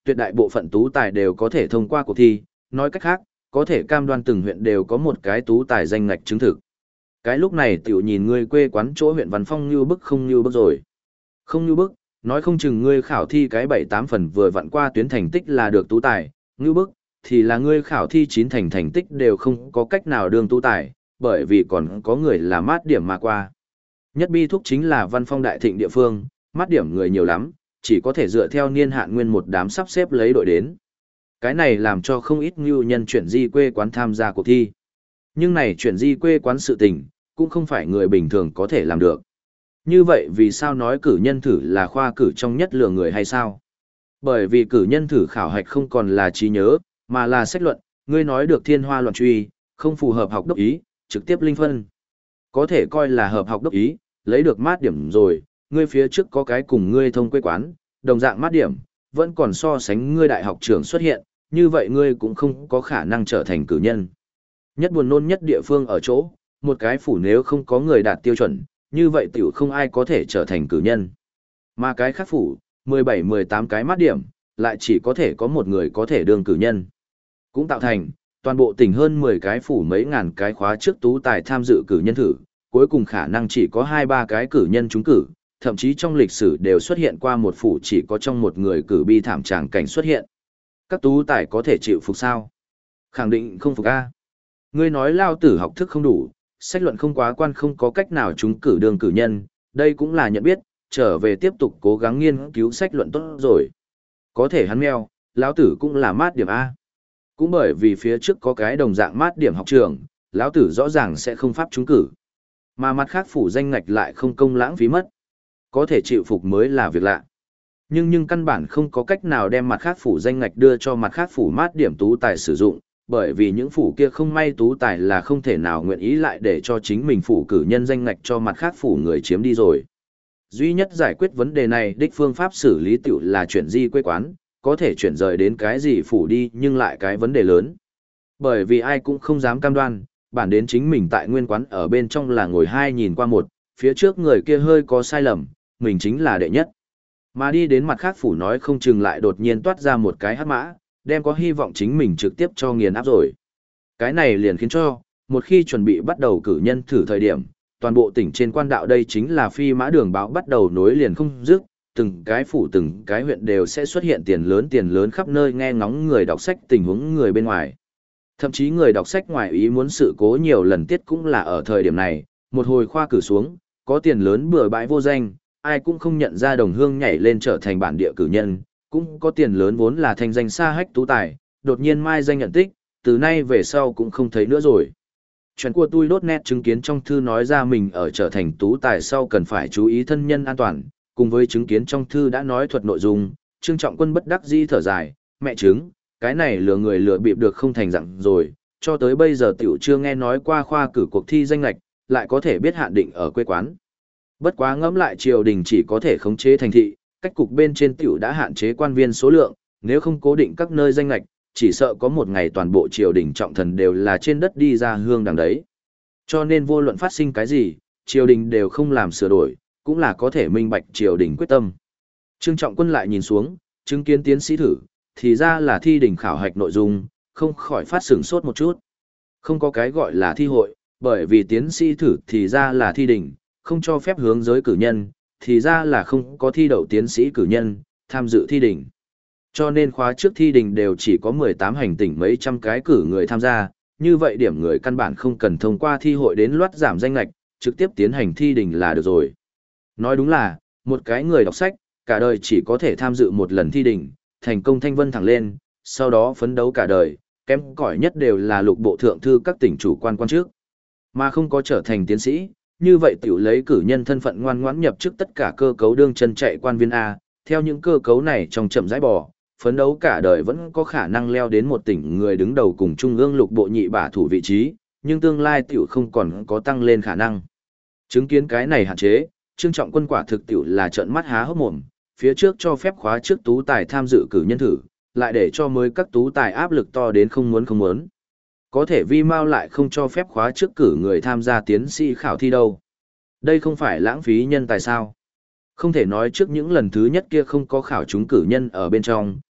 tuyệt đại bộ phận tú tài đều có thể thông qua cuộc thi, nói cách khác, có thể cam đoan từng huyện đều có một cái tú tài danh ngạch chứng thực. Cái lúc này tiểu nhìn ngươi quê quán chỗ huyện Văn Phong như bức không như bức rồi. Không như bức, nói không chừng ngươi khảo thi cái 7-8 phần vừa vặn qua tuyến thành tích là được tú tài, như bức, thì là ngươi khảo thi 9 thành tích đều không có cách nào đương tú tài, bởi vì còn có người là mát điểm mà qua. Nhất bi thúc chính là Văn Phong đại thịnh địa phương, mát điểm người nhiều lắm, chỉ có thể dựa theo niên hạn nguyên một đám sắp xếp lấy đội đến. Cái này làm cho không ít ngưu nhân chuyển di quê quán tham gia cuộc thi. Nhưng này chuyển di quê quán sự tình, cũng không phải người bình thường có thể làm được. Như vậy vì sao nói cử nhân thử là khoa cử trong nhất lừa người hay sao? Bởi vì cử nhân thử khảo hạch không còn là trí nhớ, mà là sách luận, ngươi nói được thiên hoa loạn truy, không phù hợp học đốc ý, trực tiếp linh phân. Có thể coi là hợp học đốc ý, lấy được mát điểm rồi, ngươi phía trước có cái cùng ngươi thông quê quán, đồng dạng mát điểm, vẫn còn so sánh ngươi đại học trưởng xuất hiện, như vậy ngươi cũng không có khả năng trở thành cử nhân. Nhất buồn nôn nhất địa phương ở chỗ, một cái phủ nếu không có người đạt tiêu chuẩn, như vậy tiểu không ai có thể trở thành cử nhân. Mà cái khác phủ, 17-18 cái mát điểm, lại chỉ có thể có một người có thể đương cử nhân. Cũng tạo thành, toàn bộ tỉnh hơn 10 cái phủ mấy ngàn cái khóa trước tú tài tham dự cử nhân thử, cuối cùng khả năng chỉ có 2-3 cái cử nhân trúng cử, thậm chí trong lịch sử đều xuất hiện qua một phủ chỉ có trong một người cử bi thảm tràng cảnh xuất hiện. Các tú tài có thể chịu phục sao? Khẳng định không phục a. Ngươi nói lao tử học thức không đủ, sách luận không quá quan không có cách nào trúng cử đương cử nhân, đây cũng là nhận biết, trở về tiếp tục cố gắng nghiên cứu sách luận tốt rồi. Có thể hắn meo, lão tử cũng là mát điểm A. Cũng bởi vì phía trước có cái đồng dạng mát điểm học trường, lão tử rõ ràng sẽ không pháp trúng cử. Mà mặt khác phủ danh ngạch lại không công lãng phí mất. Có thể chịu phục mới là việc lạ. Nhưng căn bản không có cách nào đem mặt khác phủ danh ngạch đưa cho mặt khác phủ mát điểm tú tài sử dụng, bởi vì những phủ kia không may tú tài là không thể nào nguyện ý lại để cho chính mình phủ cử nhân danh ngạch cho mặt khác phủ người chiếm đi rồi. Duy nhất giải quyết vấn đề này đích phương pháp xử lý tiểu là chuyển di quê quán, có thể chuyển rời đến cái gì phủ đi nhưng lại cái vấn đề lớn. Bởi vì ai cũng không dám cam đoan, bản đến chính mình tại nguyên quán ở bên trong là ngồi 2 nhìn qua 1, phía trước người kia hơi có sai lầm, mình chính là đệ nhất. Mà đi đến mặt khác phủ nói không chừng lại đột nhiên toát ra một cái hắc mã, đem có hy vọng chính mình trực tiếp cho nghiền áp rồi. Cái này liền khiến cho, một khi chuẩn bị bắt đầu cử nhân thử thời điểm, toàn bộ tỉnh trên quan đạo đây chính là phi mã đường báo bắt đầu nối liền không dứt, từng cái phủ từng cái huyện đều sẽ xuất hiện tiền lớn khắp nơi nghe ngóng người đọc sách tình huống người bên ngoài. Thậm chí người đọc sách ngoài ý muốn sự cố nhiều lần tiết cũng là ở thời điểm này, một hồi khoa cử xuống, có tiền lớn bừa bãi vô danh, ai cũng không nhận ra đồng hương nhảy lên trở thành bản địa cử nhân, cũng có tiền lớn vốn là thành danh xa hách tú tài, đột nhiên mai danh nhận tích, từ nay về sau cũng không thấy nữa rồi. Chuyện của tôi đốt nét chứng kiến trong thư nói ra mình ở trở thành tú tài sau cần phải chú ý thân nhân an toàn, cùng với chứng kiến trong thư đã nói thuật nội dung, Trương Trọng Quân bất đắc dĩ thở dài, mẹ chứng, cái này lừa người lừa bịp được không thành dặn rồi, cho tới bây giờ tiểu chưa nghe nói qua khoa cử cuộc thi danh lệch, lại có thể biết hạn định ở quê quán. Bất quá ngẫm lại triều đình chỉ có thể khống chế thành thị, cách cục bên trên tiểu đã hạn chế quan viên số lượng, nếu không cố định các nơi danh lệch, chỉ sợ có một ngày toàn bộ triều đình trọng thần đều là trên đất đi ra hương đằng đấy. Cho nên vô luận phát sinh cái gì, triều đình đều không làm sửa đổi, cũng là có thể minh bạch triều đình quyết tâm. Trương Trọng Quân lại nhìn xuống, chứng kiến tiến sĩ thử, thì ra là thi đình khảo hạch nội dung, không khỏi phát sửng sốt một chút. Không có cái gọi là thi hội, bởi vì tiến sĩ thử thì ra là thi đình, không cho phép hướng giới cử nhân, thì ra là không có thi đậu tiến sĩ cử nhân, tham dự thi đình. Cho nên khóa trước thi đình đều chỉ có 18 hành tỉnh mấy trăm cái cử người tham gia, như vậy điểm người căn bản không cần thông qua thi hội đến loát giảm danh lệch, trực tiếp tiến hành thi đình là được rồi. Nói đúng là, một cái người đọc sách, cả đời chỉ có thể tham dự một lần thi đình, thành công thanh vân thẳng lên, sau đó phấn đấu cả đời, kém cỏi nhất đều là lục bộ thượng thư các tỉnh chủ quan trước. Mà không có trở thành tiến sĩ, như vậy tiểu lấy cử nhân thân phận ngoan ngoãn nhập chức tất cả cơ cấu đương chân chạy quan viên A, theo những cơ cấu này trong chậm rãi bò, phấn đấu cả đời vẫn có khả năng leo đến một tỉnh người đứng đầu cùng trung ương lục bộ nhị bả thủ vị trí, nhưng tương lai tiểu không còn có tăng lên khả năng. Chứng kiến cái này hạn chế, Trương Trọng Quân quả thực tiểu là trợn mắt há hốc mồm, phía trước cho phép khóa trước tú tài tham dự cử nhân thử, lại để cho mới các tú tài áp lực to đến không muốn. Có thể vi mao lại không cho phép khóa trước cử người tham gia tiến sĩ khảo thi đâu. Đây không phải lãng phí nhân tài sao? Không thể nói trước những lần thứ nhất kia không có khảo chúng cử nhân ở bên trong,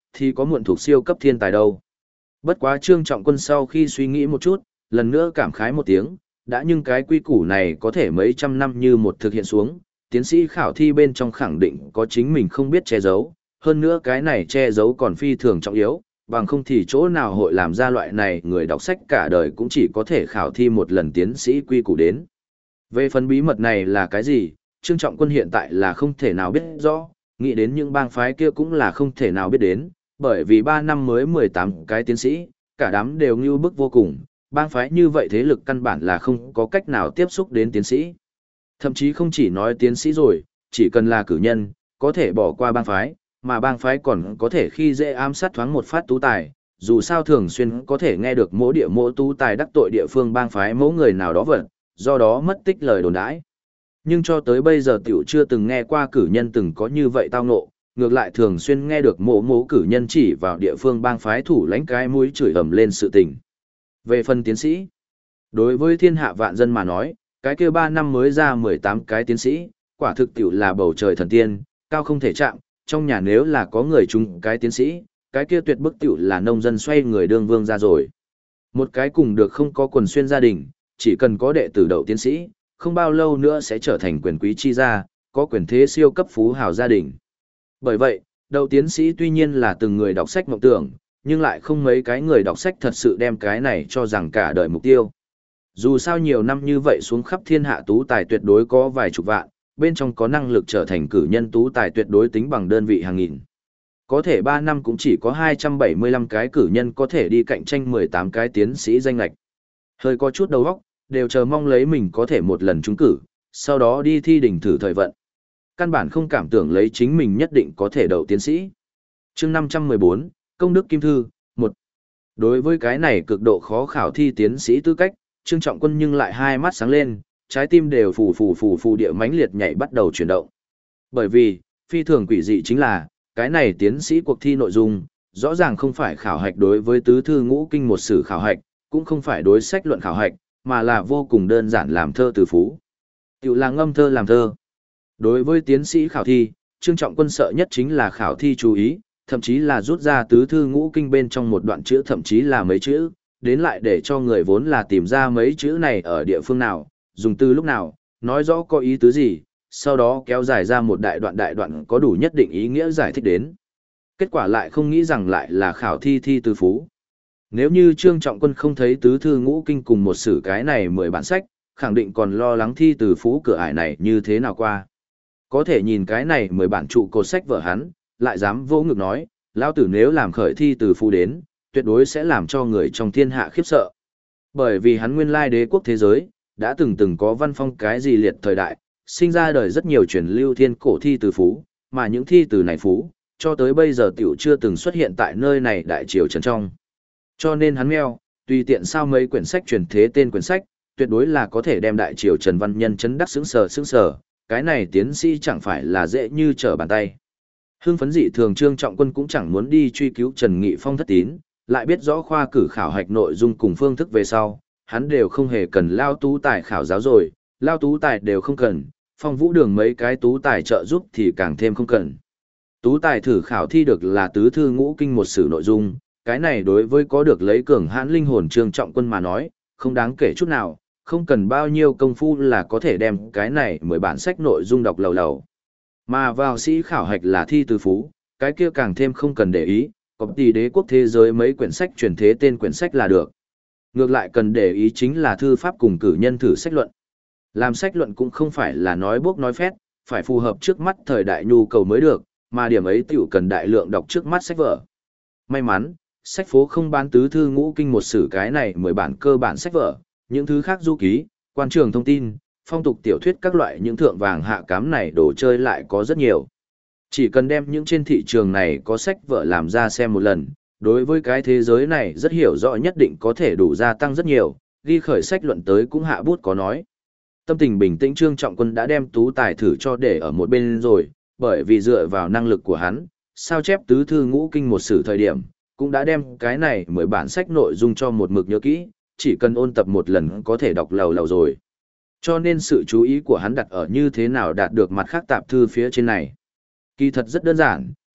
thì có muộn thuộc siêu cấp thiên tài đâu. Bất quá Trương Trọng Quân sau khi suy nghĩ một chút, lần nữa cảm khái một tiếng, đã nhưng cái quy củ này có thể mấy trăm năm như một thực hiện xuống, tiến sĩ khảo thi bên trong khẳng định có chính mình không biết che giấu, hơn nữa cái này che giấu còn phi thường trọng yếu, bằng không thì chỗ nào hội làm ra loại này người đọc sách cả đời cũng chỉ có thể khảo thi một lần tiến sĩ quy củ đến. Về phần bí mật này là cái gì, Trương Trọng Quân hiện tại là không thể nào biết rõ, nghĩ đến những bang phái kia cũng là không thể nào biết đến, bởi vì 3 năm mới 18 cái tiến sĩ, cả đám đều như bức vô cùng, bang phái như vậy thế lực căn bản là không có cách nào tiếp xúc đến tiến sĩ. Thậm chí không chỉ nói tiến sĩ rồi, chỉ cần là cử nhân, có thể bỏ qua bang phái, mà bang phái còn có thể khi dễ ám sát thoáng một phát tú tài, dù sao thường xuyên có thể nghe được mỗi địa mỗi tú tài đắc tội địa phương bang phái mỗi người nào đó vật, do đó mất tích lời đồn đãi. Nhưng cho tới bây giờ tiểu chưa từng nghe qua cử nhân từng có như vậy tao ngộ, ngược lại thường xuyên nghe được mỗ cử nhân chỉ vào địa phương bang phái thủ lãnh cái mũi chửi ầm lên sự tình. Về phần tiến sĩ, đối với thiên hạ vạn dân mà nói, cái kia 3 năm mới ra 18 cái tiến sĩ, quả thực tiểu là bầu trời thần tiên, cao không thể chạm, trong nhà nếu là có người chung cái tiến sĩ, cái kia tuyệt bức tiểu là nông dân xoay người đương vương ra rồi. Một cái cùng được không có quần xuyên gia đình, chỉ cần có đệ tử đậu tiến sĩ, không bao lâu nữa sẽ trở thành quyền quý chi gia, có quyền thế siêu cấp phú hào gia đình. Bởi vậy, đậu tiến sĩ tuy nhiên là từng người đọc sách mộng tưởng, nhưng lại không mấy cái người đọc sách thật sự đem cái này cho rằng cả đời mục tiêu. Dù sao nhiều năm như vậy xuống khắp thiên hạ tú tài tuyệt đối có vài chục vạn, bên trong có năng lực trở thành cử nhân tú tài tuyệt đối tính bằng đơn vị hàng nghìn. Có thể 3 năm cũng chỉ có 275 cái cử nhân có thể đi cạnh tranh 18 cái tiến sĩ danh lệch. Hơi có chút đầu óc, đều chờ mong lấy mình có thể một lần trúng cử, sau đó đi thi đỉnh thử thời vận. Căn bản không cảm tưởng lấy chính mình nhất định có thể đậu tiến sĩ. Chương 514, Công đức Kim Thư, 1. Đối với cái này cực độ khó khảo thi tiến sĩ tư cách, Trương Trọng Quân nhưng lại hai mắt sáng lên, trái tim đều phù địa mãnh liệt nhảy bắt đầu chuyển động. Bởi vì, phi thường quỷ dị chính là, cái này tiến sĩ cuộc thi nội dung, rõ ràng không phải khảo hạch đối với tứ thư ngũ kinh một sử khảo hạch, cũng không phải đối sách luận khảo hạch, mà là vô cùng đơn giản làm thơ từ phú. Tiểu là ngâm thơ làm thơ. Đối với tiến sĩ khảo thi, Trương Trọng Quân sợ nhất chính là khảo thi chú ý, thậm chí là rút ra tứ thư ngũ kinh bên trong một đoạn chữ thậm chí là mấy chữ, đến lại để cho người vốn là tìm ra mấy chữ này ở địa phương nào, dùng từ lúc nào, nói rõ có ý tứ gì, sau đó kéo dài ra một đại đoạn có đủ nhất định ý nghĩa giải thích đến. Kết quả lại không nghĩ rằng lại là khảo thi thi từ phú. Nếu như Trương Trọng Quân không thấy tứ thư ngũ kinh cùng một sử cái này 10 bản sách, khẳng định còn lo lắng thi từ phú cửa ải này như thế nào qua. Có thể nhìn cái này 10 bản trụ cột sách vở hắn, lại dám vô ngực nói, lão tử nếu làm khởi thi từ phú đến, tuyệt đối sẽ làm cho người trong thiên hạ khiếp sợ. Bởi vì hắn nguyên lai đế quốc thế giới, đã từng có văn phong cái gì liệt thời đại, sinh ra đời rất nhiều truyền lưu thiên cổ thi từ phú, mà những thi từ này phú, cho tới bây giờ tiểu chưa từng xuất hiện tại nơi này đại triều trần trong. Cho nên hắn meo, tùy tiện sao mấy quyển sách truyền thế tên quyển sách, tuyệt đối là có thể đem đại triều Trần Văn Nhân chấn đắc sững sờ, cái này tiến sĩ chẳng phải là dễ như trở bàn tay. Hưng phấn dị thường Trương Trọng Quân cũng chẳng muốn đi truy cứu Trần Nghị Phong thất tín, lại biết rõ khoa cử khảo hạch nội dung cùng phương thức về sau, hắn đều không hề cần lao tú tài khảo giáo rồi, lao tú tài đều không cần, Phong Vũ Đường mấy cái tú tài trợ giúp thì càng thêm không cần. Tú tài thử khảo thi được là tứ thư ngũ kinh một sử nội dung, cái này đối với có được lấy cường hãn linh hồn Trương Trọng Quân mà nói, không đáng kể chút nào, không cần bao nhiêu công phu là có thể đem cái này 10 bản sách nội dung đọc lầu. Mà vào sĩ khảo hạch là thi từ phú, cái kia càng thêm không cần để ý, có tỷ đế quốc thế giới mấy quyển sách truyền thế tên quyển sách là được. Ngược lại cần để ý chính là thư pháp cùng cử nhân thử sách luận. Làm sách luận cũng không phải là nói bốc nói phét, phải phù hợp trước mắt thời đại nhu cầu mới được, mà điểm ấy tiểu cần đại lượng đọc trước mắt sách vở. May mắn, sách phố không bán tứ thư ngũ kinh một sử cái này 10 bản cơ bản sách vở, những thứ khác du ký, quan trường thông tin, phong tục tiểu thuyết các loại những thượng vàng hạ cám này đồ chơi lại có rất nhiều. Chỉ cần đem những trên thị trường này có sách vở làm ra xem một lần, đối với cái thế giới này rất hiểu rõ nhất định có thể đủ gia tăng rất nhiều, ghi khởi sách luận tới cũng hạ bút có nói. Tâm tình bình tĩnh Trương Trọng Quân đã đem tú tài thử cho để ở một bên rồi, bởi vì dựa vào năng lực của hắn, sao chép tứ thư ngũ kinh một sử thời điểm, cũng đã đem cái này 10 bản sách nội dung cho một mực nhớ kỹ, chỉ cần ôn tập một lần có thể đọc lầu rồi. Cho nên sự chú ý của hắn đặt ở như thế nào đạt được mặt khác tạp thư phía trên này. Kỳ thật rất đơn giản,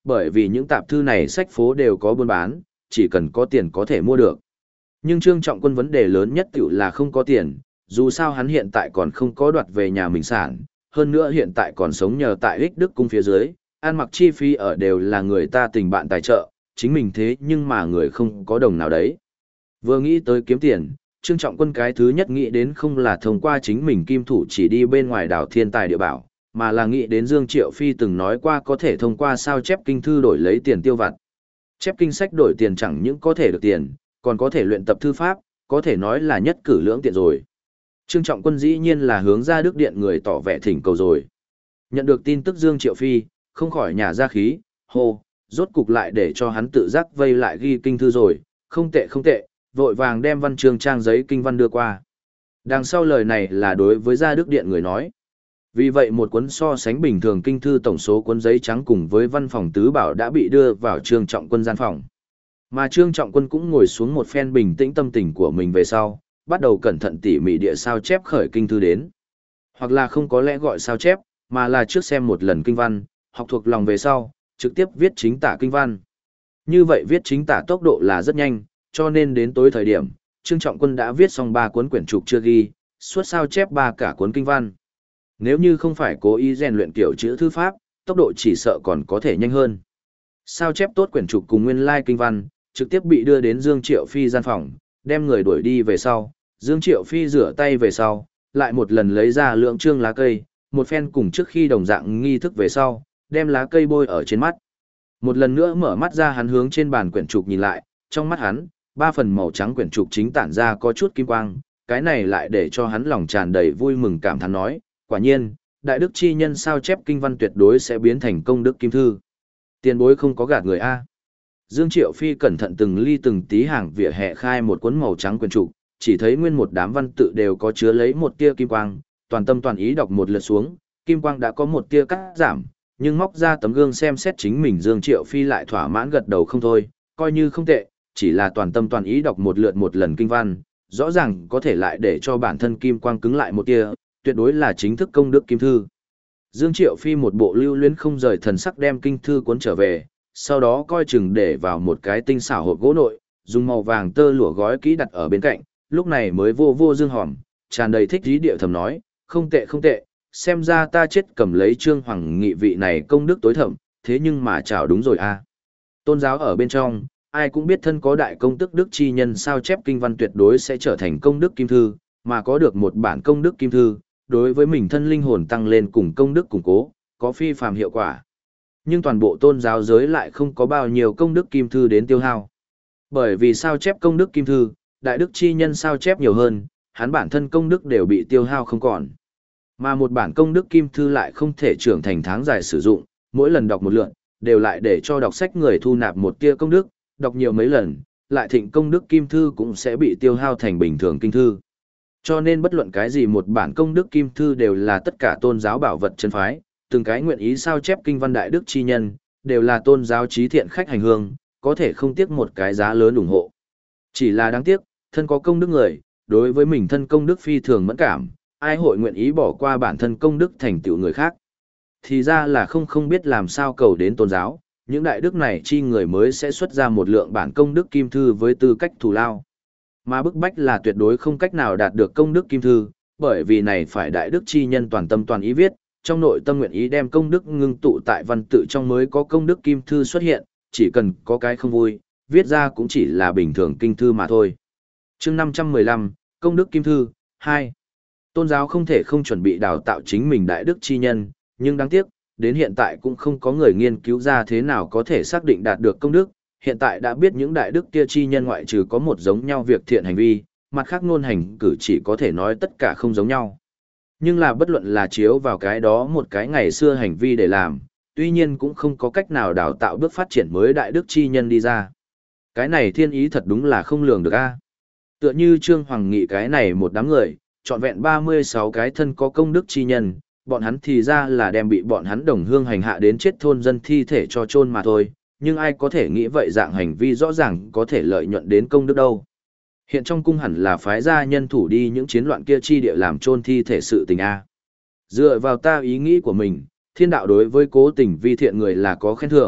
bởi vì những tạp thư này sách phố đều có buôn bán, chỉ cần có tiền có thể mua được. Nhưng Trương Trọng Quân vấn đề lớn nhất tiểu là không có tiền, dù sao hắn hiện tại còn không có đoạt về nhà mình sản, hơn nữa hiện tại còn sống nhờ tại ích đức cung phía dưới, ăn mặc chi phí ở đều là người ta tình bạn tài trợ, chính mình thế nhưng mà người không có đồng nào đấy. Vừa nghĩ tới kiếm tiền, Trương Trọng Quân cái thứ nhất nghĩ đến không là thông qua chính mình kim thủ chỉ đi bên ngoài đảo thiên tài địa bảo, mà là nghĩ đến Dương Triệu Phi từng nói qua có thể thông qua sao chép kinh thư đổi lấy tiền tiêu vặt. Chép kinh sách đổi tiền chẳng những có thể được tiền, còn có thể luyện tập thư pháp, có thể nói là nhất cử lưỡng tiện rồi. Trương Trọng Quân dĩ nhiên là hướng ra Đức Điện người tỏ vẻ thỉnh cầu rồi. Nhận được tin tức Dương Triệu Phi, không khỏi nhả ra khí, hô, rốt cục lại để cho hắn tự giác vây lại ghi kinh thư rồi, không tệ không tệ, vội vàng đem văn chương trang giấy kinh văn đưa qua. Đằng sau lời này là đối với gia Đức Điện người nói. Vì vậy một cuốn so sánh bình thường kinh thư tổng số cuốn giấy trắng cùng với văn phòng tứ bảo đã bị đưa vào Trương Trọng Quân gian phòng. Mà Trương Trọng Quân cũng ngồi xuống một phen bình tĩnh tâm tình của mình về sau, bắt đầu cẩn thận tỉ mỉ địa sao chép khởi kinh thư đến. Hoặc là không có lẽ gọi sao chép, mà là trước xem một lần kinh văn, học thuộc lòng về sau, trực tiếp viết chính tả kinh văn. Như vậy viết chính tả tốc độ là rất nhanh, cho nên đến tối thời điểm, Trương Trọng Quân đã viết xong 3 cuốn quyển trục chưa ghi, suốt sao chép 3 cả cuốn kinh văn. Nếu như không phải cố ý rèn luyện kiểu chữ thư pháp, tốc độ chỉ sợ còn có thể nhanh hơn. Sao chép tốt quyển trục cùng nguyên lai kinh văn, trực tiếp bị đưa đến Dương Triệu Phi gian phòng, đem người đuổi đi về sau, Dương Triệu Phi rửa tay về sau, lại một lần lấy ra lượng trương lá cây, một phen cùng trước khi đồng dạng nghi thức về sau, đem lá cây bôi ở trên mắt. Một lần nữa mở mắt ra hắn hướng trên bàn quyển trục nhìn lại, trong mắt hắn, 3 phần màu trắng quyển trục chính tản ra có chút kim quang, cái này lại để cho hắn lòng tràn đầy vui mừng cảm thán nói, quả nhiên, đại đức chi nhân sao chép kinh văn tuyệt đối sẽ biến thành công đức kim thư. Tiền bối không có gạt người a. Dương Triệu Phi cẩn thận từng ly từng tí hàng vỉa hè khai một cuốn màu trắng quyển trục, chỉ thấy nguyên một đám văn tự đều có chứa lấy một tia kim quang, toàn tâm toàn ý đọc một lượt xuống, kim quang đã có một tia cắt giảm, nhưng móc ra tấm gương xem xét chính mình Dương Triệu Phi lại thỏa mãn gật đầu không thôi, coi như không tệ, chỉ là toàn tâm toàn ý đọc một lượt một lần kinh văn, rõ ràng có thể lại để cho bản thân kim quang cứng lại một tia, tuyệt đối là chính thức công đức kim thư. Dương Triệu Phi một bộ lưu luyến không rời thần sắc đem kinh thư cuốn trở về, sau đó coi chừng để vào một cái tinh xảo hộp gỗ nội, dùng màu vàng tơ lụa gói kỹ đặt ở bên cạnh, lúc này mới vô vô dương hòm, tràn đầy thích ý địa thầm nói, không tệ không tệ, xem ra ta chết cầm lấy Trương Hoàng Nghị vị này công đức tối thẩm, thế nhưng mà chào đúng rồi a. Tôn giáo ở bên trong, ai cũng biết thân có đại công tức đức chi nhân sao chép kinh văn tuyệt đối sẽ trở thành công đức kim thư, mà có được một bản công đức kim thư, đối với mình thân linh hồn tăng lên cùng công đức củng cố, có phi phàm hiệu quả. Nhưng toàn bộ tôn giáo giới lại không có bao nhiêu công đức kim thư đến tiêu hao. Bởi vì sao chép công đức kim thư, đại đức chi nhân sao chép nhiều hơn, hắn bản thân công đức đều bị tiêu hao không còn. Mà một bản công đức kim thư lại không thể trưởng thành tháng dài sử dụng, mỗi lần đọc một lượt, đều lại để cho đọc sách người thu nạp một tia công đức, đọc nhiều mấy lần, lại thịnh công đức kim thư cũng sẽ bị tiêu hao thành bình thường kinh thư. Cho nên bất luận cái gì một bản công đức kim thư đều là tất cả tôn giáo bảo vật chân phái, từng cái nguyện ý sao chép kinh văn đại đức chi nhân, đều là tôn giáo trí thiện khách hành hương, có thể không tiếc một cái giá lớn ủng hộ. Chỉ là đáng tiếc, thân có công đức người, đối với mình thân công đức phi thường mẫn cảm, ai hội nguyện ý bỏ qua bản thân công đức thành tựu người khác. Thì ra là không biết làm sao cầu đến tôn giáo, những đại đức này chi người mới sẽ xuất ra một lượng bản công đức kim thư với tư cách thù lao. Mà bức bách là tuyệt đối không cách nào đạt được công đức kim thư, bởi vì này phải đại đức chi nhân toàn tâm toàn ý viết, trong nội tâm nguyện ý đem công đức ngưng tụ tại văn tự trong mới có công đức kim thư xuất hiện, chỉ cần có cái không vui, viết ra cũng chỉ là bình thường kinh thư mà thôi. Chương 515, Công đức kim thư 2. Tôn giáo không thể không chuẩn bị đào tạo chính mình đại đức chi nhân, nhưng đáng tiếc, đến hiện tại cũng không có người nghiên cứu ra thế nào có thể xác định đạt được công đức. Hiện tại đã biết những đại đức kia chi nhân ngoại trừ có một giống nhau việc thiện hành vi, mặt khác ngôn hành cử chỉ có thể nói tất cả không giống nhau. Nhưng là bất luận là chiếu vào cái đó một cái ngày xưa hành vi để làm, tuy nhiên cũng không có cách nào đào tạo bước phát triển mới đại đức chi nhân đi ra. Cái này thiên ý thật đúng là không lường được a. Tựa như Trương Hoàng Nghị cái này một đám người, trọn vẹn 36 cái thân có công đức chi nhân, bọn hắn thì ra là đem bị bọn hắn đồng hương hành hạ đến chết thôn dân thi thể cho chôn mà thôi, nhưng ai có thể nghĩ vậy dạng hành vi rõ ràng có thể lợi nhuận đến công đức đâu. Hiện trong cung hẳn là phái gia nhân thủ đi những chiến loạn kia chi địa làm chôn thi thể sự tình a. Dựa vào ta ý nghĩ của mình, thiên đạo đối với cố tình vi thiện người là có khen thưởng,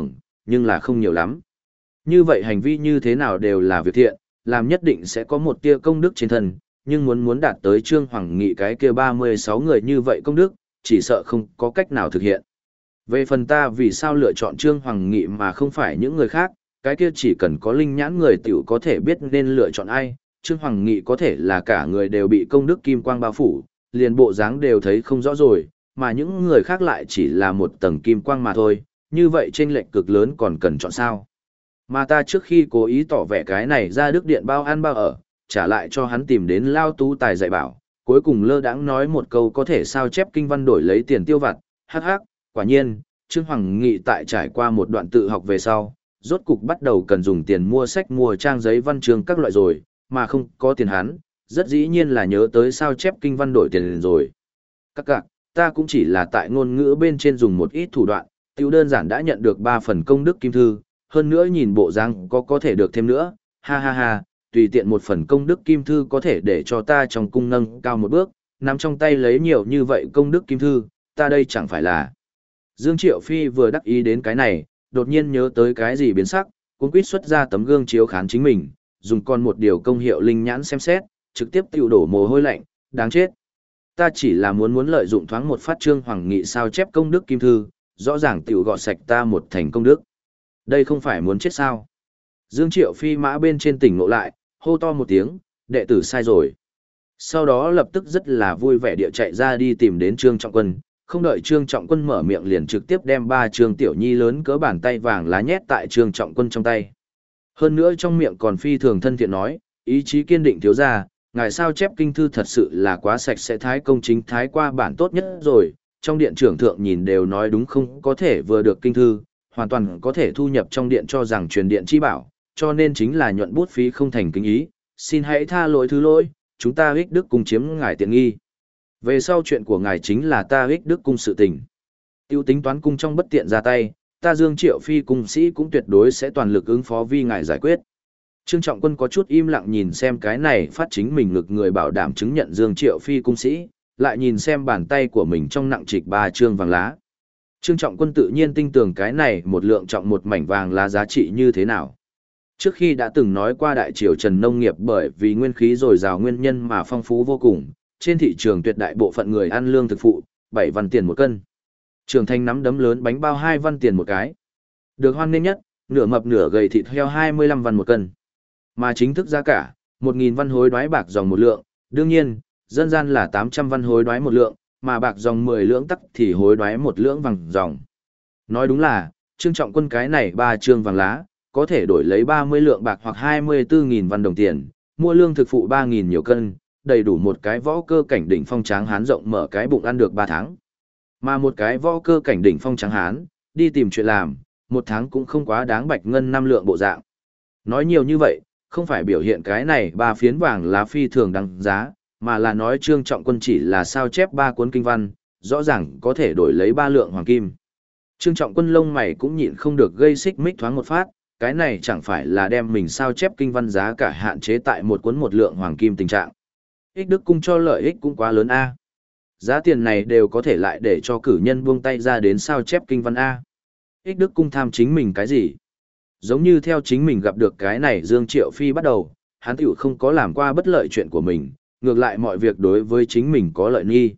nhưng là không nhiều lắm. Như vậy hành vi như thế nào đều là việc thiện, làm nhất định sẽ có một tia công đức trên thân, nhưng muốn đạt tới Trương Hoàng Nghị cái kia 36 người như vậy công đức, chỉ sợ không có cách nào thực hiện. Về phần ta vì sao lựa chọn Trương Hoàng Nghị mà không phải những người khác, cái kia chỉ cần có linh nhãn người tiểu có thể biết nên lựa chọn ai. Trương Hoàng Nghị có thể là cả người đều bị công đức kim quang bao phủ, liền bộ dáng đều thấy không rõ rồi, mà những người khác lại chỉ là một tầng kim quang mà thôi, như vậy chênh lệch cực lớn còn cần chọn sao. Mà ta trước khi cố ý tỏ vẻ cái này ra đức điện bao ăn bao ở, trả lại cho hắn tìm đến Lao Tú Tài dạy bảo, cuối cùng lơ đãng nói một câu có thể sao chép kinh văn đổi lấy tiền tiêu vặt, hắc hắc, quả nhiên, Trương Hoàng Nghị tại trải qua một đoạn tự học về sau, rốt cục bắt đầu cần dùng tiền mua sách mua trang giấy văn chương các loại rồi, mà không có tiền hắn, rất dĩ nhiên là nhớ tới sao chép kinh văn đổi tiền rồi. Các cạc, ta cũng chỉ là tại ngôn ngữ bên trên dùng một ít thủ đoạn, tiêu đơn giản đã nhận được 3 phần công đức kim thư, hơn nữa nhìn bộ dáng có thể được thêm nữa, ha ha ha, tùy tiện một phần công đức kim thư có thể để cho ta trong cung nâng cao một bước, nắm trong tay lấy nhiều như vậy công đức kim thư, ta đây chẳng phải là. Dương Triệu Phi vừa đắc ý đến cái này, đột nhiên nhớ tới cái gì biến sắc, cuống quýt xuất ra tấm gương chiếu khán chính mình, dùng con một điều công hiệu linh nhãn xem xét, trực tiếp tiêu đổ mồ hôi lạnh, đáng chết. Ta chỉ là muốn lợi dụng thoáng một phát Trương Hoàng Nghị sao chép công đức kim thư, rõ ràng tiểu gọt sạch ta một thành công đức. Đây không phải muốn chết sao? Dương Triệu Phi mã bên trên tỉnh ngộ lại, hô to một tiếng, đệ tử sai rồi. Sau đó lập tức rất là vui vẻ địa chạy ra đi tìm đến Trương Trọng Quân, không đợi Trương Trọng Quân mở miệng liền trực tiếp đem 3 Trương Tiểu Nhi lớn cỡ bàn tay vàng lá nhét tại Trương Trọng Quân trong tay. Hơn nữa trong miệng còn phi thường thân thiện nói, ý chí kiên định thiếu gia, ngài sao chép kinh thư thật sự là quá sạch sẽ thái công chính thái qua bản tốt nhất rồi, trong điện trưởng thượng nhìn đều nói đúng không có thể vừa được kinh thư, hoàn toàn có thể thu nhập trong điện cho rằng truyền điện chi bảo, cho nên chính là nhuận bút phí không thành kính ý, xin hãy tha lỗi thứ lỗi, chúng ta ích đức cùng chiếm ngài tiện nghi. Về sau chuyện của ngài chính là ta ích đức cung sự tình. Tiêu tính toán cung trong bất tiện ra tay, ta Dương Triệu Phi cung sĩ cũng tuyệt đối sẽ toàn lực ứng phó vì ngài giải quyết. Trương Trọng Quân có chút im lặng nhìn xem cái này phát chính mình ngực người bảo đảm chứng nhận Dương Triệu Phi cung sĩ, lại nhìn xem bàn tay của mình trong nặng trịch 3 trương vàng lá. Trương Trọng Quân tự nhiên tin tưởng cái này một lượng trọng một mảnh vàng lá giá trị như thế nào. Trước khi đã từng nói qua đại triều Trần nông nghiệp bởi vì nguyên khí dồi dào nguyên nhân mà phong phú vô cùng, trên thị trường tuyệt đại bộ phận người ăn lương thực phụ, 7 văn tiền một cân. Trường Thanh nắm đấm lớn bánh bao 2 văn tiền một cái. Được hoan nghênh nhất, nửa mập nửa gầy thịt heo 25 văn một cân. Mà chính thức giá cả, 1.000 văn hối đoái bạc dòng một lượng, đương nhiên, dân gian là 800 văn hối đoái một lượng, mà bạc dòng 10 lưỡng tắc thì hối đoái một lưỡng vàng dòng. Nói đúng là, Trương Trọng Quân cái này 3 trương vàng lá, có thể đổi lấy 30 lượng bạc hoặc 24.000 văn đồng tiền, mua lương thực phụ 3.000 nhiều cân, đầy đủ một cái võ cơ cảnh đỉnh phong tráng hán rộng mở cái bụng ăn được 3 tháng. Mà một cái võ cơ cảnh đỉnh phong tráng hán, đi tìm chuyện làm, 1 tháng cũng không quá đáng bạch ngân 5 lượng bộ dạng. Nói nhiều như vậy, không phải biểu hiện cái này 3 phiến vàng lá phi thường đăng giá, mà là nói Trương Trọng Quân chỉ là sao chép 3 cuốn kinh văn, rõ ràng có thể đổi lấy 3 lượng hoàng kim. Trương Trọng Quân lông mày cũng nhịn không được gây xích mích thoáng một phát, cái này chẳng phải là đem mình sao chép kinh văn giá cả hạn chế tại một cuốn 1 lượng hoàng kim tình trạng. Ích đức cung cho lợi ích cũng quá lớn a. Giá tiền này đều có thể lại để cho cử nhân buông tay ra đến sao chép kinh văn a. Ích đức cung tham chính mình cái gì? Giống như theo chính mình gặp được cái này Dương Triệu Phi bắt đầu, hắn tiểu không có làm qua bất lợi chuyện của mình, ngược lại mọi việc đối với chính mình có lợi nghi.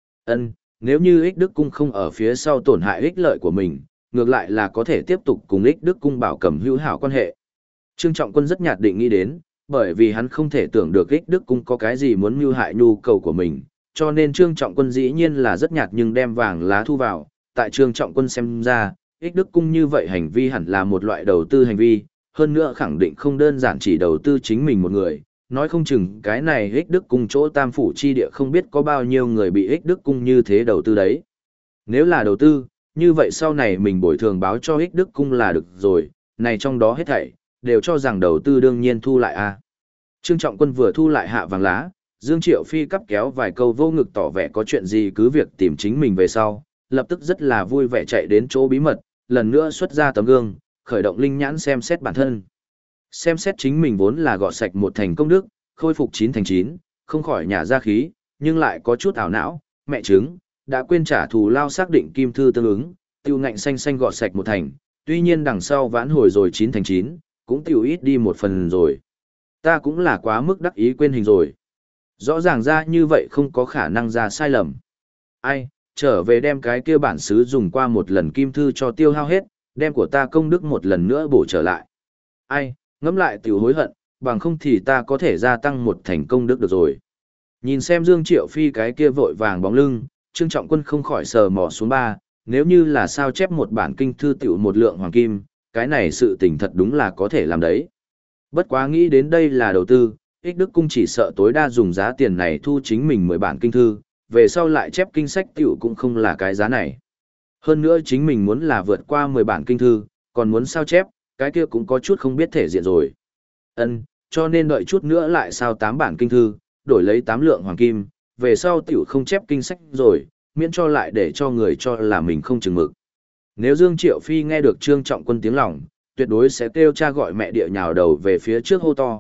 Nếu như ích đức cung không ở phía sau tổn hại ích lợi của mình, ngược lại là có thể tiếp tục cùng ích đức cung bảo cầm hữu hảo quan hệ. Trương Trọng Quân rất nhạt định nghĩ đến, bởi vì hắn không thể tưởng được ích đức cung có cái gì muốn mưu hại nhu cầu của mình, cho nên Trương Trọng Quân dĩ nhiên là rất nhạt nhưng đem vàng lá thu vào. Tại Trương Trọng Quân xem ra, ích đức cung như vậy hành vi hẳn là một loại đầu tư hành vi, hơn nữa khẳng định không đơn giản chỉ đầu tư chính mình một người, nói không chừng cái này ích đức cung chỗ tam phủ chi địa không biết có bao nhiêu người bị ích đức cung như thế đầu tư đấy. Nếu là đầu tư, như vậy sau này mình bồi thường báo cho ích đức cung là được rồi, này trong đó hết thảy, đều cho rằng đầu tư đương nhiên thu lại a. Trương Trọng Quân vừa thu lại hạ vàng lá, Dương Triệu Phi cắp kéo vài câu vô ngực tỏ vẻ có chuyện gì cứ việc tìm chính mình về sau, lập tức rất là vui vẻ chạy đến chỗ bí mật, lần nữa xuất ra tấm gương, khởi động linh nhãn xem xét bản thân. Xem xét chính mình vốn là gọt sạch một thành công đức, khôi phục 9 thành 9, không khỏi nhả ra khí, nhưng lại có chút ảo não, mẹ chứng, đã quên trả thù lao xác định kim thư tương ứng, tiêu ngạnh xanh xanh gọt sạch một thành, tuy nhiên đằng sau vãn hồi rồi 9/9, cũng tiểu ít đi một phần rồi. Ta cũng là quá mức đắc ý quên hình rồi. Rõ ràng ra như vậy không có khả năng ra sai lầm. Ai, trở về đem cái kia bản xứ dùng qua một lần kim thư cho tiêu hao hết, đem của ta công đức một lần nữa bổ trở lại. Ai, ngẫm lại tiểu hối hận, bằng không thì ta có thể gia tăng một thành công đức được rồi. Nhìn xem Dương Triệu Phi cái kia vội vàng bóng lưng, Trương Trọng Quân không khỏi sờ mò xuống ba, nếu như là sao chép một bản kinh thư tiểu một lượng hoàng kim, cái này sự tình thật đúng là có thể làm đấy. Bất quá nghĩ đến đây là đầu tư, ích đức cung chỉ sợ tối đa dùng giá tiền này thu chính mình 10 bản kinh thư, về sau lại chép kinh sách tiểu cũng không là cái giá này. Hơn nữa chính mình muốn là vượt qua 10 bản kinh thư, còn muốn sao chép, cái kia cũng có chút không biết thể diện rồi. Cho nên đợi chút nữa lại sao 8 bản kinh thư, đổi lấy 8 lượng hoàng kim, về sau tiểu không chép kinh sách rồi, miễn cho lại để cho người cho là mình không chừng mực. Nếu Dương Triệu Phi nghe được Trương Trọng Quân tiếng lòng, tuyệt đối sẽ kêu cha gọi mẹ địa nhào đầu về phía trước hô to,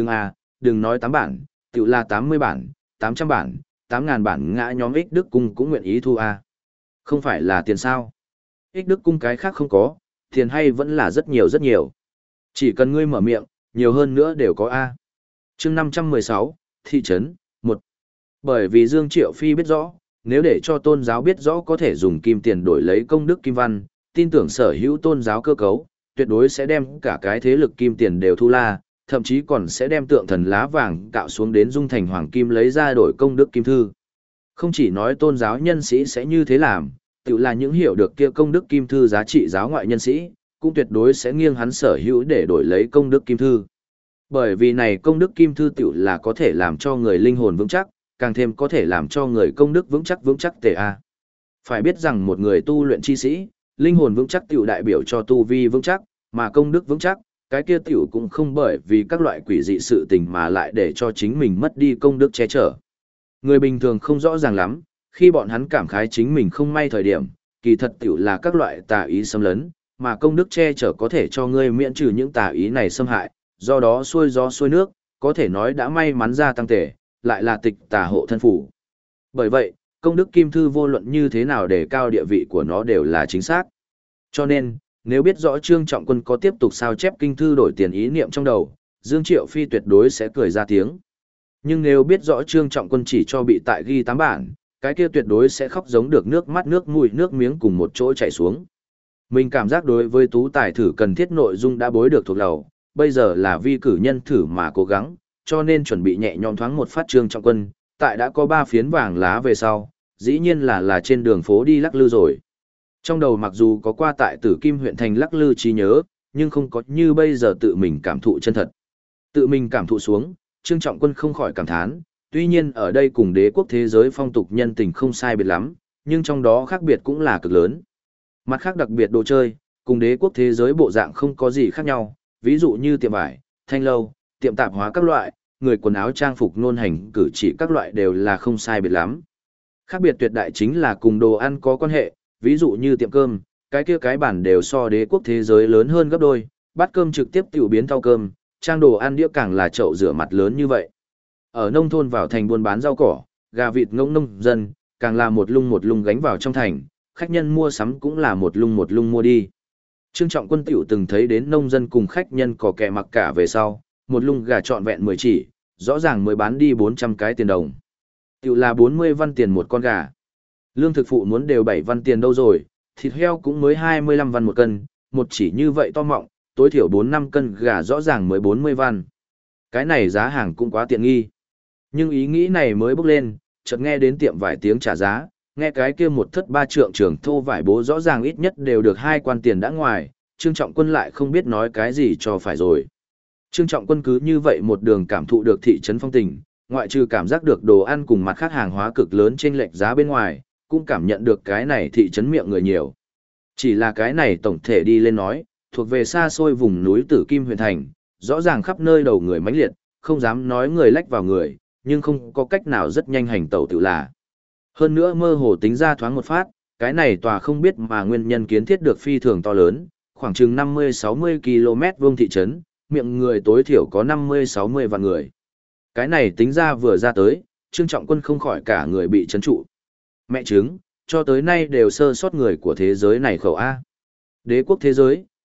đừng nói 8 bản, tiểu là 80 bản, 800 bản, 8.000 bản ngã nhóm ích đức cung cũng nguyện ý thu a. Không phải là tiền sao? Ích đức cung cái khác không có, tiền hay vẫn là rất nhiều rất nhiều. Chỉ cần ngươi mở miệng, nhiều hơn nữa đều có a. Chương 516, thị trấn 1. Bởi vì Dương Triệu Phi biết rõ, nếu để cho tôn giáo biết rõ có thể dùng kim tiền đổi lấy công đức kim văn, tin tưởng sở hữu tôn giáo cơ cấu, tuyệt đối sẽ đem cả cái thế lực kim tiền đều thu la, thậm chí còn sẽ đem tượng thần lá vàng cạo xuống đến dung thành hoàng kim lấy ra đổi công đức kim thư. Không chỉ nói tôn giáo nhân sĩ sẽ như thế làm, tự là những hiểu được kia công đức kim thư giá trị giáo ngoại nhân sĩ, cũng tuyệt đối sẽ nghiêng hắn sở hữu để đổi lấy công đức kim thư. Bởi vì này công đức kim thư tiểu là có thể làm cho người linh hồn vững chắc, càng thêm có thể làm cho người công đức vững chắc tề a. Phải biết rằng một người tu luyện chi sĩ, linh hồn vững chắc tiểu đại biểu cho tu vi vững chắc, mà công đức vững chắc, cái kia tiểu cũng không bởi vì các loại quỷ dị sự tình mà lại để cho chính mình mất đi công đức che chở. Người bình thường không rõ ràng lắm, khi bọn hắn cảm khái chính mình không may thời điểm, kỳ thật tiểu là các loại tà ý xâm lấn, mà công đức che chở có thể cho ngươi miễn trừ những tà ý này xâm hại, do đó xuôi gió xuôi nước, có thể nói đã may mắn ra tăng tể, lại là tịch tà hộ thân phủ. Bởi vậy, công đức kim thư vô luận như thế nào để cao địa vị của nó đều là chính xác. Cho nên, nếu biết rõ Trương Trọng Quân có tiếp tục sao chép kinh thư đổi tiền ý niệm trong đầu, Dương Triệu Phi tuyệt đối sẽ cười ra tiếng. Nhưng nếu biết rõ Trương Trọng Quân chỉ cho bị tại ghi 8 bản, cái kia tuyệt đối sẽ khóc giống được nước mắt nước mũi nước miếng cùng một chỗ chảy xuống. Mình cảm giác đối với tú tài thử cần thiết nội dung đã bối được thuộc đầu, bây giờ là vi cử nhân thử mà cố gắng, cho nên chuẩn bị nhẹ nhõm thoáng một phát Trương Trọng Quân, tại đã có 3 phiến vàng lá về sau, dĩ nhiên là trên đường phố đi lắc lư rồi. Trong đầu mặc dù có qua tại Tử Kim huyện thành lắc lư trí nhớ, nhưng không có như bây giờ tự mình cảm thụ chân thật. Tự mình cảm thụ xuống, Trương Trọng Quân không khỏi cảm thán, tuy nhiên ở đây cùng đế quốc thế giới phong tục nhân tình không sai biệt lắm, nhưng trong đó khác biệt cũng là cực lớn. Mặt khác đặc biệt đồ chơi, cùng đế quốc thế giới bộ dạng không có gì khác nhau, ví dụ như tiệm vải, thanh lâu, tiệm tạp hóa các loại, người quần áo trang phục nôn hành cử chỉ các loại đều là không sai biệt lắm. Khác biệt tuyệt đại chính là cùng đồ ăn có quan hệ, ví dụ như tiệm cơm, cái kia cái bản đều so đế quốc thế giới lớn hơn gấp đôi, bát cơm trực tiếp tiểu biến thau cơm, trang đồ ăn đĩa càng là chậu rửa mặt lớn như vậy. Ở nông thôn vào thành buôn bán rau cỏ, gà vịt ngỗng nông dân, càng là một lung gánh vào trong thành, khách nhân mua sắm cũng là một lung mua đi. Trương Trọng Quân tiểu từng thấy đến nông dân cùng khách nhân có kẻ mặc cả về sau, một lung gà trọn vẹn 10 chỉ, rõ ràng mới bán đi 400 cái tiền đồng. Tiểu là 40 văn tiền một con gà. Lương thực phụ muốn đều 7 văn tiền đâu rồi, thịt heo cũng mới 25 văn một cân, một chỉ như vậy to mọng, tối thiểu 4-5 cân gà rõ ràng mới 40 văn. Cái này giá hàng cũng quá tiện nghi. Nhưng ý nghĩ này mới bốc lên, chợt nghe đến tiệm vải tiếng trả giá, nghe cái kia một thất 3 trượng trưởng thô vải bố rõ ràng ít nhất đều được 2 quan tiền đã ngoài, Trương Trọng Quân lại không biết nói cái gì cho phải rồi. Trương Trọng Quân cứ như vậy một đường cảm thụ được thị trấn phong tình, ngoại trừ cảm giác được đồ ăn cùng mặt khác hàng hóa cực lớn trên lệch giá bên ngoài, cũng cảm nhận được cái này thị trấn miệng người nhiều. Chỉ là cái này tổng thể đi lên nói, thuộc về xa xôi vùng núi Tử Kim huyện thành, rõ ràng khắp nơi đầu người mãnh liệt, không dám nói người lách vào người, nhưng không có cách nào rất nhanh hành tẩu tự là. Hơn nữa mơ hồ tính ra thoáng một phát, cái này tòa không biết mà nguyên nhân kiến thiết được phi thường to lớn, khoảng chừng 50-60 km vuông thị trấn, miệng người tối thiểu có 50-60 vạn người. Cái này tính ra vừa ra tới, Trương Trọng Quân không khỏi cả người bị chấn trụ. Mẹ chứng, cho tới nay đều sơ sót người của thế giới này khẩu A. Đế quốc thế giới,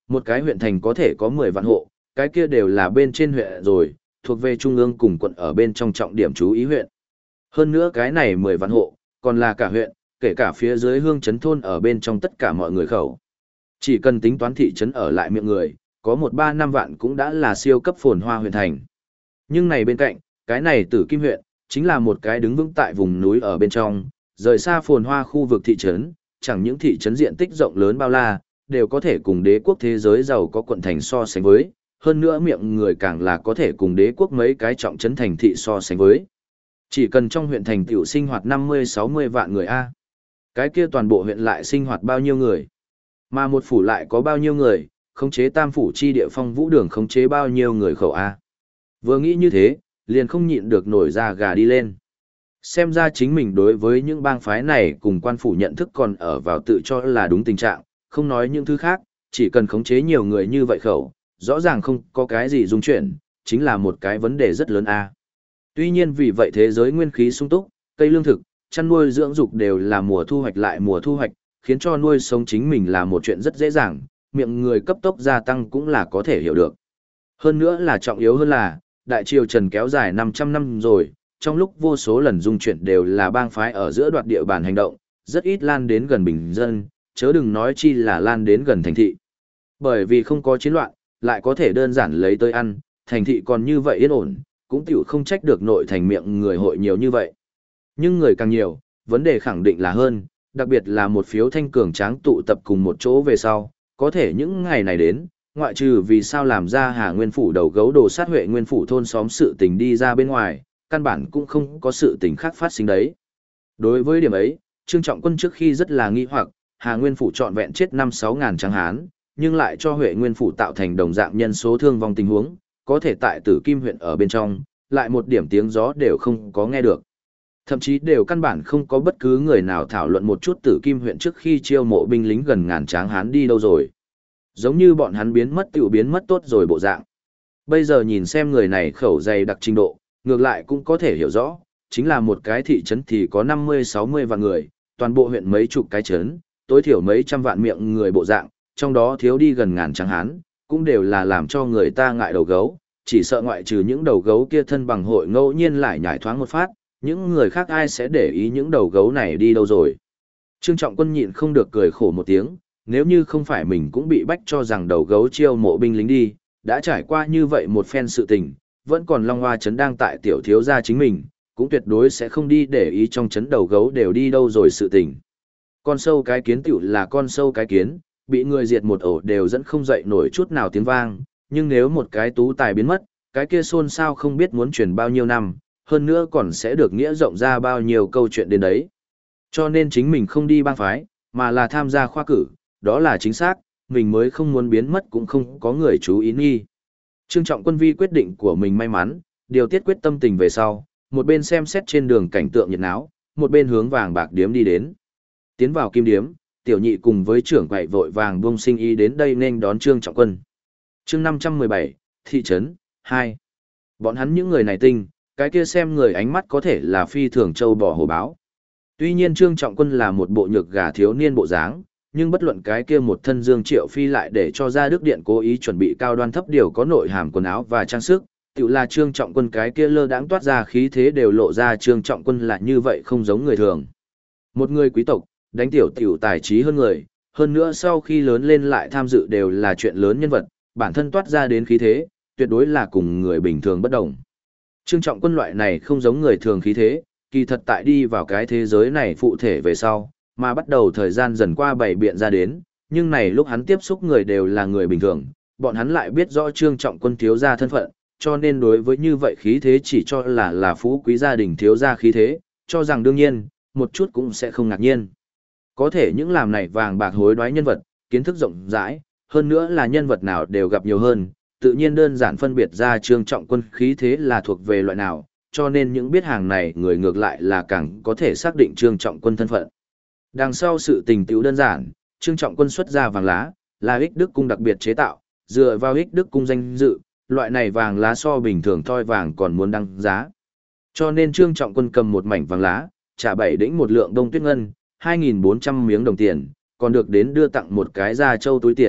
Một cái huyện thành có thể có 10 vạn hộ, cái kia đều là bên trên huyện rồi, thuộc về trung ương cùng quận ở bên trong trọng điểm chú ý huyện. Hơn nữa cái này 10 vạn hộ, còn là cả huyện, kể cả phía dưới hương trấn thôn ở bên trong tất cả mọi người khẩu. Chỉ cần tính toán thị trấn ở lại miệng người, có 1-3-5 vạn cũng đã là siêu cấp phồn hoa huyện thành. Nhưng này bên cạnh, cái này Tử Kim huyện, chính là một cái đứng vững tại vùng núi ở bên trong, rời xa phồn hoa khu vực thị trấn, chẳng những thị trấn diện tích rộng lớn bao la, đều có thể cùng đế quốc thế giới giàu có quận thành so sánh với, hơn nữa miệng người càng là có thể cùng đế quốc mấy cái trọng trấn thành thị so sánh với. Chỉ cần trong huyện thành tiểu sinh hoạt 50-60 vạn người A. Cái kia toàn bộ huyện lại sinh hoạt bao nhiêu người? Mà một phủ lại có bao nhiêu người, khống chế tam phủ chi địa phong vũ đường khống chế bao nhiêu người khẩu A. Vừa nghĩ như thế, liền không nhịn được nổi da gà đi lên. Xem ra chính mình đối với những bang phái này cùng quan phủ nhận thức còn ở vào tự cho là đúng tình trạng, không nói những thứ khác, chỉ cần khống chế nhiều người như vậy khẩu, rõ ràng không có cái gì dung chuyển, chính là một cái vấn đề rất lớn A. Tuy nhiên vì vậy thế giới nguyên khí sung túc, cây lương thực, chăn nuôi dưỡng dục đều là mùa thu hoạch lại mùa thu hoạch, khiến cho nuôi sống chính mình là một chuyện rất dễ dàng, miệng người cấp tốc gia tăng cũng là có thể hiểu được. Hơn nữa là trọng yếu hơn là, đại triều Trần kéo dài 500 năm rồi, trong lúc vô số lần dung chuyển đều là bang phái ở giữa đoạt địa bàn hành động, rất ít lan đến gần bình dân, chớ đừng nói chi là lan đến gần thành thị. Bởi vì không có chiến loạn, lại có thể đơn giản lấy tới ăn, thành thị còn như vậy yên ổn, cũng tiểu không trách được nội thành miệng người hội nhiều như vậy. Nhưng người càng nhiều, vấn đề khẳng định là hơn, đặc biệt là một phiếu thanh cường tráng tụ tập cùng một chỗ về sau, có thể những ngày này đến, ngoại trừ vì sao làm ra Hà Nguyên phủ đầu gấu đồ sát Huệ Nguyên phủ thôn xóm sự tình đi ra bên ngoài, căn bản cũng không có sự tình khác phát sinh đấy. Đối với điểm ấy, Trương Trọng Quân trước khi rất là nghi hoặc, Hà Nguyên phủ trọn vẹn chết 5-6 ngàn tráng hán, nhưng lại cho Huệ Nguyên phủ tạo thành đồng dạng nhân số thương vong tình huống, có thể tại Tử Kim huyện ở bên trong, lại một điểm tiếng gió đều không có nghe được. Thậm chí đều căn bản không có bất cứ người nào thảo luận một chút Tử Kim huyện trước khi chiêu mộ binh lính gần ngàn tráng hán đi đâu rồi. Giống như bọn hắn biến mất tiểu biến mất tốt rồi bộ dạng. Bây giờ nhìn xem người này khẩu dày đặc trình độ, ngược lại cũng có thể hiểu rõ, chính là một cái thị trấn thì có 50-60 vạn người, toàn bộ huyện mấy chục cái trấn, tối thiểu mấy trăm vạn miệng người bộ dạng, trong đó thiếu đi gần ngàn tráng hán, cũng đều là làm cho người ta ngại đầu gấu, chỉ sợ ngoại trừ những đầu gấu kia thân bằng hội ngẫu nhiên lại nhảy thoáng một phát, những người khác ai sẽ để ý những đầu gấu này đi đâu rồi. Trương Trọng Quân nhịn không được cười khổ một tiếng, nếu như không phải mình cũng bị bách cho rằng đầu gấu chiêu mộ binh lính đi, đã trải qua như vậy một phen sự tình, vẫn còn Long Hoa trấn đang tại tiểu thiếu gia chính mình, cũng tuyệt đối sẽ không đi để ý trong trấn đầu gấu đều đi đâu rồi sự tình. Con sâu cái kiến tiểu là con sâu cái kiến, bị người diệt một ổ đều dẫn không dậy nổi chút nào tiếng vang, nhưng nếu một cái tú tài biến mất, cái kia xôn xao không biết muốn truyền bao nhiêu năm, hơn nữa còn sẽ được nghĩa rộng ra bao nhiêu câu chuyện đến đấy. Cho nên chính mình không đi bang phái, mà là tham gia khoa cử, đó là chính xác, mình mới không muốn biến mất cũng không có người chú ý nghi. Trương Trọng Quân vi quyết định của mình may mắn, điều tiết quyết tâm tình về sau, một bên xem xét trên đường cảnh tượng nhiệt náo, một bên hướng vàng bạc điếm đi đến. Tiến vào kim điếm, tiểu nhị cùng với trưởng quậy vội vàng buông sinh ý đến đây nên đón Trương Trọng Quân. Chương 517, thị trấn 2. Bọn hắn những người này tinh, cái kia xem người ánh mắt có thể là phi thường châu bò hổ báo. Tuy nhiên Trương Trọng Quân là một bộ nhược gà thiếu niên bộ dáng, nhưng bất luận cái kia một thân Dương Triệu Phi lại để cho ra Đức Điện cố ý chuẩn bị cao đoan thấp điều có nội hàm quần áo và trang sức, tự là Trương Trọng Quân cái kia lơ đãng toát ra khí thế đều lộ ra Trương Trọng Quân là như vậy không giống người thường. Một người quý tộc, đánh tiểu tài trí hơn người, hơn nữa sau khi lớn lên lại tham dự đều là chuyện lớn nhân vật, bản thân toát ra đến khí thế, tuyệt đối là cùng người bình thường bất đồng. Trương Trọng Quân loại này không giống người thường khí thế, kỳ thật tại đi vào cái thế giới này phụ thể về sau, mà bắt đầu thời gian dần qua bảy biện ra đến, nhưng này lúc hắn tiếp xúc người đều là người bình thường, bọn hắn lại biết rõ Trương Trọng Quân thiếu gia thân phận, cho nên đối với như vậy khí thế chỉ cho là phú quý gia đình thiếu gia khí thế, cho rằng đương nhiên, một chút cũng sẽ không ngạc nhiên. Có thể những làm này vàng bạc hối đoái nhân vật, kiến thức rộng rãi, hơn nữa là nhân vật nào đều gặp nhiều hơn, tự nhiên đơn giản phân biệt ra Trương Trọng Quân khí thế là thuộc về loại nào, cho nên những biết hàng này người ngược lại là càng có thể xác định Trương Trọng Quân thân phận. Đằng sau sự tình tiểu đơn giản, Trương Trọng Quân xuất ra vàng lá, là ích đức cung đặc biệt chế tạo, dựa vào ích đức cung danh dự, loại này vàng lá so bình thường thoi vàng còn muốn đăng giá. Cho nên Trương Trọng Quân cầm một mảnh vàng lá, trả 7 đĩnh một lượng đông tuyết ngân, 2.400 miếng đồng tiền, còn được đến đưa tặng một cái da châu túi tiền,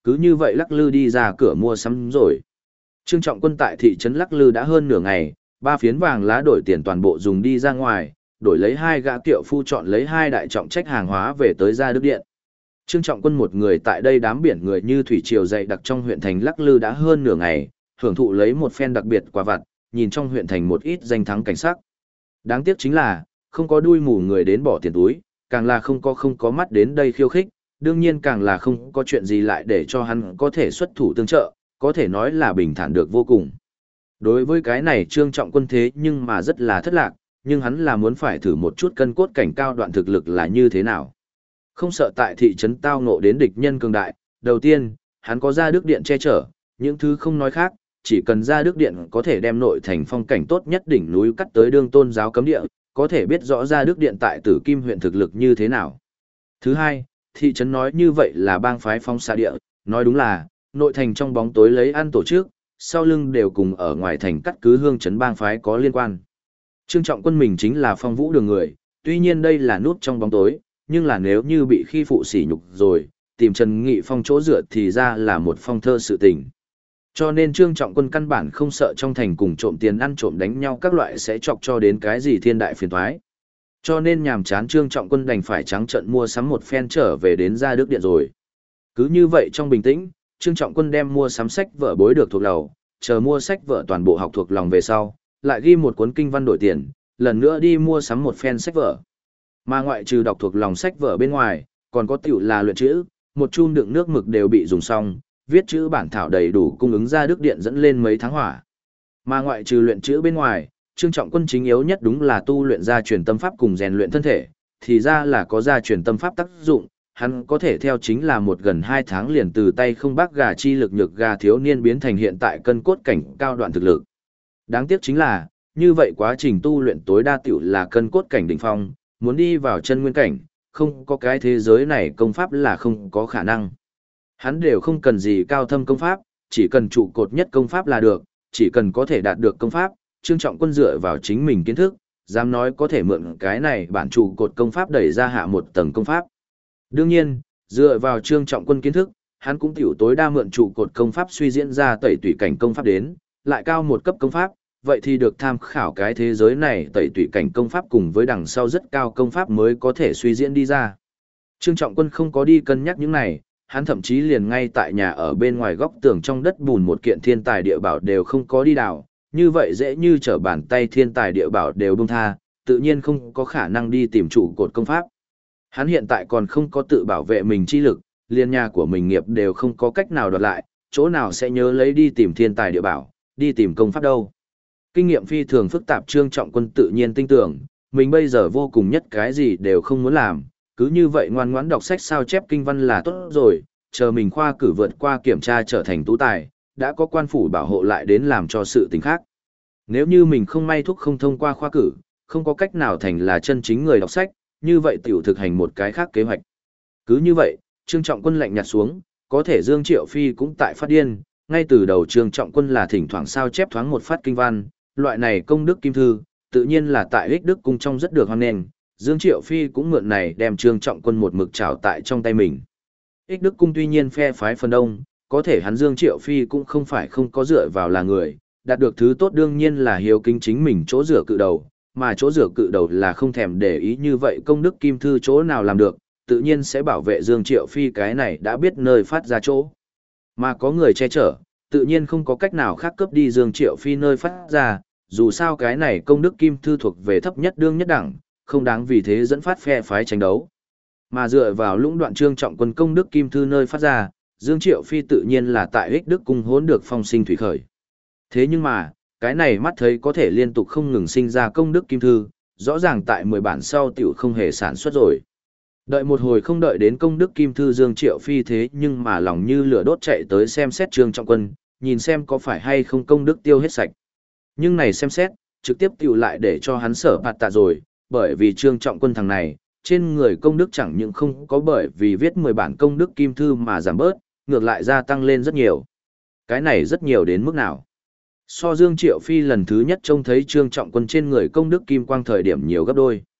cứ như vậy lắc lư đi ra cửa mua sắm rồi. Trương Trọng Quân tại thị trấn lắc lư đã hơn nửa ngày, 3 phiến vàng lá đổi tiền toàn bộ dùng đi ra ngoài, đổi lấy 2 gã kiệu phu chọn lấy 2 đại trọng trách hàng hóa về tới Gia Đức Điện. Trương Trọng Quân một người tại đây đám biển người như thủy triều dày đặc trong huyện thành lắc lư đã hơn nửa ngày, hưởng thụ lấy một phen đặc biệt quà vặt, nhìn trong huyện thành một ít danh thắng cảnh sắc. Đáng tiếc chính là, không có đuôi mù người đến bỏ tiền túi, càng là không có mắt đến đây khiêu khích, đương nhiên càng là không có chuyện gì lại để cho hắn có thể xuất thủ tương trợ, có thể nói là bình thản được vô cùng. Đối với cái này Trương Trọng Quân thế nhưng mà rất là thất lạc, nhưng hắn là muốn phải thử một chút cân cốt cảnh cao đoạn thực lực là như thế nào. Không sợ tại thị trấn tao ngộ đến địch nhân cường đại, đầu tiên, hắn có Gia Đức Điện che chở, những thứ không nói khác, chỉ cần Gia Đức Điện có thể đem nội thành phong cảnh tốt nhất đỉnh núi cắt tới đương tôn giáo cấm địa, có thể biết rõ Gia Đức Điện tại Tử Kim huyện thực lực như thế nào. Thứ hai, thị trấn nói như vậy là bang phái phong xa địa, nói đúng là, nội thành trong bóng tối lấy ăn tổ chức, sau lưng đều cùng ở ngoài thành cắt cứ hương trấn bang phái có liên quan. Trương Trọng Quân mình chính là Phong Vũ đường người, tuy nhiên đây là nút trong bóng tối, nhưng là nếu như bị khi phụ sỉ nhục rồi, tìm Trần Nghị Phong chỗ dựa thì ra là một phong thơ sự tình. Cho nên Trương Trọng Quân căn bản không sợ trong thành cùng trộm tiền ăn trộm đánh nhau các loại sẽ chọc cho đến cái gì thiên đại phiền toái. Cho nên nhàm chán Trương Trọng Quân đành phải trắng trợn mua sắm một phen trở về đến Gia Đức Điện rồi. Cứ như vậy trong bình tĩnh, Trương Trọng Quân đem mua sắm sách vở bối được thuộc lầu, chờ mua sách vở toàn bộ học thuộc lòng về sau, lại ghi một cuốn kinh văn đổi tiền, lần nữa đi mua sắm một phen sách vở. Mà ngoại trừ đọc thuộc lòng sách vở bên ngoài, còn có tiểu là luyện chữ, một chum đựng nước mực đều bị dùng xong, viết chữ bản thảo đầy đủ cung ứng Gia Đức Điện dẫn lên mấy tháng hỏa. Mà ngoại trừ luyện chữ bên ngoài, Trương Trọng Quân chính yếu nhất đúng là tu luyện gia truyền tâm pháp cùng rèn luyện thân thể, thì ra là có gia truyền tâm pháp tác dụng, hắn có thể theo chính là một gần 2 tháng liền từ tay không bác gà chi lực nhược gà thiếu niên biến thành hiện tại cân cốt cảnh cao đoạn thực lực. Đáng tiếc chính là, như vậy quá trình tu luyện tối đa tiểu là cân cốt cảnh đỉnh phong, muốn đi vào chân nguyên cảnh, không có cái thế giới này công pháp là không có khả năng. Hắn đều không cần gì cao thâm công pháp, chỉ cần trụ cột nhất công pháp là được, chỉ cần có thể đạt được công pháp, Trương Trọng Quân dựa vào chính mình kiến thức, dám nói có thể mượn cái này bản trụ cột công pháp đẩy ra hạ một tầng công pháp. Đương nhiên, dựa vào Trương Trọng Quân kiến thức, hắn cũng tiểu tối đa mượn trụ cột công pháp suy diễn ra tẩy tùy cảnh công pháp đến, lại cao một cấp công pháp, vậy thì được tham khảo cái thế giới này tẩy tùy cảnh công pháp cùng với đằng sau rất cao công pháp mới có thể suy diễn đi ra. Trương Trọng Quân không có đi cân nhắc những này, hắn thậm chí liền ngay tại nhà ở bên ngoài góc tường trong đất bùn một kiện thiên tài địa bảo đều không có đi đào, như vậy dễ như trở bàn tay thiên tài địa bảo đều buông tha, tự nhiên không có khả năng đi tìm trụ cột công pháp. Hắn hiện tại còn không có tự bảo vệ mình chi lực, liền nhà của mình nghiệp đều không có cách nào đoạt lại, chỗ nào sẽ nhớ lấy đi tìm thiên tài địa bảo, đi tìm công pháp đâu. Kinh nghiệm phi thường phức tạp Trương Trọng Quân tự nhiên tin tưởng, mình bây giờ vô cùng nhất cái gì đều không muốn làm, cứ như vậy ngoan ngoãn đọc sách sao chép kinh văn là tốt rồi, chờ mình khoa cử vượt qua kiểm tra trở thành tú tài, đã có quan phủ bảo hộ lại đến làm cho sự tình khác. Nếu như mình không may thúc không thông qua khoa cử, không có cách nào thành là chân chính người đọc sách, như vậy tiểu thực hành một cái khác kế hoạch. Cứ như vậy, Trương Trọng Quân lạnh nhạt xuống, có thể Dương Triệu Phi cũng tại phát điên, ngay từ đầu Trương Trọng Quân là thỉnh thoảng sao chép thoáng một phát kinh văn, loại này công đức kim thư, tự nhiên là tại Ích Đức cung trong rất được hoan nghênh, Dương Triệu Phi cũng mượn này đem Trương Trọng Quân một mực trảo tại trong tay mình. Ích Đức cung tuy nhiên phe phái phần đông, có thể hắn Dương Triệu Phi cũng không phải không có dựa vào là người, đạt được thứ tốt đương nhiên là hiếu kính chính mình chỗ rửa cự đầu, mà chỗ rửa cự đầu là không thèm để ý như vậy công đức kim thư chỗ nào làm được, tự nhiên sẽ bảo vệ Dương Triệu Phi cái này đã biết nơi phát ra chỗ. Mà có người che chở, tự nhiên không có cách nào khác cướp đi Dương Triệu Phi nơi phát ra, dù sao cái này công đức kim thư thuộc về thấp nhất đương nhất đẳng, không đáng vì thế dẫn phát phe phái tranh đấu. Mà dựa vào lũng đoạn Trương Trọng Quân công đức kim thư nơi phát ra, Dương Triệu Phi tự nhiên là tại Ích Đức cung hỗn được phong sinh thủy khởi. Thế nhưng mà, cái này mắt thấy có thể liên tục không ngừng sinh ra công đức kim thư, rõ ràng tại 10 bản sau tiểu không hề sản xuất rồi. Đợi một hồi không đợi đến công đức kim thư Dương Triệu Phi thế nhưng mà lòng như lửa đốt chạy tới xem xét Trương Trọng Quân, nhìn xem có phải hay không công đức tiêu hết sạch. Nhưng này xem xét, trực tiếp tiểu lại để cho hắn sở phạt tạ rồi, bởi vì Trương Trọng Quân thằng này, trên người công đức chẳng những không có bởi vì viết 10 bản công đức kim thư mà giảm bớt, ngược lại gia tăng lên rất nhiều. Cái này rất nhiều đến mức nào? So Dương Triệu Phi lần thứ nhất trông thấy Trương Trọng Quân trên người công đức kim quang thời điểm nhiều gấp đôi.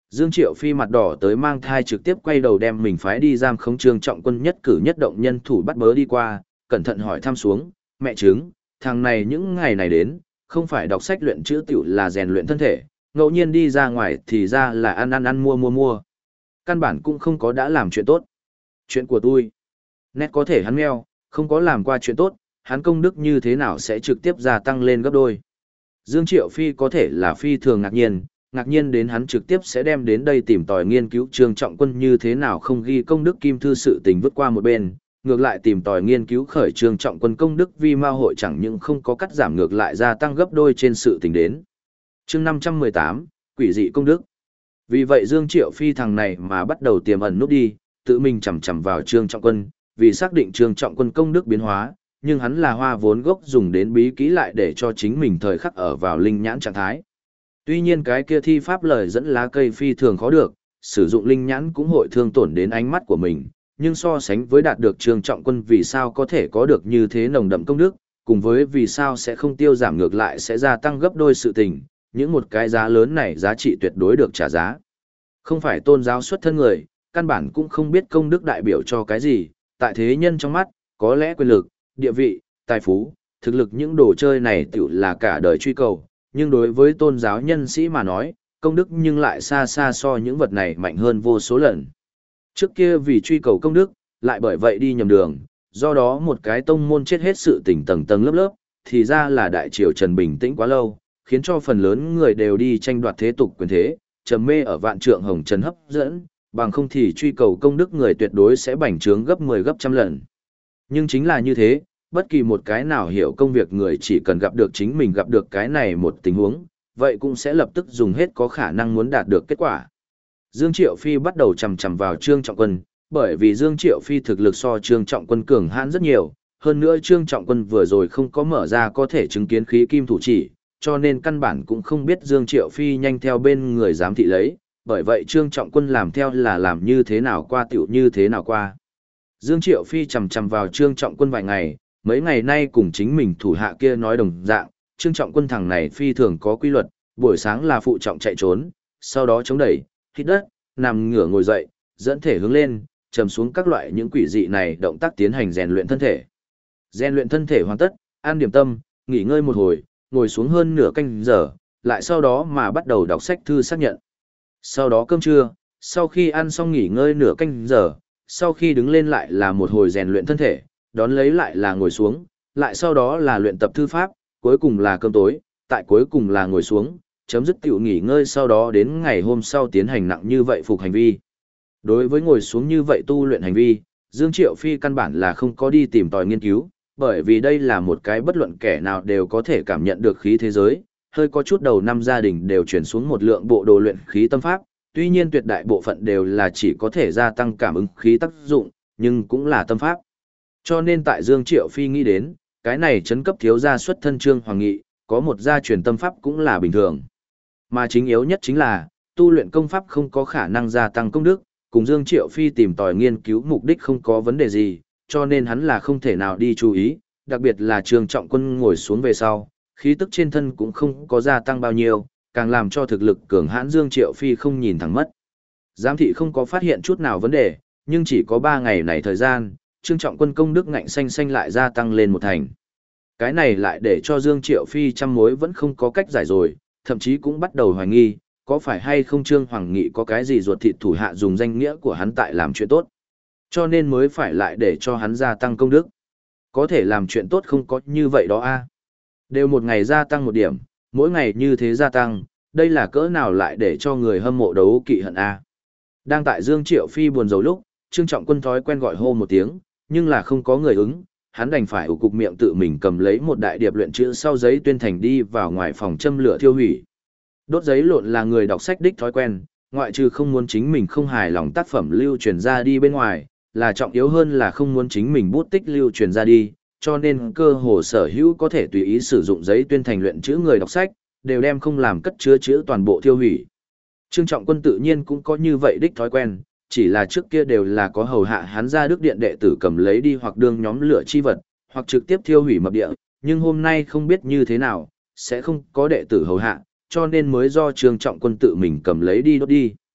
Dương Triệu Phi mặt đỏ tới mang thai trực tiếp quay đầu đem mình phái đi giam khống Trương Trọng Quân nhất cử nhất động nhân thủ bắt bớ đi qua, cẩn thận hỏi thăm xuống, mẹ chứng, thằng này những ngày này đến, không phải đọc sách luyện chữ tiểu là rèn luyện thân thể, ngẫu nhiên đi ra ngoài thì ra là ăn mua. Căn bản cũng không có đã làm chuyện tốt. Chuyện của tôi. Nét có thể hắn meo, không có làm qua chuyện tốt, hắn công đức như thế nào sẽ trực tiếp gia tăng lên gấp đôi. Dương Triệu Phi có thể là phi thường ngạc nhiên đến hắn trực tiếp sẽ đem đến đây tìm tòi nghiên cứu Trương Trọng Quân như thế nào không ghi công đức kim thư sự tình vứt qua một bên, ngược lại tìm tòi nghiên cứu khởi Trương Trọng Quân công đức vi ma hội chẳng những không có cắt giảm ngược lại gia tăng gấp đôi trên sự tình đến. Chương 518, quỷ dị công đức. Vì vậy Dương Triệu Phi thằng này mà bắt đầu tiềm ẩn núp đi, tự mình chằm chằm vào Trương Trọng Quân, vì xác định Trương Trọng Quân công đức biến hóa, nhưng hắn là hoa vốn gốc dùng đến bí kỹ lại để cho chính mình thời khắc ở vào linh nhãn trạng thái. Tuy nhiên cái kia thi pháp lời dẫn lá cây phi thường khó được, sử dụng linh nhãn cũng hội thương tổn đến ánh mắt của mình, nhưng so sánh với đạt được Trương Trọng Quân vì sao có thể có được như thế nồng đậm công đức, cùng với vì sao sẽ không tiêu giảm ngược lại sẽ gia tăng gấp đôi sự tình, những một cái giá lớn này giá trị tuyệt đối được trả giá. Không phải tôn giáo xuất thân người, căn bản cũng không biết công đức đại biểu cho cái gì, tại thế nhân trong mắt, có lẽ quyền lực, địa vị, tài phú, thực lực những đồ chơi này tiểu là cả đời truy cầu, nhưng đối với tôn giáo nhân sĩ mà nói, công đức nhưng lại xa xa so những vật này mạnh hơn vô số lần. Trước kia vì truy cầu công đức, lại bởi vậy đi nhầm đường, do đó một cái tông môn chết hết sự tỉnh tầng tầng lớp lớp, thì ra là đại triều Trần bình tĩnh quá lâu, khiến cho phần lớn người đều đi tranh đoạt thế tục quyền thế, trầm mê ở vạn trượng hồng trần hấp dẫn, bằng không thì truy cầu công đức người tuyệt đối sẽ bành trướng gấp 10 gấp trăm lần. Nhưng chính là như thế, bất kỳ một cái nào hiểu công việc người chỉ cần gặp được chính mình gặp được cái này một tình huống, vậy cũng sẽ lập tức dùng hết có khả năng muốn đạt được kết quả. Dương Triệu Phi bắt đầu chầm chầm vào Trương Trọng Quân, bởi vì Dương Triệu Phi thực lực so Trương Trọng Quân cường hãn rất nhiều, hơn nữa Trương Trọng Quân vừa rồi không có mở ra có thể chứng kiến khí kim thủ chỉ, cho nên căn bản cũng không biết Dương Triệu Phi nhanh theo bên người giám thị lấy, bởi vậy Trương Trọng Quân làm theo là làm như thế nào qua tiểu như thế nào qua. Dương Triệu Phi chầm chầm vào Trương Trọng Quân vài ngày, mấy ngày nay cùng chính mình thủ hạ kia nói đồng dạng, Trương Trọng Quân thằng này phi thường có quy luật, buổi sáng là phụ trọng chạy trốn, sau đó chống đẩy, hít đất, nằm ngửa ngồi dậy, dẫn thể hướng lên, trầm xuống các loại những quỷ dị này động tác tiến hành rèn luyện thân thể. Rèn luyện thân thể hoàn tất, ăn điểm tâm, nghỉ ngơi một hồi, ngồi xuống hơn nửa canh giờ, lại sau đó mà bắt đầu đọc sách thư xác nhận. Sau đó cơm trưa, sau khi ăn xong nghỉ ngơi nửa canh giờ, sau khi đứng lên lại là một hồi rèn luyện thân thể, đón lấy lại là ngồi xuống, lại sau đó là luyện tập thư pháp, cuối cùng là cơm tối, tại cuối cùng là ngồi xuống, chấm dứt tiểu nghỉ ngơi sau đó đến ngày hôm sau tiến hành nặng như vậy phục hành vi. Đối với ngồi xuống như vậy tu luyện hành vi, Dương Triệu Phi căn bản là không có đi tìm tòi nghiên cứu, bởi vì đây là một cái bất luận kẻ nào đều có thể cảm nhận được khí thế giới, hơi có chút đầu năm gia đình đều chuyển xuống một lượng bộ đồ luyện khí tâm pháp, tuy nhiên tuyệt đại bộ phận đều là chỉ có thể gia tăng cảm ứng khí tác dụng, nhưng cũng là tâm pháp. Cho nên tại Dương Triệu Phi nghĩ đến, cái này chấn cấp thiếu gia xuất thân Trương Hoàng Nghị, có một gia truyền tâm pháp cũng là bình thường. Mà chính yếu nhất chính là, tu luyện công pháp không có khả năng gia tăng công đức, cùng Dương Triệu Phi tìm tòi nghiên cứu mục đích không có vấn đề gì, cho nên hắn là không thể nào đi chú ý, đặc biệt là Trương Trọng Quân ngồi xuống về sau, khí tức trên thân cũng không có gia tăng bao nhiêu, càng làm cho thực lực cường hãn Dương Triệu Phi không nhìn thẳng mất. Giám thị không có phát hiện chút nào vấn đề, nhưng chỉ có 3 ngày này thời gian, Trương Trọng Quân công đức ngạnh xanh xanh lại gia tăng lên một thành. Cái này lại để cho Dương Triệu Phi trăm mối vẫn không có cách giải rồi, thậm chí cũng bắt đầu hoài nghi, có phải hay không Trương Hoàng Nghị có cái gì ruột thịt thủ hạ dùng danh nghĩa của hắn tại làm chuyện tốt. Cho nên mới phải lại để cho hắn gia tăng công đức. Có thể làm chuyện tốt không có như vậy đó a. Đều một ngày gia tăng một điểm, mỗi ngày như thế gia tăng, đây là cỡ nào lại để cho người hâm mộ đấu kỵ hận a. Đang tại Dương Triệu Phi buồn rầu lúc, Trương Trọng Quân thói quen gọi hô một tiếng, nhưng là không có người ứng, hắn đành phải ủ cục miệng tự mình cầm lấy một đại điệp luyện chữ sau giấy tuyên thành đi vào ngoài phòng châm lửa thiêu hủy. Đốt giấy lộn là người đọc sách đích thói quen, ngoại trừ không muốn chính mình không hài lòng tác phẩm lưu truyền ra đi bên ngoài, là trọng yếu hơn là không muốn chính mình bút tích lưu truyền ra đi, cho nên cơ hồ sở hữu có thể tùy ý sử dụng giấy tuyên thành luyện chữ người đọc sách, đều đem không làm cất chứa chữ toàn bộ thiêu hủy. Trương Trọng Quân tự nhiên cũng có như vậy đích thói quen, chỉ là trước kia đều là có hầu hạ hắn ra đức điện đệ tử cầm lấy đi hoặc đương nhóm lửa chi vật, hoặc trực tiếp thiêu hủy mập địa, nhưng hôm nay không biết như thế nào, sẽ không có đệ tử hầu hạ, cho nên mới do Trương Trọng Quân tự mình cầm lấy đi đốt đi.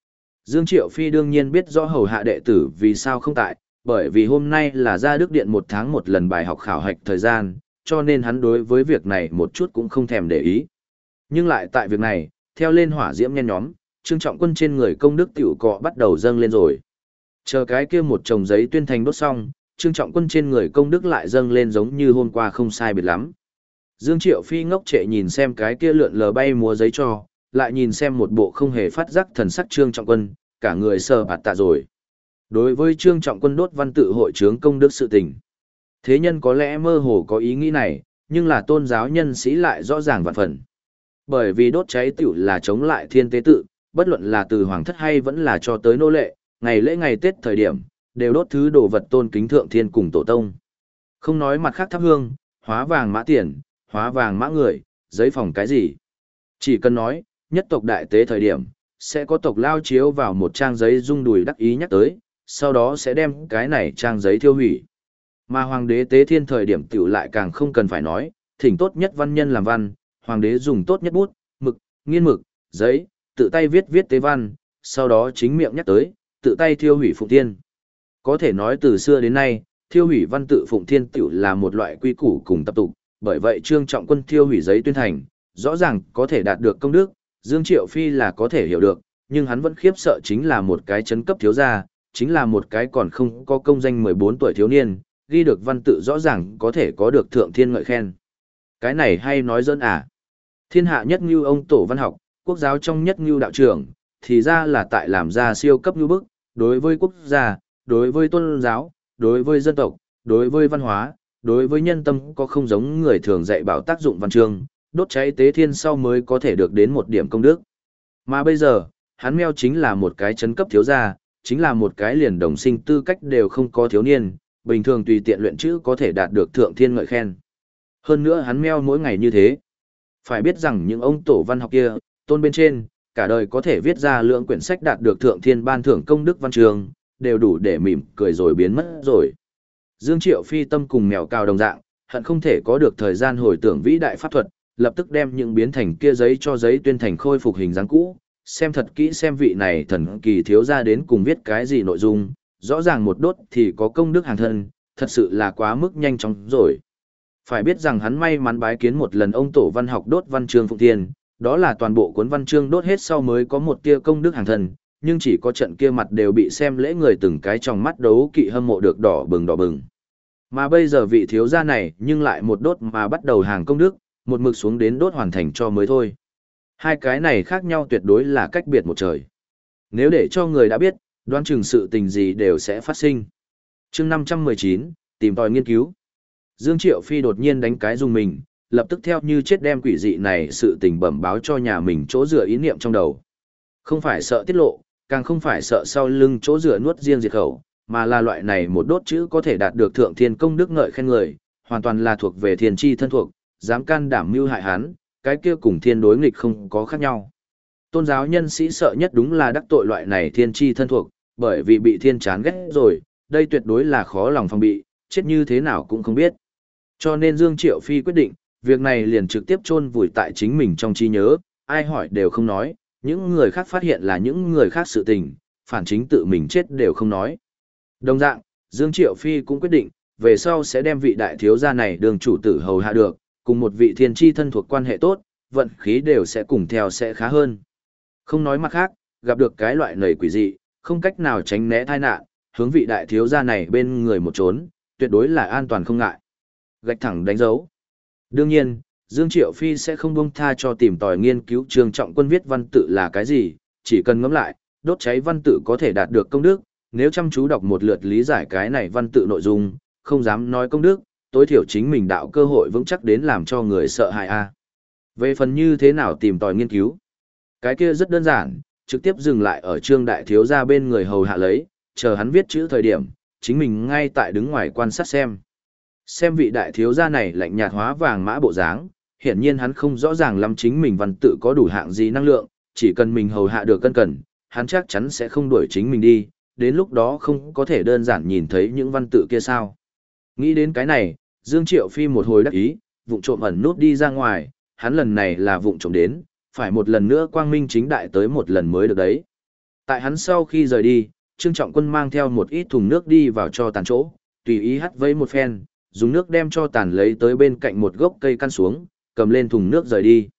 Dương Triệu Phi đương nhiên biết rõ hầu hạ đệ tử vì sao không tại, bởi vì hôm nay là ra Đức Điện 1 tháng 1 lần bài học khảo hạch thời gian, cho nên hắn đối với việc này một chút cũng không thèm để ý. Nhưng lại tại việc này, theo lên hỏa diễm nhen nhóm, Trương Trọng Quân trên người công đức tiểu cọ bắt đầu dâng lên rồi. Chờ cái kia một chồng giấy tuyên thành đốt xong, Trương Trọng Quân trên người công đức lại dâng lên giống như hôm qua không sai biệt lắm. Dương Triệu Phi ngốc trệ nhìn xem cái kia lượn lờ bay múa giấy cho, lại nhìn xem một bộ không hề phát giác thần sắc Trương Trọng Quân, cả người sờ bạt tạ rồi. Đối với Trương Trọng Quân đốt văn tự hội chướng công đức sự tình, thế nhân có lẽ mơ hồ có ý nghĩ này, nhưng là tôn giáo nhân sĩ lại rõ ràng vạn phần. Bởi vì đốt cháy tiểu là chống lại thiên tế tự, bất luận là từ hoàng thất hay vẫn là cho tới nô lệ, ngày lễ ngày Tết thời điểm, đều đốt thứ đồ vật tôn kính thượng thiên cùng tổ tông. Không nói mặt khác thắp hương, hóa vàng mã tiền, hóa vàng mã người, giấy phòng cái gì. Chỉ cần nói, nhất tộc đại tế thời điểm, sẽ có tộc lao chiếu vào một trang giấy rung đùi đắc ý nhắc tới, sau đó sẽ đem cái này trang giấy thiêu hủy. Mà hoàng đế tế thiên thời điểm tiểu lại càng không cần phải nói, thỉnh tốt nhất văn nhân làm văn, hoàng đế dùng tốt nhất bút, mực, nghiên mực, giấy, tự tay viết viết tế văn, sau đó chính miệng nhắc tới, tự tay thiêu hủy phụng thiên. Có thể nói từ xưa đến nay, thiêu hủy văn tự phụng thiên tiểu là một loại quy củ cùng tập tục, bởi vậy Trương Trọng Quân thiêu hủy giấy tuyên thành, rõ ràng có thể đạt được công đức, Dương Triệu Phi là có thể hiểu được, nhưng hắn vẫn khiếp sợ chính là một cái chấn cấp thiếu gia, chính là một cái còn không có công danh 14 tuổi thiếu niên, ghi được văn tự rõ ràng có thể có được thượng thiên ngợi khen. Cái này hay nói dỡn à? Thiên hạ nhất ngưu ông tổ văn học, quốc giáo trong nhất ngưu đạo trưởng, thì ra là tại làm ra siêu cấp ngưu bức, đối với quốc gia, đối với tôn giáo, đối với dân tộc, đối với văn hóa, đối với nhân tâm có không giống người thường dạy bảo tác dụng văn chương, đốt cháy tế thiên sau mới có thể được đến một điểm công đức. Mà bây giờ, hắn meo chính là một cái chấn cấp thiếu gia, chính là một cái liền đồng sinh tư cách đều không có thiếu niên, bình thường tùy tiện luyện chữ có thể đạt được thượng thiên ngợi khen. Hơn nữa hắn meo mỗi ngày như thế. Phải biết rằng những ông tổ văn học kia, tôn bên trên, cả đời có thể viết ra lượng quyển sách đạt được thượng thiên ban thưởng công đức văn trường, đều đủ để mỉm cười rồi biến mất rồi. Dương Triệu Phi tâm cùng mèo cao đồng dạng, hận không thể có được thời gian hồi tưởng vĩ đại pháp thuật, lập tức đem những biến thành kia giấy cho giấy tuyên thành khôi phục hình dáng cũ, xem thật kỹ xem vị này thần kỳ thiếu ra đến cùng viết cái gì nội dung, rõ ràng một đốt thì có công đức hàng thân, thật sự là quá mức nhanh chóng rồi. Phải biết rằng hắn may mắn bái kiến một lần ông tổ văn học đốt văn chương Phụng Thiên, đó là toàn bộ cuốn văn chương đốt hết sau mới có một tia công đức hàng thân, nhưng chỉ có trận kia mặt đều bị xem lễ người từng cái trong mắt đấu kỵ hâm mộ được đỏ bừng đỏ bừng. Mà bây giờ vị thiếu gia này nhưng lại một đốt mà bắt đầu hàng công đức, một mực xuống đến đốt hoàn thành cho mới thôi. Hai cái này khác nhau tuyệt đối là cách biệt một trời. Nếu để cho người đã biết, đoán chừng sự tình gì đều sẽ phát sinh. Chương 519, tìm tòi nghiên cứu. Dương Triệu Phi đột nhiên đánh cái dùng mình, lập tức theo như chết đem quỷ dị này sự tình bẩm báo cho nhà mình chỗ dựa ý niệm trong đầu. Không phải sợ tiết lộ, càng không phải sợ sau lưng chỗ dựa nuốt riêng diệt khẩu, mà là loại này một đốt chữ có thể đạt được thượng thiên công đức ngợi khen người, hoàn toàn là thuộc về thiên chi thân thuộc, dám can đảm mưu hại hắn, cái kia cùng thiên đối nghịch không có khác nhau. Tôn giáo nhân sĩ sợ nhất đúng là đắc tội loại này thiên chi thân thuộc, bởi vì bị thiên chán ghét rồi, đây tuyệt đối là khó lòng phòng bị, chết như thế nào cũng không biết. Cho nên Dương Triệu Phi quyết định, việc này liền trực tiếp chôn vùi tại chính mình trong trí nhớ, ai hỏi đều không nói, những người khác phát hiện là những người khác sự tình, phản chính tự mình chết đều không nói. Đồng dạng, Dương Triệu Phi cũng quyết định, về sau sẽ đem vị đại thiếu gia này đường chủ tử hầu hạ được, cùng một vị thiên chi thân thuộc quan hệ tốt, vận khí đều sẽ cùng theo sẽ khá hơn. Không nói mặt khác, gặp được cái loại nầy quỷ dị, không cách nào tránh né tai nạn, hướng vị đại thiếu gia này bên người một trốn, tuyệt đối là an toàn không ngại. Gạch thẳng đánh dấu. Đương nhiên, Dương Triệu Phi sẽ không buông tha cho tìm tòi nghiên cứu Trương Trọng Quân viết văn tự là cái gì, chỉ cần ngẫm lại, đốt cháy văn tự có thể đạt được công đức, nếu chăm chú đọc một lượt lý giải cái này văn tự nội dung, không dám nói công đức, tối thiểu chính mình đạo cơ hội vững chắc đến làm cho người sợ hãi a. Về phần như thế nào tìm tòi nghiên cứu, cái kia rất đơn giản, trực tiếp dừng lại ở Trương đại thiếu gia bên người hầu hạ lấy, chờ hắn viết chữ thời điểm, chính mình ngay tại đứng ngoài quan sát xem. Xem vị đại thiếu gia này lạnh nhạt hóa vàng mã bộ dáng, hiển nhiên hắn không rõ ràng lắm chính mình văn tự có đủ hạng gì năng lượng, chỉ cần mình hầu hạ được cân cần, hắn chắc chắn sẽ không đuổi chính mình đi, đến lúc đó không có thể đơn giản nhìn thấy những văn tự kia sao. Nghĩ đến cái này, Dương Triệu Phi một hồi đắc ý, vụng trộm ẩn nút đi ra ngoài, hắn lần này là vụng trộm đến, phải một lần nữa quang minh chính đại tới một lần mới được đấy. Tại hắn sau khi rời đi, Trương Trọng Quân mang theo một ít thùng nước đi vào cho tàn chỗ, tùy ý hắt vấy một phen, dùng nước đem cho tàn lấy tới bên cạnh một gốc cây căn xuống, cầm lên thùng nước rời đi.